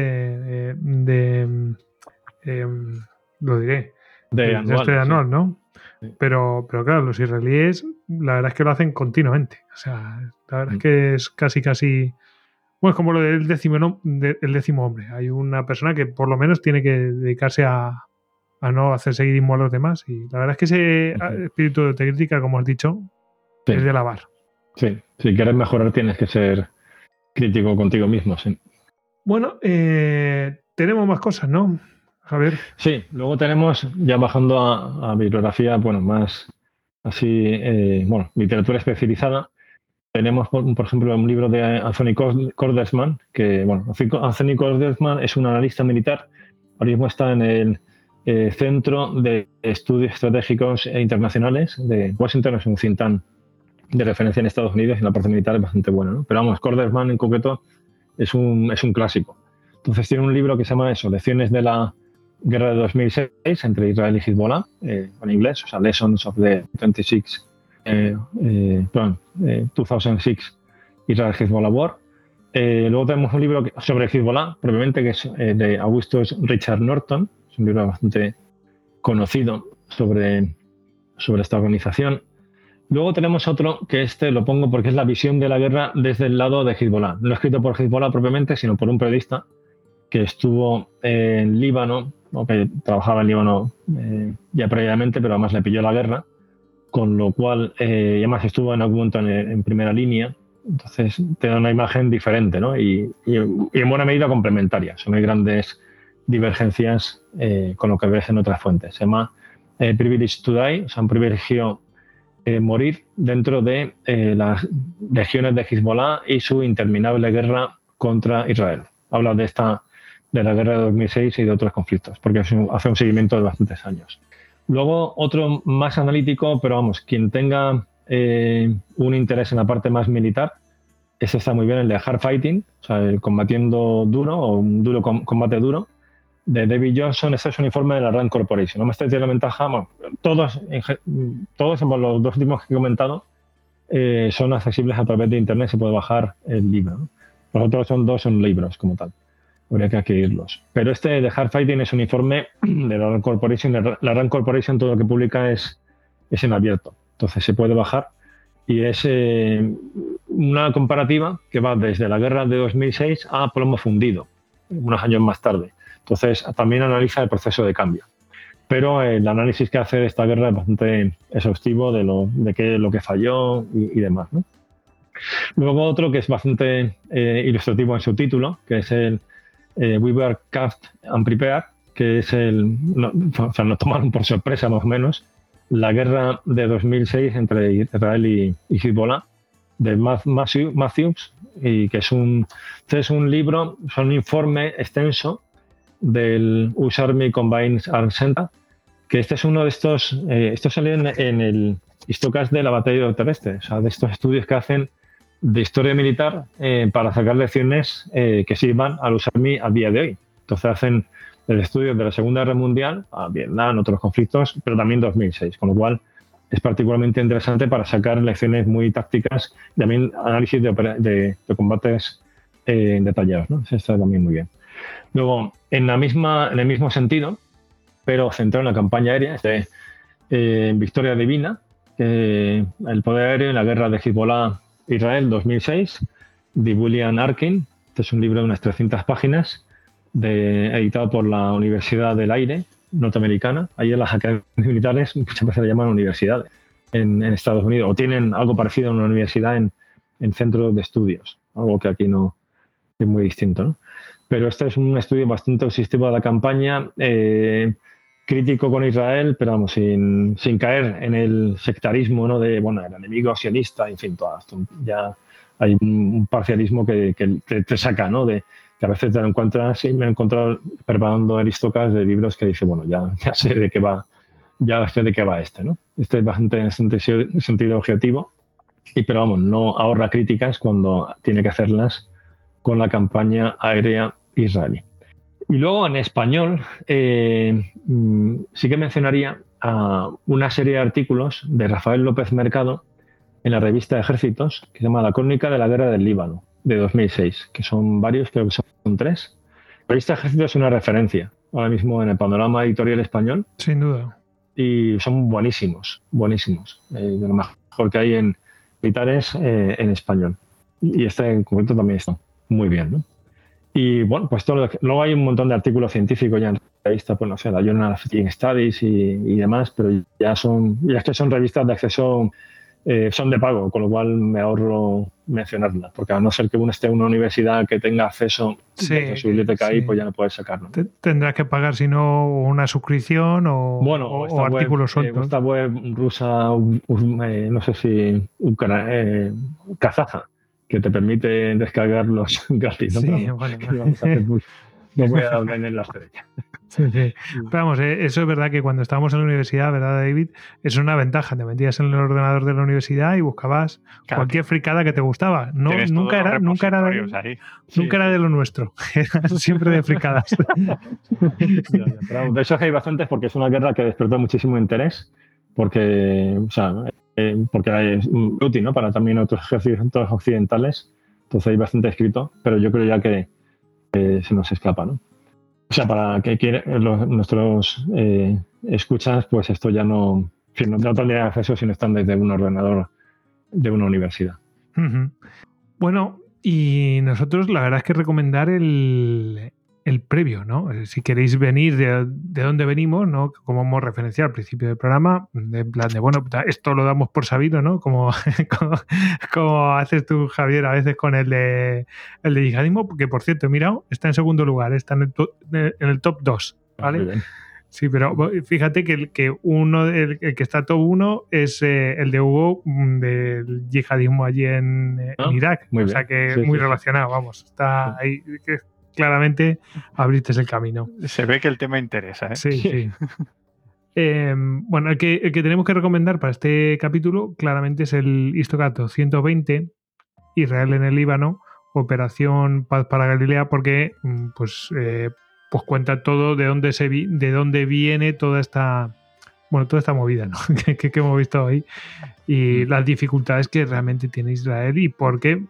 Lo diré. De anual, ¿no? Sí. Pero claro, los israelíes, la verdad es que lo hacen continuamente. O sea, la verdad es que es casi. Bueno, es como lo del décimo hombre. Hay una persona que por lo menos tiene que dedicarse a no hacer seguidismo a los demás. Y la verdad es que ese espíritu de autocrítica, como has dicho, es de alabar. Sí, si quieres mejorar tienes que ser crítico contigo mismo, sí. Bueno, tenemos más cosas, ¿no, Javier? Sí, luego tenemos, ya bajando a bibliografía, bueno, más así, literatura especializada. Tenemos, por ejemplo, un libro de Anthony Cordesman, que, Anthony Cordesman es un analista militar. Ahora mismo está en el Centro de Estudios Estratégicos e Internacionales de Washington. Es un think tank de referencia en Estados Unidos y en la parte militar es bastante bueno, ¿no? Pero vamos, Cordesman en concreto es un clásico. Entonces tiene un libro que se llama Lecciones de la Guerra de 2006 entre Israel y Hezbollah, en inglés, o sea, Lessons of the 2006 Israel-Hezbollah War. Luego tenemos un libro sobre Hezbollah, propiamente, que es de Augustus Richard Norton. Es un libro bastante conocido sobre esta organización. Luego tenemos otro, que lo pongo porque es la visión de la guerra desde el lado de Hezbollah. No escrito por Hezbollah propiamente, sino por un periodista que estuvo en Líbano, o que trabajaba en Líbano ya previamente, pero además le pilló la guerra, con lo cual, y además estuvo en algún momento en primera línea. Entonces te da una imagen diferente, ¿no? Y en buena medida complementaria. No hay grandes divergencias con lo que ves en otras fuentes. Se llama Privilege to Die, o sea, un privilegio morir dentro de las legiones de Hezbollah y su interminable guerra contra Israel. Habla de la guerra de 2006 y de otros conflictos, porque hace un seguimiento de bastantes años. Luego otro más analítico, pero vamos, quien tenga un interés en la parte más militar, ese está muy bien, el de Hard Fighting, o sea, el combatiendo duro o un duro combate duro, de David Johnson. Ese es un informe de la Rand Corporation. No me tiene la ventaja, bueno, todos los dos últimos que he comentado son accesibles a través de internet, se puede bajar el libro, ¿no? Los otros son libros como tal, habría que adquirirlos. Pero este de Hard Fighting es un informe de la Rand Corporation. La Rand Corporation todo lo que publica es en abierto, entonces se puede bajar y es una comparativa que va desde la guerra de 2006 a Plomo Fundido, unos años más tarde. Entonces también analiza el proceso de cambio. Pero el análisis que hace de esta guerra es bastante exhaustivo de lo que falló y demás, ¿no? Luego otro que es bastante ilustrativo en su título, que es el We Were Caught and Prepared, que es nos tomaron por sorpresa más o menos, la guerra de 2006 entre Israel y Hezbollah, de Matthews, y que es un libro, es un informe extenso del US Army Combined Arms Center, que este es uno de estos, estos salen en el Histocast de la batalla terrestre, o sea, de estos estudios que hacen de historia militar para sacar lecciones que sirvan al US Army a día de hoy. Entonces hacen el estudio de la Segunda Guerra Mundial, a Vietnam, otros conflictos, pero también 2006, con lo cual es particularmente interesante para sacar lecciones muy tácticas y también análisis de combates detallados, ¿no? Eso está también muy bien. Luego, en el mismo sentido, pero centrado en la campaña aérea, Victoria Divina, el poder aéreo en la guerra de Hezbollah-Israel 2006, de William Arkin. Este es un libro de unas 300 páginas, editado por la Universidad del Aire norteamericana. Ahí en las academias militares muchas veces le llaman universidades en Estados Unidos, o tienen algo parecido a una universidad en centros de estudios, algo que aquí no es muy distinto, ¿no? Pero este es un estudio bastante exhaustivo de la campaña, crítico con Israel, pero vamos, sin caer en el sectarismo, ¿no? De, bueno, el enemigo sionista, en fin, todo esto. Ya hay un parcialismo que te saca, ¿no? Que a veces te lo encuentras, y me he encontrado preparando Histocast de libros que dice, bueno, ya sé de qué va, este, ¿no? Este es bastante en sentido objetivo, pero vamos, no ahorra críticas cuando tiene que hacerlas con la campaña aérea israelí. Y luego en español sí que mencionaría una serie de artículos de Rafael López Mercado en la revista Ejércitos, que se llama La Crónica de la Guerra del Líbano, de 2006, que son varios, creo que son 3. La revista Ejércitos es una referencia ahora mismo en el panorama editorial español. Sin duda. Y son buenísimos, de lo mejor que hay en militares en español. Y este en concreto también está muy bien, ¿no? Y bueno, pues luego hay un montón de artículos científicos ya en revistas, pues no sé, la Journal of Studies y demás, pero ya es que son revistas de acceso, son de pago, con lo cual me ahorro mencionarlas, porque a no ser que uno esté en una universidad que tenga acceso a su biblioteca ahí, pues ya no puedes sacarlo. Tendrás que pagar, si no, una suscripción o artículos sueltos. Esta web rusa, no sé si kazaja, que te permite descargarlos gratis, ¿no? Sí, bueno. No voy a hablar en la estrella. Sí. Pero vamos, eso es verdad que cuando estábamos en la universidad, ¿verdad, David? Es una ventaja. Te metías en el ordenador de la universidad y buscabas cualquier fricada que te gustaba. Nunca era de lo nuestro. Era siempre de fricadas. Pero de eso hay bastantes, porque es una guerra que despertó muchísimo interés, porque es útil, ¿no? Para también otros ejércitos occidentales. Entonces hay bastante escrito, pero yo creo ya que se nos escapa, ¿no? O sea, para que nuestros escuchas, pues esto ya no tendrían acceso si no están desde un ordenador de una universidad. Uh-huh. Bueno, y nosotros la verdad es que recomendar el previo, ¿no? Si queréis venir de dónde venimos, ¿no? Como hemos referenciado al principio del programa, en plan de, bueno, esto lo damos por sabido, ¿no? Como haces tú, Javier, a veces con el de yihadismo, que por cierto, he mirado, está en segundo lugar, está en el top 2, ¿vale? Sí, pero fíjate que el que está top 1 es el de Hugo del yihadismo allí en Irak. O sea que muy relacionado, vamos. Está ahí, que claramente abriste el camino. Se ve que el tema interesa, ¿eh? Sí. Bueno, el que tenemos que recomendar para este capítulo claramente es el Histocast 220, Israel en el Líbano, Operación Paz para Galilea, porque pues cuenta todo de dónde viene toda esta movida, ¿no? que hemos visto hoy, y las dificultades que realmente tiene Israel y por qué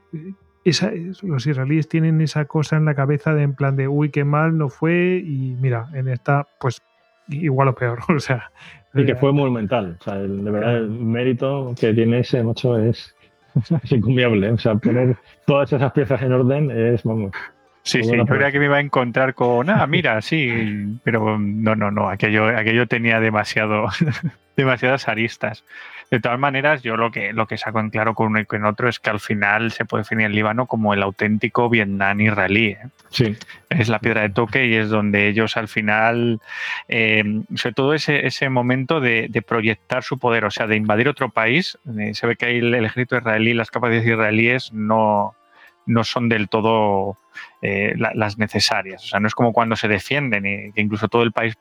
los israelíes tienen esa cosa en la cabeza de en plan de uy, qué mal no fue, y mira, en esta pues igual o peor. O sea, y que fue monumental. O sea, de verdad, el mérito que tiene ese macho es incumbiable. O sea, poner todas esas piezas en orden es, vamos. Sí, yo creía que me iba a encontrar con, mira, sí, pero no, aquello tenía demasiadas aristas. De todas maneras, yo lo que saco en claro con uno y con otro es que al final se puede definir el Líbano como el auténtico Vietnam israelí. Sí. Es la piedra de toque y es donde ellos al final, sobre todo ese momento de proyectar su poder, o sea, de invadir otro país. Se ve que ahí el ejército israelí, las capacidades israelíes no son del todo las necesarias. O sea, no es como cuando se defienden y que incluso todo el país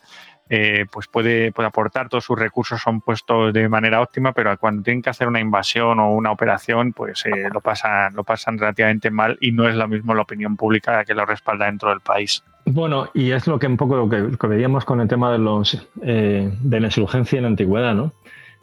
pues puede aportar, todos sus recursos son puestos de manera óptima, pero cuando tienen que hacer una invasión o una operación, pues lo pasan relativamente mal y no es lo mismo la opinión pública que lo respalda dentro del país. Bueno, y es un poco lo que veíamos con el tema de la insurgencia en la antigüedad, ¿no? O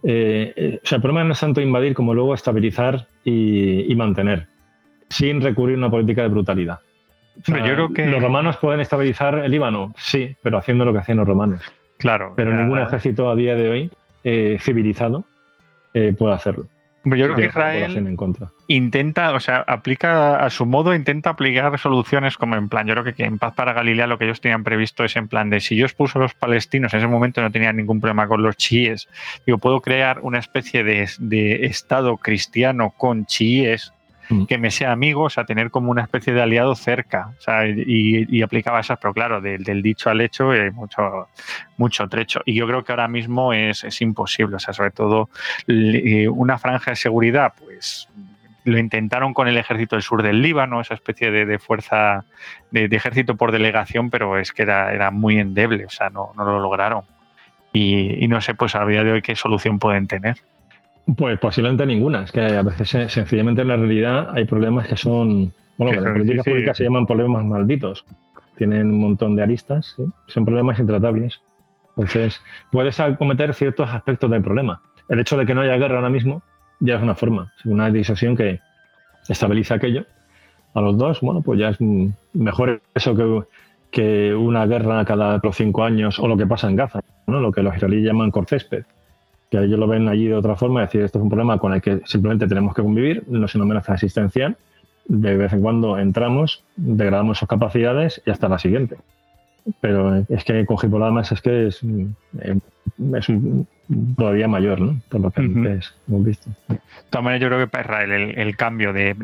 sea, el problema no es tanto invadir como luego estabilizar y mantener, sin recurrir a una política de brutalidad. O sea, yo creo que los romanos pueden estabilizar el Líbano, sí, pero haciendo lo que hacían los romanos. Claro. Pero ningún ejército a día de hoy civilizado puede hacerlo. Yo creo que Israel intenta, o sea, aplica a su modo, intenta aplicar soluciones como en plan, yo creo que en Paz para Galilea lo que ellos tenían previsto es en plan de si yo expuso a los palestinos, en ese momento no tenían ningún problema con los chiíes, digo, puedo crear una especie de estado cristiano con chiíes que me sea amigo, o sea, tener como una especie de aliado cerca, o sea, y aplicaba esas, pero claro, del dicho al hecho hay mucho trecho. Y yo creo que ahora mismo es imposible, o sea, sobre todo una franja de seguridad, pues lo intentaron con el ejército del sur del Líbano, esa especie de fuerza de ejército por delegación, pero es que era muy endeble, o sea, no lo lograron. Y no sé, pues a día de hoy qué solución pueden tener. Pues posiblemente ninguna. Es que a veces sencillamente en la realidad hay problemas que son... Bueno, las políticas públicas se llaman problemas malditos. Tienen un montón de aristas, ¿sí? Son problemas intratables. Entonces, puedes acometer ciertos aspectos del problema. El hecho de que no haya guerra ahora mismo ya es una forma, una disuasión que estabiliza aquello. A los dos, bueno, pues ya es mejor eso que una guerra cada 5 años o lo que pasa en Gaza, ¿no? Lo que los israelíes llaman corcésped, que ellos lo ven allí de otra forma, es decir, esto es un problema con el que simplemente tenemos que convivir, no es una amenaza existencial, de vez en cuando entramos, degradamos sus capacidades y hasta la siguiente. Pero es que con Hezbollah además es que es todavía mayor, ¿no? Por lo que antes hemos visto. De todas maneras, yo creo que para Israel el cambio de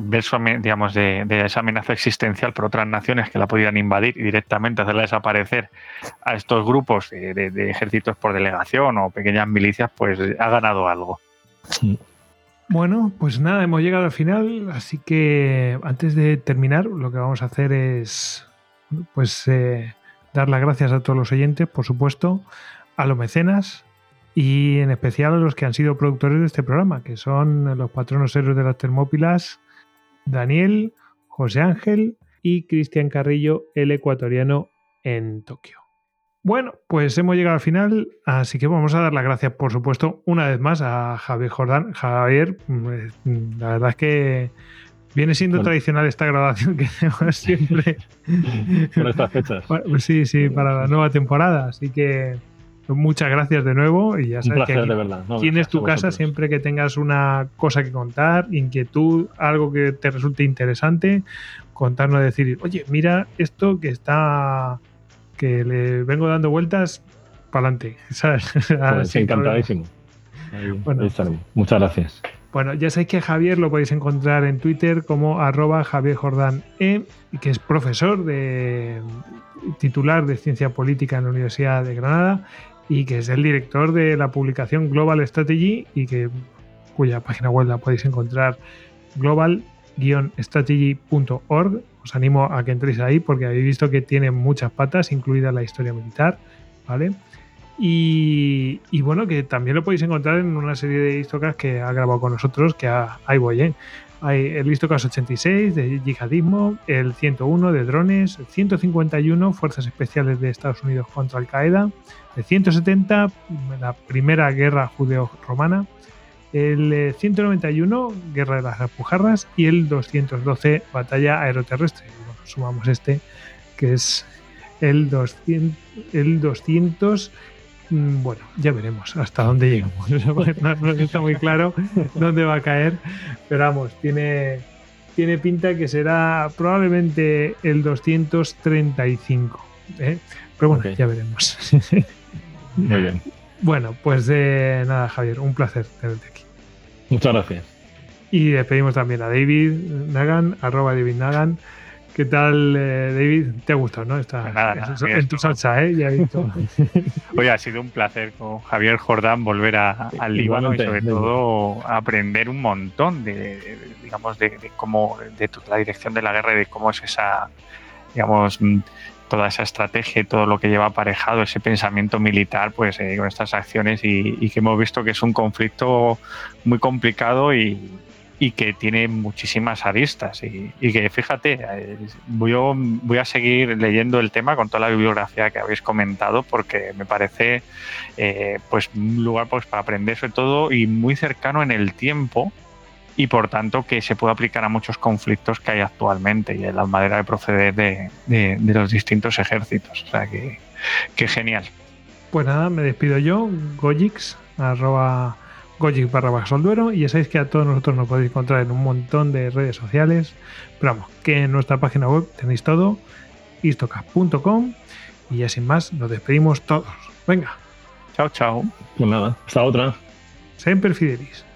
esa amenaza existencial por otras naciones que la podían invadir y directamente hacerla desaparecer a estos grupos de ejércitos por delegación o pequeñas milicias, pues ha ganado algo. Sí. Bueno, pues nada, hemos llegado al final, así que antes de terminar lo que vamos a hacer es pues dar las gracias a todos los oyentes, por supuesto, a los mecenas y en especial a los que han sido productores de este programa, que son los patronos héroes de las Termópilas, Daniel, José Ángel y Cristian Carrillo, el ecuatoriano en Tokio. Bueno, pues hemos llegado al final, así que vamos a dar las gracias, por supuesto, una vez más a Javier Jordán. Javier, la verdad es que viene siendo tradicional esta grabación que hacemos siempre. Por estas fechas. Pues sí, para la nueva temporada. Así que muchas gracias de nuevo. Y ya sabes que aquí tienes tu casa siempre que tengas una cosa que contar, inquietud, algo que te resulte interesante, contarnos, decir, oye, mira esto que le vengo dando vueltas para adelante. ¿Sabes? Pues encantadísimo. Ahí estaremos. Muchas gracias. Bueno, ya sabéis que a Javier lo podéis encontrar en Twitter como @JavierJordán que es profesor titular de Ciencia Política en la Universidad de Granada y que es el director de la publicación Global Strategy y cuya página web la podéis encontrar global-strategy.org. Os animo a que entréis ahí porque habéis visto que tiene muchas patas, incluida la historia militar, ¿vale? Y bueno, que también lo podéis encontrar en una serie de histocast que ha grabado con nosotros, que ahí voy, Hay el Istocast 86 de yihadismo, el 101 de drones, el 151 fuerzas especiales de Estados Unidos contra Al-Qaeda, el 170 la primera guerra judeo-romana, el 191 guerra de las Alpujarras y el 212 batalla aeroterrestre. Bueno, sumamos este que es el 200. Bueno, ya veremos hasta dónde llegamos. No está muy claro dónde va a caer, pero vamos, tiene pinta que será probablemente el 235. Pero bueno, okay. Ya veremos. Muy bien. Bueno, pues nada, Javier, un placer tenerte aquí. Muchas gracias. Y despedimos también a David Nagan, @DavidNagan. ¿Qué tal, David? ¿Te ha gustado, no? Está pues nada, en tu salsa, ¿eh? Ya he visto. Oye, ha sido un placer con Javier Jordán volver al Líbano y sobre todo aprender un montón de cómo, de la dirección de la guerra y de cómo es esa, digamos, toda esa estrategia y todo lo que lleva aparejado ese pensamiento militar, pues con estas acciones y que hemos visto que es un conflicto muy complicado y que tiene muchísimas aristas y que, fíjate, voy a seguir leyendo el tema con toda la bibliografía que habéis comentado porque me parece pues un lugar pues para aprender sobre todo y muy cercano en el tiempo y por tanto que se puede aplicar a muchos conflictos que hay actualmente y en la manera de proceder de los distintos ejércitos. O sea que genial. Pues nada, me despido yo, Gojix, @Gojix_Solduero, y ya sabéis que a todos nosotros nos podéis encontrar en un montón de redes sociales, pero vamos, que en nuestra página web tenéis todo, istocast.com, y ya sin más nos despedimos todos. Venga. Chao, chao. Pues nada, hasta otra. Semper Fidelis.